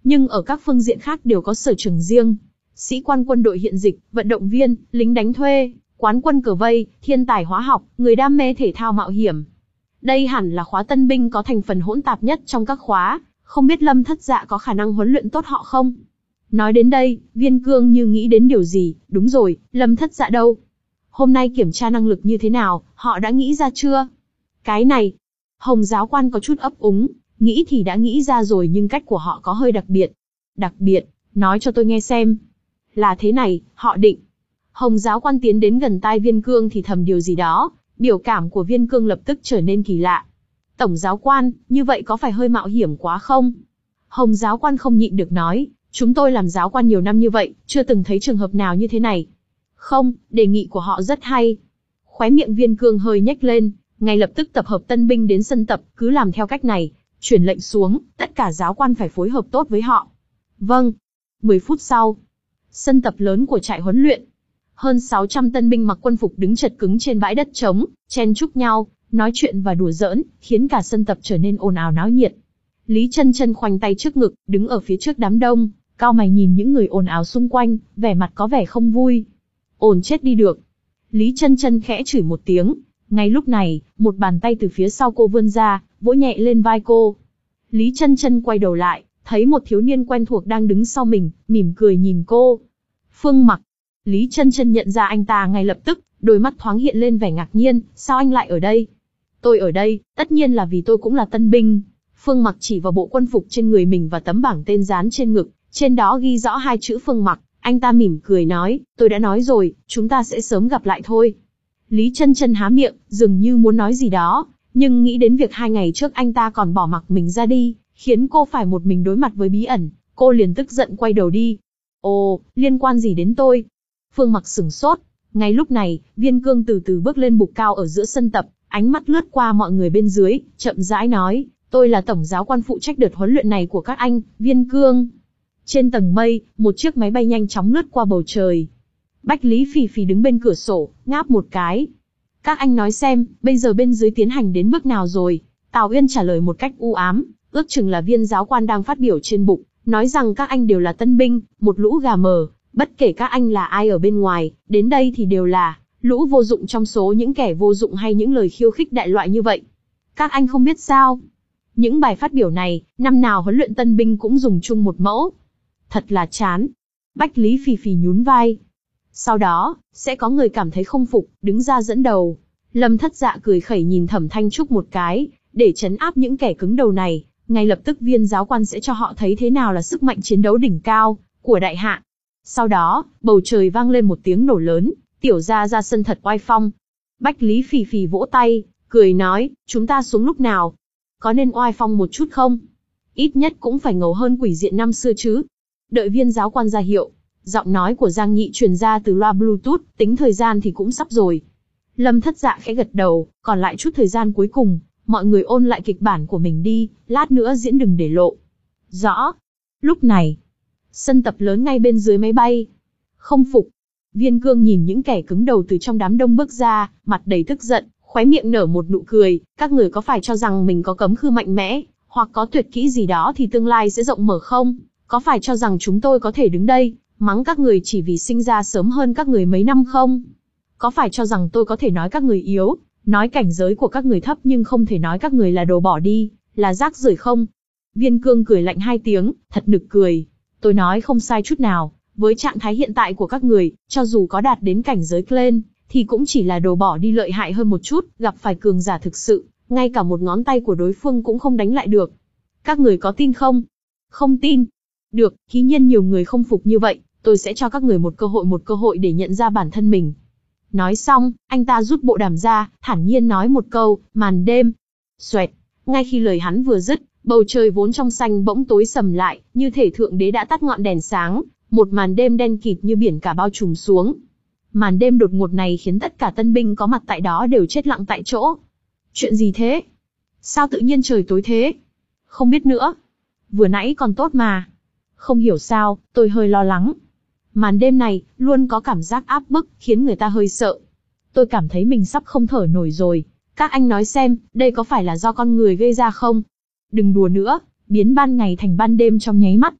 nhưng ở các phương diện khác đều có sở trường riêng. Sĩ quan quân đội hiện dịch, vận động viên, lính đánh thuê, quán quân cờ vây, thiên tài hóa học, người đam mê thể thao mạo hiểm. Đây hẳn là khóa tân binh có thành phần hỗn tạp nhất trong các khóa, không biết Lâm Thất Dạ có khả năng huấn luyện tốt họ không? Nói đến đây, Viên Cương như nghĩ đến điều gì, đúng rồi, Lâm Thất Dạ đâu? Hôm nay kiểm tra năng lực như thế nào, họ đã nghĩ ra chưa? Cái này, Hồng giáo quan có chút ấp úng, nghĩ thì đã nghĩ ra rồi nhưng cách của họ có hơi đặc biệt. Đặc biệt, nói cho tôi nghe xem. Là thế này, họ định. Hồng giáo quan tiến đến gần tai Viên Cương thì thầm điều gì đó, biểu cảm của Viên Cương lập tức trở nên kỳ lạ. Tổng giáo quan, như vậy có phải hơi mạo hiểm quá không? Hồng giáo quan không nhịn được nói, chúng tôi làm giáo quan nhiều năm như vậy, chưa từng thấy trường hợp nào như thế này. Không, đề nghị của họ rất hay. Khóe miệng Viên Cương hơi nhếch lên, ngay lập tức tập hợp tân binh đến sân tập, cứ làm theo cách này, truyền lệnh xuống, tất cả giáo quan phải phối hợp tốt với họ. Vâng. mười phút sau, sân tập lớn của trại huấn luyện. Hơn sáu trăm tân binh mặc quân phục đứng chật cứng trên bãi đất trống, chen chúc nhau, nói chuyện và đùa giỡn, khiến cả sân tập trở nên ồn ào náo nhiệt. Lý Chân Chân khoanh tay trước ngực, đứng ở phía trước đám đông, cau mày nhìn những người ồn ào xung quanh, vẻ mặt có vẻ không vui. Ồn chết đi được. Lý Chân Chân khẽ chửi một tiếng. Ngay lúc này, một bàn tay từ phía sau cô vươn ra, vỗ nhẹ lên vai cô. Lý Chân Chân quay đầu lại, thấy một thiếu niên quen thuộc đang đứng sau mình, mỉm cười nhìn cô. Phương Mặc. Lý Chân Chân nhận ra anh ta ngay lập tức, đôi mắt thoáng hiện lên vẻ ngạc nhiên, sao anh lại ở đây? Tôi ở đây, tất nhiên là vì tôi cũng là tân binh. Phương Mặc chỉ vào bộ quân phục trên người mình và tấm bảng tên dán trên ngực, trên đó ghi rõ hai chữ Phương Mặc, anh ta mỉm cười nói, tôi đã nói rồi, chúng ta sẽ sớm gặp lại thôi. Lý Chân Chân há miệng, dường như muốn nói gì đó, nhưng nghĩ đến việc hai ngày trước anh ta còn bỏ mặc mình ra đi, khiến cô phải một mình đối mặt với bí ẩn, cô liền tức giận quay đầu đi. Ồ, liên quan gì đến tôi? Phương Mặc sửng sốt. Ngay lúc này, Viên Cương từ từ bước lên bục cao ở giữa sân tập, ánh mắt lướt qua mọi người bên dưới, chậm rãi nói, tôi là tổng giáo quan phụ trách đợt huấn luyện này của các anh, Viên Cương. Trên tầng mây, một chiếc máy bay nhanh chóng lướt qua bầu trời. Bách Lý Phì Phì đứng bên cửa sổ, ngáp một cái. Các anh nói xem, bây giờ bên dưới tiến hành đến bước nào rồi? Tào Uyên trả lời một cách u ám, ước chừng là Viên giáo quan đang phát biểu trên bục, nói rằng các anh đều là tân binh, một lũ gà mờ, bất kể các anh là ai ở bên ngoài, đến đây thì đều là lũ vô dụng trong số những kẻ vô dụng hay những lời khiêu khích đại loại như vậy. Các anh không biết sao? Những bài phát biểu này, năm nào huấn luyện tân binh cũng dùng chung một mẫu. Thật là chán. Bách Lý Phì Phì nhún vai. Sau đó, sẽ có người cảm thấy không phục, đứng ra dẫn đầu. Lâm Thất Dạ cười khẩy nhìn Thẩm Thanh Trúc một cái, để trấn áp những kẻ cứng đầu này, ngay lập tức Viên giáo quan sẽ cho họ thấy thế nào là sức mạnh chiến đấu đỉnh cao của đại hạ. Sau đó, bầu trời vang lên một tiếng nổ lớn, tiểu gia ra sân thật oai phong. Bách Lý Phì Phì vỗ tay, cười nói, chúng ta xuống lúc nào? Có nên oai phong một chút không? Ít nhất cũng phải ngầu hơn quỷ diện năm xưa chứ. Đợi Viên giáo quan ra hiệu, giọng nói của Giang Nhị truyền ra từ loa Bluetooth, tính thời gian thì cũng sắp rồi. Lâm Thất Dạ khẽ gật đầu, còn lại chút thời gian cuối cùng, mọi người ôn lại kịch bản của mình đi, lát nữa diễn đừng để lộ. Rõ. Lúc này, sân tập lớn ngay bên dưới máy bay. Không phục. Viên Cương nhìn những kẻ cứng đầu từ trong đám đông bước ra, mặt đầy tức giận, khóe miệng nở một nụ cười, các người có phải cho rằng mình có cấm khư mạnh mẽ, hoặc có tuyệt kỹ gì đó thì tương lai sẽ rộng mở không? Có phải cho rằng chúng tôi có thể đứng đây, mắng các người chỉ vì sinh ra sớm hơn các người mấy năm không? Có phải cho rằng tôi có thể nói các người yếu, nói cảnh giới của các người thấp nhưng không thể nói các người là đồ bỏ đi, là rác rưởi không? Viên Cương cười lạnh hai tiếng, thật nực cười. Tôi nói không sai chút nào, với trạng thái hiện tại của các người, cho dù có đạt đến cảnh giới Clen, thì cũng chỉ là đồ bỏ đi lợi hại hơn một chút, gặp phải cường giả thực sự, ngay cả một ngón tay của đối phương cũng không đánh lại được. Các người có tin không? Không tin. Được, dĩ nhiên nhiều người không phục như vậy, tôi sẽ cho các người một cơ hội một cơ hội để nhận ra bản thân mình. Nói xong, anh ta rút bộ đàm ra, thản nhiên nói một câu, màn đêm. Xoẹt, ngay khi lời hắn vừa dứt, bầu trời vốn trong xanh bỗng tối sầm lại, như thể thượng đế đã tắt ngọn đèn sáng, một màn đêm đen kịt như biển cả bao trùm xuống. Màn đêm đột ngột này khiến tất cả tân binh có mặt tại đó đều chết lặng tại chỗ. Chuyện gì thế? Sao tự nhiên trời tối thế? Không biết nữa. Vừa nãy còn tốt mà. Không hiểu sao, tôi hơi lo lắng. Màn đêm này, luôn có cảm giác áp bức, khiến người ta hơi sợ. Tôi cảm thấy mình sắp không thở nổi rồi. Các anh nói xem, đây có phải là do con người gây ra không? Đừng đùa nữa, biến ban ngày thành ban đêm trong nháy mắt.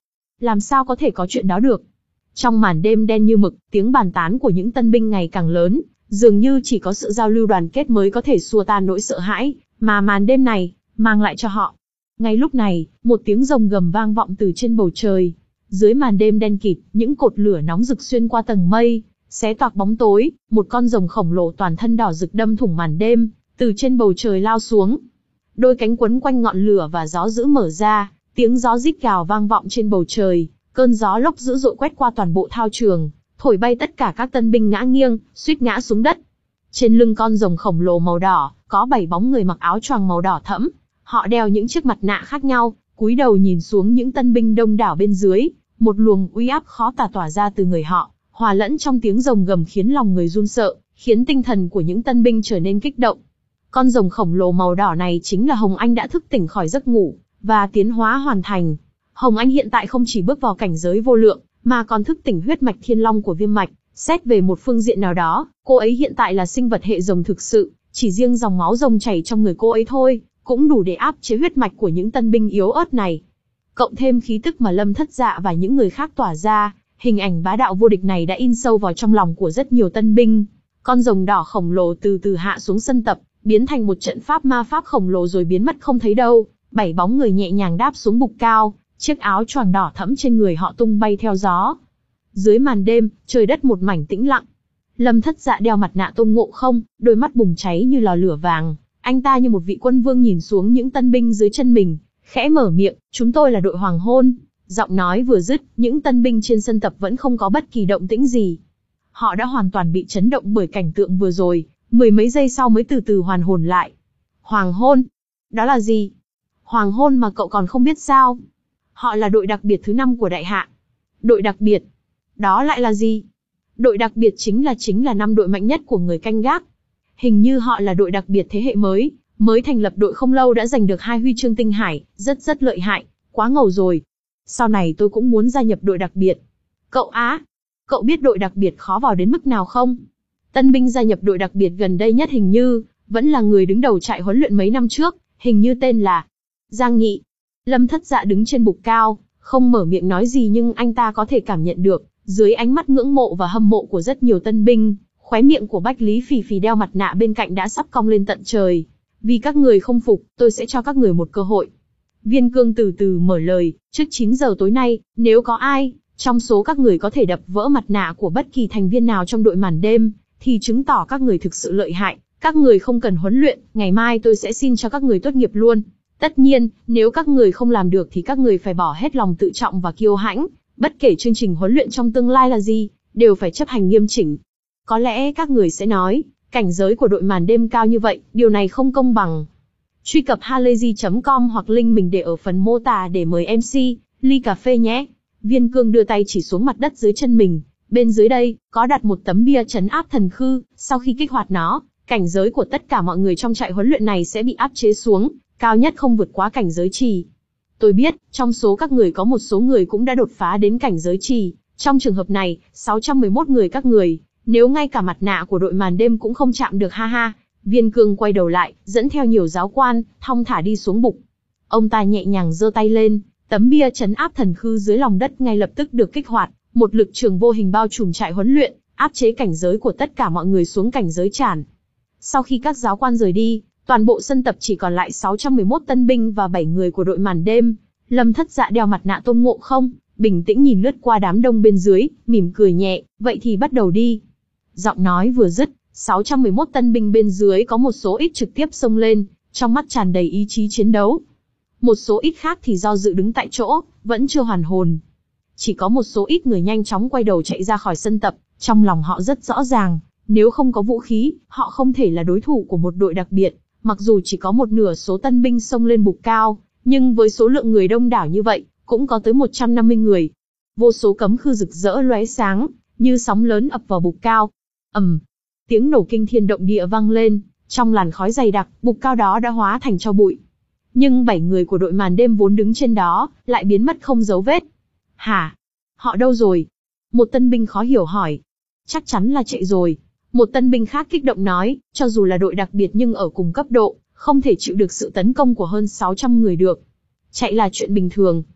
làm sao có thể có chuyện đó được. Trong màn đêm đen như mực, tiếng bàn tán của những tân binh ngày càng lớn, dường như chỉ có sự giao lưu đoàn kết mới có thể xua tan nỗi sợ hãi, mà màn đêm này, mang lại cho họ. Ngay lúc này, một tiếng rồng gầm vang vọng từ trên bầu trời. Dưới màn đêm đen kịt, những cột lửa nóng rực xuyên qua tầng mây, xé toạc bóng tối, một con rồng khổng lồ toàn thân đỏ rực đâm thủng màn đêm, từ trên bầu trời lao xuống. Đôi cánh quấn quanh ngọn lửa và gió dữ mở ra, tiếng gió rít gào vang vọng trên bầu trời, cơn gió lốc dữ dội quét qua toàn bộ thao trường, thổi bay tất cả các tân binh ngã nghiêng, suýt ngã xuống đất. Trên lưng con rồng khổng lồ màu đỏ, có bảy bóng người mặc áo choàng màu đỏ thẫm. Họ đeo những chiếc mặt nạ khác nhau, cúi đầu nhìn xuống những tân binh đông đảo bên dưới, một luồng uy áp khó tả tỏa ra từ người họ, hòa lẫn trong tiếng rồng gầm khiến lòng người run sợ, khiến tinh thần của những tân binh trở nên kích động. Con rồng khổng lồ màu đỏ này chính là Hồng Anh đã thức tỉnh khỏi giấc ngủ, và tiến hóa hoàn thành. Hồng Anh hiện tại không chỉ bước vào cảnh giới vô lượng, mà còn thức tỉnh huyết mạch thiên long của viêm mạch. Xét về một phương diện nào đó, cô ấy hiện tại là sinh vật hệ rồng thực sự, chỉ riêng dòng máu rồng chảy trong người cô ấy thôi, cũng đủ để áp chế huyết mạch của những tân binh yếu ớt này. Cộng thêm khí tức mà Lâm Thất Dạ và những người khác tỏa ra, hình ảnh bá đạo vô địch này đã in sâu vào trong lòng của rất nhiều tân binh. Con rồng đỏ khổng lồ từ từ hạ xuống sân tập, biến thành một trận pháp ma pháp khổng lồ rồi biến mất không thấy đâu. Bảy bóng người nhẹ nhàng đáp xuống bục cao, chiếc áo choàng đỏ thẫm trên người họ tung bay theo gió. Dưới màn đêm, trời đất một mảnh tĩnh lặng. Lâm Thất Dạ đeo mặt nạ Tôn Ngộ Không, đôi mắt bùng cháy như lò lửa vàng. Anh ta như một vị quân vương nhìn xuống những tân binh dưới chân mình, khẽ mở miệng, chúng tôi là đội hoàng hôn. Giọng nói vừa dứt, những tân binh trên sân tập vẫn không có bất kỳ động tĩnh gì. Họ đã hoàn toàn bị chấn động bởi cảnh tượng vừa rồi, mười mấy giây sau mới từ từ hoàn hồn lại. Hoàng hôn? Đó là gì? Hoàng hôn mà cậu còn không biết sao? Họ là đội đặc biệt thứ năm của đại hạ. Đội đặc biệt? Đó lại là gì? Đội đặc biệt chính là chính là năm đội mạnh nhất của người canh gác. Hình như họ là đội đặc biệt thế hệ mới, mới thành lập đội không lâu đã giành được hai huy chương tinh hải, rất rất lợi hại, quá ngầu rồi. Sau này tôi cũng muốn gia nhập đội đặc biệt. Cậu á, cậu biết đội đặc biệt khó vào đến mức nào không? Tân binh gia nhập đội đặc biệt gần đây nhất hình như vẫn là người đứng đầu trại huấn luyện mấy năm trước, hình như tên là Giang Nghị. Lâm Thất Dạ đứng trên bục cao, không mở miệng nói gì nhưng anh ta có thể cảm nhận được, dưới ánh mắt ngưỡng mộ và hâm mộ của rất nhiều tân binh, khóe miệng của Bách Lý Phì Phì đeo mặt nạ bên cạnh đã sắp cong lên tận trời. Vì các người không phục, tôi sẽ cho các người một cơ hội. Viên Cương từ từ mở lời, trước chín giờ tối nay, nếu có ai trong số các người có thể đập vỡ mặt nạ của bất kỳ thành viên nào trong đội màn đêm, thì chứng tỏ các người thực sự lợi hại, các người không cần huấn luyện, ngày mai tôi sẽ xin cho các người tốt nghiệp luôn. Tất nhiên, nếu các người không làm được thì các người phải bỏ hết lòng tự trọng và kiêu hãnh, bất kể chương trình huấn luyện trong tương lai là gì, đều phải chấp hành nghiêm chỉnh. Có lẽ các người sẽ nói, cảnh giới của đội màn đêm cao như vậy, điều này không công bằng. Truy cập halayzi chấm com hoặc link mình để ở phần mô tả để mời em xê, ly cà phê nhé. Viên Cương đưa tay chỉ xuống mặt đất dưới chân mình, bên dưới đây, có đặt một tấm bia trấn áp thần khư, sau khi kích hoạt nó, cảnh giới của tất cả mọi người trong trại huấn luyện này sẽ bị áp chế xuống, cao nhất không vượt quá cảnh giới trì. Tôi biết, trong số các người có một số người cũng đã đột phá đến cảnh giới trì, trong trường hợp này, sáu trăm mười mốt người các người, nếu ngay cả mặt nạ của đội màn đêm cũng không chạm được ha ha. Viên Cương quay đầu lại, dẫn theo nhiều giáo quan, thong thả đi xuống bục. Ông ta nhẹ nhàng giơ tay lên, tấm bia trấn áp thần khư dưới lòng đất ngay lập tức được kích hoạt, một lực trường vô hình bao trùm trại huấn luyện, áp chế cảnh giới của tất cả mọi người xuống cảnh giới tràn. Sau khi các giáo quan rời đi, toàn bộ sân tập chỉ còn lại sáu trăm mười mốt tân binh và bảy người của đội màn đêm. Lâm Thất Dạ đeo mặt nạ Tôn Ngộ Không, bình tĩnh nhìn lướt qua đám đông bên dưới, mỉm cười nhẹ, vậy thì bắt đầu đi. Giọng nói vừa dứt, sáu trăm mười mốt tân binh bên dưới có một số ít trực tiếp xông lên, trong mắt tràn đầy ý chí chiến đấu. Một số ít khác thì do dự đứng tại chỗ, vẫn chưa hoàn hồn. Chỉ có một số ít người nhanh chóng quay đầu chạy ra khỏi sân tập, trong lòng họ rất rõ ràng, nếu không có vũ khí, họ không thể là đối thủ của một đội đặc biệt. Mặc dù chỉ có một nửa số tân binh xông lên bục cao, nhưng với số lượng người đông đảo như vậy, cũng có tới một trăm năm mươi người. Vô số cấm khư rực rỡ lóe sáng, như sóng lớn ập vào bục cao. ầm, um, tiếng nổ kinh thiên động địa vang lên, trong làn khói dày đặc, bục cao đó đã hóa thành tro bụi. Nhưng bảy người của đội màn đêm vốn đứng trên đó, lại biến mất không dấu vết. Hả? Họ đâu rồi? Một tân binh khó hiểu hỏi. Chắc chắn là chạy rồi. Một tân binh khác kích động nói, cho dù là đội đặc biệt nhưng ở cùng cấp độ, không thể chịu được sự tấn công của hơn sáu trăm người được. Chạy là chuyện bình thường.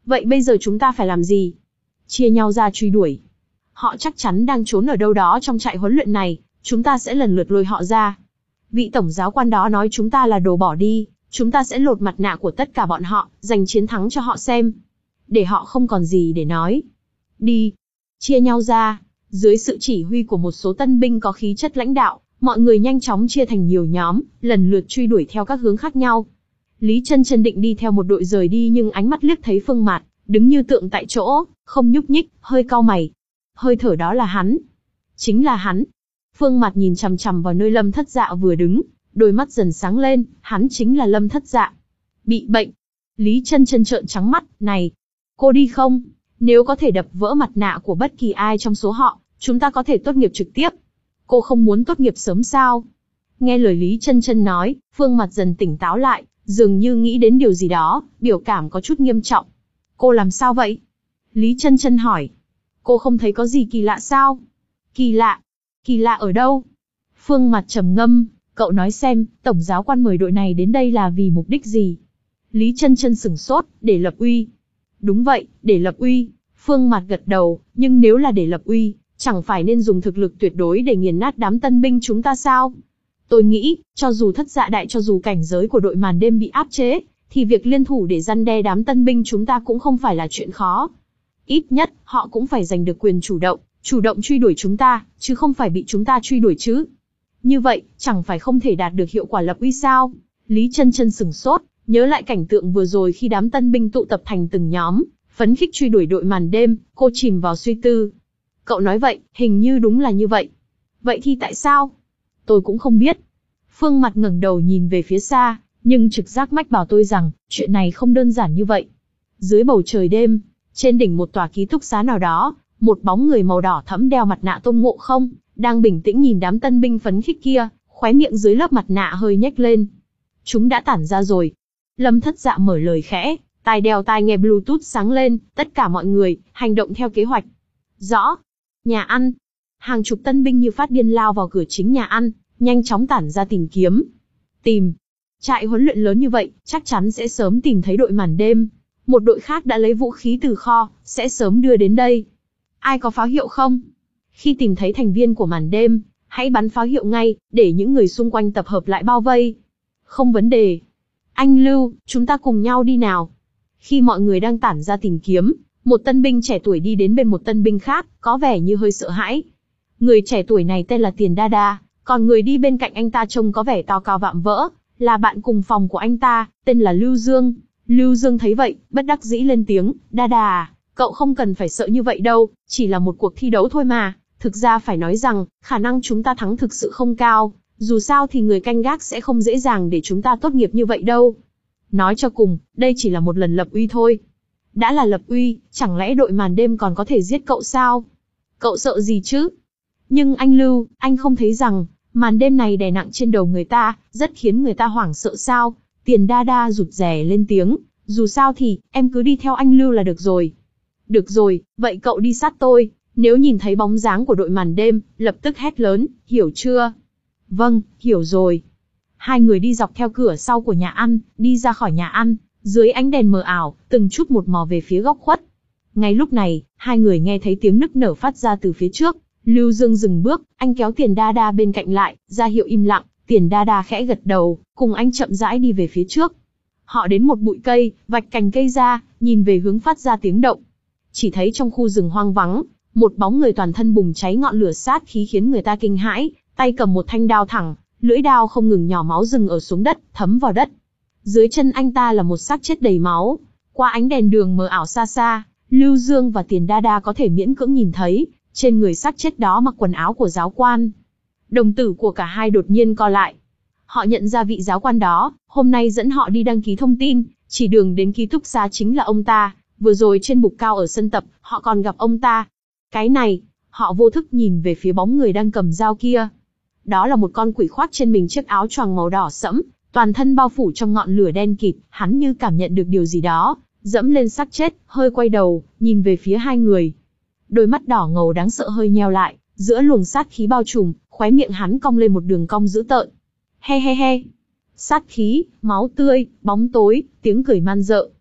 Vậy bây giờ chúng ta phải làm gì? Chia nhau ra truy đuổi. Họ chắc chắn đang trốn ở đâu đó trong trại huấn luyện này, chúng ta sẽ lần lượt lôi họ ra. Vị tổng giáo quan đó nói chúng ta là đồ bỏ đi, chúng ta sẽ lột mặt nạ của tất cả bọn họ, giành chiến thắng cho họ xem. Để họ không còn gì để nói. Đi. Chia nhau ra. Dưới sự chỉ huy của một số tân binh có khí chất lãnh đạo, mọi người nhanh chóng chia thành nhiều nhóm, lần lượt truy đuổi theo các hướng khác nhau. Lý Chân Chân định đi theo một đội rời đi nhưng ánh mắt liếc thấy Phương Mạt, đứng như tượng tại chỗ, không nhúc nhích, hơi cau mày. Hơi thở đó là hắn. Chính là hắn. Phương Mạt nhìn chằm chằm vào nơi Lâm Thất Dạ vừa đứng, đôi mắt dần sáng lên, hắn chính là Lâm Thất Dạ. Bị bệnh. Lý Chân Chân trợn trắng mắt, này, cô đi không? Nếu có thể đập vỡ mặt nạ của bất kỳ ai trong số họ, chúng ta có thể tốt nghiệp trực tiếp. Cô không muốn tốt nghiệp sớm sao? Nghe lời Lý Chân Chân nói, Phương Mạt dần tỉnh táo lại, dường như nghĩ đến điều gì đó, biểu cảm có chút nghiêm trọng. Cô làm sao vậy? Lý Chân Chân hỏi. Cô không thấy có gì kỳ lạ sao? Kỳ lạ? Kỳ lạ ở đâu? Phương Mạt trầm ngâm, cậu nói xem, tổng giáo quan mời đội này đến đây là vì mục đích gì? Lý Chân Chân sửng sốt, để lập uy. Đúng vậy, để lập uy. Phương Mạt gật đầu, nhưng nếu là để lập uy, chẳng phải nên dùng thực lực tuyệt đối để nghiền nát đám tân binh chúng ta sao? Tôi nghĩ, cho dù Thất Dạ đại cho dù cảnh giới của đội màn đêm bị áp chế, thì việc liên thủ để răn đe đám tân binh chúng ta cũng không phải là chuyện khó. Ít nhất, họ cũng phải giành được quyền chủ động, chủ động truy đuổi chúng ta, chứ không phải bị chúng ta truy đuổi chứ. Như vậy, chẳng phải không thể đạt được hiệu quả lập uy sao? Lý Chân Chân sửng sốt, nhớ lại cảnh tượng vừa rồi khi đám tân binh tụ tập thành từng nhóm, phấn khích truy đuổi đội màn đêm, cô chìm vào suy tư. Cậu nói vậy, hình như đúng là như vậy. Vậy thì tại sao? Tôi cũng không biết. Phương Mạt ngẩng đầu nhìn về phía xa, nhưng trực giác mách bảo tôi rằng, chuyện này không đơn giản như vậy. Dưới bầu trời đêm, trên đỉnh một tòa ký túc xá nào đó, một bóng người màu đỏ thẫm đeo mặt nạ Tôn Ngộ Không, đang bình tĩnh nhìn đám tân binh phấn khích kia, khóe miệng dưới lớp mặt nạ hơi nhếch lên. Chúng đã tản ra rồi. Lâm Thất Dạ mở lời khẽ, tai đeo tai nghe Bluetooth sáng lên, tất cả mọi người, hành động theo kế hoạch. Rõ. Nhà ăn. Hàng chục tân binh như phát điên lao vào cửa chính nhà ăn, nhanh chóng tản ra tìm kiếm. Tìm. Trại huấn luyện lớn như vậy, chắc chắn sẽ sớm tìm thấy đội màn đêm. Một đội khác đã lấy vũ khí từ kho, sẽ sớm đưa đến đây. Ai có pháo hiệu không? Khi tìm thấy thành viên của màn đêm, hãy bắn pháo hiệu ngay, để những người xung quanh tập hợp lại bao vây. Không vấn đề. Anh Lưu, chúng ta cùng nhau đi nào. Khi mọi người đang tản ra tìm kiếm, một tân binh trẻ tuổi đi đến bên một tân binh khác, có vẻ như hơi sợ hãi. Người trẻ tuổi này tên là Tiền Đa Đa, còn người đi bên cạnh anh ta trông có vẻ to cao vạm vỡ, là bạn cùng phòng của anh ta, tên là Lưu Dương. Lưu Dương thấy vậy, bất đắc dĩ lên tiếng, Đa Đa à, cậu không cần phải sợ như vậy đâu, chỉ là một cuộc thi đấu thôi mà. Thực ra phải nói rằng, khả năng chúng ta thắng thực sự không cao, dù sao thì người canh gác sẽ không dễ dàng để chúng ta tốt nghiệp như vậy đâu. Nói cho cùng, đây chỉ là một lần lập uy thôi. Đã là lập uy, chẳng lẽ đội màn đêm còn có thể giết cậu sao? Cậu sợ gì chứ? Nhưng anh Lưu, anh không thấy rằng, màn đêm này đè nặng trên đầu người ta, rất khiến người ta hoảng sợ sao? Tiền Đa Đa rụt rè lên tiếng, dù sao thì, em cứ đi theo anh Lưu là được rồi. Được rồi, vậy cậu đi sát tôi, nếu nhìn thấy bóng dáng của đội màn đêm, lập tức hét lớn, hiểu chưa? Vâng, hiểu rồi. Hai người đi dọc theo cửa sau của nhà ăn, đi ra khỏi nhà ăn, dưới ánh đèn mờ ảo, từng chút một mò về phía góc khuất. Ngay lúc này, hai người nghe thấy tiếng nức nở phát ra từ phía trước. Lưu Dương dừng bước, anh kéo Tiền Đa Đa bên cạnh lại, ra hiệu im lặng. Tiền Đa Đa khẽ gật đầu, cùng anh chậm rãi đi về phía trước. Họ đến một bụi cây, vạch cành cây ra, nhìn về hướng phát ra tiếng động. Chỉ thấy trong khu rừng hoang vắng, một bóng người toàn thân bùng cháy ngọn lửa sát khí khiến người ta kinh hãi, tay cầm một thanh đao thẳng, lưỡi đao không ngừng nhỏ máu rừng ở xuống đất, thấm vào đất. Dưới chân anh ta là một xác chết đầy máu. Qua ánh đèn đường mờ ảo xa xa, Lưu Dương và Tiền Đa Đa có thể miễn cưỡng nhìn thấy, trên người xác chết đó mặc quần áo của giáo quan. Đồng tử của cả hai đột nhiên co lại. Họ nhận ra vị giáo quan đó, hôm nay dẫn họ đi đăng ký thông tin, chỉ đường đến ký túc xá chính là ông ta. Vừa rồi trên bục cao ở sân tập, họ còn gặp ông ta. Cái này, họ vô thức nhìn về phía bóng người đang cầm dao kia. Đó là một con quỷ khoác trên mình chiếc áo choàng màu đỏ sẫm, toàn thân bao phủ trong ngọn lửa đen kịt, hắn như cảm nhận được điều gì đó, dẫm lên xác chết, hơi quay đầu, nhìn về phía hai người. Đôi mắt đỏ ngầu đáng sợ hơi nheo lại, giữa luồng sát khí bao trùm, khóe miệng hắn cong lên một đường cong dữ tợn. He he he. Sát khí, máu tươi, bóng tối, tiếng cười man rợ.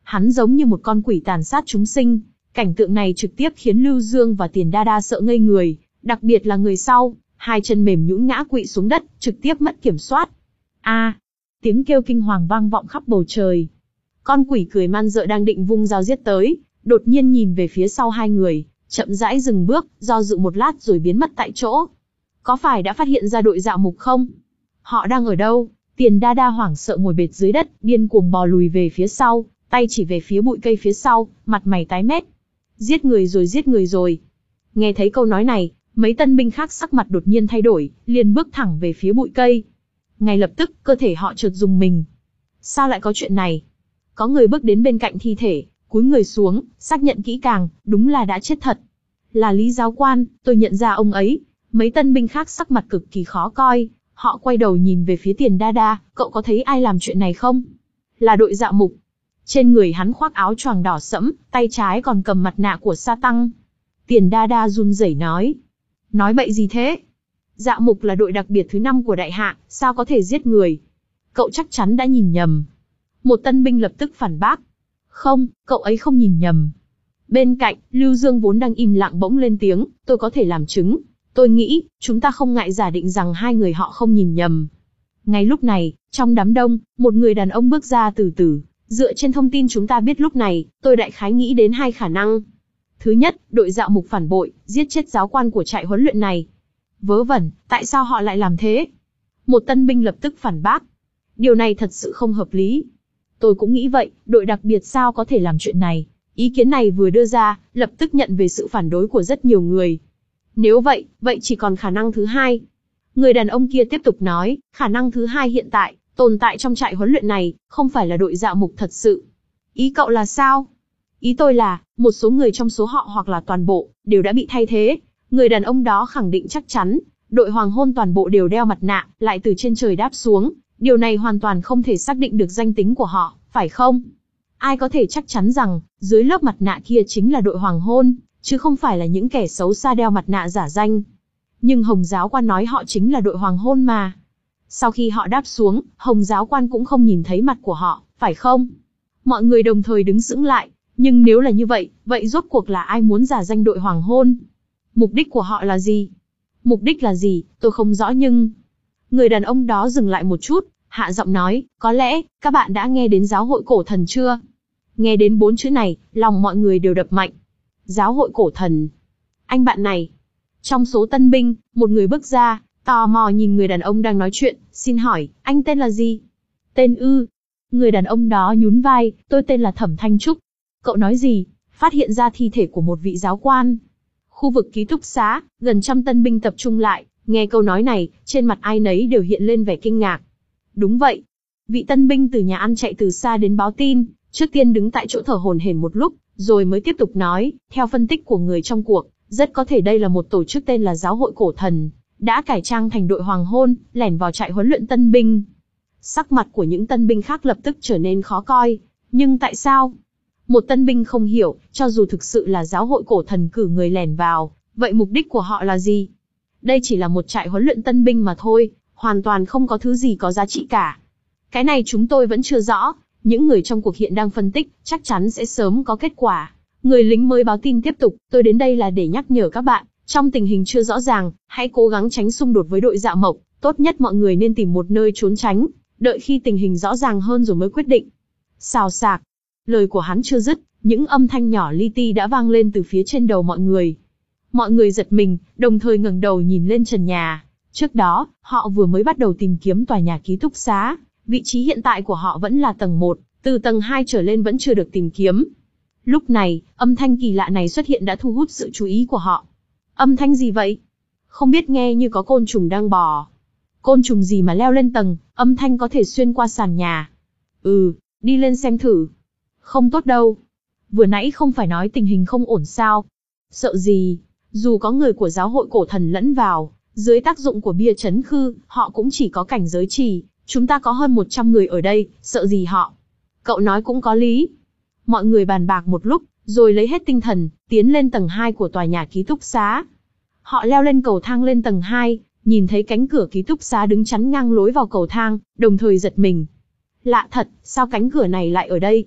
hắn giống như một con quỷ tàn sát chúng sinh. Cảnh tượng này trực tiếp khiến Lưu Dương và Tiền Đa Đa sợ ngây người, đặc biệt là người sau, hai chân mềm nhũn ngã quỵ xuống đất, trực tiếp mất kiểm soát. A! Tiếng kêu kinh hoàng vang vọng khắp bầu trời. Con quỷ cười man dợ đang định vung dao giết tới, đột nhiên nhìn về phía sau hai người, chậm rãi dừng bước, do dự một lát rồi biến mất tại chỗ. Có phải đã phát hiện ra đội Dạo Mục không? Họ đang ở đâu? Tiền Đa Đa hoảng sợ ngồi bệt dưới đất, điên cuồng bò lùi về phía sau, tay chỉ về phía bụi cây phía sau, mặt mày tái mét. Giết người rồi, giết người rồi. Nghe thấy câu nói này, mấy tân binh khác sắc mặt đột nhiên thay đổi, liền bước thẳng về phía bụi cây. Ngay lập tức, cơ thể họ chợt rùng mình. Sao lại có chuyện này? Có người bước đến bên cạnh thi thể, cúi người xuống, xác nhận kỹ càng, đúng là đã chết thật. Là Lý giáo quan, tôi nhận ra ông ấy. Mấy tân binh khác sắc mặt cực kỳ khó coi, họ quay đầu nhìn về phía Tiền Đa Đa, cậu có thấy ai làm chuyện này không? Là đội Dạo Mục. Trên người hắn khoác áo choàng đỏ sẫm, tay trái còn cầm mặt nạ của Sa Tăng. Tiền Đa Đa run rẩy nói. Nói bậy gì thế? Dạo Mục là đội đặc biệt thứ năm của đại hạ, sao có thể giết người? Cậu chắc chắn đã nhìn nhầm. Một tân binh lập tức phản bác. Không, cậu ấy không nhìn nhầm. Bên cạnh, Lưu Dương vốn đang im lặng bỗng lên tiếng, tôi có thể làm chứng. Tôi nghĩ, chúng ta không ngại giả định rằng hai người họ không nhìn nhầm. Ngay lúc này, trong đám đông, một người đàn ông bước ra từ từ. Dựa trên thông tin chúng ta biết lúc này, tôi đại khái nghĩ đến hai khả năng. Thứ nhất, đội Dạo Mục phản bội, giết chết giáo quan của trại huấn luyện này. Vớ vẩn, tại sao họ lại làm thế? Một tân binh lập tức phản bác. Điều này thật sự không hợp lý. Tôi cũng nghĩ vậy, đội đặc biệt sao có thể làm chuyện này? Ý kiến này vừa đưa ra, lập tức nhận về sự phản đối của rất nhiều người. Nếu vậy, vậy chỉ còn khả năng thứ hai. Người đàn ông kia tiếp tục nói, khả năng thứ hai hiện tại, tồn tại trong trại huấn luyện này, không phải là đội Dạo Mục thật sự. Ý cậu là sao? Ý tôi là, một số người trong số họ hoặc là toàn bộ, đều đã bị thay thế. Người đàn ông đó khẳng định chắc chắn, đội hoàng hôn toàn bộ đều đeo mặt nạ, lại từ trên trời đáp xuống. Điều này hoàn toàn không thể xác định được danh tính của họ, phải không? Ai có thể chắc chắn rằng, dưới lớp mặt nạ kia chính là đội hoàng hôn, chứ không phải là những kẻ xấu xa đeo mặt nạ giả danh. Nhưng Hồng giáo quan nói họ chính là đội hoàng hôn mà. Sau khi họ đáp xuống, Hồng giáo quan cũng không nhìn thấy mặt của họ, phải không? Mọi người đồng thời đứng sững lại, nhưng nếu là như vậy, vậy rốt cuộc là ai muốn giả danh đội hoàng hôn? Mục đích của họ là gì? Mục đích là gì, tôi không rõ nhưng... Người đàn ông đó dừng lại một chút, hạ giọng nói, có lẽ, các bạn đã nghe đến giáo hội cổ thần chưa? Nghe đến bốn chữ này, lòng mọi người đều đập mạnh. Giáo hội cổ thần. Anh bạn này. Trong số tân binh, một người bước ra, tò mò nhìn người đàn ông đang nói chuyện, xin hỏi, anh tên là gì? Tên ư? Người đàn ông đó nhún vai, tôi tên là Thẩm Thanh Trúc. Cậu nói gì? Phát hiện ra thi thể của một vị giáo quan. Khu vực ký túc xá, gần trăm tân binh tập trung lại, nghe câu nói này, trên mặt ai nấy đều hiện lên vẻ kinh ngạc. Đúng vậy. Vị tân binh từ nhà ăn chạy từ xa đến báo tin, trước tiên đứng tại chỗ thở hổn hển một lúc, rồi mới tiếp tục nói, theo phân tích của người trong cuộc, rất có thể đây là một tổ chức tên là Giáo hội Cổ Thần, đã cải trang thành đội hoàng hôn, lẻn vào trại huấn luyện tân binh. Sắc mặt của những tân binh khác lập tức trở nên khó coi, nhưng tại sao? Một tân binh không hiểu, cho dù thực sự là Giáo hội Cổ Thần cử người lẻn vào, vậy mục đích của họ là gì? Đây chỉ là một trại huấn luyện tân binh mà thôi, hoàn toàn không có thứ gì có giá trị cả. Cái này chúng tôi vẫn chưa rõ, những người trong cuộc hiện đang phân tích, chắc chắn sẽ sớm có kết quả. Người lính mới báo tin tiếp tục, tôi đến đây là để nhắc nhở các bạn, trong tình hình chưa rõ ràng, hãy cố gắng tránh xung đột với đội Dạo Mộc, tốt nhất mọi người nên tìm một nơi trốn tránh, đợi khi tình hình rõ ràng hơn rồi mới quyết định. Xào xạc, lời của hắn chưa dứt, những âm thanh nhỏ li ti đã vang lên từ phía trên đầu mọi người. Mọi người giật mình, đồng thời ngẩng đầu nhìn lên trần nhà. Trước đó, họ vừa mới bắt đầu tìm kiếm tòa nhà ký túc xá, vị trí hiện tại của họ vẫn là tầng một, từ tầng hai trở lên vẫn chưa được tìm kiếm. Lúc này, âm thanh kỳ lạ này xuất hiện đã thu hút sự chú ý của họ. Âm thanh gì vậy? Không biết nghe như có côn trùng đang bò. Côn trùng gì mà leo lên tầng, âm thanh có thể xuyên qua sàn nhà. Ừ, đi lên xem thử. Không tốt đâu. Vừa nãy không phải nói tình hình không ổn sao? Sợ gì? Dù có người của giáo hội cổ thần lẫn vào, dưới tác dụng của bia chấn khư, họ cũng chỉ có cảnh giới trì. Chúng ta có hơn một trăm người ở đây, sợ gì họ? Cậu nói cũng có lý. Mọi người bàn bạc một lúc, rồi lấy hết tinh thần, tiến lên tầng hai của tòa nhà ký túc xá. Họ leo lên cầu thang lên tầng hai, nhìn thấy cánh cửa ký túc xá đứng chắn ngang lối vào cầu thang, đồng thời giật mình. Lạ thật, sao cánh cửa này lại ở đây?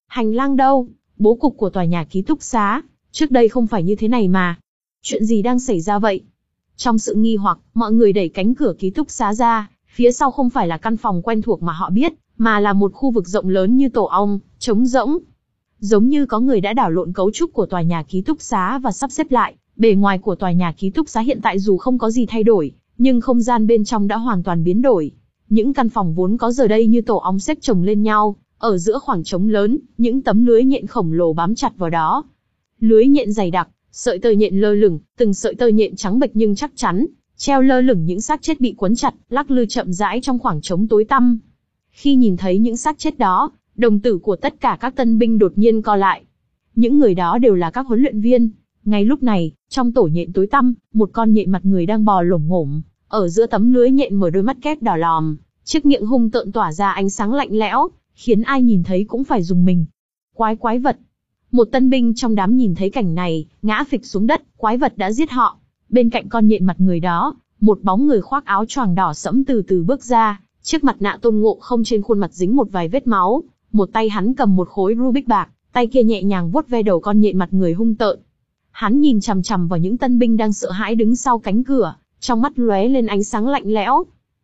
Hành lang đâu? Bố cục của tòa nhà ký túc xá, trước đây không phải như thế này mà. Chuyện gì đang xảy ra vậy? Trong sự nghi hoặc, mọi người đẩy cánh cửa ký túc xá ra, phía sau không phải là căn phòng quen thuộc mà họ biết, mà là một khu vực rộng lớn như tổ ong, trống rỗng. Giống như có người đã đảo lộn cấu trúc của tòa nhà ký túc xá và sắp xếp lại. Bề ngoài của tòa nhà ký túc xá hiện tại dù không có gì thay đổi, nhưng không gian bên trong đã hoàn toàn biến đổi. Những căn phòng vốn có giờ đây như tổ ong xếp chồng lên nhau, ở giữa khoảng trống lớn, những tấm lưới nhện khổng lồ bám chặt vào đó. Lưới nhện dày đặc, sợi tơ nhện lơ lửng, từng sợi tơ nhện trắng bệch nhưng chắc chắn, treo lơ lửng những xác chết bị quấn chặt, lắc lư chậm rãi trong khoảng trống tối tăm. Khi nhìn thấy những xác chết đó, đồng tử của tất cả các tân binh đột nhiên co lại. Những người đó đều là các huấn luyện viên. Ngay lúc này, trong tổ nhện tối tăm, một con nhện mặt người đang bò lổm ngổm, ở giữa tấm lưới nhện mở đôi mắt kép đỏ lòm, chiếc miệng hung tợn tỏa ra ánh sáng lạnh lẽo, khiến ai nhìn thấy cũng phải rùng mình. Quái quái vật. Một tân binh trong đám nhìn thấy cảnh này, ngã phịch xuống đất, quái vật đã giết họ. Bên cạnh con nhện mặt người đó, một bóng người khoác áo choàng đỏ sẫm từ từ bước ra, chiếc mặt nạ Tôn Ngộ Không trên khuôn mặt dính một vài vết máu, một tay hắn cầm một khối Rubik bạc, tay kia nhẹ nhàng vuốt ve đầu con nhện mặt người hung tợn. Hắn nhìn chằm chằm vào những tân binh đang sợ hãi đứng sau cánh cửa, trong mắt lóe lên ánh sáng lạnh lẽo.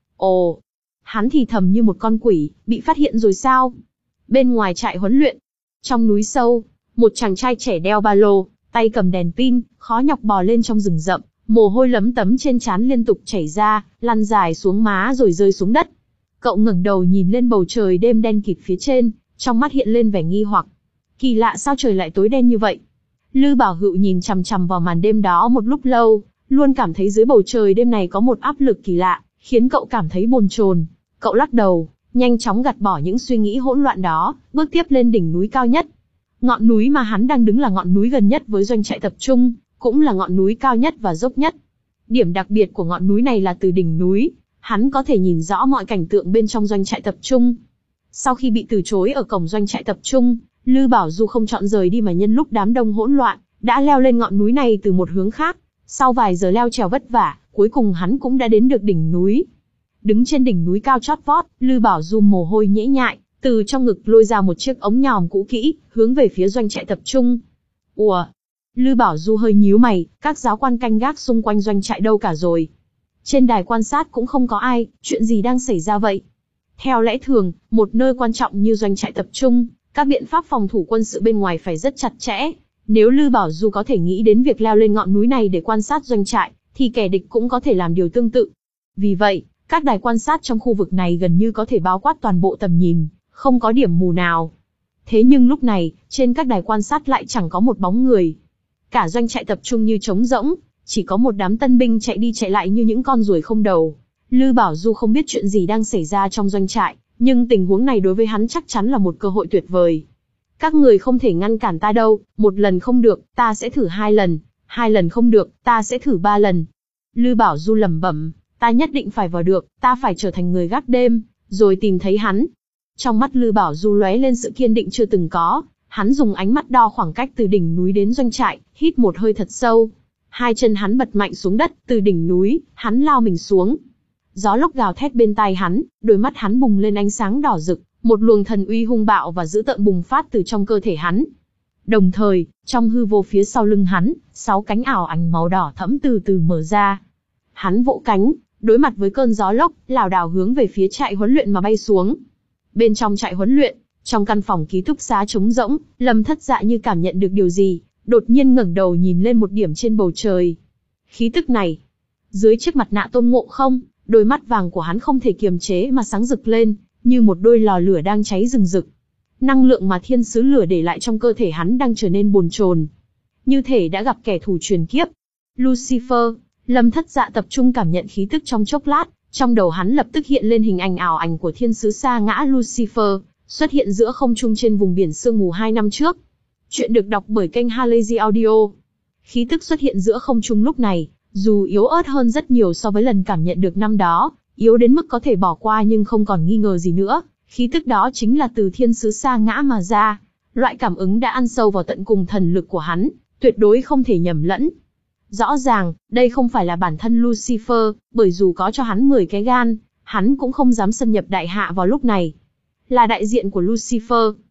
Ồ, hắn thì thầm như một con quỷ, bị phát hiện rồi sao? Bên ngoài trại huấn luyện, trong núi sâu, một chàng trai trẻ đeo ba lô, tay cầm đèn pin, khó nhọc bò lên trong rừng rậm, mồ hôi lấm tấm trên trán liên tục chảy ra, lăn dài xuống má rồi rơi xuống đất. Cậu ngẩng đầu nhìn lên bầu trời đêm đen kịt phía trên, trong mắt hiện lên vẻ nghi hoặc. Kỳ lạ, sao trời lại tối đen như vậy? Lư Bảo Hựu nhìn chằm chằm vào màn đêm đó một lúc lâu, luôn cảm thấy dưới bầu trời đêm này có một áp lực kỳ lạ, khiến cậu cảm thấy bồn chồn. Cậu lắc đầu, nhanh chóng gạt bỏ những suy nghĩ hỗn loạn đó, bước tiếp lên đỉnh núi cao nhất. Ngọn núi mà hắn đang đứng là ngọn núi gần nhất với doanh trại tập trung, cũng là ngọn núi cao nhất và dốc nhất. Điểm đặc biệt của ngọn núi này là từ đỉnh núi, hắn có thể nhìn rõ mọi cảnh tượng bên trong doanh trại tập trung. Sau khi bị từ chối ở cổng doanh trại tập trung, Lư Bảo Du không chọn rời đi mà nhân lúc đám đông hỗn loạn, đã leo lên ngọn núi này từ một hướng khác. Sau vài giờ leo trèo vất vả, cuối cùng hắn cũng đã đến được đỉnh núi. Đứng trên đỉnh núi cao chót vót, Lư Bảo Du mồ hôi nhễ nhại, từ trong ngực lôi ra một chiếc ống nhòm cũ kỹ, hướng về phía doanh trại tập trung. Ủa? Lư Bảo Du hơi nhíu mày, các giáo quan canh gác xung quanh doanh trại đâu cả rồi? Trên đài quan sát cũng không có ai, chuyện gì đang xảy ra vậy? Theo lẽ thường, một nơi quan trọng như doanh trại tập trung, các biện pháp phòng thủ quân sự bên ngoài phải rất chặt chẽ. Nếu Lư Bảo Du có thể nghĩ đến việc leo lên ngọn núi này để quan sát doanh trại, thì kẻ địch cũng có thể làm điều tương tự. Vì vậy, các đài quan sát trong khu vực này gần như có thể bao quát toàn bộ tầm nhìn, không có điểm mù nào. Thế nhưng lúc này, trên các đài quan sát lại chẳng có một bóng người. Cả doanh trại tập trung như trống rỗng, chỉ có một đám tân binh chạy đi chạy lại như những con ruồi không đầu. Lư Bảo Du không biết chuyện gì đang xảy ra trong doanh trại, nhưng tình huống này đối với hắn chắc chắn là một cơ hội tuyệt vời. Các người không thể ngăn cản ta đâu, một lần không được, ta sẽ thử hai lần, hai lần không được, ta sẽ thử ba lần. Lư Bảo Du lẩm bẩm, ta nhất định phải vào được, ta phải trở thành người gác đêm, rồi tìm thấy hắn. Trong mắt Lư Bảo Du lóe lên sự kiên định chưa từng có, hắn dùng ánh mắt đo khoảng cách từ đỉnh núi đến doanh trại, hít một hơi thật sâu. Hai chân hắn bật mạnh xuống đất, từ đỉnh núi, hắn lao mình xuống. Gió lốc gào thét bên tai hắn, đôi mắt hắn bùng lên ánh sáng đỏ rực, một luồng thần uy hung bạo và dữ tợn bùng phát từ trong cơ thể hắn. Đồng thời, trong hư vô phía sau lưng hắn, sáu cánh ảo ảnh màu đỏ thẫm từ từ mở ra. Hắn vỗ cánh, đối mặt với cơn gió lốc, lảo đảo hướng về phía trại huấn luyện mà bay xuống. Bên trong trại huấn luyện, trong căn phòng ký túc xá trống rỗng, Lâm Thất Dạ như cảm nhận được điều gì, đột nhiên ngẩng đầu nhìn lên một điểm trên bầu trời. Khí tức này, dưới chiếc mặt nạ Tôn Ngộ Không, đôi mắt vàng của hắn không thể kiềm chế mà sáng rực lên, như một đôi lò lửa đang cháy rừng rực. Năng lượng mà thiên sứ lửa để lại trong cơ thể hắn đang trở nên bồn chồn, như thể đã gặp kẻ thù truyền kiếp. Lucifer, Lâm Thất Dạ tập trung cảm nhận khí tức trong chốc lát, trong đầu hắn lập tức hiện lên hình ảnh ảo ảnh của thiên sứ sa ngã Lucifer, xuất hiện giữa không trung trên vùng biển sương mù hai năm trước. Chuyện được đọc bởi kênh Halazy Audio. Khí tức xuất hiện giữa không trung lúc này, dù yếu ớt hơn rất nhiều so với lần cảm nhận được năm đó, yếu đến mức có thể bỏ qua nhưng không còn nghi ngờ gì nữa, khí tức đó chính là từ thiên sứ sa ngã mà ra. Loại cảm ứng đã ăn sâu vào tận cùng thần lực của hắn, tuyệt đối không thể nhầm lẫn. Rõ ràng, đây không phải là bản thân Lucifer, bởi dù có cho hắn mười cái gan, hắn cũng không dám xâm nhập đại hạ vào lúc này. Là đại diện của Lucifer.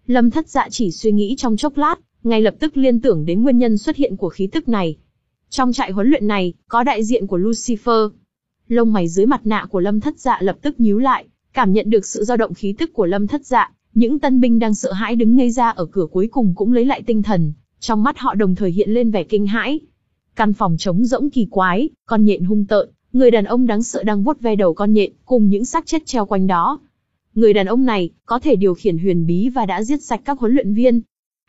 Lâm Thất Dạ chỉ suy nghĩ trong chốc lát, ngay lập tức liên tưởng đến nguyên nhân xuất hiện của khí tức này. Trong trại huấn luyện này, có đại diện của Lucifer. Lông mày dưới mặt nạ của Lâm Thất Dạ lập tức nhíu lại, cảm nhận được sự dao động khí tức của Lâm Thất Dạ, những tân binh đang sợ hãi đứng ngây ra ở cửa cuối cùng cũng lấy lại tinh thần, trong mắt họ đồng thời hiện lên vẻ kinh hãi. Căn phòng trống rỗng kỳ quái, con nhện hung tợn, người đàn ông đáng sợ đang vuốt ve đầu con nhện, cùng những xác chết treo quanh đó. Người đàn ông này có thể điều khiển huyền bí và đã giết sạch các huấn luyện viên.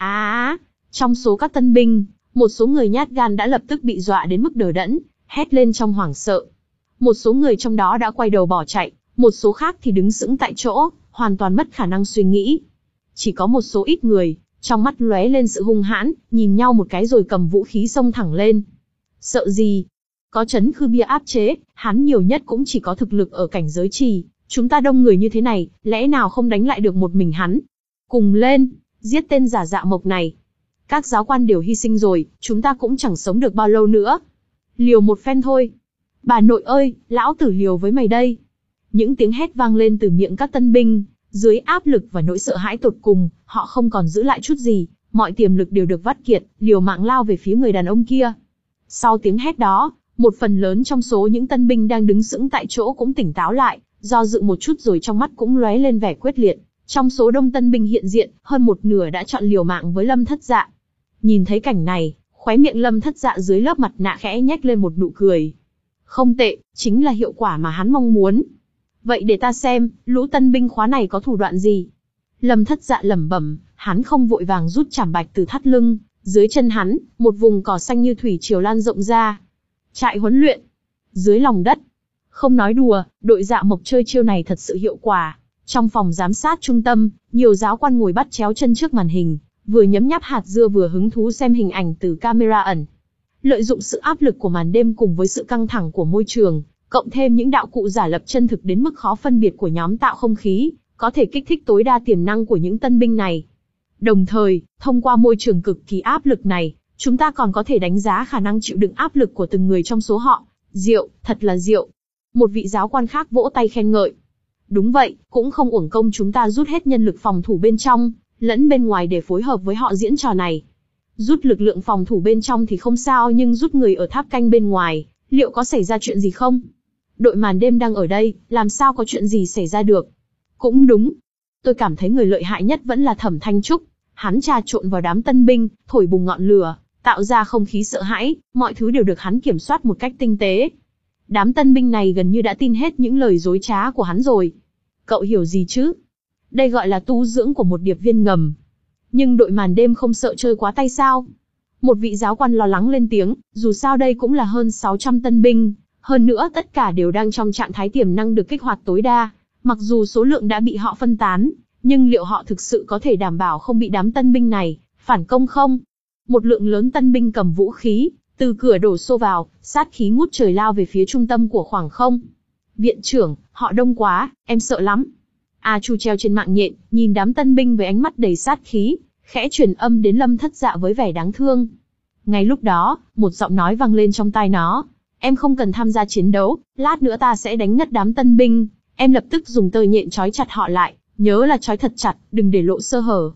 À, trong số các tân binh, một số người nhát gan đã lập tức bị dọa đến mức đờ đẫn, hét lên trong hoảng sợ. Một số người trong đó đã quay đầu bỏ chạy, một số khác thì đứng sững tại chỗ, hoàn toàn mất khả năng suy nghĩ. Chỉ có một số ít người, trong mắt lóe lên sự hung hãn, nhìn nhau một cái rồi cầm vũ khí xông thẳng lên. Sợ gì? Có trấn khư bia áp chế, hắn nhiều nhất cũng chỉ có thực lực ở cảnh giới trì. Chúng ta đông người như thế này, lẽ nào không đánh lại được một mình hắn? Cùng lên, giết tên giả dạ mộc này. Các giáo quan đều hy sinh rồi, chúng ta cũng chẳng sống được bao lâu nữa. Liều một phen thôi. Bà nội ơi, lão tử liều với mày đây. Những tiếng hét vang lên từ miệng các tân binh, dưới áp lực và nỗi sợ hãi tột cùng, họ không còn giữ lại chút gì, mọi tiềm lực đều được vắt kiệt, liều mạng lao về phía người đàn ông kia. Sau tiếng hét đó, một phần lớn trong số những tân binh đang đứng sững tại chỗ cũng tỉnh táo lại, do dự một chút rồi trong mắt cũng lóe lên vẻ quyết liệt. Trong số đông tân binh hiện diện, hơn một nửa đã chọn liều mạng với Lâm Thất Dạ. Nhìn thấy cảnh này, khóe miệng Lâm Thất Dạ dưới lớp mặt nạ khẽ nhếch lên một nụ cười. Không tệ, chính là hiệu quả mà hắn mong muốn. Vậy để ta xem, lũ tân binh khóa này có thủ đoạn gì? Lâm Thất Dạ lẩm bẩm, hắn không vội vàng rút chảm bạch từ thắt lưng, dưới chân hắn, một vùng cỏ xanh như thủy triều lan rộng ra. Trại huấn luyện, dưới lòng đất. Không nói đùa, đội Dạ Mộc chơi chiêu này thật sự hiệu quả. Trong phòng giám sát trung tâm, nhiều giáo quan ngồi bắt chéo chân trước màn hình, vừa nhấm nháp hạt dưa vừa hứng thú xem hình ảnh từ camera ẩn. Lợi dụng sự áp lực của màn đêm cùng với sự căng thẳng của môi trường, cộng thêm những đạo cụ giả lập chân thực đến mức khó phân biệt của nhóm tạo không khí, có thể kích thích tối đa tiềm năng của những tân binh này. Đồng thời, thông qua môi trường cực kỳ áp lực này, chúng ta còn có thể đánh giá khả năng chịu đựng áp lực của từng người trong số họ. Diệu, thật là diệu. Một vị giáo quan khác vỗ tay khen ngợi. Đúng vậy, cũng không uổng công chúng ta rút hết nhân lực phòng thủ bên trong, lẫn bên ngoài để phối hợp với họ diễn trò này. Rút lực lượng phòng thủ bên trong thì không sao, nhưng rút người ở tháp canh bên ngoài, liệu có xảy ra chuyện gì không? Đội màn đêm đang ở đây, làm sao có chuyện gì xảy ra được? Cũng đúng. Tôi cảm thấy người lợi hại nhất vẫn là Thẩm Thanh Trúc. Hắn trà trộn vào đám tân binh, thổi bùng ngọn lửa, tạo ra không khí sợ hãi, mọi thứ đều được hắn kiểm soát một cách tinh tế. Đám tân binh này gần như đã tin hết những lời dối trá của hắn rồi. Cậu hiểu gì chứ? Đây gọi là tu dưỡng của một điệp viên ngầm. Nhưng đội màn đêm không sợ chơi quá tay sao? Một vị giáo quan lo lắng lên tiếng, dù sao đây cũng là hơn sáu trăm tân binh, hơn nữa tất cả đều đang trong trạng thái tiềm năng được kích hoạt tối đa. Mặc dù số lượng đã bị họ phân tán, nhưng liệu họ thực sự có thể đảm bảo không bị đám tân binh này phản công không? Một lượng lớn tân binh cầm vũ khí, từ cửa đổ xô vào, sát khí ngút trời lao về phía trung tâm của khoảng không. Viện trưởng, họ đông quá, em sợ lắm. A Chu treo trên mạng nhện, nhìn đám tân binh với ánh mắt đầy sát khí, khẽ truyền âm đến Lâm Thất Dạ với vẻ đáng thương. Ngay lúc đó, một giọng nói vang lên trong tai nó. Em không cần tham gia chiến đấu, lát nữa ta sẽ đánh ngất đám tân binh. Em lập tức dùng tơ nhện trói chặt họ lại, nhớ là trói thật chặt, đừng để lộ sơ hở.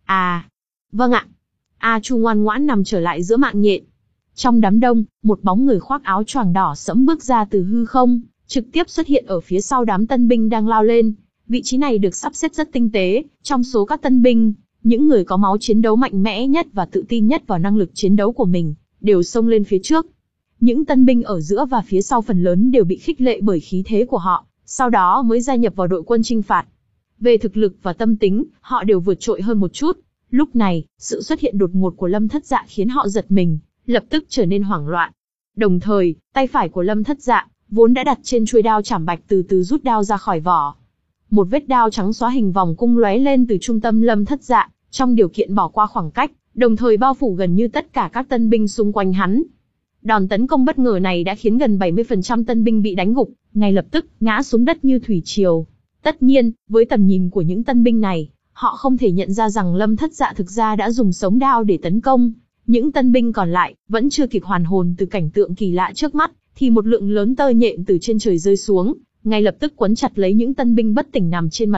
À, vâng ạ. A Chu ngoan ngoãn nằm trở lại giữa mạng nhện. Trong đám đông, một bóng người khoác áo choàng đỏ sẫm bước ra từ hư không, trực tiếp xuất hiện ở phía sau đám tân binh đang lao lên. Vị trí này được sắp xếp rất tinh tế, trong số các tân binh, những người có máu chiến đấu mạnh mẽ nhất và tự tin nhất vào năng lực chiến đấu của mình, đều xông lên phía trước. Những tân binh ở giữa và phía sau phần lớn đều bị khích lệ bởi khí thế của họ, sau đó mới gia nhập vào đội quân chinh phạt. Về thực lực và tâm tính, họ đều vượt trội hơn một chút. Lúc này, sự xuất hiện đột ngột của Lâm Thất Dạ khiến họ giật mình, lập tức trở nên hoảng loạn. Đồng thời, tay phải của Lâm Thất Dạ, vốn đã đặt trên chuôi đao chảm bạch từ từ rút đao ra khỏi vỏ. Một vết đao trắng xóa hình vòng cung lóe lên từ trung tâm Lâm Thất Dạ, trong điều kiện bỏ qua khoảng cách, đồng thời bao phủ gần như tất cả các tân binh xung quanh hắn. Đòn tấn công bất ngờ này đã khiến gần bảy mươi phần trăm tân binh bị đánh gục, ngay lập tức ngã xuống đất như thủy triều. Tất nhiên, với tầm nhìn của những tân binh này, họ không thể nhận ra rằng Lâm Thất Dạ thực ra đã dùng sống đao để tấn công. Những tân binh còn lại vẫn chưa kịp hoàn hồn từ cảnh tượng kỳ lạ trước mắt, thì một lượng lớn tơ nhện từ trên trời rơi xuống, ngay lập tức quấn chặt lấy những tân binh bất tỉnh nằm trên mặt đất,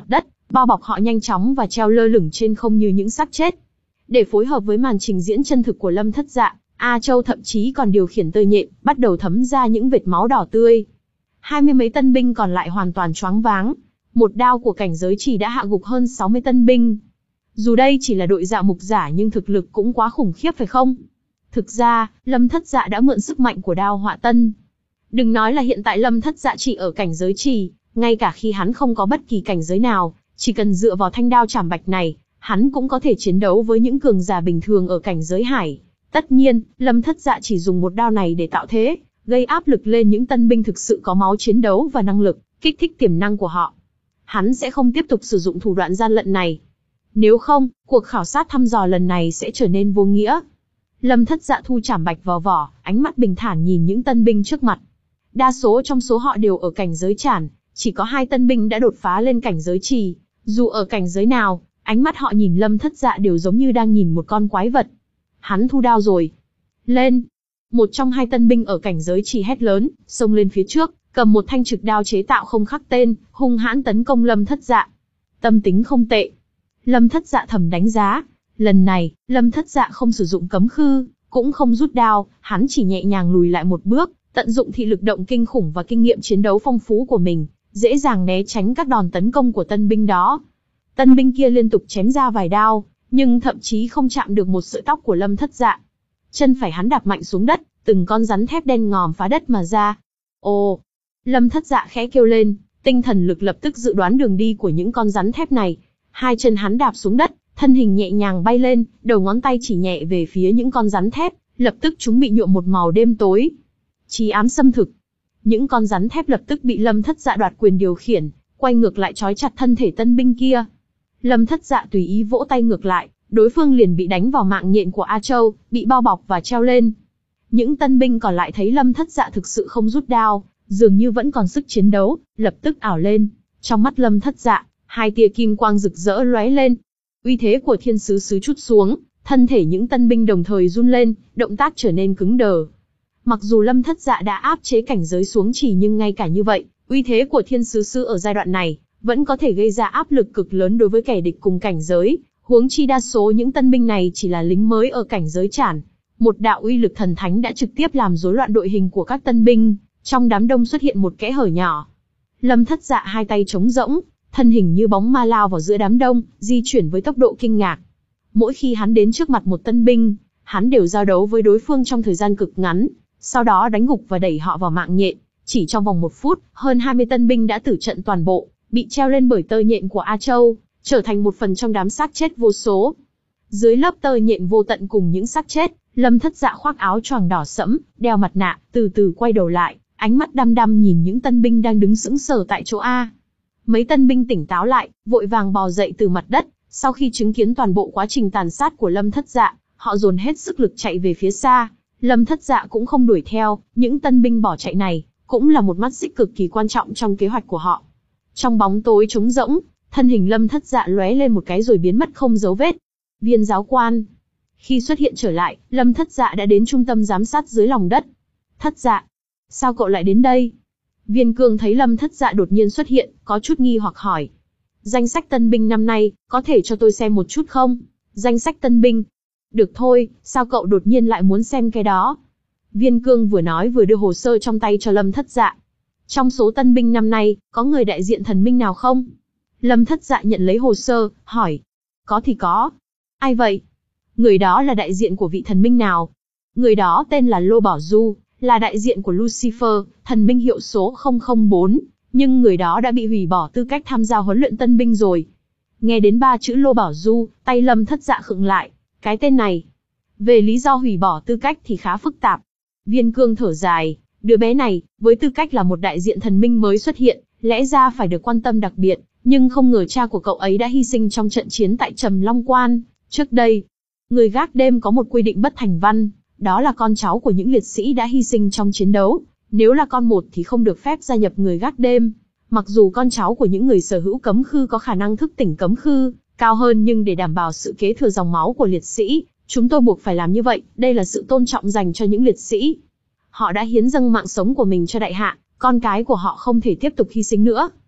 bao bọc họ nhanh chóng và treo lơ lửng trên không như những xác chết. Để phối hợp với màn trình diễn chân thực của Lâm Thất Dạ, A Châu thậm chí còn điều khiển tơ nhện, bắt đầu thấm ra những vệt máu đỏ tươi. Hai mươi mấy tân binh còn lại hoàn toàn choáng váng. Một đao của cảnh giới trì đã hạ gục hơn sáu mươi tân binh. Dù đây chỉ là đội dạ mục giả nhưng thực lực cũng quá khủng khiếp phải không? Thực ra, Lâm Thất Dạ đã mượn sức mạnh của đao họa tân. Đừng nói là hiện tại Lâm Thất Dạ chỉ ở cảnh giới trì, ngay cả khi hắn không có bất kỳ cảnh giới nào, chỉ cần dựa vào thanh đao chảm bạch này, hắn cũng có thể chiến đấu với những cường giả bình thường ở cảnh giới hải. Tất nhiên, Lâm Thất Dạ chỉ dùng một đao này để tạo thế, gây áp lực lên những tân binh thực sự có máu chiến đấu và năng lực, kích thích tiềm năng của họ. Hắn sẽ không tiếp tục sử dụng thủ đoạn gian lận này. Nếu không, cuộc khảo sát thăm dò lần này sẽ trở nên vô nghĩa. Lâm Thất Dạ thu chảm bạch vào vỏ, ánh mắt bình thản nhìn những tân binh trước mặt. Đa số trong số họ đều ở cảnh giới chản, chỉ có hai tân binh đã đột phá lên cảnh giới trì. Dù ở cảnh giới nào, ánh mắt họ nhìn Lâm Thất Dạ đều giống như đang nhìn một con quái vật. Hắn thu đao rồi. Lên! Một trong hai tân binh ở cảnh giới trì hét lớn, xông lên phía trước, cầm một thanh trực đao chế tạo không khắc tên, hung hãn tấn công Lâm Thất Dạ. Tâm tính không tệ. Lâm Thất Dạ thầm đánh giá. Lần này, Lâm Thất Dạ không sử dụng cấm khư, cũng không rút đao, hắn chỉ nhẹ nhàng lùi lại một bước, tận dụng thị lực động kinh khủng và kinh nghiệm chiến đấu phong phú của mình, dễ dàng né tránh các đòn tấn công của tân binh đó. Tân binh kia liên tục chém ra vài đao, nhưng thậm chí không chạm được một sợi tóc của Lâm Thất Dạ. Chân phải hắn đạp mạnh xuống đất, từng con rắn thép đen ngòm phá đất mà ra. Ồ! Lâm Thất Dạ khẽ kêu lên, tinh thần lực lập tức dự đoán đường đi của những con rắn thép này. Hai chân hắn đạp xuống đất, thân hình nhẹ nhàng bay lên, đầu ngón tay chỉ nhẹ về phía những con rắn thép, lập tức chúng bị nhuộm một màu đêm tối. Chí ám xâm thực. Những con rắn thép lập tức bị Lâm Thất Dạ đoạt quyền điều khiển, quay ngược lại trói chặt thân thể tân binh kia. Lâm Thất Dạ tùy ý vỗ tay ngược lại, đối phương liền bị đánh vào mạng nhện của A Châu, bị bao bọc và treo lên. Những tân binh còn lại thấy Lâm Thất Dạ thực sự không rút đao, dường như vẫn còn sức chiến đấu, lập tức ảo lên. Trong mắt Lâm Thất Dạ, hai tia kim quang rực rỡ lóe lên. Uy thế của thiên sứ sứ trút xuống, thân thể những tân binh đồng thời run lên, động tác trở nên cứng đờ. Mặc dù Lâm Thất Dạ đã áp chế cảnh giới xuống chỉ nhưng ngay cả như vậy, uy thế của thiên sứ sứ ở giai đoạn này vẫn có thể gây ra áp lực cực lớn đối với kẻ địch cùng cảnh giới, huống chi đa số những tân binh này chỉ là lính mới ở cảnh giới chản. Một đạo uy lực thần thánh đã trực tiếp làm rối loạn đội hình của các tân binh, trong đám đông xuất hiện một kẽ hở nhỏ. Lâm Thất Dạ hai tay trống rỗng, thân hình như bóng ma lao vào giữa đám đông, di chuyển với tốc độ kinh ngạc. Mỗi khi hắn đến trước mặt một tân binh, hắn đều giao đấu với đối phương trong thời gian cực ngắn, sau đó đánh gục và đẩy họ vào mạng nhện. Chỉ trong vòng một phút, hơn hai mươi tân binh đã tử trận toàn bộ, bị treo lên bởi tơ nhện của A Châu, trở thành một phần trong đám xác chết vô số. Dưới lớp tơ nhện vô tận cùng những xác chết, Lâm Thất Dạ khoác áo choàng đỏ sẫm, đeo mặt nạ, từ từ quay đầu lại, ánh mắt đăm đăm nhìn những tân binh đang đứng sững sờ tại chỗ A. Mấy tân binh tỉnh táo lại, vội vàng bò dậy từ mặt đất, sau khi chứng kiến toàn bộ quá trình tàn sát của Lâm Thất Dạ, họ dồn hết sức lực chạy về phía xa. Lâm Thất Dạ cũng không đuổi theo, những tân binh bỏ chạy này cũng là một mắt xích cực kỳ quan trọng trong kế hoạch của họ. Trong bóng tối trống rỗng, thân hình Lâm Thất Dạ lóe lên một cái rồi biến mất không dấu vết. Viên giáo quan. Khi xuất hiện trở lại, Lâm Thất Dạ đã đến trung tâm giám sát dưới lòng đất. Thất Dạ, sao cậu lại đến đây? Viên Cương thấy Lâm Thất Dạ đột nhiên xuất hiện, có chút nghi hoặc hỏi. Danh sách tân binh năm nay, có thể cho tôi xem một chút không? Danh sách tân binh. Được thôi, sao cậu đột nhiên lại muốn xem cái đó? Viên Cương vừa nói vừa đưa hồ sơ trong tay cho Lâm Thất Dạ. Trong số tân binh năm nay, có người đại diện thần minh nào không? Lâm Thất Dạ nhận lấy hồ sơ, hỏi. Có thì có. Ai vậy? Người đó là đại diện của vị thần minh nào? Người đó tên là Lô Bảo Du, là đại diện của Lucifer, thần minh hiệu số không không bốn, nhưng người đó đã bị hủy bỏ tư cách tham gia huấn luyện tân binh rồi. Nghe đến ba chữ Lô Bảo Du, tay Lâm Thất Dạ khựng lại. Cái tên này. Về lý do hủy bỏ tư cách thì khá phức tạp. Viên Cương thở dài, đứa bé này, với tư cách là một đại diện thần minh mới xuất hiện, lẽ ra phải được quan tâm đặc biệt, nhưng không ngờ cha của cậu ấy đã hy sinh trong trận chiến tại Trầm Long Quan. Trước đây, người gác đêm có một quy định bất thành văn, đó là con cháu của những liệt sĩ đã hy sinh trong chiến đấu, nếu là con một thì không được phép gia nhập người gác đêm. Mặc dù con cháu của những người sở hữu cấm khư có khả năng thức tỉnh cấm khư cao hơn, nhưng để đảm bảo sự kế thừa dòng máu của liệt sĩ, chúng tôi buộc phải làm như vậy, đây là sự tôn trọng dành cho những liệt sĩ. Họ đã hiến dâng mạng sống của mình cho đại hạ, con cái của họ không thể tiếp tục hy sinh nữa.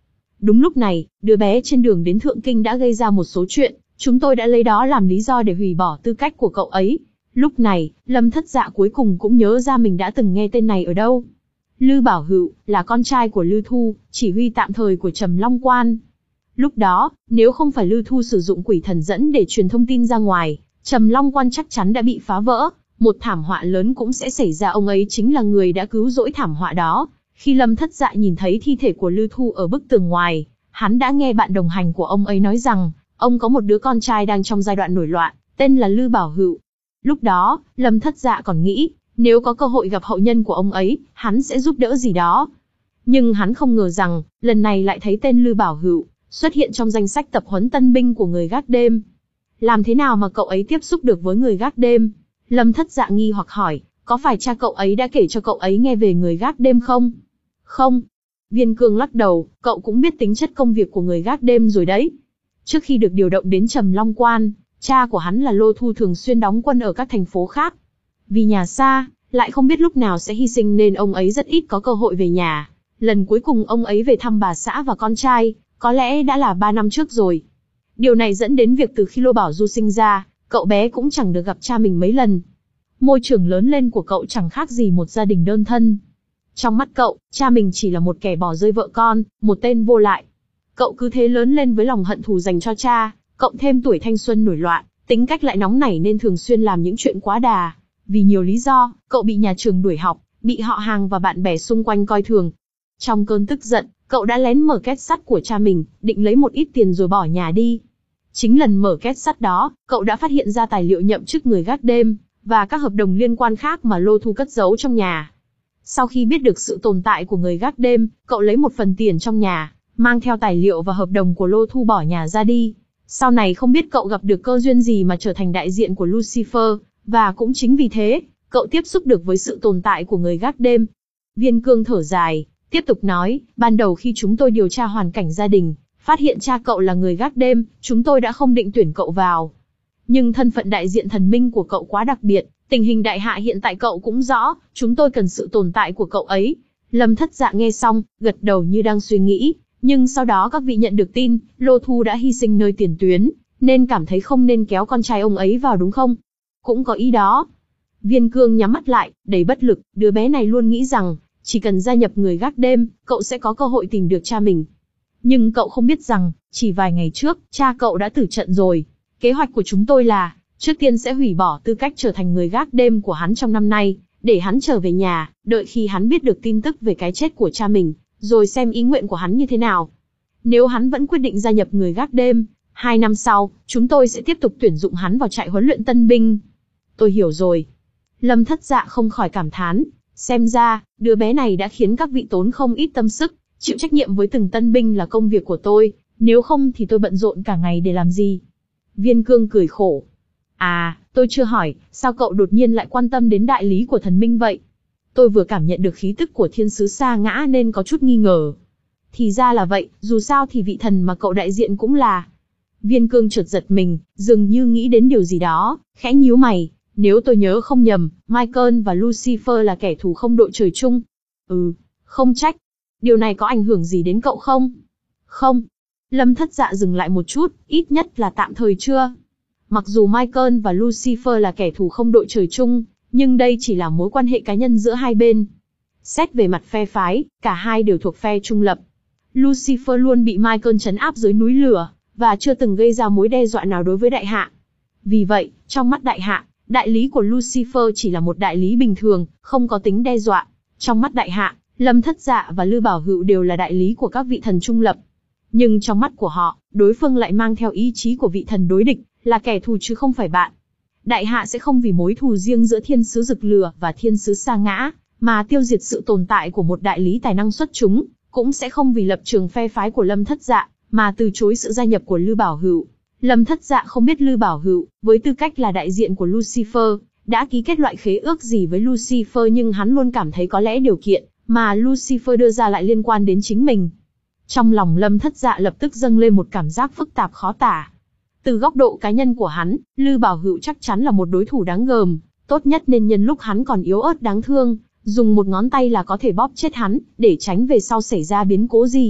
Đúng lúc này, đứa bé trên đường đến Thượng Kinh đã gây ra một số chuyện, chúng tôi đã lấy đó làm lý do để hủy bỏ tư cách của cậu ấy. Lúc này, Lâm Thất Dạ cuối cùng cũng nhớ ra mình đã từng nghe tên này ở đâu. Lư Bảo Hữu là con trai của Lư Thu, chỉ huy tạm thời của Trầm Long Quan. Lúc đó, nếu không phải Lư Thu sử dụng quỷ thần dẫn để truyền thông tin ra ngoài, Trầm Long Quan chắc chắn đã bị phá vỡ, một thảm họa lớn cũng sẽ xảy ra. Ông ấy chính là người đã cứu rỗi thảm họa đó. Khi Lâm Thất Dạ nhìn thấy thi thể của Lư Thu ở bức tường ngoài, hắn đã nghe bạn đồng hành của ông ấy nói rằng, ông có một đứa con trai đang trong giai đoạn nổi loạn, tên là Lư Bảo Hữu. Lúc đó, Lâm Thất Dạ còn nghĩ, nếu có cơ hội gặp hậu nhân của ông ấy, hắn sẽ giúp đỡ gì đó. Nhưng hắn không ngờ rằng, lần này lại thấy tên Lư Bảo Hữu xuất hiện trong danh sách tập huấn tân binh của người gác đêm. Làm thế nào mà cậu ấy tiếp xúc được với người gác đêm? Lâm Thất Dạ nghi hoặc hỏi, có phải cha cậu ấy đã kể cho cậu ấy nghe về người gác đêm không? Không. Viên Cương lắc đầu, cậu cũng biết tính chất công việc của người gác đêm rồi đấy. Trước khi được điều động đến Trầm Long Quan, cha của hắn là Lô Thu thường xuyên đóng quân ở các thành phố khác. Vì nhà xa, lại không biết lúc nào sẽ hy sinh nên ông ấy rất ít có cơ hội về nhà. Lần cuối cùng ông ấy về thăm bà xã và con trai, có lẽ đã là ba năm trước rồi. Điều này dẫn đến việc từ khi Lô Bảo Du sinh ra, cậu bé cũng chẳng được gặp cha mình mấy lần. Môi trường lớn lên của cậu chẳng khác gì một gia đình đơn thân. Trong mắt cậu, cha mình chỉ là một kẻ bỏ rơi vợ con, một tên vô lại. Cậu cứ thế lớn lên với lòng hận thù dành cho cha, cộng thêm tuổi thanh xuân nổi loạn, tính cách lại nóng nảy nên thường xuyên làm những chuyện quá đà. Vì nhiều lý do, cậu bị nhà trường đuổi học, bị họ hàng và bạn bè xung quanh coi thường. Trong cơn tức giận, cậu đã lén mở két sắt của cha mình, định lấy một ít tiền rồi bỏ nhà đi. Chính lần mở két sắt đó, cậu đã phát hiện ra tài liệu nhậm chức người gác đêm, và các hợp đồng liên quan khác mà Lô Thu cất giấu trong nhà. Sau khi biết được sự tồn tại của người gác đêm, cậu lấy một phần tiền trong nhà, mang theo tài liệu và hợp đồng của Lô Thu bỏ nhà ra đi. Sau này không biết cậu gặp được cơ duyên gì mà trở thành đại diện của Lucifer, và cũng chính vì thế, cậu tiếp xúc được với sự tồn tại của người gác đêm. Viên Cương thở dài, tiếp tục nói, ban đầu khi chúng tôi điều tra hoàn cảnh gia đình, phát hiện cha cậu là người gác đêm, chúng tôi đã không định tuyển cậu vào. Nhưng thân phận đại diện thần minh của cậu quá đặc biệt, tình hình đại hạ hiện tại cậu cũng rõ, chúng tôi cần sự tồn tại của cậu ấy. Lâm Thất Dạ nghe xong, gật đầu như đang suy nghĩ, nhưng sau đó các vị nhận được tin, Lô Thu đã hy sinh nơi tiền tuyến, nên cảm thấy không nên kéo con trai ông ấy vào đúng không? Cũng có ý đó. Viên Cương nhắm mắt lại, đầy bất lực, đứa bé này luôn nghĩ rằng, chỉ cần gia nhập người gác đêm, cậu sẽ có cơ hội tìm được cha mình. Nhưng cậu không biết rằng, chỉ vài ngày trước, cha cậu đã tử trận rồi. Kế hoạch của chúng tôi là, trước tiên sẽ hủy bỏ tư cách trở thành người gác đêm của hắn trong năm nay, để hắn trở về nhà, đợi khi hắn biết được tin tức về cái chết của cha mình, rồi xem ý nguyện của hắn như thế nào. Nếu hắn vẫn quyết định gia nhập người gác đêm, hai năm sau, chúng tôi sẽ tiếp tục tuyển dụng hắn vào trại huấn luyện tân binh. Tôi hiểu rồi. Lâm Thất Dạ không khỏi cảm thán, xem ra, đứa bé này đã khiến các vị tốn không ít tâm sức, chịu trách nhiệm với từng tân binh là công việc của tôi, nếu không thì tôi bận rộn cả ngày để làm gì. Viên Cương cười khổ. À, tôi chưa hỏi, sao cậu đột nhiên lại quan tâm đến đại lý của thần minh vậy? Tôi vừa cảm nhận được khí tức của thiên sứ Sa Ngã nên có chút nghi ngờ. Thì ra là vậy, dù sao thì vị thần mà cậu đại diện cũng là. Viên Cương chợt giật mình, dường như nghĩ đến điều gì đó, khẽ nhíu mày. Nếu tôi nhớ không nhầm, Michael và Lucifer là kẻ thù không đội trời chung. Ừ, không trách. Điều này có ảnh hưởng gì đến cậu không? Không. Lâm Thất Dạ dừng lại một chút, ít nhất là tạm thời chưa. Mặc dù Michael và Lucifer là kẻ thù không đội trời chung, nhưng đây chỉ là mối quan hệ cá nhân giữa hai bên. Xét về mặt phe phái, cả hai đều thuộc phe trung lập. Lucifer luôn bị Michael trấn áp dưới núi lửa, và chưa từng gây ra mối đe dọa nào đối với đại hạ. Vì vậy, trong mắt đại hạ, đại lý của Lucifer chỉ là một đại lý bình thường, không có tính đe dọa. Trong mắt đại hạ, Lâm Thất Dạ và Lư Bảo Hữu đều là đại lý của các vị thần trung lập. Nhưng trong mắt của họ, đối phương lại mang theo ý chí của vị thần đối địch, là kẻ thù chứ không phải bạn. Đại hạ sẽ không vì mối thù riêng giữa thiên sứ Rực Lửa và thiên sứ Sa Ngã, mà tiêu diệt sự tồn tại của một đại lý tài năng xuất chúng, cũng sẽ không vì lập trường phe phái của Lâm Thất Dạ, mà từ chối sự gia nhập của Lư Bảo Hữu. Lâm Thất Dạ không biết Lư Bảo Hữu, với tư cách là đại diện của Lucifer, đã ký kết loại khế ước gì với Lucifer, nhưng hắn luôn cảm thấy có lẽ điều kiện mà Lucifer đưa ra lại liên quan đến chính mình. Trong lòng Lâm Thất Dạ lập tức dâng lên một cảm giác phức tạp khó tả. Từ góc độ cá nhân của hắn, Lư Bảo Hữu chắc chắn là một đối thủ đáng gờm, tốt nhất nên nhân lúc hắn còn yếu ớt đáng thương, dùng một ngón tay là có thể bóp chết hắn, để tránh về sau xảy ra biến cố gì.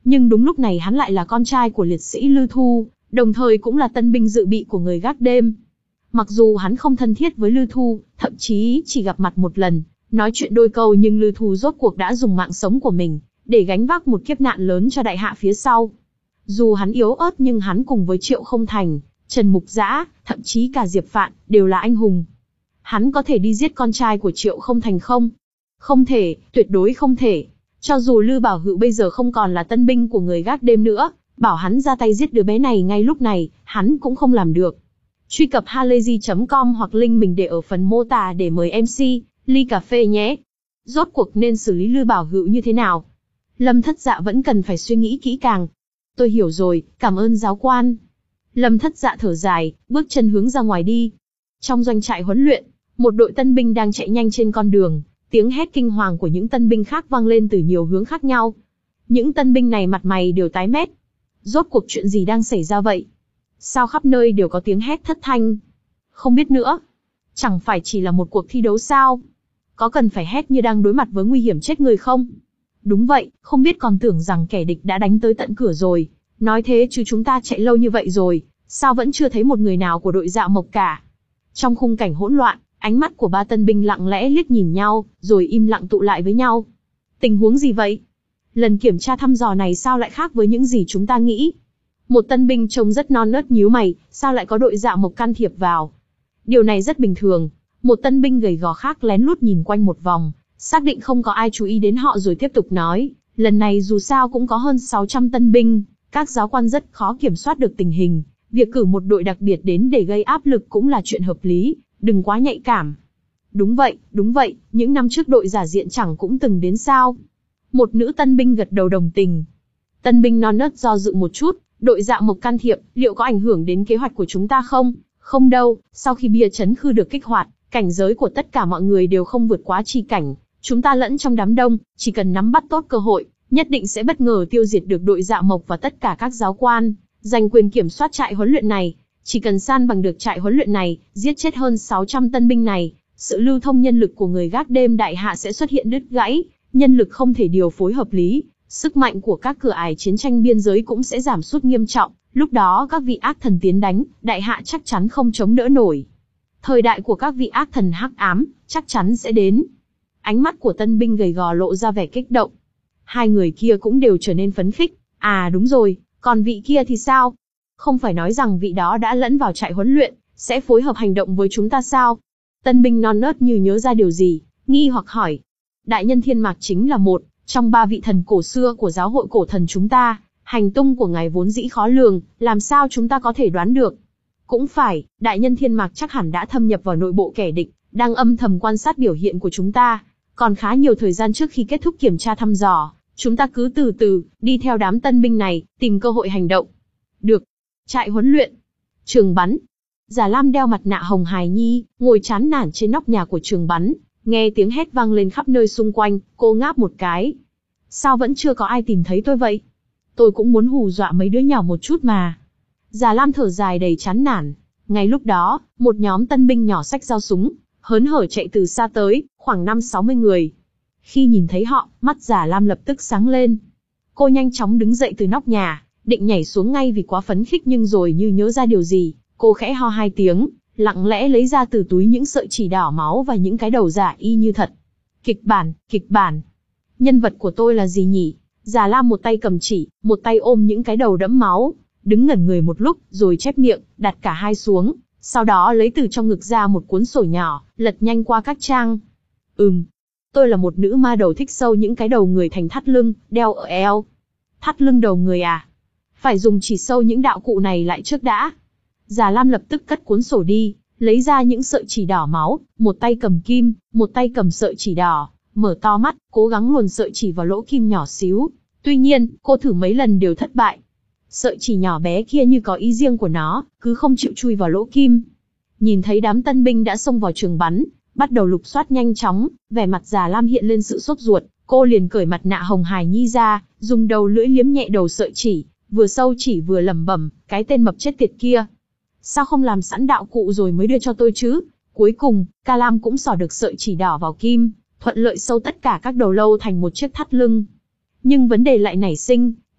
Nhưng đúng lúc này hắn lại là con trai của liệt sĩ Lư Thu, đồng thời cũng là tân binh dự bị của người gác đêm. Mặc dù hắn không thân thiết với Lư Thu, thậm chí chỉ gặp mặt một lần, nói chuyện đôi câu, nhưng Lư Thu rốt cuộc đã dùng mạng sống của mình để gánh vác một kiếp nạn lớn cho đại hạ phía sau. Dù hắn yếu ớt nhưng hắn cùng với Triệu Không Thành, Trần Mục Dã, thậm chí cả Diệp Phạn, đều là anh hùng. Hắn có thể đi giết con trai của Triệu Không Thành không? Không thể, tuyệt đối không thể. Cho dù Lư Bảo Hữu bây giờ không còn là tân binh của người gác đêm nữa, bảo hắn ra tay giết đứa bé này ngay lúc này, hắn cũng không làm được. Truy cập halayzi chấm com hoặc link mình để ở phần mô tả để mời em xê, ly cà phê nhé. Rốt cuộc nên xử lý Lư Bảo Hữu như thế nào? Lâm Thất Dạ vẫn cần phải suy nghĩ kỹ càng. Tôi hiểu rồi, cảm ơn giáo quan. Lâm Thất Dạ thở dài, bước chân hướng ra ngoài đi. Trong doanh trại huấn luyện, một đội tân binh đang chạy nhanh trên con đường, tiếng hét kinh hoàng của những tân binh khác vang lên từ nhiều hướng khác nhau. Những tân binh này mặt mày đều tái mét. Rốt cuộc chuyện gì đang xảy ra vậy? Sao khắp nơi đều có tiếng hét thất thanh? Không biết nữa. Chẳng phải chỉ là một cuộc thi đấu sao? Có cần phải hét như đang đối mặt với nguy hiểm chết người không? Đúng vậy, không biết còn tưởng rằng kẻ địch đã đánh tới tận cửa rồi. Nói thế chứ chúng ta chạy lâu như vậy rồi, sao vẫn chưa thấy một người nào của đội Dạ Mộc cả? Trong khung cảnh hỗn loạn, ánh mắt của ba tân binh lặng lẽ liếc nhìn nhau, rồi im lặng tụ lại với nhau. Tình huống gì vậy? Lần kiểm tra thăm dò này sao lại khác với những gì chúng ta nghĩ? Một tân binh trông rất non nớt nhíu mày, sao lại có đội Dạ Mộc can thiệp vào? Điều này rất bình thường. Một tân binh gầy gò khác lén lút nhìn quanh một vòng, xác định không có ai chú ý đến họ rồi tiếp tục nói, lần này dù sao cũng có hơn sáu trăm tân binh, các giáo quan rất khó kiểm soát được tình hình, việc cử một đội đặc biệt đến để gây áp lực cũng là chuyện hợp lý, đừng quá nhạy cảm. Đúng vậy, đúng vậy, những năm trước đội giả diện chẳng cũng từng đến sao? Một nữ tân binh gật đầu đồng tình. Tân binh non nớt do dự một chút, đội Dạ Mộc can thiệp, liệu có ảnh hưởng đến kế hoạch của chúng ta không? Không đâu, sau khi bia chấn khư được kích hoạt, cảnh giới của tất cả mọi người đều không vượt quá chi cảnh, chúng ta lẫn trong đám đông, chỉ cần nắm bắt tốt cơ hội, nhất định sẽ bất ngờ tiêu diệt được đội Dạ Mộc và tất cả các giáo quan, giành quyền kiểm soát trại huấn luyện này. Chỉ cần san bằng được trại huấn luyện này, giết chết hơn sáu trăm tân binh này, sự lưu thông nhân lực của người gác đêm đại hạ sẽ xuất hiện đứt gãy, nhân lực không thể điều phối hợp lý, sức mạnh của các cửa ải chiến tranh biên giới cũng sẽ giảm sút nghiêm trọng, lúc đó các vị ác thần tiến đánh, đại hạ chắc chắn không chống đỡ nổi. Thời đại của các vị ác thần hắc ám, chắc chắn sẽ đến. Ánh mắt của tân binh gầy gò lộ ra vẻ kích động. Hai người kia cũng đều trở nên phấn khích. À đúng rồi, còn vị kia thì sao? Không phải nói rằng vị đó đã lẫn vào trại huấn luyện, sẽ phối hợp hành động với chúng ta sao? Tân binh non nớt như nhớ ra điều gì, nghi hoặc hỏi. Đại nhân Thiên Mạc chính là một trong ba vị thần cổ xưa của giáo hội cổ thần chúng ta, hành tung của ngài vốn dĩ khó lường, làm sao chúng ta có thể đoán được? Cũng phải, đại nhân Thiên Mạc chắc hẳn đã thâm nhập vào nội bộ kẻ địch, đang âm thầm quan sát biểu hiện của chúng ta. Còn khá nhiều thời gian trước khi kết thúc kiểm tra thăm dò, chúng ta cứ từ từ, đi theo đám tân binh này, tìm cơ hội hành động. Được. Trại huấn luyện. Trường bắn. Già Lam đeo mặt nạ hồng hài nhi, ngồi chán nản trên nóc nhà của trường bắn, nghe tiếng hét vang lên khắp nơi xung quanh, cô ngáp một cái. Sao vẫn chưa có ai tìm thấy tôi vậy? Tôi cũng muốn hù dọa mấy đứa nhỏ một chút mà. Già Lam thở dài đầy chán nản. Ngay lúc đó, một nhóm tân binh nhỏ xách dao súng, hớn hở chạy từ xa tới, khoảng năm sáu mươi người. Khi nhìn thấy họ, mắt Già Lam lập tức sáng lên. Cô nhanh chóng đứng dậy từ nóc nhà, định nhảy xuống ngay vì quá phấn khích, nhưng rồi như nhớ ra điều gì, cô khẽ ho hai tiếng, lặng lẽ lấy ra từ túi những sợi chỉ đỏ máu và những cái đầu giả y như thật. Kịch bản, kịch bản. Nhân vật của tôi là gì nhỉ? Già Lam một tay cầm chỉ, một tay ôm những cái đầu đẫm máu, đứng ngẩn người một lúc, rồi chép miệng, đặt cả hai xuống, sau đó lấy từ trong ngực ra một cuốn sổ nhỏ, lật nhanh qua các trang. Ừm, tôi là một nữ ma đầu thích sâu những cái đầu người thành thắt lưng, đeo ở eo. Thắt lưng đầu người à? Phải dùng chỉ sâu những đạo cụ này lại trước đã. Già Lam lập tức cất cuốn sổ đi, lấy ra những sợi chỉ đỏ máu, một tay cầm kim, một tay cầm sợi chỉ đỏ, mở to mắt, cố gắng luồn sợi chỉ vào lỗ kim nhỏ xíu. Tuy nhiên, cô thử mấy lần đều thất bại. Sợi chỉ nhỏ bé kia như có ý riêng của nó, cứ không chịu chui vào lỗ kim. Nhìn thấy đám tân binh đã xông vào trường bắn, bắt đầu lục soát nhanh chóng, vẻ mặt Già Lam hiện lên sự sốt ruột, cô liền cởi mặt nạ hồng hài nhi ra, dùng đầu lưỡi liếm nhẹ đầu sợi chỉ, vừa sâu chỉ vừa lẩm bẩm, cái tên mập chết tiệt kia. Sao không làm sẵn đạo cụ rồi mới đưa cho tôi chứ? Cuối cùng, Ca Lam cũng xỏ được sợi chỉ đỏ vào kim, thuận lợi sâu tất cả các đầu lâu thành một chiếc thắt lưng. Nhưng vấn đề lại nảy sinh,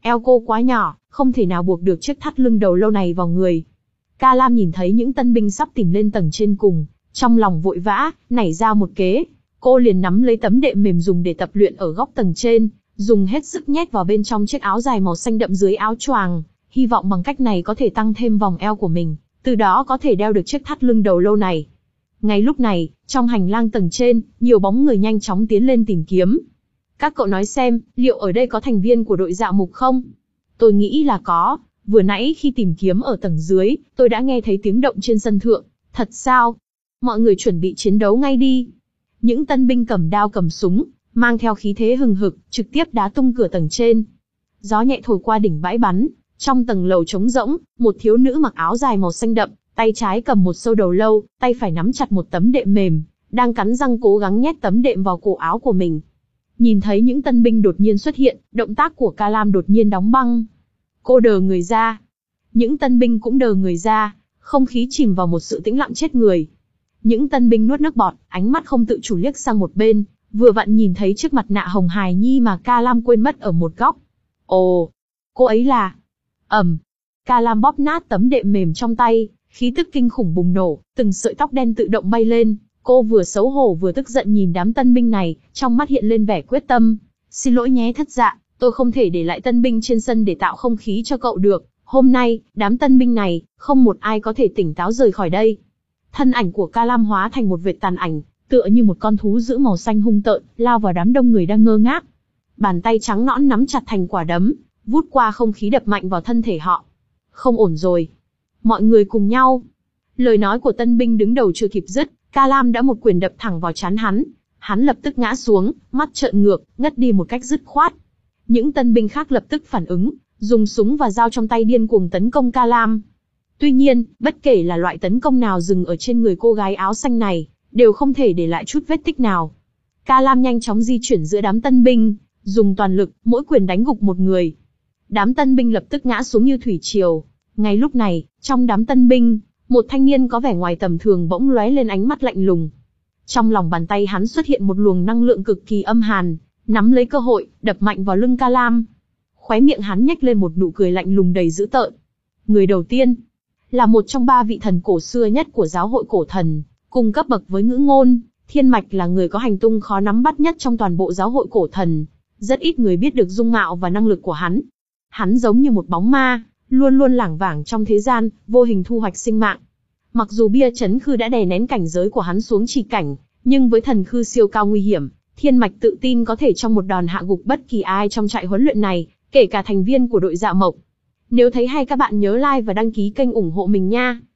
Eo cô quá nhỏ, không thể nào buộc được chiếc thắt lưng đầu lâu này vào người. Ca Lam nhìn thấy những tân binh sắp tìm lên tầng trên cùng, trong lòng vội vã, nảy ra một kế. Cô liền nắm lấy tấm đệm mềm dùng để tập luyện ở góc tầng trên, dùng hết sức nhét vào bên trong chiếc áo dài màu xanh đậm dưới áo choàng, hy vọng bằng cách này có thể tăng thêm vòng eo của mình, từ đó có thể đeo được chiếc thắt lưng đầu lâu này. Ngay lúc này, trong hành lang tầng trên, nhiều bóng người nhanh chóng tiến lên tìm kiếm. Các cậu nói xem, liệu ở đây có thành viên của đội Dạo Mục không? Tôi nghĩ là có, vừa nãy khi tìm kiếm ở tầng dưới, tôi đã nghe thấy tiếng động trên sân thượng. Thật sao? Mọi người chuẩn bị chiến đấu ngay đi. Những tân binh cầm đao cầm súng, mang theo khí thế hừng hực, trực tiếp đá tung cửa tầng trên. Gió nhẹ thổi qua đỉnh bãi bắn, trong tầng lầu trống rỗng, một thiếu nữ mặc áo dài màu xanh đậm, tay trái cầm một sâu đầu lâu, tay phải nắm chặt một tấm đệm mềm, đang cắn răng cố gắng nhét tấm đệm vào cổ áo của mình. Nhìn thấy những tân binh đột nhiên xuất hiện, động tác của Ca Lam đột nhiên đóng băng. Cô đờ người ra. Những tân binh cũng đờ người ra, không khí chìm vào một sự tĩnh lặng chết người. Những tân binh nuốt nước bọt, ánh mắt không tự chủ liếc sang một bên, vừa vặn nhìn thấy chiếc mặt nạ hồng hài nhi mà Ca Lam quên mất ở một góc. Ồ, cô ấy là... ầm. Ca Lam bóp nát tấm đệm mềm trong tay, khí tức kinh khủng bùng nổ, từng sợi tóc đen tự động bay lên. Cô vừa xấu hổ vừa tức giận nhìn đám tân binh này, trong mắt hiện lên vẻ quyết tâm. Xin lỗi nhé thất dạ, tôi không thể để lại tân binh trên sân để tạo không khí cho cậu được. Hôm nay, đám tân binh này, không một ai có thể tỉnh táo rời khỏi đây. Thân ảnh của Ca Lam hóa thành một vệt tàn ảnh, tựa như một con thú dữ màu xanh hung tợn, lao vào đám đông người đang ngơ ngác. Bàn tay trắng nõn nắm chặt thành quả đấm, vút qua không khí đập mạnh vào thân thể họ. Không ổn rồi. Mọi người cùng nhau. Lời nói của tân binh đứng đầu chưa kịp dứt, Ca Lam đã một quyền đập thẳng vào trán hắn. Hắn lập tức ngã xuống, mắt trợn ngược, ngất đi một cách dứt khoát. Những tân binh khác lập tức phản ứng, dùng súng và dao trong tay điên cuồng tấn công Ca Lam. Tuy nhiên, bất kể là loại tấn công nào dừng ở trên người cô gái áo xanh này, đều không thể để lại chút vết tích nào. Ca Lam nhanh chóng di chuyển giữa đám tân binh, dùng toàn lực, mỗi quyền đánh gục một người. Đám tân binh lập tức ngã xuống như thủy triều. Ngay lúc này, trong đám tân binh, một thanh niên có vẻ ngoài tầm thường bỗng lóe lên ánh mắt lạnh lùng. Trong lòng bàn tay hắn xuất hiện một luồng năng lượng cực kỳ âm hàn, nắm lấy cơ hội, đập mạnh vào lưng Ca Lam. Khóe miệng hắn nhếch lên một nụ cười lạnh lùng đầy dữ tợn. Người đầu tiên, là một trong ba vị thần cổ xưa nhất của giáo hội cổ thần, cùng cấp bậc với Ngữ Ngôn, Thiên Mạch là người có hành tung khó nắm bắt nhất trong toàn bộ giáo hội cổ thần. Rất ít người biết được dung mạo và năng lực của hắn. Hắn giống như một bóng ma, luôn luôn lảng vảng trong thế gian, vô hình thu hoạch sinh mạng. Mặc dù bia chấn khư đã đè nén cảnh giới của hắn xuống chỉ cảnh, nhưng với thần khư siêu cao nguy hiểm, Thiên Mạch tự tin có thể trong một đòn hạ gục bất kỳ ai trong trại huấn luyện này, kể cả thành viên của đội Dạo Mộc. Nếu thấy hay các bạn nhớ like và đăng ký kênh ủng hộ mình nha.